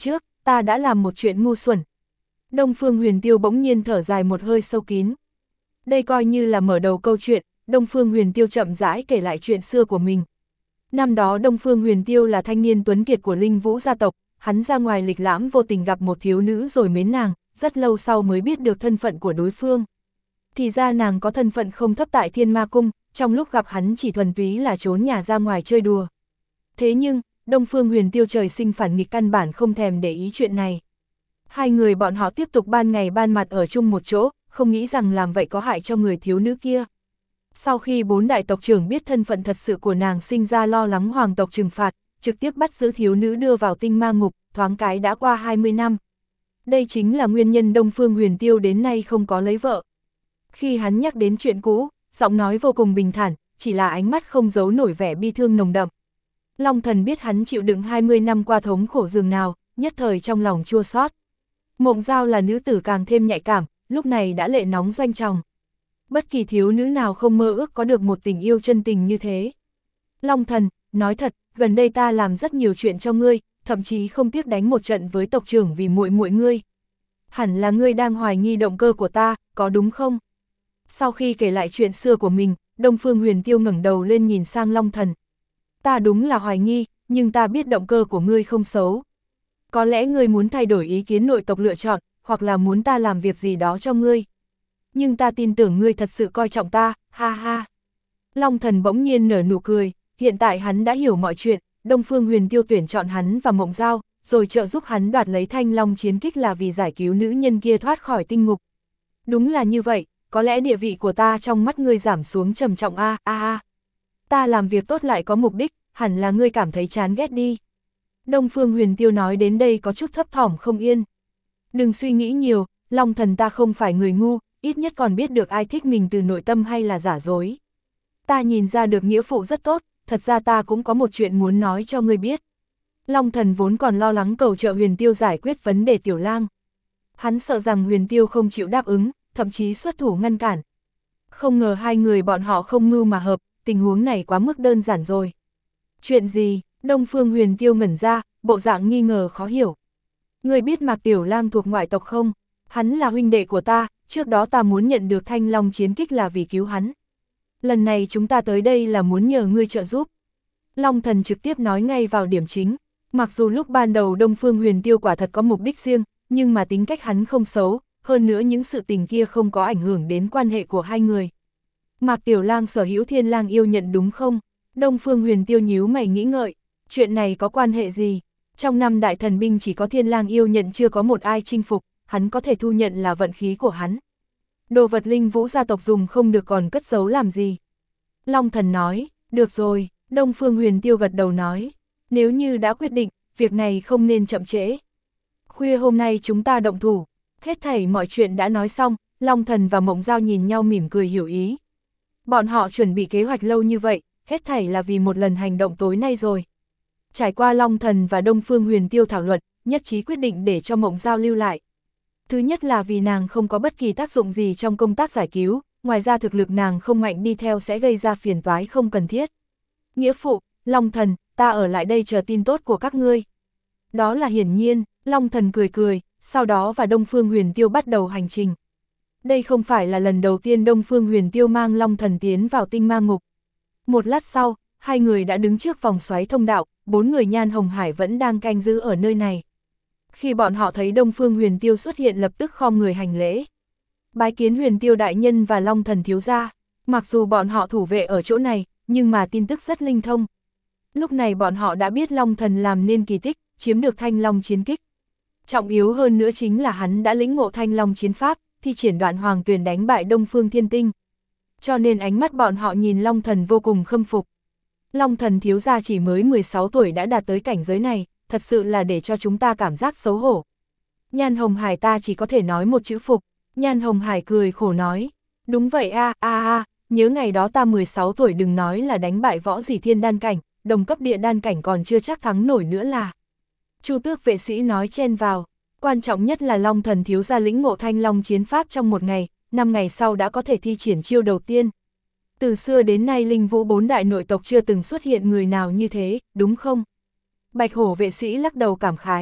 ta đã làm một chuyện ngu xuẩn. Đông Phương Huyền Tiêu bỗng nhiên thở dài một hơi sâu kín. Đây coi như là mở đầu câu chuyện, Đông Phương Huyền Tiêu chậm rãi kể lại chuyện xưa của mình. Năm đó Đông Phương Huyền Tiêu là thanh niên tuấn kiệt của Linh Vũ gia tộc, hắn ra ngoài lịch lãm vô tình gặp một thiếu nữ rồi mến nàng, rất lâu sau mới biết được thân phận của đối phương. Thì ra nàng có thân phận không thấp tại Thiên Ma Cung, trong lúc gặp hắn chỉ thuần túy là trốn nhà ra ngoài chơi đùa. Thế nhưng, Đông Phương Huyền Tiêu trời sinh phản nghịch căn bản không thèm để ý chuyện này. Hai người bọn họ tiếp tục ban ngày ban mặt ở chung một chỗ, không nghĩ rằng làm vậy có hại cho người thiếu nữ kia. Sau khi bốn đại tộc trưởng biết thân phận thật sự của nàng sinh ra lo lắng hoàng tộc trừng phạt, trực tiếp bắt giữ thiếu nữ đưa vào tinh ma ngục, thoáng cái đã qua hai mươi năm. Đây chính là nguyên nhân Đông Phương Huyền Tiêu đến nay không có lấy vợ. Khi hắn nhắc đến chuyện cũ, giọng nói vô cùng bình thản, chỉ là ánh mắt không giấu nổi vẻ bi thương nồng đậm. Long Thần biết hắn chịu đựng hai mươi năm qua thống khổ dường nào, nhất thời trong lòng chua xót. Mộng Giao là nữ tử càng thêm nhạy cảm, lúc này đã lệ nóng doanh tròng. Bất kỳ thiếu nữ nào không mơ ước có được một tình yêu chân tình như thế. Long Thần, nói thật, gần đây ta làm rất nhiều chuyện cho ngươi, thậm chí không tiếc đánh một trận với tộc trưởng vì muội muội ngươi. Hẳn là ngươi đang hoài nghi động cơ của ta, có đúng không? Sau khi kể lại chuyện xưa của mình, Đông Phương Huyền Tiêu ngẩng đầu lên nhìn sang Long Thần. Ta đúng là hoài nghi, nhưng ta biết động cơ của ngươi không xấu. Có lẽ ngươi muốn thay đổi ý kiến nội tộc lựa chọn, hoặc là muốn ta làm việc gì đó cho ngươi. Nhưng ta tin tưởng ngươi thật sự coi trọng ta, ha ha. Long Thần bỗng nhiên nở nụ cười, hiện tại hắn đã hiểu mọi chuyện, Đông Phương Huyền Tiêu tuyển chọn hắn và Mộng Giao, rồi trợ giúp hắn đoạt lấy Thanh Long chiến kích là vì giải cứu nữ nhân kia thoát khỏi tinh ngục. Đúng là như vậy, có lẽ địa vị của ta trong mắt ngươi giảm xuống trầm trọng a a a. Ta làm việc tốt lại có mục đích, hẳn là ngươi cảm thấy chán ghét đi. Đông Phương Huyền Tiêu nói đến đây có chút thấp thỏm không yên. Đừng suy nghĩ nhiều, Long Thần ta không phải người ngu, ít nhất còn biết được ai thích mình từ nội tâm hay là giả dối. Ta nhìn ra được nghĩa phụ rất tốt, thật ra ta cũng có một chuyện muốn nói cho ngươi biết. Long Thần vốn còn lo lắng cầu trợ Huyền Tiêu giải quyết vấn đề Tiểu Lang. Hắn sợ rằng Huyền Tiêu không chịu đáp ứng, thậm chí xuất thủ ngăn cản. Không ngờ hai người bọn họ không mưu mà hợp, tình huống này quá mức đơn giản rồi. Chuyện gì? Đông Phương Huyền Tiêu ngẩn ra, bộ dạng nghi ngờ khó hiểu. Ngươi biết Mạc Tiểu Lang thuộc ngoại tộc không? Hắn là huynh đệ của ta, trước đó ta muốn nhận được Thanh Long chiến kích là vì cứu hắn. Lần này chúng ta tới đây là muốn nhờ ngươi trợ giúp. Long Thần trực tiếp nói ngay vào điểm chính. Mặc dù lúc ban đầu Đông Phương Huyền Tiêu quả thật có mục đích riêng, nhưng mà tính cách hắn không xấu, hơn nữa những sự tình kia không có ảnh hưởng đến quan hệ của hai người. Mạc Tiểu Lang sở hữu Thiên Lang yêu nhận đúng không? Đông Phương Huyền Tiêu nhíu mày nghĩ ngợi, chuyện này có quan hệ gì? Trong năm đại thần binh chỉ có Thiên Lang yêu nhận chưa có một ai chinh phục, hắn có thể thu nhận là vận khí của hắn. Đồ vật Linh Vũ gia tộc dùng không được còn cất giấu làm gì? Long Thần nói, được rồi, Đông Phương Huyền Tiêu gật đầu nói, nếu như đã quyết định, việc này không nên chậm trễ. Khuya hôm nay chúng ta động thủ, hết thảy mọi chuyện đã nói xong, Long Thần và Mộng Giao nhìn nhau mỉm cười hiểu ý. Bọn họ chuẩn bị kế hoạch lâu như vậy, hết thảy là vì một lần hành động tối nay rồi. Trải qua Long Thần và Đông Phương Huyền Tiêu thảo luận, nhất trí quyết định để cho Mộng Giao lưu lại. Thứ nhất là vì nàng không có bất kỳ tác dụng gì trong công tác giải cứu, ngoài ra thực lực nàng không mạnh đi theo sẽ gây ra phiền toái không cần thiết. Nghĩa phụ, Long Thần, ta ở lại đây chờ tin tốt của các ngươi. Đó là hiển nhiên, Long Thần cười cười, sau đó và Đông Phương Huyền Tiêu bắt đầu hành trình. Đây không phải là lần đầu tiên Đông Phương Huyền Tiêu mang Long Thần tiến vào tinh ma ngục. Một lát sau, hai người đã đứng trước vòng xoáy thông đạo, bốn người Nhan Hồng Hải vẫn đang canh giữ ở nơi này. Khi bọn họ thấy Đông Phương Huyền Tiêu xuất hiện lập tức khom người hành lễ. Bái kiến Huyền Tiêu đại nhân và Long Thần thiếu gia. Mặc dù bọn họ thủ vệ ở chỗ này, nhưng mà tin tức rất linh thông. Lúc này bọn họ đã biết Long Thần làm nên kỳ tích, chiếm được Thanh Long chiến kích. Trọng yếu hơn nữa chính là hắn đã lĩnh ngộ Thanh Long chiến pháp, thi triển đoạn hoàng tuyền đánh bại Đông Phương Thiên Tinh. Cho nên ánh mắt bọn họ nhìn Long Thần vô cùng khâm phục. Long Thần thiếu gia chỉ mới mười sáu tuổi đã đạt tới cảnh giới này, thật sự là để cho chúng ta cảm giác xấu hổ. Nhan Hồng Hải ta chỉ có thể nói một chữ phục. Nhan Hồng Hải cười khổ nói, đúng vậy a a a, nhớ ngày đó ta mười sáu tuổi đừng nói là đánh bại võ dĩ thiên đan cảnh, đồng cấp địa đan cảnh còn chưa chắc thắng nổi nữa là. Chu Tước vệ sĩ nói chen vào, quan trọng nhất là Long Thần thiếu gia lĩnh ngộ Thanh Long chiến pháp trong một ngày, năm ngày sau đã có thể thi triển chiêu đầu tiên. Từ xưa đến nay Linh Vũ bốn đại nội tộc chưa từng xuất hiện người nào như thế, đúng không? Bạch Hổ vệ sĩ lắc đầu cảm khái,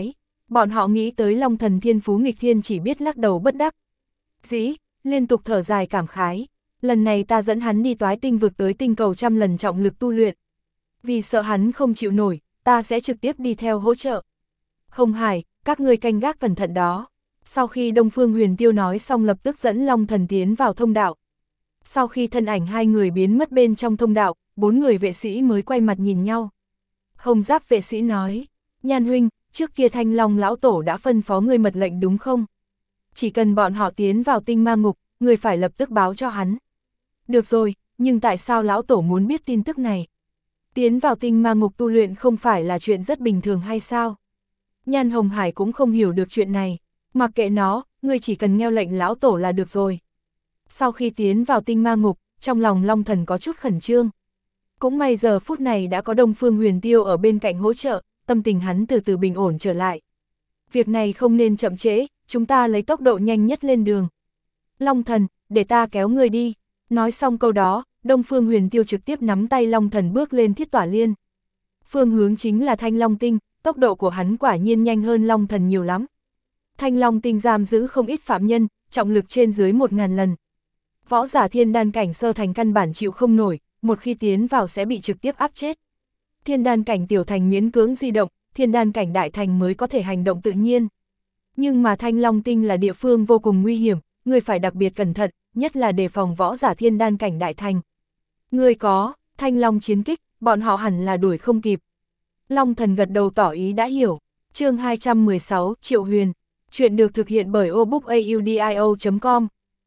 Bọn họ nghĩ tới Long Thần thiên phú nghịch thiên chỉ biết lắc đầu bất đắc dĩ, liên tục thở dài cảm khái. Lần này ta dẫn hắn đi toái tinh vực tới tinh cầu trăm lần trọng lực tu luyện. Vì sợ hắn không chịu nổi, ta sẽ trực tiếp đi theo hỗ trợ. Hồng Hải, các ngươi canh gác cẩn thận đó. Sau khi Đông Phương Huyền Tiêu nói xong lập tức dẫn Long Thần tiến vào thông đạo. Sau khi thân ảnh hai người biến mất bên trong thông đạo, bốn người vệ sĩ mới quay mặt nhìn nhau. Hồng Giáp vệ sĩ nói, Nhan huynh, trước kia Thanh Long lão tổ đã phân phó ngươi mật lệnh đúng không? Chỉ cần bọn họ tiến vào tinh ma ngục, ngươi phải lập tức báo cho hắn. Được rồi, nhưng tại sao lão tổ muốn biết tin tức này? Tiến vào tinh ma ngục tu luyện không phải là chuyện rất bình thường hay sao? Nhan Hồng Hải cũng không hiểu được chuyện này. Mặc kệ nó, ngươi chỉ cần nghe lệnh lão tổ là được rồi. Sau khi tiến vào tinh ma ngục, trong lòng Long Thần có chút khẩn trương. Cũng may giờ phút này đã có Đông Phương Huyền Tiêu ở bên cạnh hỗ trợ, tâm tình hắn từ từ bình ổn trở lại. Việc này không nên chậm trễ, chúng ta lấy tốc độ nhanh nhất lên đường. Long Thần, để ta kéo ngươi đi. Nói xong câu đó, Đông Phương Huyền Tiêu trực tiếp nắm tay Long Thần bước lên Thiết Tỏa Liên. Phương hướng chính là Thanh Long Tinh, tốc độ của hắn quả nhiên nhanh hơn Long Thần nhiều lắm. Thanh Long Tinh giam giữ không ít phạm nhân, trọng lực trên dưới một ngàn lần. Võ giả thiên đan cảnh sơ thành căn bản chịu không nổi, một khi tiến vào sẽ bị trực tiếp áp chết. Thiên đan cảnh tiểu thành miễn cưỡng di động, thiên đan cảnh đại thành mới có thể hành động tự nhiên. Nhưng mà Thanh Long Tinh là địa phương vô cùng nguy hiểm, người phải đặc biệt cẩn thận, nhất là đề phòng võ giả thiên đan cảnh đại thành. Người có, Thanh Long chiến kích, bọn họ hẳn là đuổi không kịp. Long Thần gật đầu tỏ ý đã hiểu. Chương hai trăm mười sáu, Triệu Huyền. Chuyện được thực hiện bởi obookaudio chấm com.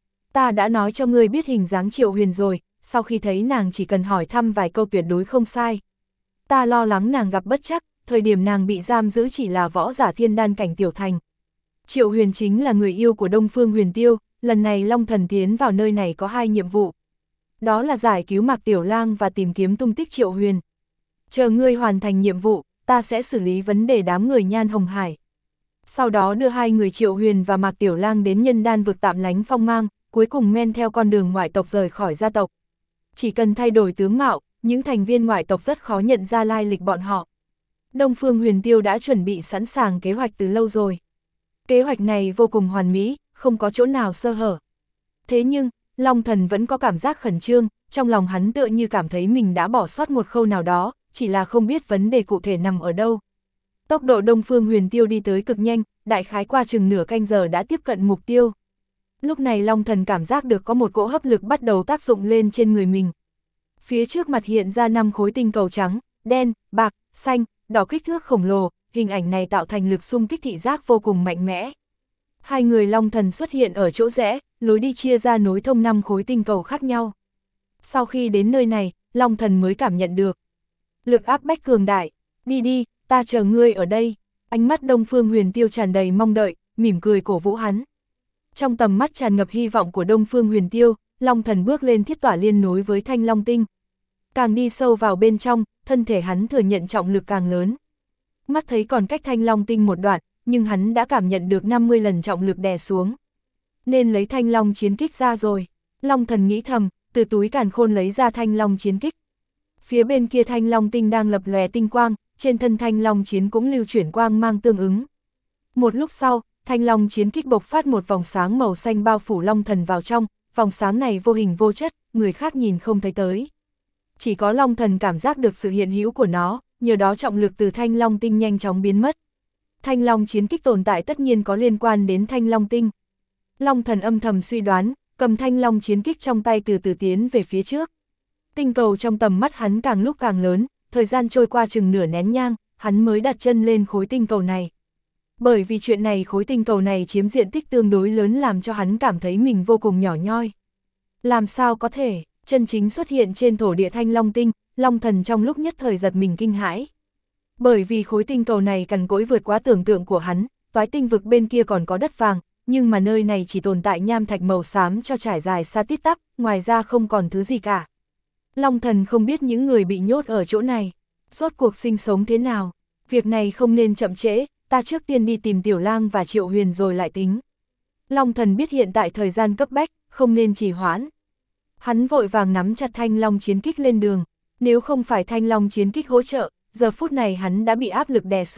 Ta đã nói cho ngươi biết hình dáng Triệu Huyền rồi, sau khi thấy nàng chỉ cần hỏi thăm vài câu tuyệt đối không sai. Ta lo lắng nàng gặp bất trắc, thời điểm nàng bị giam giữ chỉ là võ giả thiên đan cảnh tiểu thành. Triệu Huyền chính là người yêu của Đông Phương Huyền Tiêu, lần này Long Thần tiến vào nơi này có hai nhiệm vụ. Đó là giải cứu Mạc Tiểu Lang và tìm kiếm tung tích Triệu Huyền. Chờ ngươi hoàn thành nhiệm vụ, ta sẽ xử lý vấn đề đám người Nhan Hồng Hải. Sau đó đưa hai người Triệu Huyền và Mạc Tiểu Lang đến nhân đan vực tạm lánh phong mang, cuối cùng men theo con đường ngoại tộc rời khỏi gia tộc. Chỉ cần thay đổi tướng mạo, những thành viên ngoại tộc rất khó nhận ra lai lịch bọn họ. Đông Phương Huyền Tiêu đã chuẩn bị sẵn sàng kế hoạch từ lâu rồi. Kế hoạch này vô cùng hoàn mỹ, không có chỗ nào sơ hở. Thế nhưng, Long Thần vẫn có cảm giác khẩn trương, trong lòng hắn tựa như cảm thấy mình đã bỏ sót một khâu nào đó, chỉ là không biết vấn đề cụ thể nằm ở đâu. Tốc độ Đông Phương Huyền Tiêu đi tới cực nhanh, đại khái qua chừng nửa canh giờ đã tiếp cận mục tiêu. Lúc này Long Thần cảm giác được có một cỗ hấp lực bắt đầu tác dụng lên trên người mình. Phía trước mặt hiện ra năm khối tinh cầu trắng, đen, bạc, xanh, đỏ kích thước khổng lồ, hình ảnh này tạo thành lực xung kích thị giác vô cùng mạnh mẽ. Hai người Long Thần xuất hiện ở chỗ rẽ, lối đi chia ra nối thông năm khối tinh cầu khác nhau. Sau khi đến nơi này, Long Thần mới cảm nhận được lực áp bách cường đại. Đi đi, ta chờ ngươi ở đây. Ánh mắt Đông Phương Huyền Tiêu tràn đầy mong đợi, mỉm cười cổ vũ hắn. Trong tầm mắt tràn ngập hy vọng của Đông Phương Huyền Tiêu, Long Thần bước lên Thiết Tỏa Liên nối với Thanh Long Tinh. Càng đi sâu vào bên trong, thân thể hắn thừa nhận trọng lực càng lớn. Mắt thấy còn cách Thanh Long Tinh một đoạn, nhưng hắn đã cảm nhận được năm mươi lần trọng lực đè xuống. Nên lấy Thanh Long chiến kích ra rồi. Long Thần nghĩ thầm, từ túi càn khôn lấy ra Thanh Long chiến kích. Phía bên kia Thanh Long Tinh đang lập lòe tinh quang, trên thân Thanh Long chiến cũng lưu chuyển quang mang tương ứng. Một lúc sau, Thanh Long chiến kích bộc phát một vòng sáng màu xanh bao phủ Long Thần vào trong, vòng sáng này vô hình vô chất, người khác nhìn không thấy tới. Chỉ có Long Thần cảm giác được sự hiện hữu của nó, nhờ đó trọng lực từ Thanh Long Tinh nhanh chóng biến mất. Thanh Long chiến kích tồn tại tất nhiên có liên quan đến Thanh Long Tinh. Long Thần âm thầm suy đoán, cầm Thanh Long chiến kích trong tay từ từ tiến về phía trước. Tinh cầu trong tầm mắt hắn càng lúc càng lớn, thời gian trôi qua chừng nửa nén nhang, hắn mới đặt chân lên khối tinh cầu này. Bởi vì chuyện này khối tinh cầu này chiếm diện tích tương đối lớn làm cho hắn cảm thấy mình vô cùng nhỏ nhoi. Làm sao có thể, chân chính xuất hiện trên thổ địa Thanh Long Tinh, Long Thần trong lúc nhất thời giật mình kinh hãi. Bởi vì khối tinh cầu này cằn cỗi vượt quá tưởng tượng của hắn, toái tinh vực bên kia còn có đất vàng, nhưng mà nơi này chỉ tồn tại nham thạch màu xám cho trải dài xa tít tắp, ngoài ra không còn thứ gì cả. Long Thần không biết những người bị nhốt ở chỗ này, rốt cuộc sinh sống thế nào, việc này không nên chậm trễ, ta trước tiên đi tìm Tiểu Lang và Triệu Huyền rồi lại tính. Long Thần biết hiện tại thời gian cấp bách, không nên trì hoãn. Hắn vội vàng nắm chặt Thanh Long chiến kích lên đường, nếu không phải Thanh Long chiến kích hỗ trợ, giờ phút này hắn đã bị áp lực đè xuống,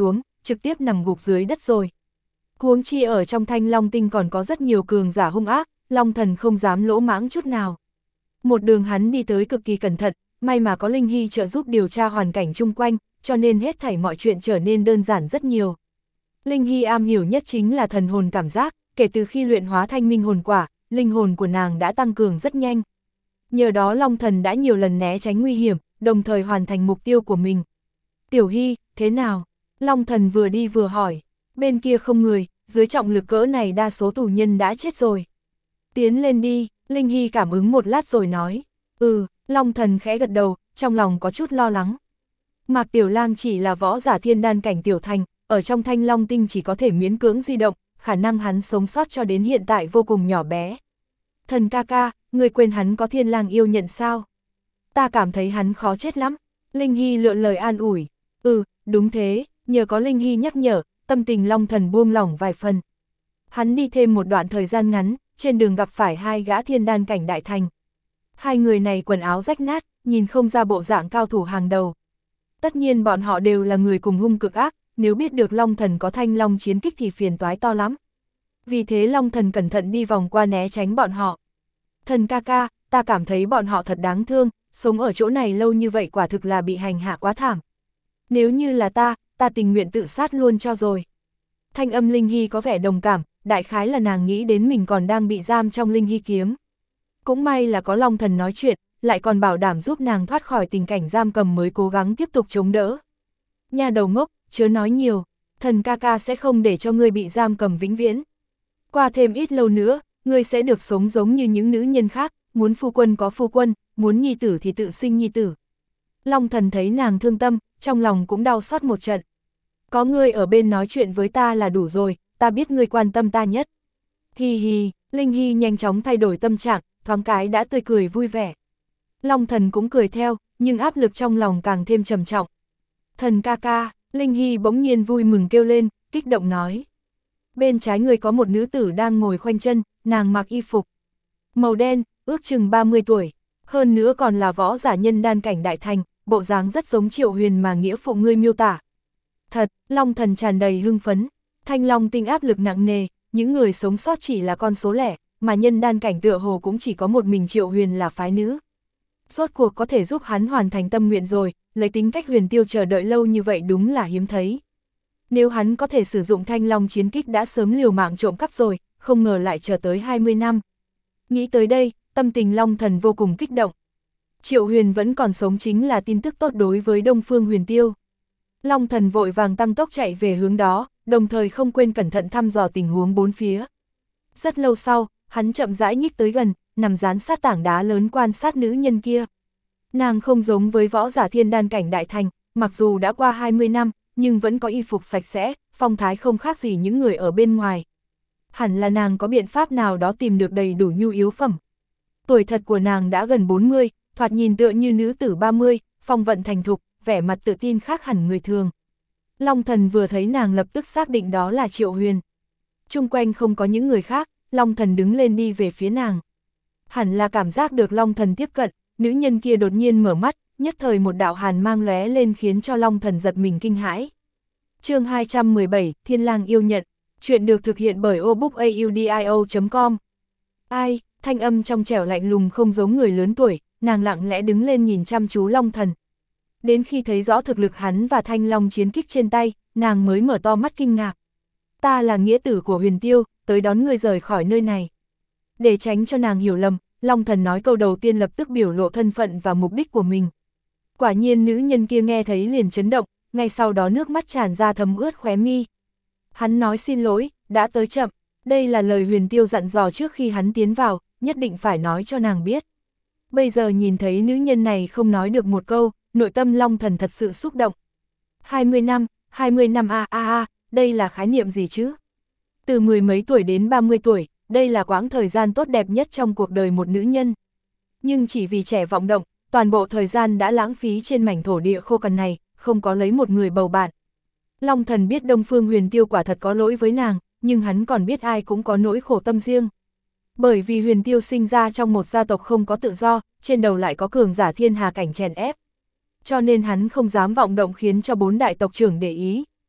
trực tiếp nằm gục dưới đất rồi. Huống chi ở trong Thanh Long Tinh còn có rất nhiều cường giả hung ác, Long Thần không dám lỗ mãng chút nào. Một đường hắn đi tới cực kỳ cẩn thận, may mà có Linh Hy trợ giúp điều tra hoàn cảnh chung quanh, cho nên hết thảy mọi chuyện trở nên đơn giản rất nhiều. Linh Hy am hiểu nhất chính là thần hồn cảm giác, kể từ khi luyện hóa thanh minh hồn quả, linh hồn của nàng đã tăng cường rất nhanh. Nhờ đó Long Thần đã nhiều lần né tránh nguy hiểm, đồng thời hoàn thành mục tiêu của mình. Tiểu Hy, thế nào? Long Thần vừa đi vừa hỏi. Bên kia không người, dưới trọng lực cỡ này đa số tù nhân đã chết rồi. Tiến lên đi, Linh Hy cảm ứng một lát rồi nói. Ừ, Long Thần khẽ gật đầu, trong lòng có chút lo lắng. Mạc Tiểu Lang chỉ là võ giả thiên đan cảnh tiểu thành, ở trong Thanh Long Tinh chỉ có thể miễn cưỡng di động, khả năng hắn sống sót cho đến hiện tại vô cùng nhỏ bé. Thần ca ca, người quên hắn có thiên lang yêu nhận sao? Ta cảm thấy hắn khó chết lắm. Linh Hy lựa lời an ủi. Ừ, đúng thế, nhờ có Linh Hy nhắc nhở, tâm tình Long Thần buông lỏng vài phần. Hắn đi thêm một đoạn thời gian ngắn, trên đường gặp phải hai gã thiên đan cảnh đại thành. Hai người này quần áo rách nát, nhìn không ra bộ dạng cao thủ hàng đầu. Tất nhiên bọn họ đều là người cùng hung cực ác, nếu biết được Long Thần có Thanh Long chiến kích thì phiền toái to lắm. Vì thế Long Thần cẩn thận đi vòng qua né tránh bọn họ. Thần ca ca, ta cảm thấy bọn họ thật đáng thương, sống ở chỗ này lâu như vậy quả thực là bị hành hạ quá thảm. Nếu như là ta, ta tình nguyện tự sát luôn cho rồi. Thanh âm Linh Hy có vẻ đồng cảm, đại khái là nàng nghĩ đến mình còn đang bị giam trong Linh Hy kiếm. Cũng may là có Long Thần nói chuyện, lại còn bảo đảm giúp nàng thoát khỏi tình cảnh giam cầm mới cố gắng tiếp tục chống đỡ. Nha đầu ngốc, chớ nói nhiều, thần ca ca sẽ không để cho ngươi bị giam cầm vĩnh viễn. Qua thêm ít lâu nữa, ngươi sẽ được sống giống như những nữ nhân khác, muốn phu quân có phu quân, muốn nhi tử thì tự sinh nhi tử. Long Thần thấy nàng thương tâm, trong lòng cũng đau xót một trận. Có ngươi ở bên nói chuyện với ta là đủ rồi, ta biết ngươi quan tâm ta nhất. Hi hi, Linh Hy nhanh chóng thay đổi tâm trạng, thoáng cái đã tươi cười vui vẻ. Long Thần cũng cười theo, nhưng áp lực trong lòng càng thêm trầm trọng. Thần ca ca, Linh Hy bỗng nhiên vui mừng kêu lên, kích động nói. Bên trái người có một nữ tử đang ngồi khoanh chân, nàng mặc y phục màu đen, ước chừng ba mươi tuổi, hơn nữa còn là võ giả nhân đan cảnh đại thành, bộ dáng rất giống Triệu Huyền mà nghĩa phụ ngươi miêu tả. Thật, Long Thần tràn đầy hưng phấn, Thanh Long Tinh áp lực nặng nề, những người sống sót chỉ là con số lẻ, mà nhân đan cảnh tựa hồ cũng chỉ có một mình Triệu Huyền là phái nữ. Rốt cuộc có thể giúp hắn hoàn thành tâm nguyện rồi, lấy tính cách Huyền Tiêu chờ đợi lâu như vậy đúng là hiếm thấy. Nếu hắn có thể sử dụng Thanh Long chiến kích đã sớm liều mạng trộm cắp rồi, không ngờ lại chờ tới hai mươi năm. Nghĩ tới đây, tâm tình Long Thần vô cùng kích động. Triệu Huyền vẫn còn sống chính là tin tức tốt đối với Đông Phương Huyền Tiêu. Long Thần vội vàng tăng tốc chạy về hướng đó, đồng thời không quên cẩn thận thăm dò tình huống bốn phía. Rất lâu sau, hắn chậm rãi nhích tới gần, nằm dán sát tảng đá lớn quan sát nữ nhân kia. Nàng không giống với võ giả thiên đan cảnh đại thành, mặc dù đã qua hai mươi năm, nhưng vẫn có y phục sạch sẽ, phong thái không khác gì những người ở bên ngoài. Hẳn là nàng có biện pháp nào đó tìm được đầy đủ nhu yếu phẩm. Tuổi thật của nàng đã gần bốn mươi, thoạt nhìn tựa như nữ tử ba mươi, phong vận thành thục, vẻ mặt tự tin khác hẳn người thường. Long Thần vừa thấy nàng lập tức xác định đó là Triệu Huyền. Chung quanh không có những người khác, Long Thần đứng lên đi về phía nàng. Hẳn là cảm giác được Long Thần tiếp cận, nữ nhân kia đột nhiên mở mắt, nhất thời một đạo hàn mang lóe lên khiến cho Long Thần giật mình kinh hãi. Chương hai trăm mười bảy, Thiên Lang yêu nhận, chuyện được thực hiện bởi obookaudio chấm com. Ai, thanh âm trong trẻo lạnh lùng không giống người lớn tuổi, nàng lặng lẽ đứng lên nhìn chăm chú Long Thần. Đến khi thấy rõ thực lực hắn và Thanh Long chiến kích trên tay, nàng mới mở to mắt kinh ngạc. Ta là nghĩa tử của Huyền Tiêu, tới đón người rời khỏi nơi này. Để tránh cho nàng hiểu lầm, Long Thần nói câu đầu tiên lập tức biểu lộ thân phận và mục đích của mình. Quả nhiên nữ nhân kia nghe thấy liền chấn động, ngay sau đó nước mắt tràn ra thấm ướt khóe mi. Hắn nói xin lỗi, đã tới chậm, đây là lời Huyền Tiêu dặn dò trước khi hắn tiến vào, nhất định phải nói cho nàng biết. Bây giờ nhìn thấy nữ nhân này không nói được một câu, nội tâm Long Thần thật sự xúc động. hai mươi năm, hai mươi năm a a a, đây là khái niệm gì chứ? Từ mười mấy tuổi đến ba mươi tuổi, đây là quãng thời gian tốt đẹp nhất trong cuộc đời một nữ nhân. Nhưng chỉ vì trẻ vọng động, toàn bộ thời gian đã lãng phí trên mảnh thổ địa khô cằn này, không có lấy một người bầu bạn. Long Thần biết Đông Phương Huyền Tiêu quả thật có lỗi với nàng, nhưng hắn còn biết ai cũng có nỗi khổ tâm riêng. Bởi vì Huyền Tiêu sinh ra trong một gia tộc không có tự do, trên đầu lại có cường giả thiên hà cảnh chèn ép. Cho nên hắn không dám vọng động khiến cho bốn đại tộc trưởng để ý.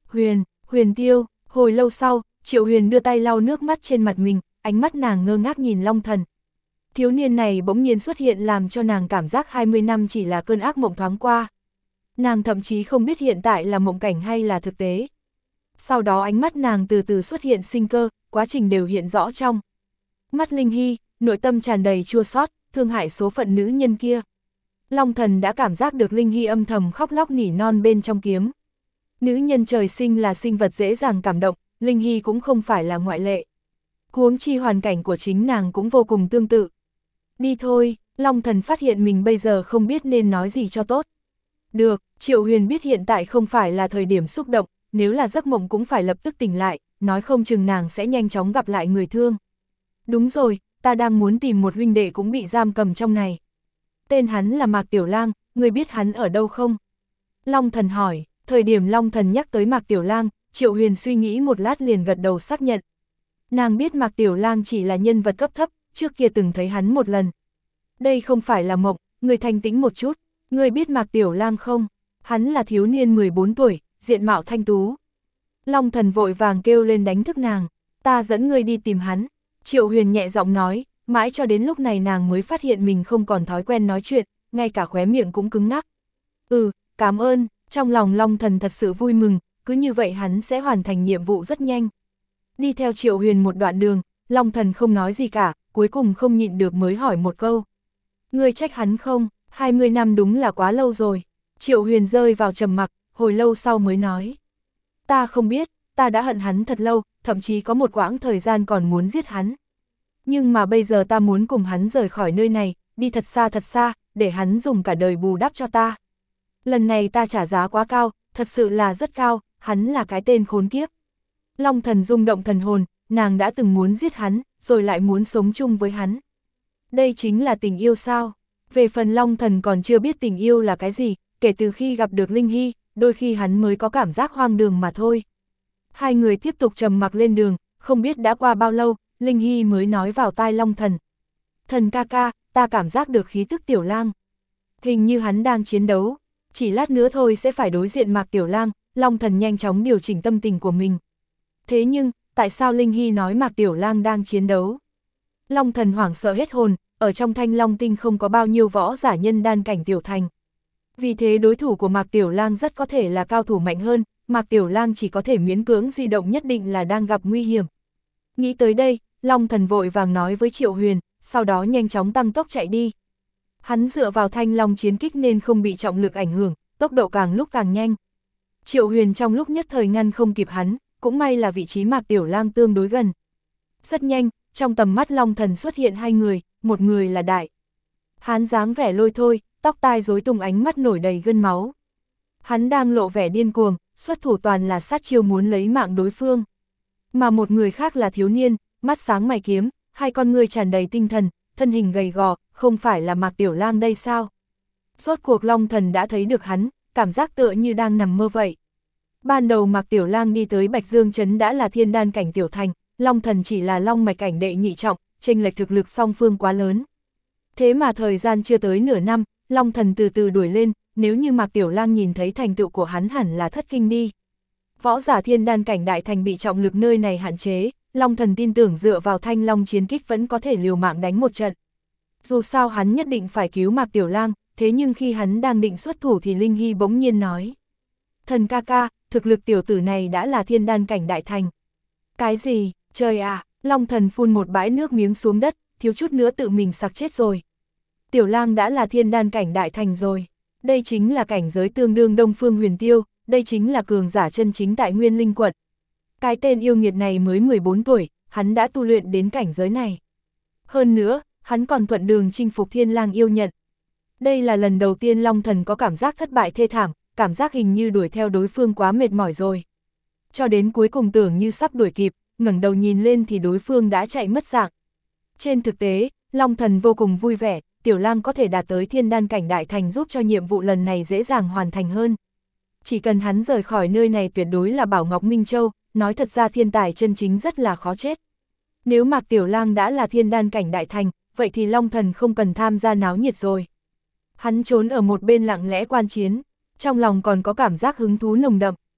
Huyền, Huyền Tiêu, hồi lâu sau, Triệu Huyền đưa tay lau nước mắt trên mặt mình, ánh mắt nàng ngơ ngác nhìn Long Thần. Thiếu niên này bỗng nhiên xuất hiện làm cho nàng cảm giác hai mươi năm chỉ là cơn ác mộng thoáng qua. Nàng thậm chí không biết hiện tại là mộng cảnh hay là thực tế. Sau đó ánh mắt nàng từ từ xuất hiện sinh cơ, quá trình đều hiện rõ trong mắt Linh Hy, nội tâm tràn đầy chua xót, thương hại số phận nữ nhân kia. Long Thần đã cảm giác được Linh Hy âm thầm khóc lóc nỉ non bên trong kiếm. Nữ nhân trời sinh là sinh vật dễ dàng cảm động, Linh Hy cũng không phải là ngoại lệ. Huống chi hoàn cảnh của chính nàng cũng vô cùng tương tự. Đi thôi, Long Thần phát hiện mình bây giờ không biết nên nói gì cho tốt. Được, Triệu Huyền biết hiện tại không phải là thời điểm xúc động, nếu là giấc mộng cũng phải lập tức tỉnh lại, nói không chừng nàng sẽ nhanh chóng gặp lại người thương. Đúng rồi, ta đang muốn tìm một huynh đệ cũng bị giam cầm trong này. Tên hắn là Mạc Tiểu Lang, ngươi biết hắn ở đâu không? Long Thần hỏi, thời điểm Long Thần nhắc tới Mạc Tiểu Lang, Triệu Huyền suy nghĩ một lát liền gật đầu xác nhận. Nàng biết Mạc Tiểu Lang chỉ là nhân vật cấp thấp, trước kia từng thấy hắn một lần. Đây không phải là mộng, ngươi thanh tĩnh một chút, ngươi biết Mạc Tiểu Lang không? Hắn là thiếu niên mười bốn tuổi, diện mạo thanh tú. Long Thần vội vàng kêu lên đánh thức nàng, ta dẫn ngươi đi tìm hắn. Triệu Huyền nhẹ giọng nói, mãi cho đến lúc này nàng mới phát hiện mình không còn thói quen nói chuyện, ngay cả khóe miệng cũng cứng ngắc. Ừ, cảm ơn, trong lòng Long Thần thật sự vui mừng, cứ như vậy hắn sẽ hoàn thành nhiệm vụ rất nhanh. Đi theo Triệu Huyền một đoạn đường, Long Thần không nói gì cả, cuối cùng không nhịn được mới hỏi một câu. Ngươi trách hắn không, hai mươi năm đúng là quá lâu rồi. Triệu Huyền rơi vào trầm mặc, hồi lâu sau mới nói. Ta không biết, ta đã hận hắn thật lâu, thậm chí có một quãng thời gian còn muốn giết hắn. Nhưng mà bây giờ ta muốn cùng hắn rời khỏi nơi này, đi thật xa thật xa, để hắn dùng cả đời bù đắp cho ta. Lần này ta trả giá quá cao, thật sự là rất cao, hắn là cái tên khốn kiếp. Long Thần rung động thần hồn, nàng đã từng muốn giết hắn, rồi lại muốn sống chung với hắn. Đây chính là tình yêu sao? Về phần Long Thần còn chưa biết tình yêu là cái gì, kể từ khi gặp được Linh Hy, đôi khi hắn mới có cảm giác hoang đường mà thôi. Hai người tiếp tục trầm mặc lên đường, không biết đã qua bao lâu, Linh Hy mới nói vào tai Long Thần. Thần ca ca, ta cảm giác được khí tức Tiểu Lang. Hình như hắn đang chiến đấu, chỉ lát nữa thôi sẽ phải đối diện Mạc Tiểu Lang, Long Thần nhanh chóng điều chỉnh tâm tình của mình. Thế nhưng, tại sao Linh Hy nói Mạc Tiểu Lang đang chiến đấu? Long Thần hoảng sợ hết hồn, ở trong Thanh Long Tinh không có bao nhiêu võ giả nhân đan cảnh tiểu thành. Vì thế đối thủ của Mạc Tiểu Lang rất có thể là cao thủ mạnh hơn, Mạc Tiểu Lang chỉ có thể miễn cưỡng di động, nhất định là đang gặp nguy hiểm. Nghĩ tới đây, Long Thần vội vàng nói với Triệu Huyền, sau đó nhanh chóng tăng tốc chạy đi. Hắn dựa vào Thanh Long chiến kích nên không bị trọng lực ảnh hưởng, tốc độ càng lúc càng nhanh. Triệu Huyền trong lúc nhất thời ngăn không kịp hắn, cũng may là vị trí Mạc Tiểu Lang tương đối gần. Rất nhanh, trong tầm mắt Long Thần xuất hiện hai người, một người là Đại Hán dáng vẻ lôi thôi, tóc tai rối tung, ánh mắt nổi đầy gân máu. Hắn đang lộ vẻ điên cuồng, xuất thủ toàn là sát chiêu muốn lấy mạng đối phương. Mà một người khác là thiếu niên, mắt sáng mày kiếm, hai con ngươi tràn đầy tinh thần, thân hình gầy gò, không phải là Mạc Tiểu Lang đây sao? Rốt cuộc Long Thần đã thấy được hắn, cảm giác tựa như đang nằm mơ vậy. Ban đầu Mạc Tiểu Lang đi tới Bạch Dương Trấn đã là thiên đan cảnh tiểu thành, Long Thần chỉ là long mạch cảnh đệ nhị trọng, chênh lệch thực lực song phương quá lớn. Thế mà thời gian chưa tới nửa năm, Long Thần từ từ đuổi lên, nếu như Mạc Tiểu Lang nhìn thấy thành tựu của hắn hẳn là thất kinh đi. Võ giả thiên đan cảnh đại thành bị trọng lực nơi này hạn chế, Long Thần tin tưởng dựa vào Thanh Long chiến kích vẫn có thể liều mạng đánh một trận. Dù sao hắn nhất định phải cứu Mạc Tiểu Lang, thế nhưng khi hắn đang định xuất thủ thì Linh Hy bỗng nhiên nói. Thần ca ca, thực lực tiểu tử này đã là thiên đan cảnh đại thành. Cái gì, trời à, Long Thần phun một bãi nước miếng xuống đất, thiếu chút nữa tự mình sặc chết rồi. Tiểu Lang đã là thiên đan cảnh đại thành rồi. Đây chính là cảnh giới tương đương Đông Phương Huyền Tiêu, đây chính là cường giả chân chính tại Nguyên Linh quận. Cái tên yêu nghiệt này mới mười bốn tuổi, hắn đã tu luyện đến cảnh giới này. Hơn nữa, hắn còn thuận đường chinh phục Thiên Lang yêu nhận. Đây là lần đầu tiên Long Thần có cảm giác thất bại thê thảm, cảm giác hình như đuổi theo đối phương quá mệt mỏi rồi. Cho đến cuối cùng tưởng như sắp đuổi kịp, ngẩng đầu nhìn lên thì đối phương đã chạy mất dạng. Trên thực tế, Long Thần vô cùng vui vẻ, Tiểu Lang có thể đạt tới thiên đan cảnh đại thành giúp cho nhiệm vụ lần này dễ dàng hoàn thành hơn. Chỉ cần hắn rời khỏi nơi này tuyệt đối là bảo Ngọc Minh Châu, nói thật ra thiên tài chân chính rất là khó chết. Nếu Mạc Tiểu Lang đã là thiên đan cảnh đại thành, vậy thì Long Thần không cần tham gia náo nhiệt rồi. Hắn trốn ở một bên lặng lẽ quan chiến, trong lòng còn có cảm giác hứng thú nồng đậm.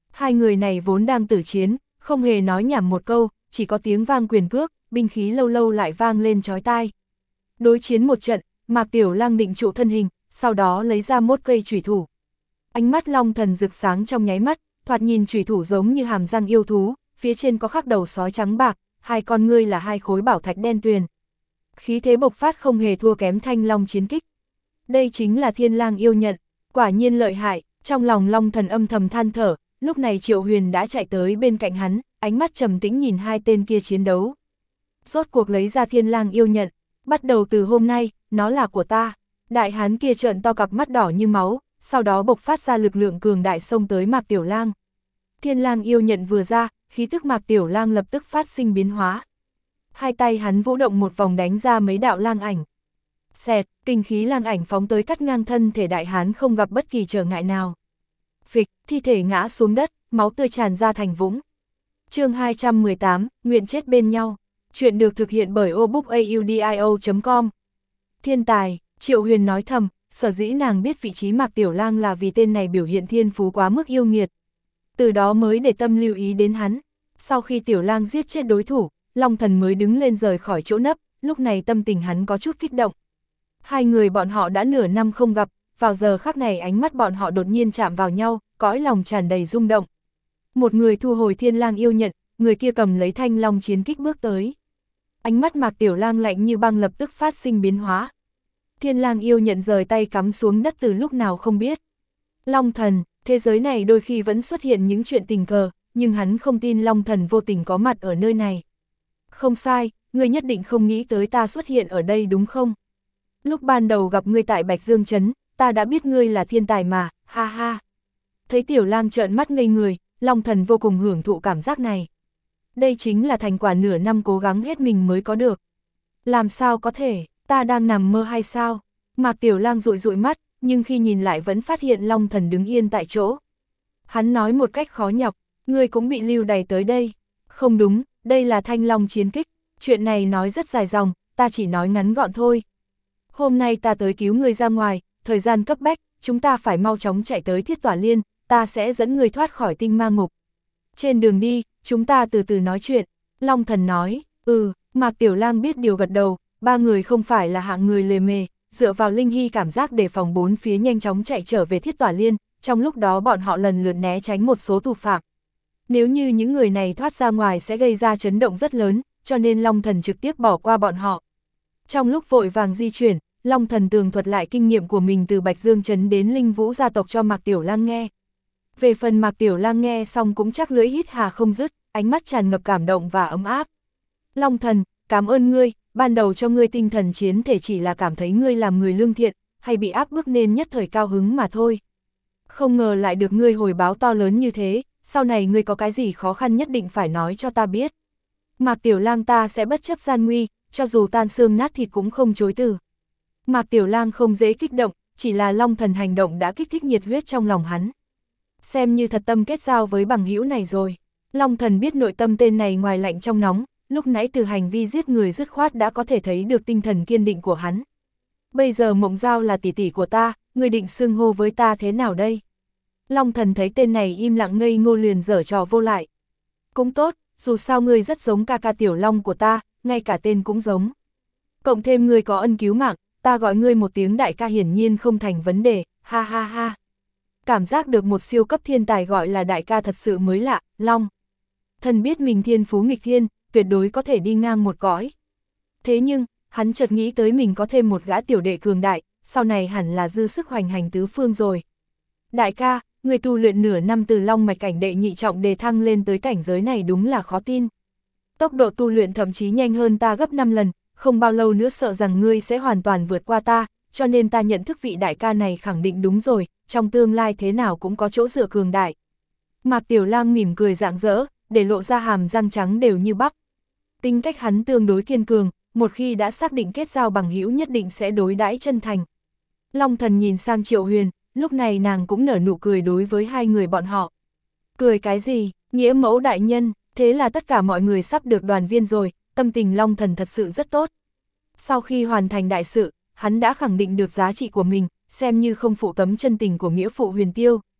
Hai người này vốn đang tử chiến, không hề nói nhảm một câu, chỉ có tiếng vang quyền cước, binh khí lâu lâu lại vang lên chói tai. Đối chiến một trận, Mạc Tiểu Lang định trụ thân hình, sau đó lấy ra một cây chủy thủ. Ánh mắt Long Thần rực sáng trong nháy mắt, thoạt nhìn chủy thủ giống như hàm răng yêu thú, phía trên có khắc đầu sói trắng bạc, hai con ngươi là hai khối bảo thạch đen tuyền. Khí thế bộc phát không hề thua kém Thanh Long chiến kích. Đây chính là Thiên Lang yêu nhận, quả nhiên lợi hại, trong lòng Long Thần âm thầm than thở, lúc này Triệu Huyền đã chạy tới bên cạnh hắn, ánh mắt trầm tĩnh nhìn hai tên kia chiến đấu. Rốt cuộc lấy ra Thiên Lang yêu nhận, bắt đầu từ hôm nay, nó là của ta. Đại hán kia trợn to cặp mắt đỏ như máu, sau đó bộc phát ra lực lượng cường đại xông tới Mạc Tiểu Lang. Thiên Lang yêu nhận vừa ra, khí tức Mạc Tiểu Lang lập tức phát sinh biến hóa. Hai tay hắn vũ động một vòng đánh ra mấy đạo lang ảnh. Xẹt, kinh khí lang ảnh phóng tới cắt ngang thân thể đại hán không gặp bất kỳ trở ngại nào. Phịch, thi thể ngã xuống đất, máu tươi tràn ra thành vũng. Chương hai trăm mười tám, nguyện chết bên nhau. Chuyện được thực hiện bởi obookaudio chấm com. Thiên tài, Triệu Huyền nói thầm, sở dĩ nàng biết vị trí Mạc Tiểu Lang là vì tên này biểu hiện thiên phú quá mức yêu nghiệt. Từ đó mới để tâm lưu ý đến hắn. Sau khi Tiểu Lang giết chết đối thủ, Long Thần mới đứng lên rời khỏi chỗ nấp, lúc này tâm tình hắn có chút kích động. Hai người bọn họ đã nửa năm không gặp, vào giờ khắc này ánh mắt bọn họ đột nhiên chạm vào nhau, cõi lòng tràn đầy rung động. Một người thu hồi Thiên Lang yêu nhận, người kia cầm lấy Thanh Long chiến kích bước tới. Ánh mắt Mạc Tiểu Lang lạnh như băng lập tức phát sinh biến hóa. Thiên Lang yêu nhận rời tay cắm xuống đất từ lúc nào không biết. Long Thần, thế giới này đôi khi vẫn xuất hiện những chuyện tình cờ, nhưng hắn không tin Long Thần vô tình có mặt ở nơi này. Không sai, ngươi nhất định không nghĩ tới ta xuất hiện ở đây đúng không? Lúc ban đầu gặp ngươi tại Bạch Dương Trấn, ta đã biết ngươi là thiên tài mà, ha ha. Thấy Tiểu Lang trợn mắt ngây người, Long Thần vô cùng hưởng thụ cảm giác này. Đây chính là thành quả nửa năm cố gắng hết mình mới có được. Làm sao có thể, ta đang nằm mơ hay sao? Mạc Tiểu Lang dụi dụi mắt, nhưng khi nhìn lại vẫn phát hiện Long Thần đứng yên tại chỗ. Hắn nói một cách khó nhọc, ngươi cũng bị lưu đày tới đây. Không đúng, đây là Thanh Long chiến kích, chuyện này nói rất dài dòng, ta chỉ nói ngắn gọn thôi. Hôm nay ta tới cứu ngươi ra ngoài, thời gian cấp bách, chúng ta phải mau chóng chạy tới Thiết Tỏa Liên, ta sẽ dẫn ngươi thoát khỏi tinh ma ngục. Trên đường đi, chúng ta từ từ nói chuyện, Long Thần nói, ừ, Mạc Tiểu Lang biết điều gật đầu, ba người không phải là hạng người lề mề, dựa vào linh hy cảm giác đề phòng bốn phía nhanh chóng chạy trở về Thiết Tỏa Liên, trong lúc đó bọn họ lần lượt né tránh một số tù phạm. Nếu như những người này thoát ra ngoài sẽ gây ra chấn động rất lớn, cho nên Long Thần trực tiếp bỏ qua bọn họ. Trong lúc vội vàng di chuyển, Long Thần tường thuật lại kinh nghiệm của mình từ Bạch Dương Trấn đến Linh Vũ gia tộc cho Mạc Tiểu Lang nghe. Về phần Mạc Tiểu Lang nghe xong cũng chắc lưỡi hít hà không dứt, ánh mắt tràn ngập cảm động và ấm áp. Long Thần, cảm ơn ngươi, ban đầu cho ngươi tinh thần chiến thể chỉ là cảm thấy ngươi làm người lương thiện, hay bị áp bức nên nhất thời cao hứng mà thôi. Không ngờ lại được ngươi hồi báo to lớn như thế, sau này ngươi có cái gì khó khăn nhất định phải nói cho ta biết. Mạc Tiểu Lang ta sẽ bất chấp gian nguy, cho dù tan xương nát thịt cũng không chối từ. Mạc Tiểu Lang không dễ kích động, chỉ là Long Thần hành động đã kích thích nhiệt huyết trong lòng hắn. Xem như thật tâm kết giao với bằng hữu này rồi. Long Thần biết nội tâm tên này ngoài lạnh trong nóng, lúc nãy từ hành vi giết người dứt khoát đã có thể thấy được tinh thần kiên định của hắn. Bây giờ Mộng Giao là tỷ tỷ của ta, ngươi định xưng hô với ta thế nào đây? Long Thần thấy tên này im lặng ngây ngô liền giở trò vô lại. Cũng tốt, dù sao ngươi rất giống ca ca Tiểu Long của ta, ngay cả tên cũng giống. Cộng thêm ngươi có ân cứu mạng, ta gọi ngươi một tiếng đại ca hiển nhiên không thành vấn đề, ha ha ha. Cảm giác được một siêu cấp thiên tài gọi là đại ca thật sự mới lạ, Long Thần biết mình thiên phú nghịch thiên, tuyệt đối có thể đi ngang một cõi. Thế nhưng, hắn chợt nghĩ tới mình có thêm một gã tiểu đệ cường đại, sau này hẳn là dư sức hoành hành tứ phương rồi. Đại ca, người tu luyện nửa năm từ Long mạch cảnh đệ nhị trọng đề thăng lên tới cảnh giới này đúng là khó tin. Tốc độ tu luyện thậm chí nhanh hơn ta gấp năm lần, không bao lâu nữa sợ rằng ngươi sẽ hoàn toàn vượt qua ta, cho nên ta nhận thức vị đại ca này khẳng định đúng rồi, trong tương lai thế nào cũng có chỗ dựa cường đại. Mạc Tiểu Lang mỉm cười rạng rỡ, để lộ ra hàm răng trắng đều như bắp. Tính cách hắn tương đối kiên cường, một khi đã xác định kết giao bằng hữu nhất định sẽ đối đãi chân thành. Long Thần nhìn sang Triệu Huyền, lúc này nàng cũng nở nụ cười đối với hai người bọn họ. Cười cái gì, nghĩa mẫu đại nhân, thế là tất cả mọi người sắp được đoàn viên rồi, tâm tình Long Thần thật sự rất tốt. Sau khi hoàn thành đại sự, hắn đã khẳng định được giá trị của mình, xem như không phụ tấm chân tình của nghĩa phụ Huyền Tiêu.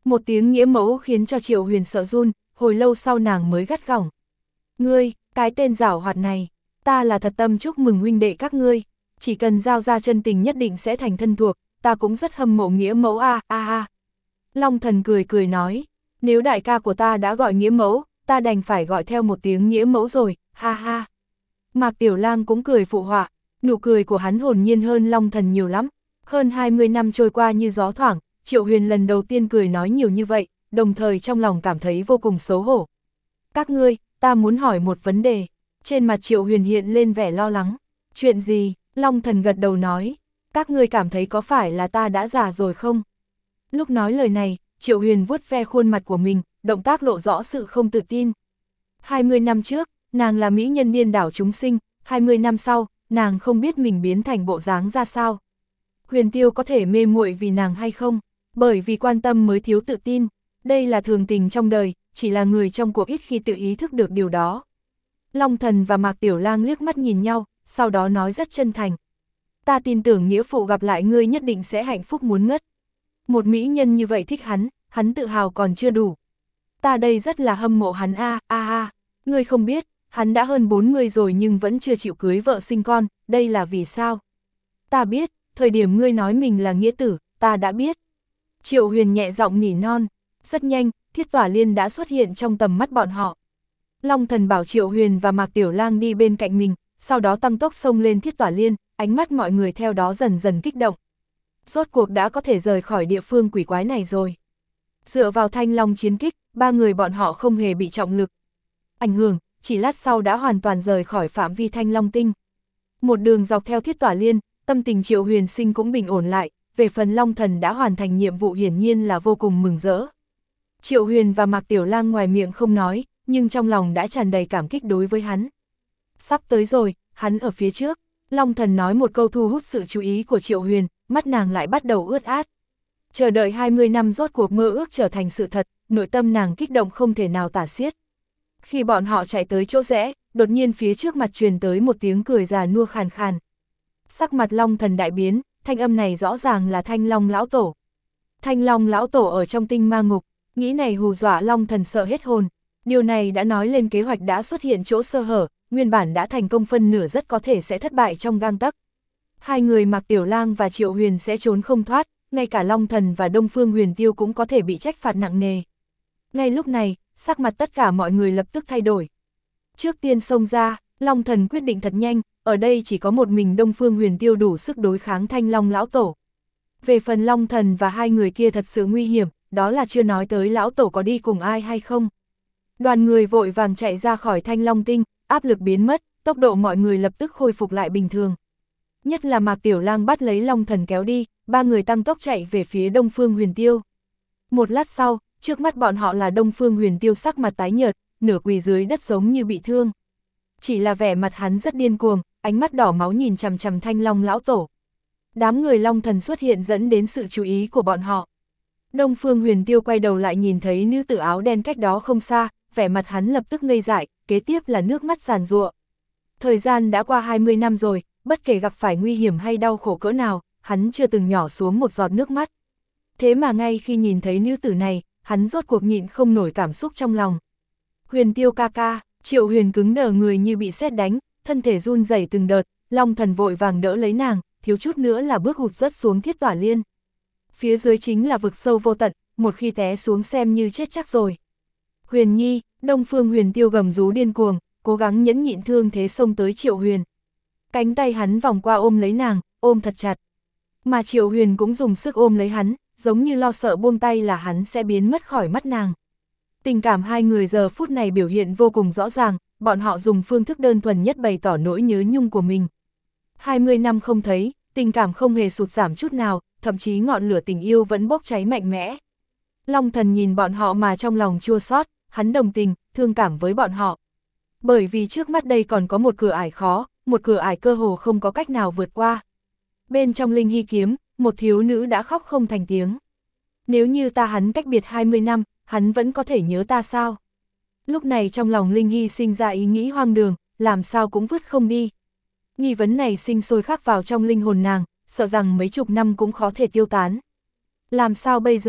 Một tiếng nghĩa mẫu khiến cho Triệu Huyền sợ run, hồi lâu sau nàng mới gắt gỏng. Ngươi, cái tên giảo hoạt này, ta là thật tâm chúc mừng huynh đệ các ngươi, chỉ cần giao ra chân tình nhất định sẽ thành thân thuộc, ta cũng rất hâm mộ nghĩa mẫu a a a. Long Thần cười cười nói, nếu đại ca của ta đã gọi nghĩa mẫu, ta đành phải gọi theo một tiếng nghĩa mẫu rồi, ha ha. Mạc Tiểu Lang cũng cười phụ họa, nụ cười của hắn hồn nhiên hơn Long Thần nhiều lắm. Hơn hai mươi năm trôi qua như gió thoảng, Triệu Huyền lần đầu tiên cười nói nhiều như vậy, đồng thời trong lòng cảm thấy vô cùng xấu hổ. Các ngươi, ta muốn hỏi một vấn đề. Trên mặt Triệu Huyền hiện lên vẻ lo lắng. Chuyện gì? Long Thần gật đầu nói. Các ngươi cảm thấy có phải là ta đã già rồi không? Lúc nói lời này, Triệu Huyền vuốt ve khuôn mặt của mình, động tác lộ rõ sự không tự tin. hai mươi năm trước, nàng là mỹ nhân điên đảo chúng sinh, hai mươi năm sau, nàng không biết mình biến thành bộ dáng ra sao. Huyền Tiêu có thể mê muội vì nàng hay không? Bởi vì quan tâm mới thiếu tự tin. Đây là thường tình trong đời, chỉ là người trong cuộc ít khi tự ý thức được điều đó. Long Thần và Mạc Tiểu Lang liếc mắt nhìn nhau, sau đó nói rất chân thành. Ta tin tưởng nghĩa phụ gặp lại ngươi nhất định sẽ hạnh phúc muốn ngất. Một mỹ nhân như vậy thích hắn, hắn tự hào còn chưa đủ. Ta đây rất là hâm mộ hắn a a a. Ngươi không biết, hắn đã hơn bốn mươi rồi nhưng vẫn chưa chịu cưới vợ sinh con, đây là vì sao? Ta biết, thời điểm ngươi nói mình là nghĩa tử, ta đã biết. Triệu Huyền nhẹ giọng nỉ non, rất nhanh, Thiết Tỏa Liên đã xuất hiện trong tầm mắt bọn họ. Long Thần bảo Triệu Huyền và Mạc Tiểu Lang đi bên cạnh mình, sau đó tăng tốc xông lên Thiết Tỏa Liên, ánh mắt mọi người theo đó dần dần kích động. Rốt cuộc đã có thể rời khỏi địa phương quỷ quái này rồi. Dựa vào Thanh Long chiến kích, ba người bọn họ không hề bị trọng lực ảnh hưởng, chỉ lát sau đã hoàn toàn rời khỏi phạm vi Thanh Long tinh. Một đường dọc theo Thiết Tỏa Liên, tâm tình Triệu Huyền Sinh cũng bình ổn lại, về phần Long Thần đã hoàn thành nhiệm vụ hiển nhiên là vô cùng mừng rỡ. Triệu Huyền và Mạc Tiểu Lang ngoài miệng không nói, nhưng trong lòng đã tràn đầy cảm kích đối với hắn. Sắp tới rồi, hắn ở phía trước. Long Thần nói một câu thu hút sự chú ý của Triệu Huyền, mắt nàng lại bắt đầu ướt át. Chờ đợi hai mươi năm rốt cuộc mơ ước trở thành sự thật, nội tâm nàng kích động không thể nào tả xiết. Khi bọn họ chạy tới chỗ rẽ, đột nhiên phía trước mặt truyền tới một tiếng cười già nua khàn khàn. Sắc mặt Long Thần đại biến, thanh âm này rõ ràng là Thanh Long lão tổ. Thanh Long lão tổ ở trong tinh ma ngục, nghĩ này hù dọa Long Thần sợ hết hồn. Điều này đã nói lên kế hoạch đã xuất hiện chỗ sơ hở, nguyên bản đã thành công phân nửa rất có thể sẽ thất bại trong gang tấc. Hai người Mạc Tiểu Lang và Triệu Huyền sẽ trốn không thoát, ngay cả Long Thần và Đông Phương Huyền Tiêu cũng có thể bị trách phạt nặng nề. Ngay lúc này, sắc mặt tất cả mọi người lập tức thay đổi. Trước tiên xông ra, Long Thần quyết định thật nhanh, ở đây chỉ có một mình Đông Phương Huyền Tiêu đủ sức đối kháng Thanh Long lão tổ. Về phần Long Thần và hai người kia thật sự nguy hiểm, đó là chưa nói tới lão tổ có đi cùng ai hay không. Đoàn người vội vàng chạy ra khỏi Thanh Long tinh, áp lực biến mất, tốc độ mọi người lập tức khôi phục lại bình thường. Nhất là Mạc Tiểu Lang bắt lấy Long Thần kéo đi, ba người tăng tốc chạy về phía Đông Phương Huyền Tiêu. Một lát sau, trước mắt bọn họ là Đông Phương Huyền Tiêu sắc mặt tái nhợt, nửa quỳ dưới đất giống như bị thương. Chỉ là vẻ mặt hắn rất điên cuồng, ánh mắt đỏ máu nhìn chằm chằm Thanh Long lão tổ. Đám người Long Thần xuất hiện dẫn đến sự chú ý của bọn họ. Đông Phương Huyền Tiêu quay đầu lại nhìn thấy nữ tử áo đen cách đó không xa, vẻ mặt hắn lập tức ngây dại, kế tiếp là nước mắt giàn giụa. Thời gian đã qua hai mươi năm rồi, bất kể gặp phải nguy hiểm hay đau khổ cỡ nào, hắn chưa từng nhỏ xuống một giọt nước mắt. Thế mà ngay khi nhìn thấy nữ tử này, hắn rốt cuộc nhịn không nổi cảm xúc trong lòng. Huyền Tiêu ca ca, Triệu Huyền cứng đờ người như bị sét đánh, thân thể run rẩy từng đợt, Long Thần vội vàng đỡ lấy nàng, thiếu chút nữa là bước hụt rớt xuống Thiết Tỏa Liên. Phía dưới chính là vực sâu vô tận, một khi té xuống xem như chết chắc rồi. Huyền Nhi, Đông Phương Huyền Tiêu gầm rú điên cuồng, cố gắng nhẫn nhịn thương thế xông tới Triệu Huyền. Cánh tay hắn vòng qua ôm lấy nàng, ôm thật chặt. Mà Triệu Huyền cũng dùng sức ôm lấy hắn, giống như lo sợ buông tay là hắn sẽ biến mất khỏi mắt nàng. Tình cảm hai người giờ phút này biểu hiện vô cùng rõ ràng, bọn họ dùng phương thức đơn thuần nhất bày tỏ nỗi nhớ nhung của mình. hai mươi năm không thấy, tình cảm không hề sụt giảm chút nào, thậm chí ngọn lửa tình yêu vẫn bốc cháy mạnh mẽ. Long Thần nhìn bọn họ mà trong lòng chua xót, hắn đồng tình, thương cảm với bọn họ. Bởi vì trước mắt đây còn có một cửa ải khó, một cửa ải cơ hồ không có cách nào vượt qua. Bên trong Linh Hy kiếm, một thiếu nữ đã khóc không thành tiếng. Nếu như ta hắn cách biệt hai mươi năm, hắn vẫn có thể nhớ ta sao? Lúc này trong lòng Linh Hy sinh ra ý nghĩ hoang đường, làm sao cũng vứt không đi. Nghi vấn này sinh sôi khắc vào trong linh hồn nàng, sợ rằng mấy chục năm cũng khó thể tiêu tán. Làm sao bây giờ?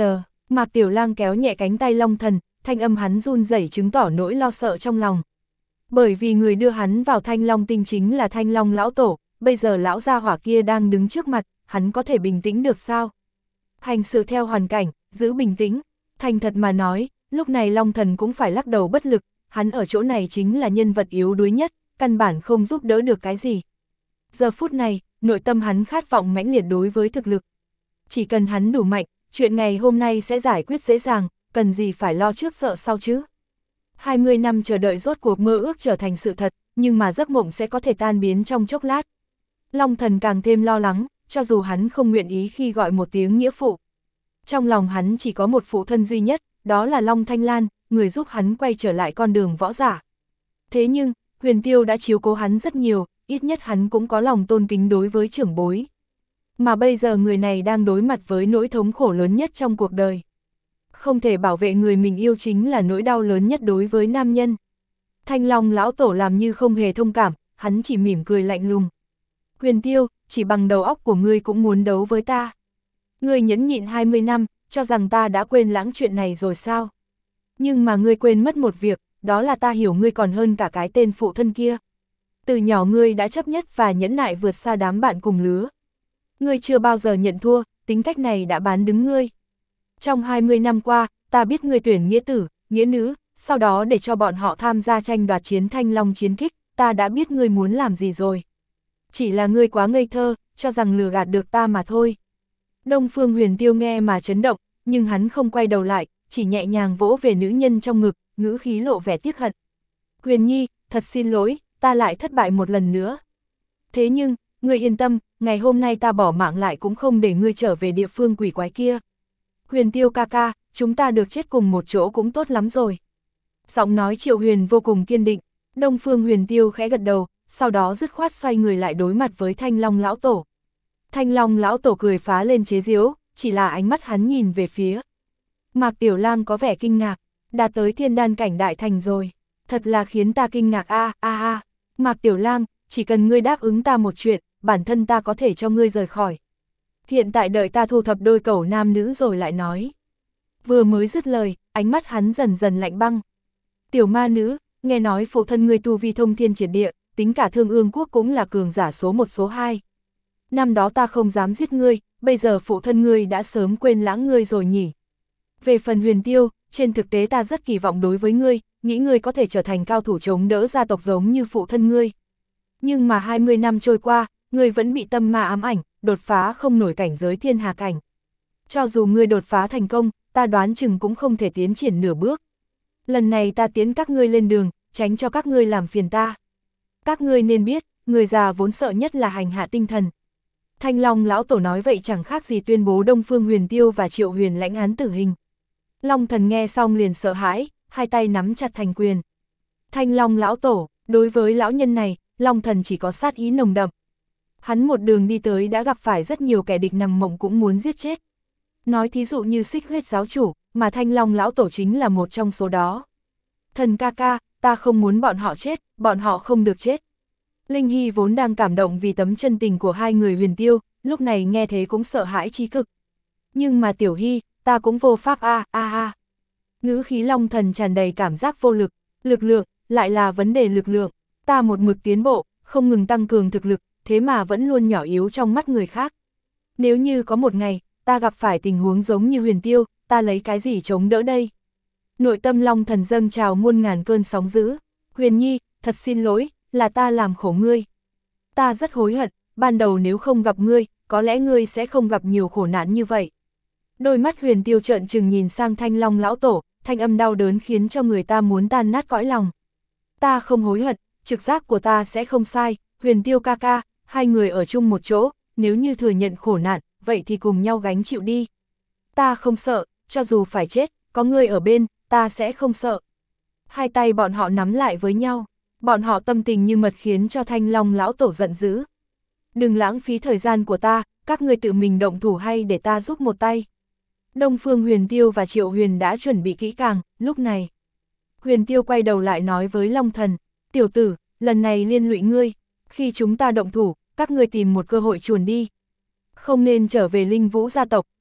Mạc Tiểu Lang kéo nhẹ cánh tay Long Thần, thanh âm hắn run rẩy chứng tỏ nỗi lo sợ trong lòng. Bởi vì người đưa hắn vào Thanh Long Tinh chính là Thanh Long lão tổ, bây giờ lão gia hỏa kia đang đứng trước mặt, hắn có thể bình tĩnh được sao? Hành sự theo hoàn cảnh, giữ bình tĩnh. Thành thật mà nói, lúc này Long Thần cũng phải lắc đầu bất lực, hắn ở chỗ này chính là nhân vật yếu đuối nhất, căn bản không giúp đỡ được cái gì. Giờ phút này, nội tâm hắn khát vọng mãnh liệt đối với thực lực. Chỉ cần hắn đủ mạnh, chuyện ngày hôm nay sẽ giải quyết dễ dàng, cần gì phải lo trước sợ sau chứ. hai mươi năm chờ đợi rốt cuộc mơ ước trở thành sự thật, nhưng mà giấc mộng sẽ có thể tan biến trong chốc lát. Long Thần càng thêm lo lắng, cho dù hắn không nguyện ý khi gọi một tiếng nghĩa phụ. Trong lòng hắn chỉ có một phụ thân duy nhất, đó là Long Thanh Lan, người giúp hắn quay trở lại con đường võ giả. Thế nhưng, Huyền Tiêu đã chiếu cố hắn rất nhiều, ít nhất hắn cũng có lòng tôn kính đối với trưởng bối. Mà bây giờ người này đang đối mặt với nỗi thống khổ lớn nhất trong cuộc đời. Không thể bảo vệ người mình yêu chính là nỗi đau lớn nhất đối với nam nhân. Thanh Long lão tổ làm như không hề thông cảm, hắn chỉ mỉm cười lạnh lùng. Huyền Tiêu, chỉ bằng đầu óc của ngươi cũng muốn đấu với ta. Ngươi nhẫn nhịn hai mươi năm, cho rằng ta đã quên lãng chuyện này rồi sao? Nhưng mà ngươi quên mất một việc, đó là ta hiểu ngươi còn hơn cả cái tên phụ thân kia. Từ nhỏ ngươi đã chấp nhất và nhẫn nại vượt xa đám bạn cùng lứa. Ngươi chưa bao giờ nhận thua, tính cách này đã bán đứng ngươi. Trong hai mươi năm qua, ta biết ngươi tuyển nghĩa tử, nghĩa nữ, sau đó để cho bọn họ tham gia tranh đoạt chiến Thanh Long chiến kích, ta đã biết ngươi muốn làm gì rồi. Chỉ là ngươi quá ngây thơ, cho rằng lừa gạt được ta mà thôi. Đông Phương Huyền Tiêu nghe mà chấn động, nhưng hắn không quay đầu lại, chỉ nhẹ nhàng vỗ về nữ nhân trong ngực, ngữ khí lộ vẻ tiếc hận. Huyền Nhi, thật xin lỗi, ta lại thất bại một lần nữa. Thế nhưng, ngươi yên tâm, ngày hôm nay ta bỏ mạng lại cũng không để ngươi trở về địa phương quỷ quái kia. Huyền Tiêu ca ca, chúng ta được chết cùng một chỗ cũng tốt lắm rồi. Giọng nói Triệu Huyền vô cùng kiên định, Đông Phương Huyền Tiêu khẽ gật đầu, sau đó dứt khoát xoay người lại đối mặt với Thanh Long lão tổ. Thanh Long lão tổ cười phá lên chế giễu, chỉ là ánh mắt hắn nhìn về phía. Mạc Tiểu Lang có vẻ kinh ngạc, đạt tới thiên đan cảnh đại thành rồi, thật là khiến ta kinh ngạc a a a. Mạc Tiểu Lang, chỉ cần ngươi đáp ứng ta một chuyện, bản thân ta có thể cho ngươi rời khỏi. Hiện tại đợi ta thu thập đôi cẩu nam nữ rồi lại nói. Vừa mới dứt lời, ánh mắt hắn dần dần lạnh băng. Tiểu ma nữ, nghe nói phụ thân ngươi tu vi thông thiên triệt địa, tính cả Thương Ương quốc cũng là cường giả số một số hai. Năm đó ta không dám giết ngươi, bây giờ phụ thân ngươi đã sớm quên lãng ngươi rồi nhỉ. Về phần Huyền Tiêu, trên thực tế ta rất kỳ vọng đối với ngươi, nghĩ ngươi có thể trở thành cao thủ chống đỡ gia tộc giống như phụ thân ngươi. Nhưng mà hai mươi năm trôi qua, ngươi vẫn bị tâm ma ám ảnh, đột phá không nổi cảnh giới thiên hà cảnh. Cho dù ngươi đột phá thành công, ta đoán chừng cũng không thể tiến triển nửa bước. Lần này ta tiến các ngươi lên đường, tránh cho các ngươi làm phiền ta. Các ngươi nên biết, người già vốn sợ nhất là hành hạ tinh thần. Thanh Long lão tổ nói vậy chẳng khác gì tuyên bố Đông Phương Huyền Tiêu và Triệu Huyền lãnh án tử hình. Long Thần nghe xong liền sợ hãi, hai tay nắm chặt thành quyền. Thanh Long lão tổ, đối với lão nhân này, Long Thần chỉ có sát ý nồng đậm. Hắn một đường đi tới đã gặp phải rất nhiều kẻ địch nằm mộng cũng muốn giết chết. Nói thí dụ như Xích Huyết giáo chủ, mà Thanh Long lão tổ chính là một trong số đó. Thần ca ca, ta không muốn bọn họ chết, bọn họ không được chết. Linh Hy vốn đang cảm động vì tấm chân tình của hai người Huyền Tiêu, lúc này nghe thế cũng sợ hãi chí cực. Nhưng mà Tiểu Hy, ta cũng vô pháp a a a. Ngữ khí Long Thần tràn đầy cảm giác vô lực, lực lượng, lại là vấn đề lực lượng. Ta một mực tiến bộ, không ngừng tăng cường thực lực, thế mà vẫn luôn nhỏ yếu trong mắt người khác. Nếu như có một ngày, ta gặp phải tình huống giống như Huyền Tiêu, ta lấy cái gì chống đỡ đây? Nội tâm Long Thần dâng trào muôn ngàn cơn sóng dữ. Huyền Nhi, thật xin lỗi, là ta làm khổ ngươi. Ta rất hối hận, ban đầu nếu không gặp ngươi, có lẽ ngươi sẽ không gặp nhiều khổ nạn như vậy. Đôi mắt Huyền Tiêu trợn trừng nhìn sang Thanh Long lão tổ, thanh âm đau đớn khiến cho người ta muốn tan nát cõi lòng. Ta không hối hận, trực giác của ta sẽ không sai, Huyền Tiêu ca ca, hai người ở chung một chỗ, nếu như thừa nhận khổ nạn, vậy thì cùng nhau gánh chịu đi. Ta không sợ, cho dù phải chết, có ngươi ở bên, ta sẽ không sợ. Hai tay bọn họ nắm lại với nhau, bọn họ tâm tình như mật khiến cho Thanh Long lão tổ giận dữ. Đừng lãng phí thời gian của ta, các ngươi tự mình động thủ hay để ta giúp một tay. Đông Phương Huyền Tiêu và Triệu Huyền đã chuẩn bị kỹ càng, lúc này. Huyền Tiêu quay đầu lại nói với Long Thần, tiểu tử, lần này liên lụy ngươi, khi chúng ta động thủ, các ngươi tìm một cơ hội chuồn đi. Không nên trở về Linh Vũ gia tộc,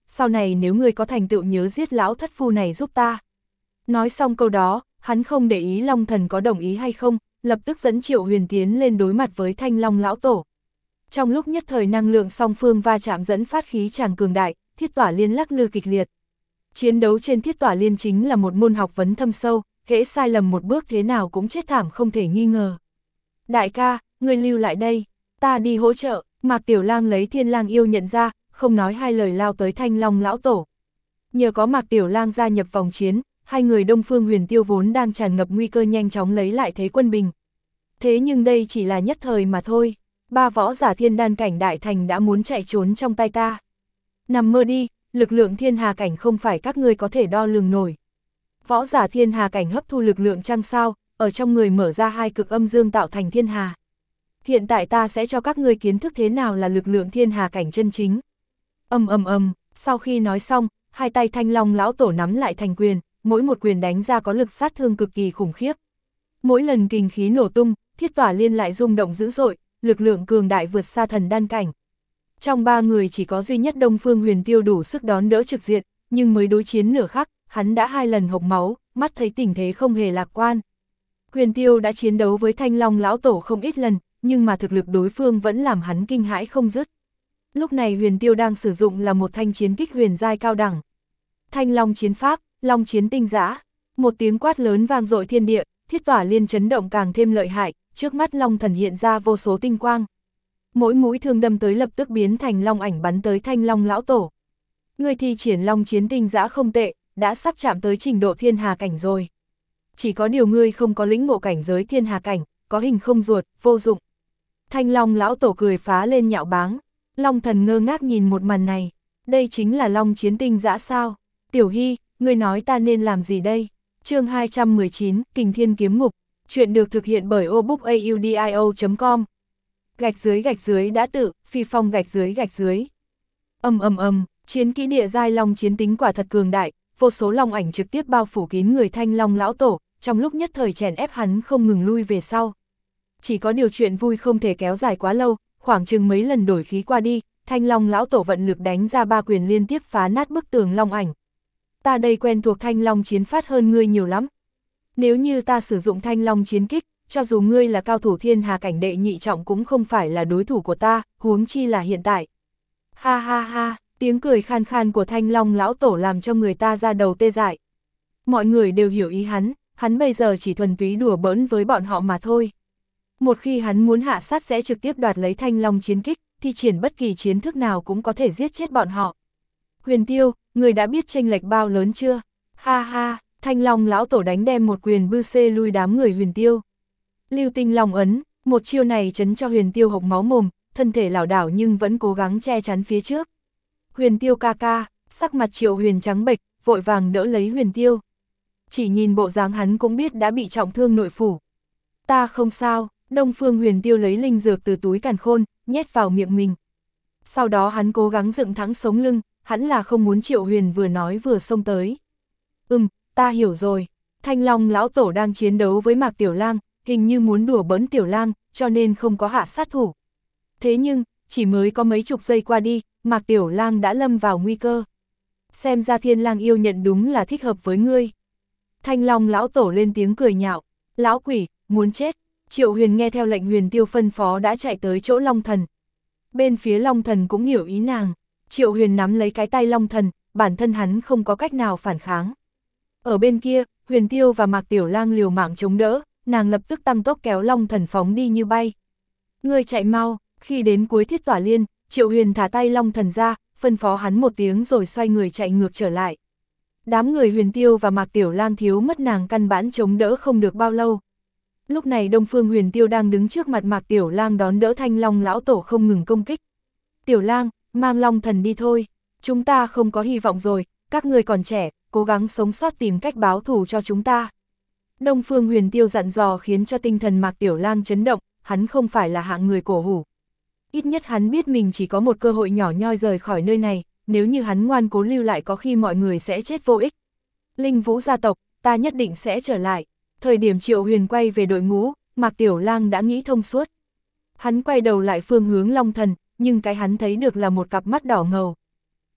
sau này nếu ngươi có thành tựu nhớ giết lão thất phu này giúp ta. Nói xong câu đó, hắn không để ý Long Thần có đồng ý hay không, lập tức dẫn Triệu Huyền tiến lên đối mặt với Thanh Long lão tổ. Trong lúc nhất thời năng lượng song phương va chạm dẫn phát khí tràng cường đại, Thiết Tỏa Liên lắc lư kịch liệt. Chiến đấu trên Thiết Tỏa Liên chính là một môn học vấn thâm sâu, hễ sai lầm một bước thế nào cũng chết thảm không thể nghi ngờ. Đại ca, ngươi lưu lại đây, ta đi hỗ trợ. Mạc Tiểu Lang lấy Thiên Lang yêu nhận ra, không nói hai lời lao tới Thanh Long lão tổ. Nhờ có Mạc Tiểu Lang gia nhập vòng chiến, hai người Đông Phương Huyền Tiêu vốn đang tràn ngập nguy cơ nhanh chóng lấy lại thế quân bình. Thế nhưng đây chỉ là nhất thời mà thôi, ba võ giả thiên đan cảnh đại thành đã muốn chạy trốn trong tay ta. Nằm mơ đi, lực lượng thiên hà cảnh không phải các ngươi có thể đo lường nổi. Võ giả thiên hà cảnh hấp thu lực lượng chăng sao, ở trong người mở ra hai cực âm dương tạo thành thiên hà. Hiện tại ta sẽ cho các ngươi kiến thức thế nào là lực lượng thiên hà cảnh chân chính. Ầm ầm ầm, sau khi nói xong, hai tay Thanh Long lão tổ nắm lại thành quyền, mỗi một quyền đánh ra có lực sát thương cực kỳ khủng khiếp. Mỗi lần kình khí nổ tung, Thiết Tỏa Liên lại rung động dữ dội, lực lượng cường đại vượt xa thần đan cảnh. Trong ba người chỉ có duy nhất Đông Phương Huyền Tiêu đủ sức đón đỡ trực diện, nhưng mới đối chiến nửa khắc, hắn đã hai lần hộc máu, mắt thấy tình thế không hề lạc quan. Huyền Tiêu đã chiến đấu với Thanh Long lão tổ không ít lần, nhưng mà thực lực đối phương vẫn làm hắn kinh hãi không dứt. Lúc này Huyền Tiêu đang sử dụng là một thanh chiến kích huyền giai cao đẳng. Thanh Long chiến pháp, Long chiến tinh giã. Một tiếng quát lớn vang dội thiên địa, Thiết Tỏa Liên chấn động càng thêm lợi hại, trước mắt Long Thần hiện ra vô số tinh quang. Mỗi mũi thương đâm tới lập tức biến thành long ảnh bắn tới Thanh Long lão tổ. Người thi triển Long chiến tinh giã không tệ, đã sắp chạm tới trình độ thiên hà cảnh rồi. Chỉ có điều ngươi không có lĩnh ngộ cảnh giới thiên hà cảnh, có hình không ruột, vô dụng. Thanh Long lão tổ cười phá lên nhạo báng. Long Thần ngơ ngác nhìn một màn này. Đây chính là Long chiến tinh giã sao? Tiểu Hy, ngươi nói ta nên làm gì đây? Chương hai trăm mười chín, Kình Thiên Kiếm Ngục. Chuyện được thực hiện bởi obookaudio chấm com. Gạch dưới gạch dưới đã tự, phi phong gạch dưới gạch dưới. Ầm ầm ầm, chiến kỹ địa giai long chiến tính quả thật cường đại, vô số long ảnh trực tiếp bao phủ kín người Thanh Long lão tổ, trong lúc nhất thời chèn ép hắn không ngừng lui về sau. Chỉ có điều chuyện vui không thể kéo dài quá lâu, khoảng chừng mấy lần đổi khí qua đi, Thanh Long lão tổ vận lực đánh ra ba quyền liên tiếp phá nát bức tường long ảnh. Ta đây quen thuộc Thanh Long chiến phát hơn ngươi nhiều lắm. Nếu như ta sử dụng Thanh Long chiến kích, cho dù ngươi là cao thủ thiên hà cảnh đệ nhị trọng cũng không phải là đối thủ của ta, huống chi là hiện tại. Ha ha ha, tiếng cười khan khan của Thanh Long lão tổ làm cho người ta ra đầu tê dại. Mọi người đều hiểu ý hắn, hắn bây giờ chỉ thuần túy đùa bỡn với bọn họ mà thôi. Một khi hắn muốn hạ sát sẽ trực tiếp đoạt lấy Thanh Long chiến kích, thi triển bất kỳ chiến thức nào cũng có thể giết chết bọn họ. Huyền Tiêu, người đã biết chênh lệch bao lớn chưa? Ha ha, Thanh Long lão tổ đánh đem một quyền bư xê lui đám người Huyền Tiêu. Lưu Tinh Long ấn, một chiêu này chấn cho Huyền Tiêu hộc máu mồm, thân thể lảo đảo nhưng vẫn cố gắng che chắn phía trước. Huyền Tiêu ca ca, sắc mặt Triệu Huyền trắng bệch, vội vàng đỡ lấy Huyền Tiêu. Chỉ nhìn bộ dáng hắn cũng biết đã bị trọng thương nội phủ. Ta không sao, Đông Phương Huyền Tiêu lấy linh dược từ túi càn khôn, nhét vào miệng mình. Sau đó hắn cố gắng dựng thẳng sống lưng, hắn là không muốn Triệu Huyền vừa nói vừa xông tới. Ừm, ta hiểu rồi. Thanh Long lão tổ đang chiến đấu với Mạc Tiểu Lang, hình như muốn đùa bỡn Tiểu Lang, cho nên không có hạ sát thủ. Thế nhưng, chỉ mới có mấy chục giây qua đi, Mạc Tiểu Lang đã lâm vào nguy cơ. Xem ra Thiên Lang yêu nhận đúng là thích hợp với ngươi. Thanh Long lão tổ lên tiếng cười nhạo. Lão quỷ, muốn chết. Triệu Huyền nghe theo lệnh Huyền Tiêu phân phó đã chạy tới chỗ Long Thần. Bên phía Long Thần cũng hiểu ý nàng. Triệu Huyền nắm lấy cái tay Long Thần, bản thân hắn không có cách nào phản kháng. Ở bên kia, Huyền Tiêu và Mạc Tiểu Lang liều mạng chống đỡ, nàng lập tức tăng tốc kéo Long Thần phóng đi như bay. Ngươi chạy mau, khi đến cuối Thiết Tỏa Liên, Triệu Huyền thả tay Long Thần ra, phân phó hắn một tiếng rồi xoay người chạy ngược trở lại. Đám người Huyền Tiêu và Mạc Tiểu Lang thiếu mất nàng căn bản chống đỡ không được bao lâu. Lúc này Đông Phương Huyền Tiêu đang đứng trước mặt Mạc Tiểu Lang đón đỡ Thanh Long lão tổ không ngừng công kích. Tiểu Lang, mang Long Thần đi thôi, chúng ta không có hy vọng rồi, các ngươi còn trẻ, cố gắng sống sót tìm cách báo thù cho chúng ta. Đông Phương Huyền Tiêu dặn dò khiến cho tinh thần Mạc Tiểu Lang chấn động, hắn không phải là hạng người cổ hủ. Ít nhất hắn biết mình chỉ có một cơ hội nhỏ nhoi rời khỏi nơi này, nếu như hắn ngoan cố lưu lại có khi mọi người sẽ chết vô ích. Linh Vũ gia tộc, ta nhất định sẽ trở lại. Thời điểm Triệu Huyền quay về đội ngũ, Mạc Tiểu Lang đã nghĩ thông suốt. Hắn quay đầu lại phương hướng Long Thần, nhưng cái hắn thấy được là một cặp mắt đỏ ngầu.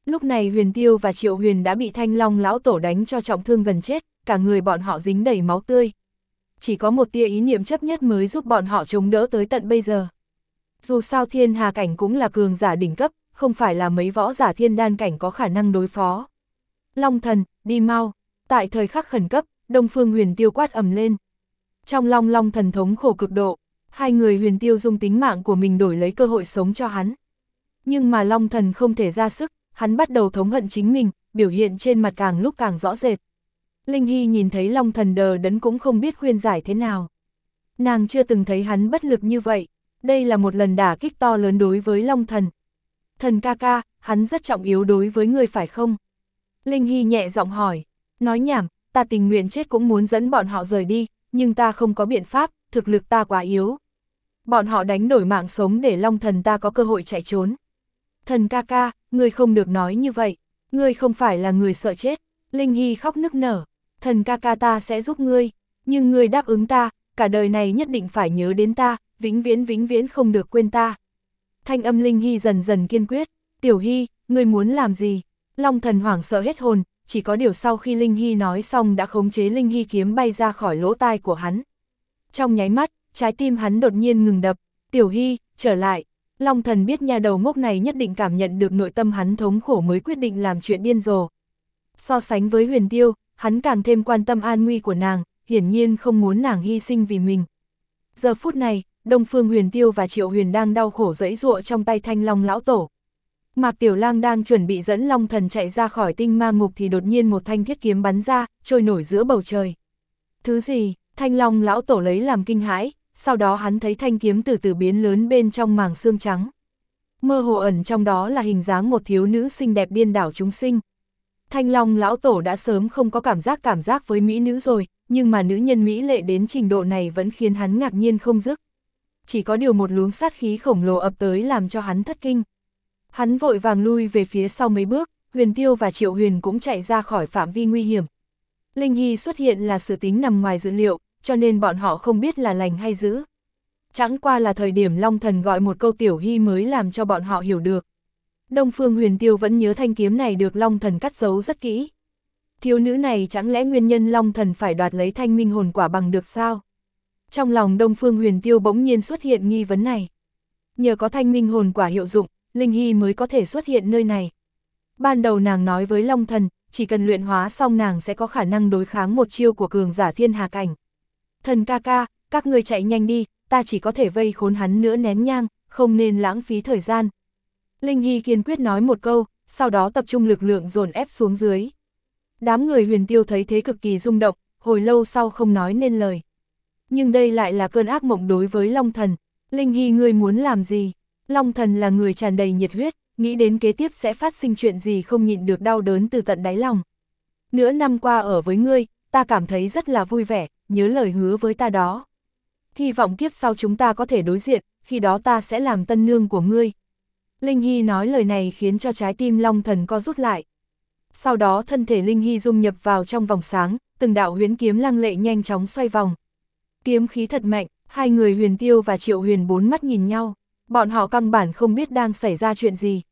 Lúc này Huyền Tiêu và Triệu Huyền đã bị Thanh Long lão tổ đánh cho trọng thương gần chết, cả người bọn họ dính đầy máu tươi. Chỉ có một tia ý niệm chấp nhất mới giúp bọn họ chống đỡ tới tận bây giờ. Dù sao thiên hà cảnh cũng là cường giả đỉnh cấp, không phải là mấy võ giả thiên đan cảnh có khả năng đối phó. Long thần, đi mau. Tại thời khắc khẩn cấp, Đông Phương Huyền Tiêu quát ầm lên. Trong Long Long thần thống khổ cực độ, hai người Huyền Tiêu dùng tính mạng của mình đổi lấy cơ hội sống cho hắn. Nhưng mà Long thần không thể ra sức, hắn bắt đầu thống hận chính mình, biểu hiện trên mặt càng lúc càng rõ rệt. Linh Hy nhìn thấy Long thần đờ đẫn cũng không biết khuyên giải thế nào. Nàng chưa từng thấy hắn bất lực như vậy, đây là một lần đả kích to lớn đối với Long thần. Thần ca ca, hắn rất trọng yếu đối với người phải không? Linh Hy nhẹ giọng hỏi, nói nhảm, ta tình nguyện chết cũng muốn dẫn bọn họ rời đi, nhưng ta không có biện pháp, thực lực ta quá yếu. Bọn họ đánh đổi mạng sống để Long thần ta có cơ hội chạy trốn. Thần ca ca, ngươi không được nói như vậy, ngươi không phải là người sợ chết. Linh Hy khóc nức nở, thần ca ca ta sẽ giúp ngươi, nhưng ngươi đáp ứng ta, cả đời này nhất định phải nhớ đến ta, vĩnh viễn vĩnh viễn không được quên ta. Thanh âm Linh Hy dần dần kiên quyết, Tiểu Hy, ngươi muốn làm gì? Long thần hoảng sợ hết hồn, chỉ có điều sau khi Linh Hy nói xong đã khống chế Linh Hy kiếm bay ra khỏi lỗ tai của hắn. Trong nháy mắt, trái tim hắn đột nhiên ngừng đập, Tiểu Hy, trở lại. Long thần biết nhà đầu ngốc này nhất định cảm nhận được nội tâm hắn thống khổ mới quyết định làm chuyện điên rồ. So sánh với Huyền Tiêu, hắn càng thêm quan tâm an nguy của nàng, hiển nhiên không muốn nàng hy sinh vì mình. Giờ phút này, Đông Phương Huyền Tiêu và Triệu Huyền đang đau khổ giãy giụa trong tay Thanh Long lão tổ. Mạc Tiểu Lang đang chuẩn bị dẫn Long thần chạy ra khỏi tinh ma ngục thì đột nhiên một thanh thiết kiếm bắn ra, trôi nổi giữa bầu trời. Thứ gì? Thanh Long lão tổ lấy làm kinh hãi, sau đó hắn thấy thanh kiếm từ từ biến lớn bên trong màng xương trắng. Mơ hồ ẩn trong đó là hình dáng một thiếu nữ xinh đẹp điên đảo chúng sinh. Thanh Long lão tổ đã sớm không có cảm giác cảm giác với mỹ nữ rồi, nhưng mà nữ nhân mỹ lệ đến trình độ này vẫn khiến hắn ngạc nhiên không dứt. Chỉ có điều một luồng sát khí khổng lồ ập tới làm cho hắn thất kinh. Hắn vội vàng lui về phía sau mấy bước, Huyền Tiêu và Triệu Huyền cũng chạy ra khỏi phạm vi nguy hiểm. Linh Hy xuất hiện là sự tính nằm ngoài dự liệu, cho nên bọn họ không biết là lành hay dữ. Chẳng qua là thời điểm Long thần gọi một câu Tiểu Hy mới làm cho bọn họ hiểu được. Đông Phương Huyền Tiêu vẫn nhớ thanh kiếm này được Long thần cắt giấu rất kỹ. Thiếu nữ này chẳng lẽ nguyên nhân Long thần phải đoạt lấy thanh minh hồn quả bằng được sao? Trong lòng Đông Phương Huyền Tiêu bỗng nhiên xuất hiện nghi vấn này. Nhờ có thanh minh hồn quả hiệu dụng, Linh Hy mới có thể xuất hiện nơi này. Ban đầu nàng nói với Long thần, chỉ cần luyện hóa xong nàng sẽ có khả năng đối kháng một chiêu của cường giả thiên hà cảnh. Thần ca ca, các ngươi chạy nhanh đi, ta chỉ có thể vây khốn hắn nữa nén nhang, không nên lãng phí thời gian. Linh Hy kiên quyết nói một câu, sau đó tập trung lực lượng dồn ép xuống dưới. Đám người Huyền Tiêu thấy thế cực kỳ rung động, hồi lâu sau không nói nên lời. Nhưng đây lại là cơn ác mộng đối với Long thần. Linh Hy ngươi muốn làm gì? Long thần là người tràn đầy nhiệt huyết, nghĩ đến kế tiếp sẽ phát sinh chuyện gì không nhịn được đau đớn từ tận đáy lòng. Nửa năm qua ở với ngươi, ta cảm thấy rất là vui vẻ, nhớ lời hứa với ta đó. Hy vọng kiếp sau chúng ta có thể đối diện, khi đó ta sẽ làm tân nương của ngươi. Linh Hy nói lời này khiến cho trái tim Long thần co rút lại. Sau đó thân thể Linh Hy dung nhập vào trong vòng sáng, từng đạo huyễn kiếm lăng lệ nhanh chóng xoay vòng. Kiếm khí thật mạnh, hai người Huyền Tiêu và Triệu Huyền bốn mắt nhìn nhau, bọn họ căn bản không biết đang xảy ra chuyện gì.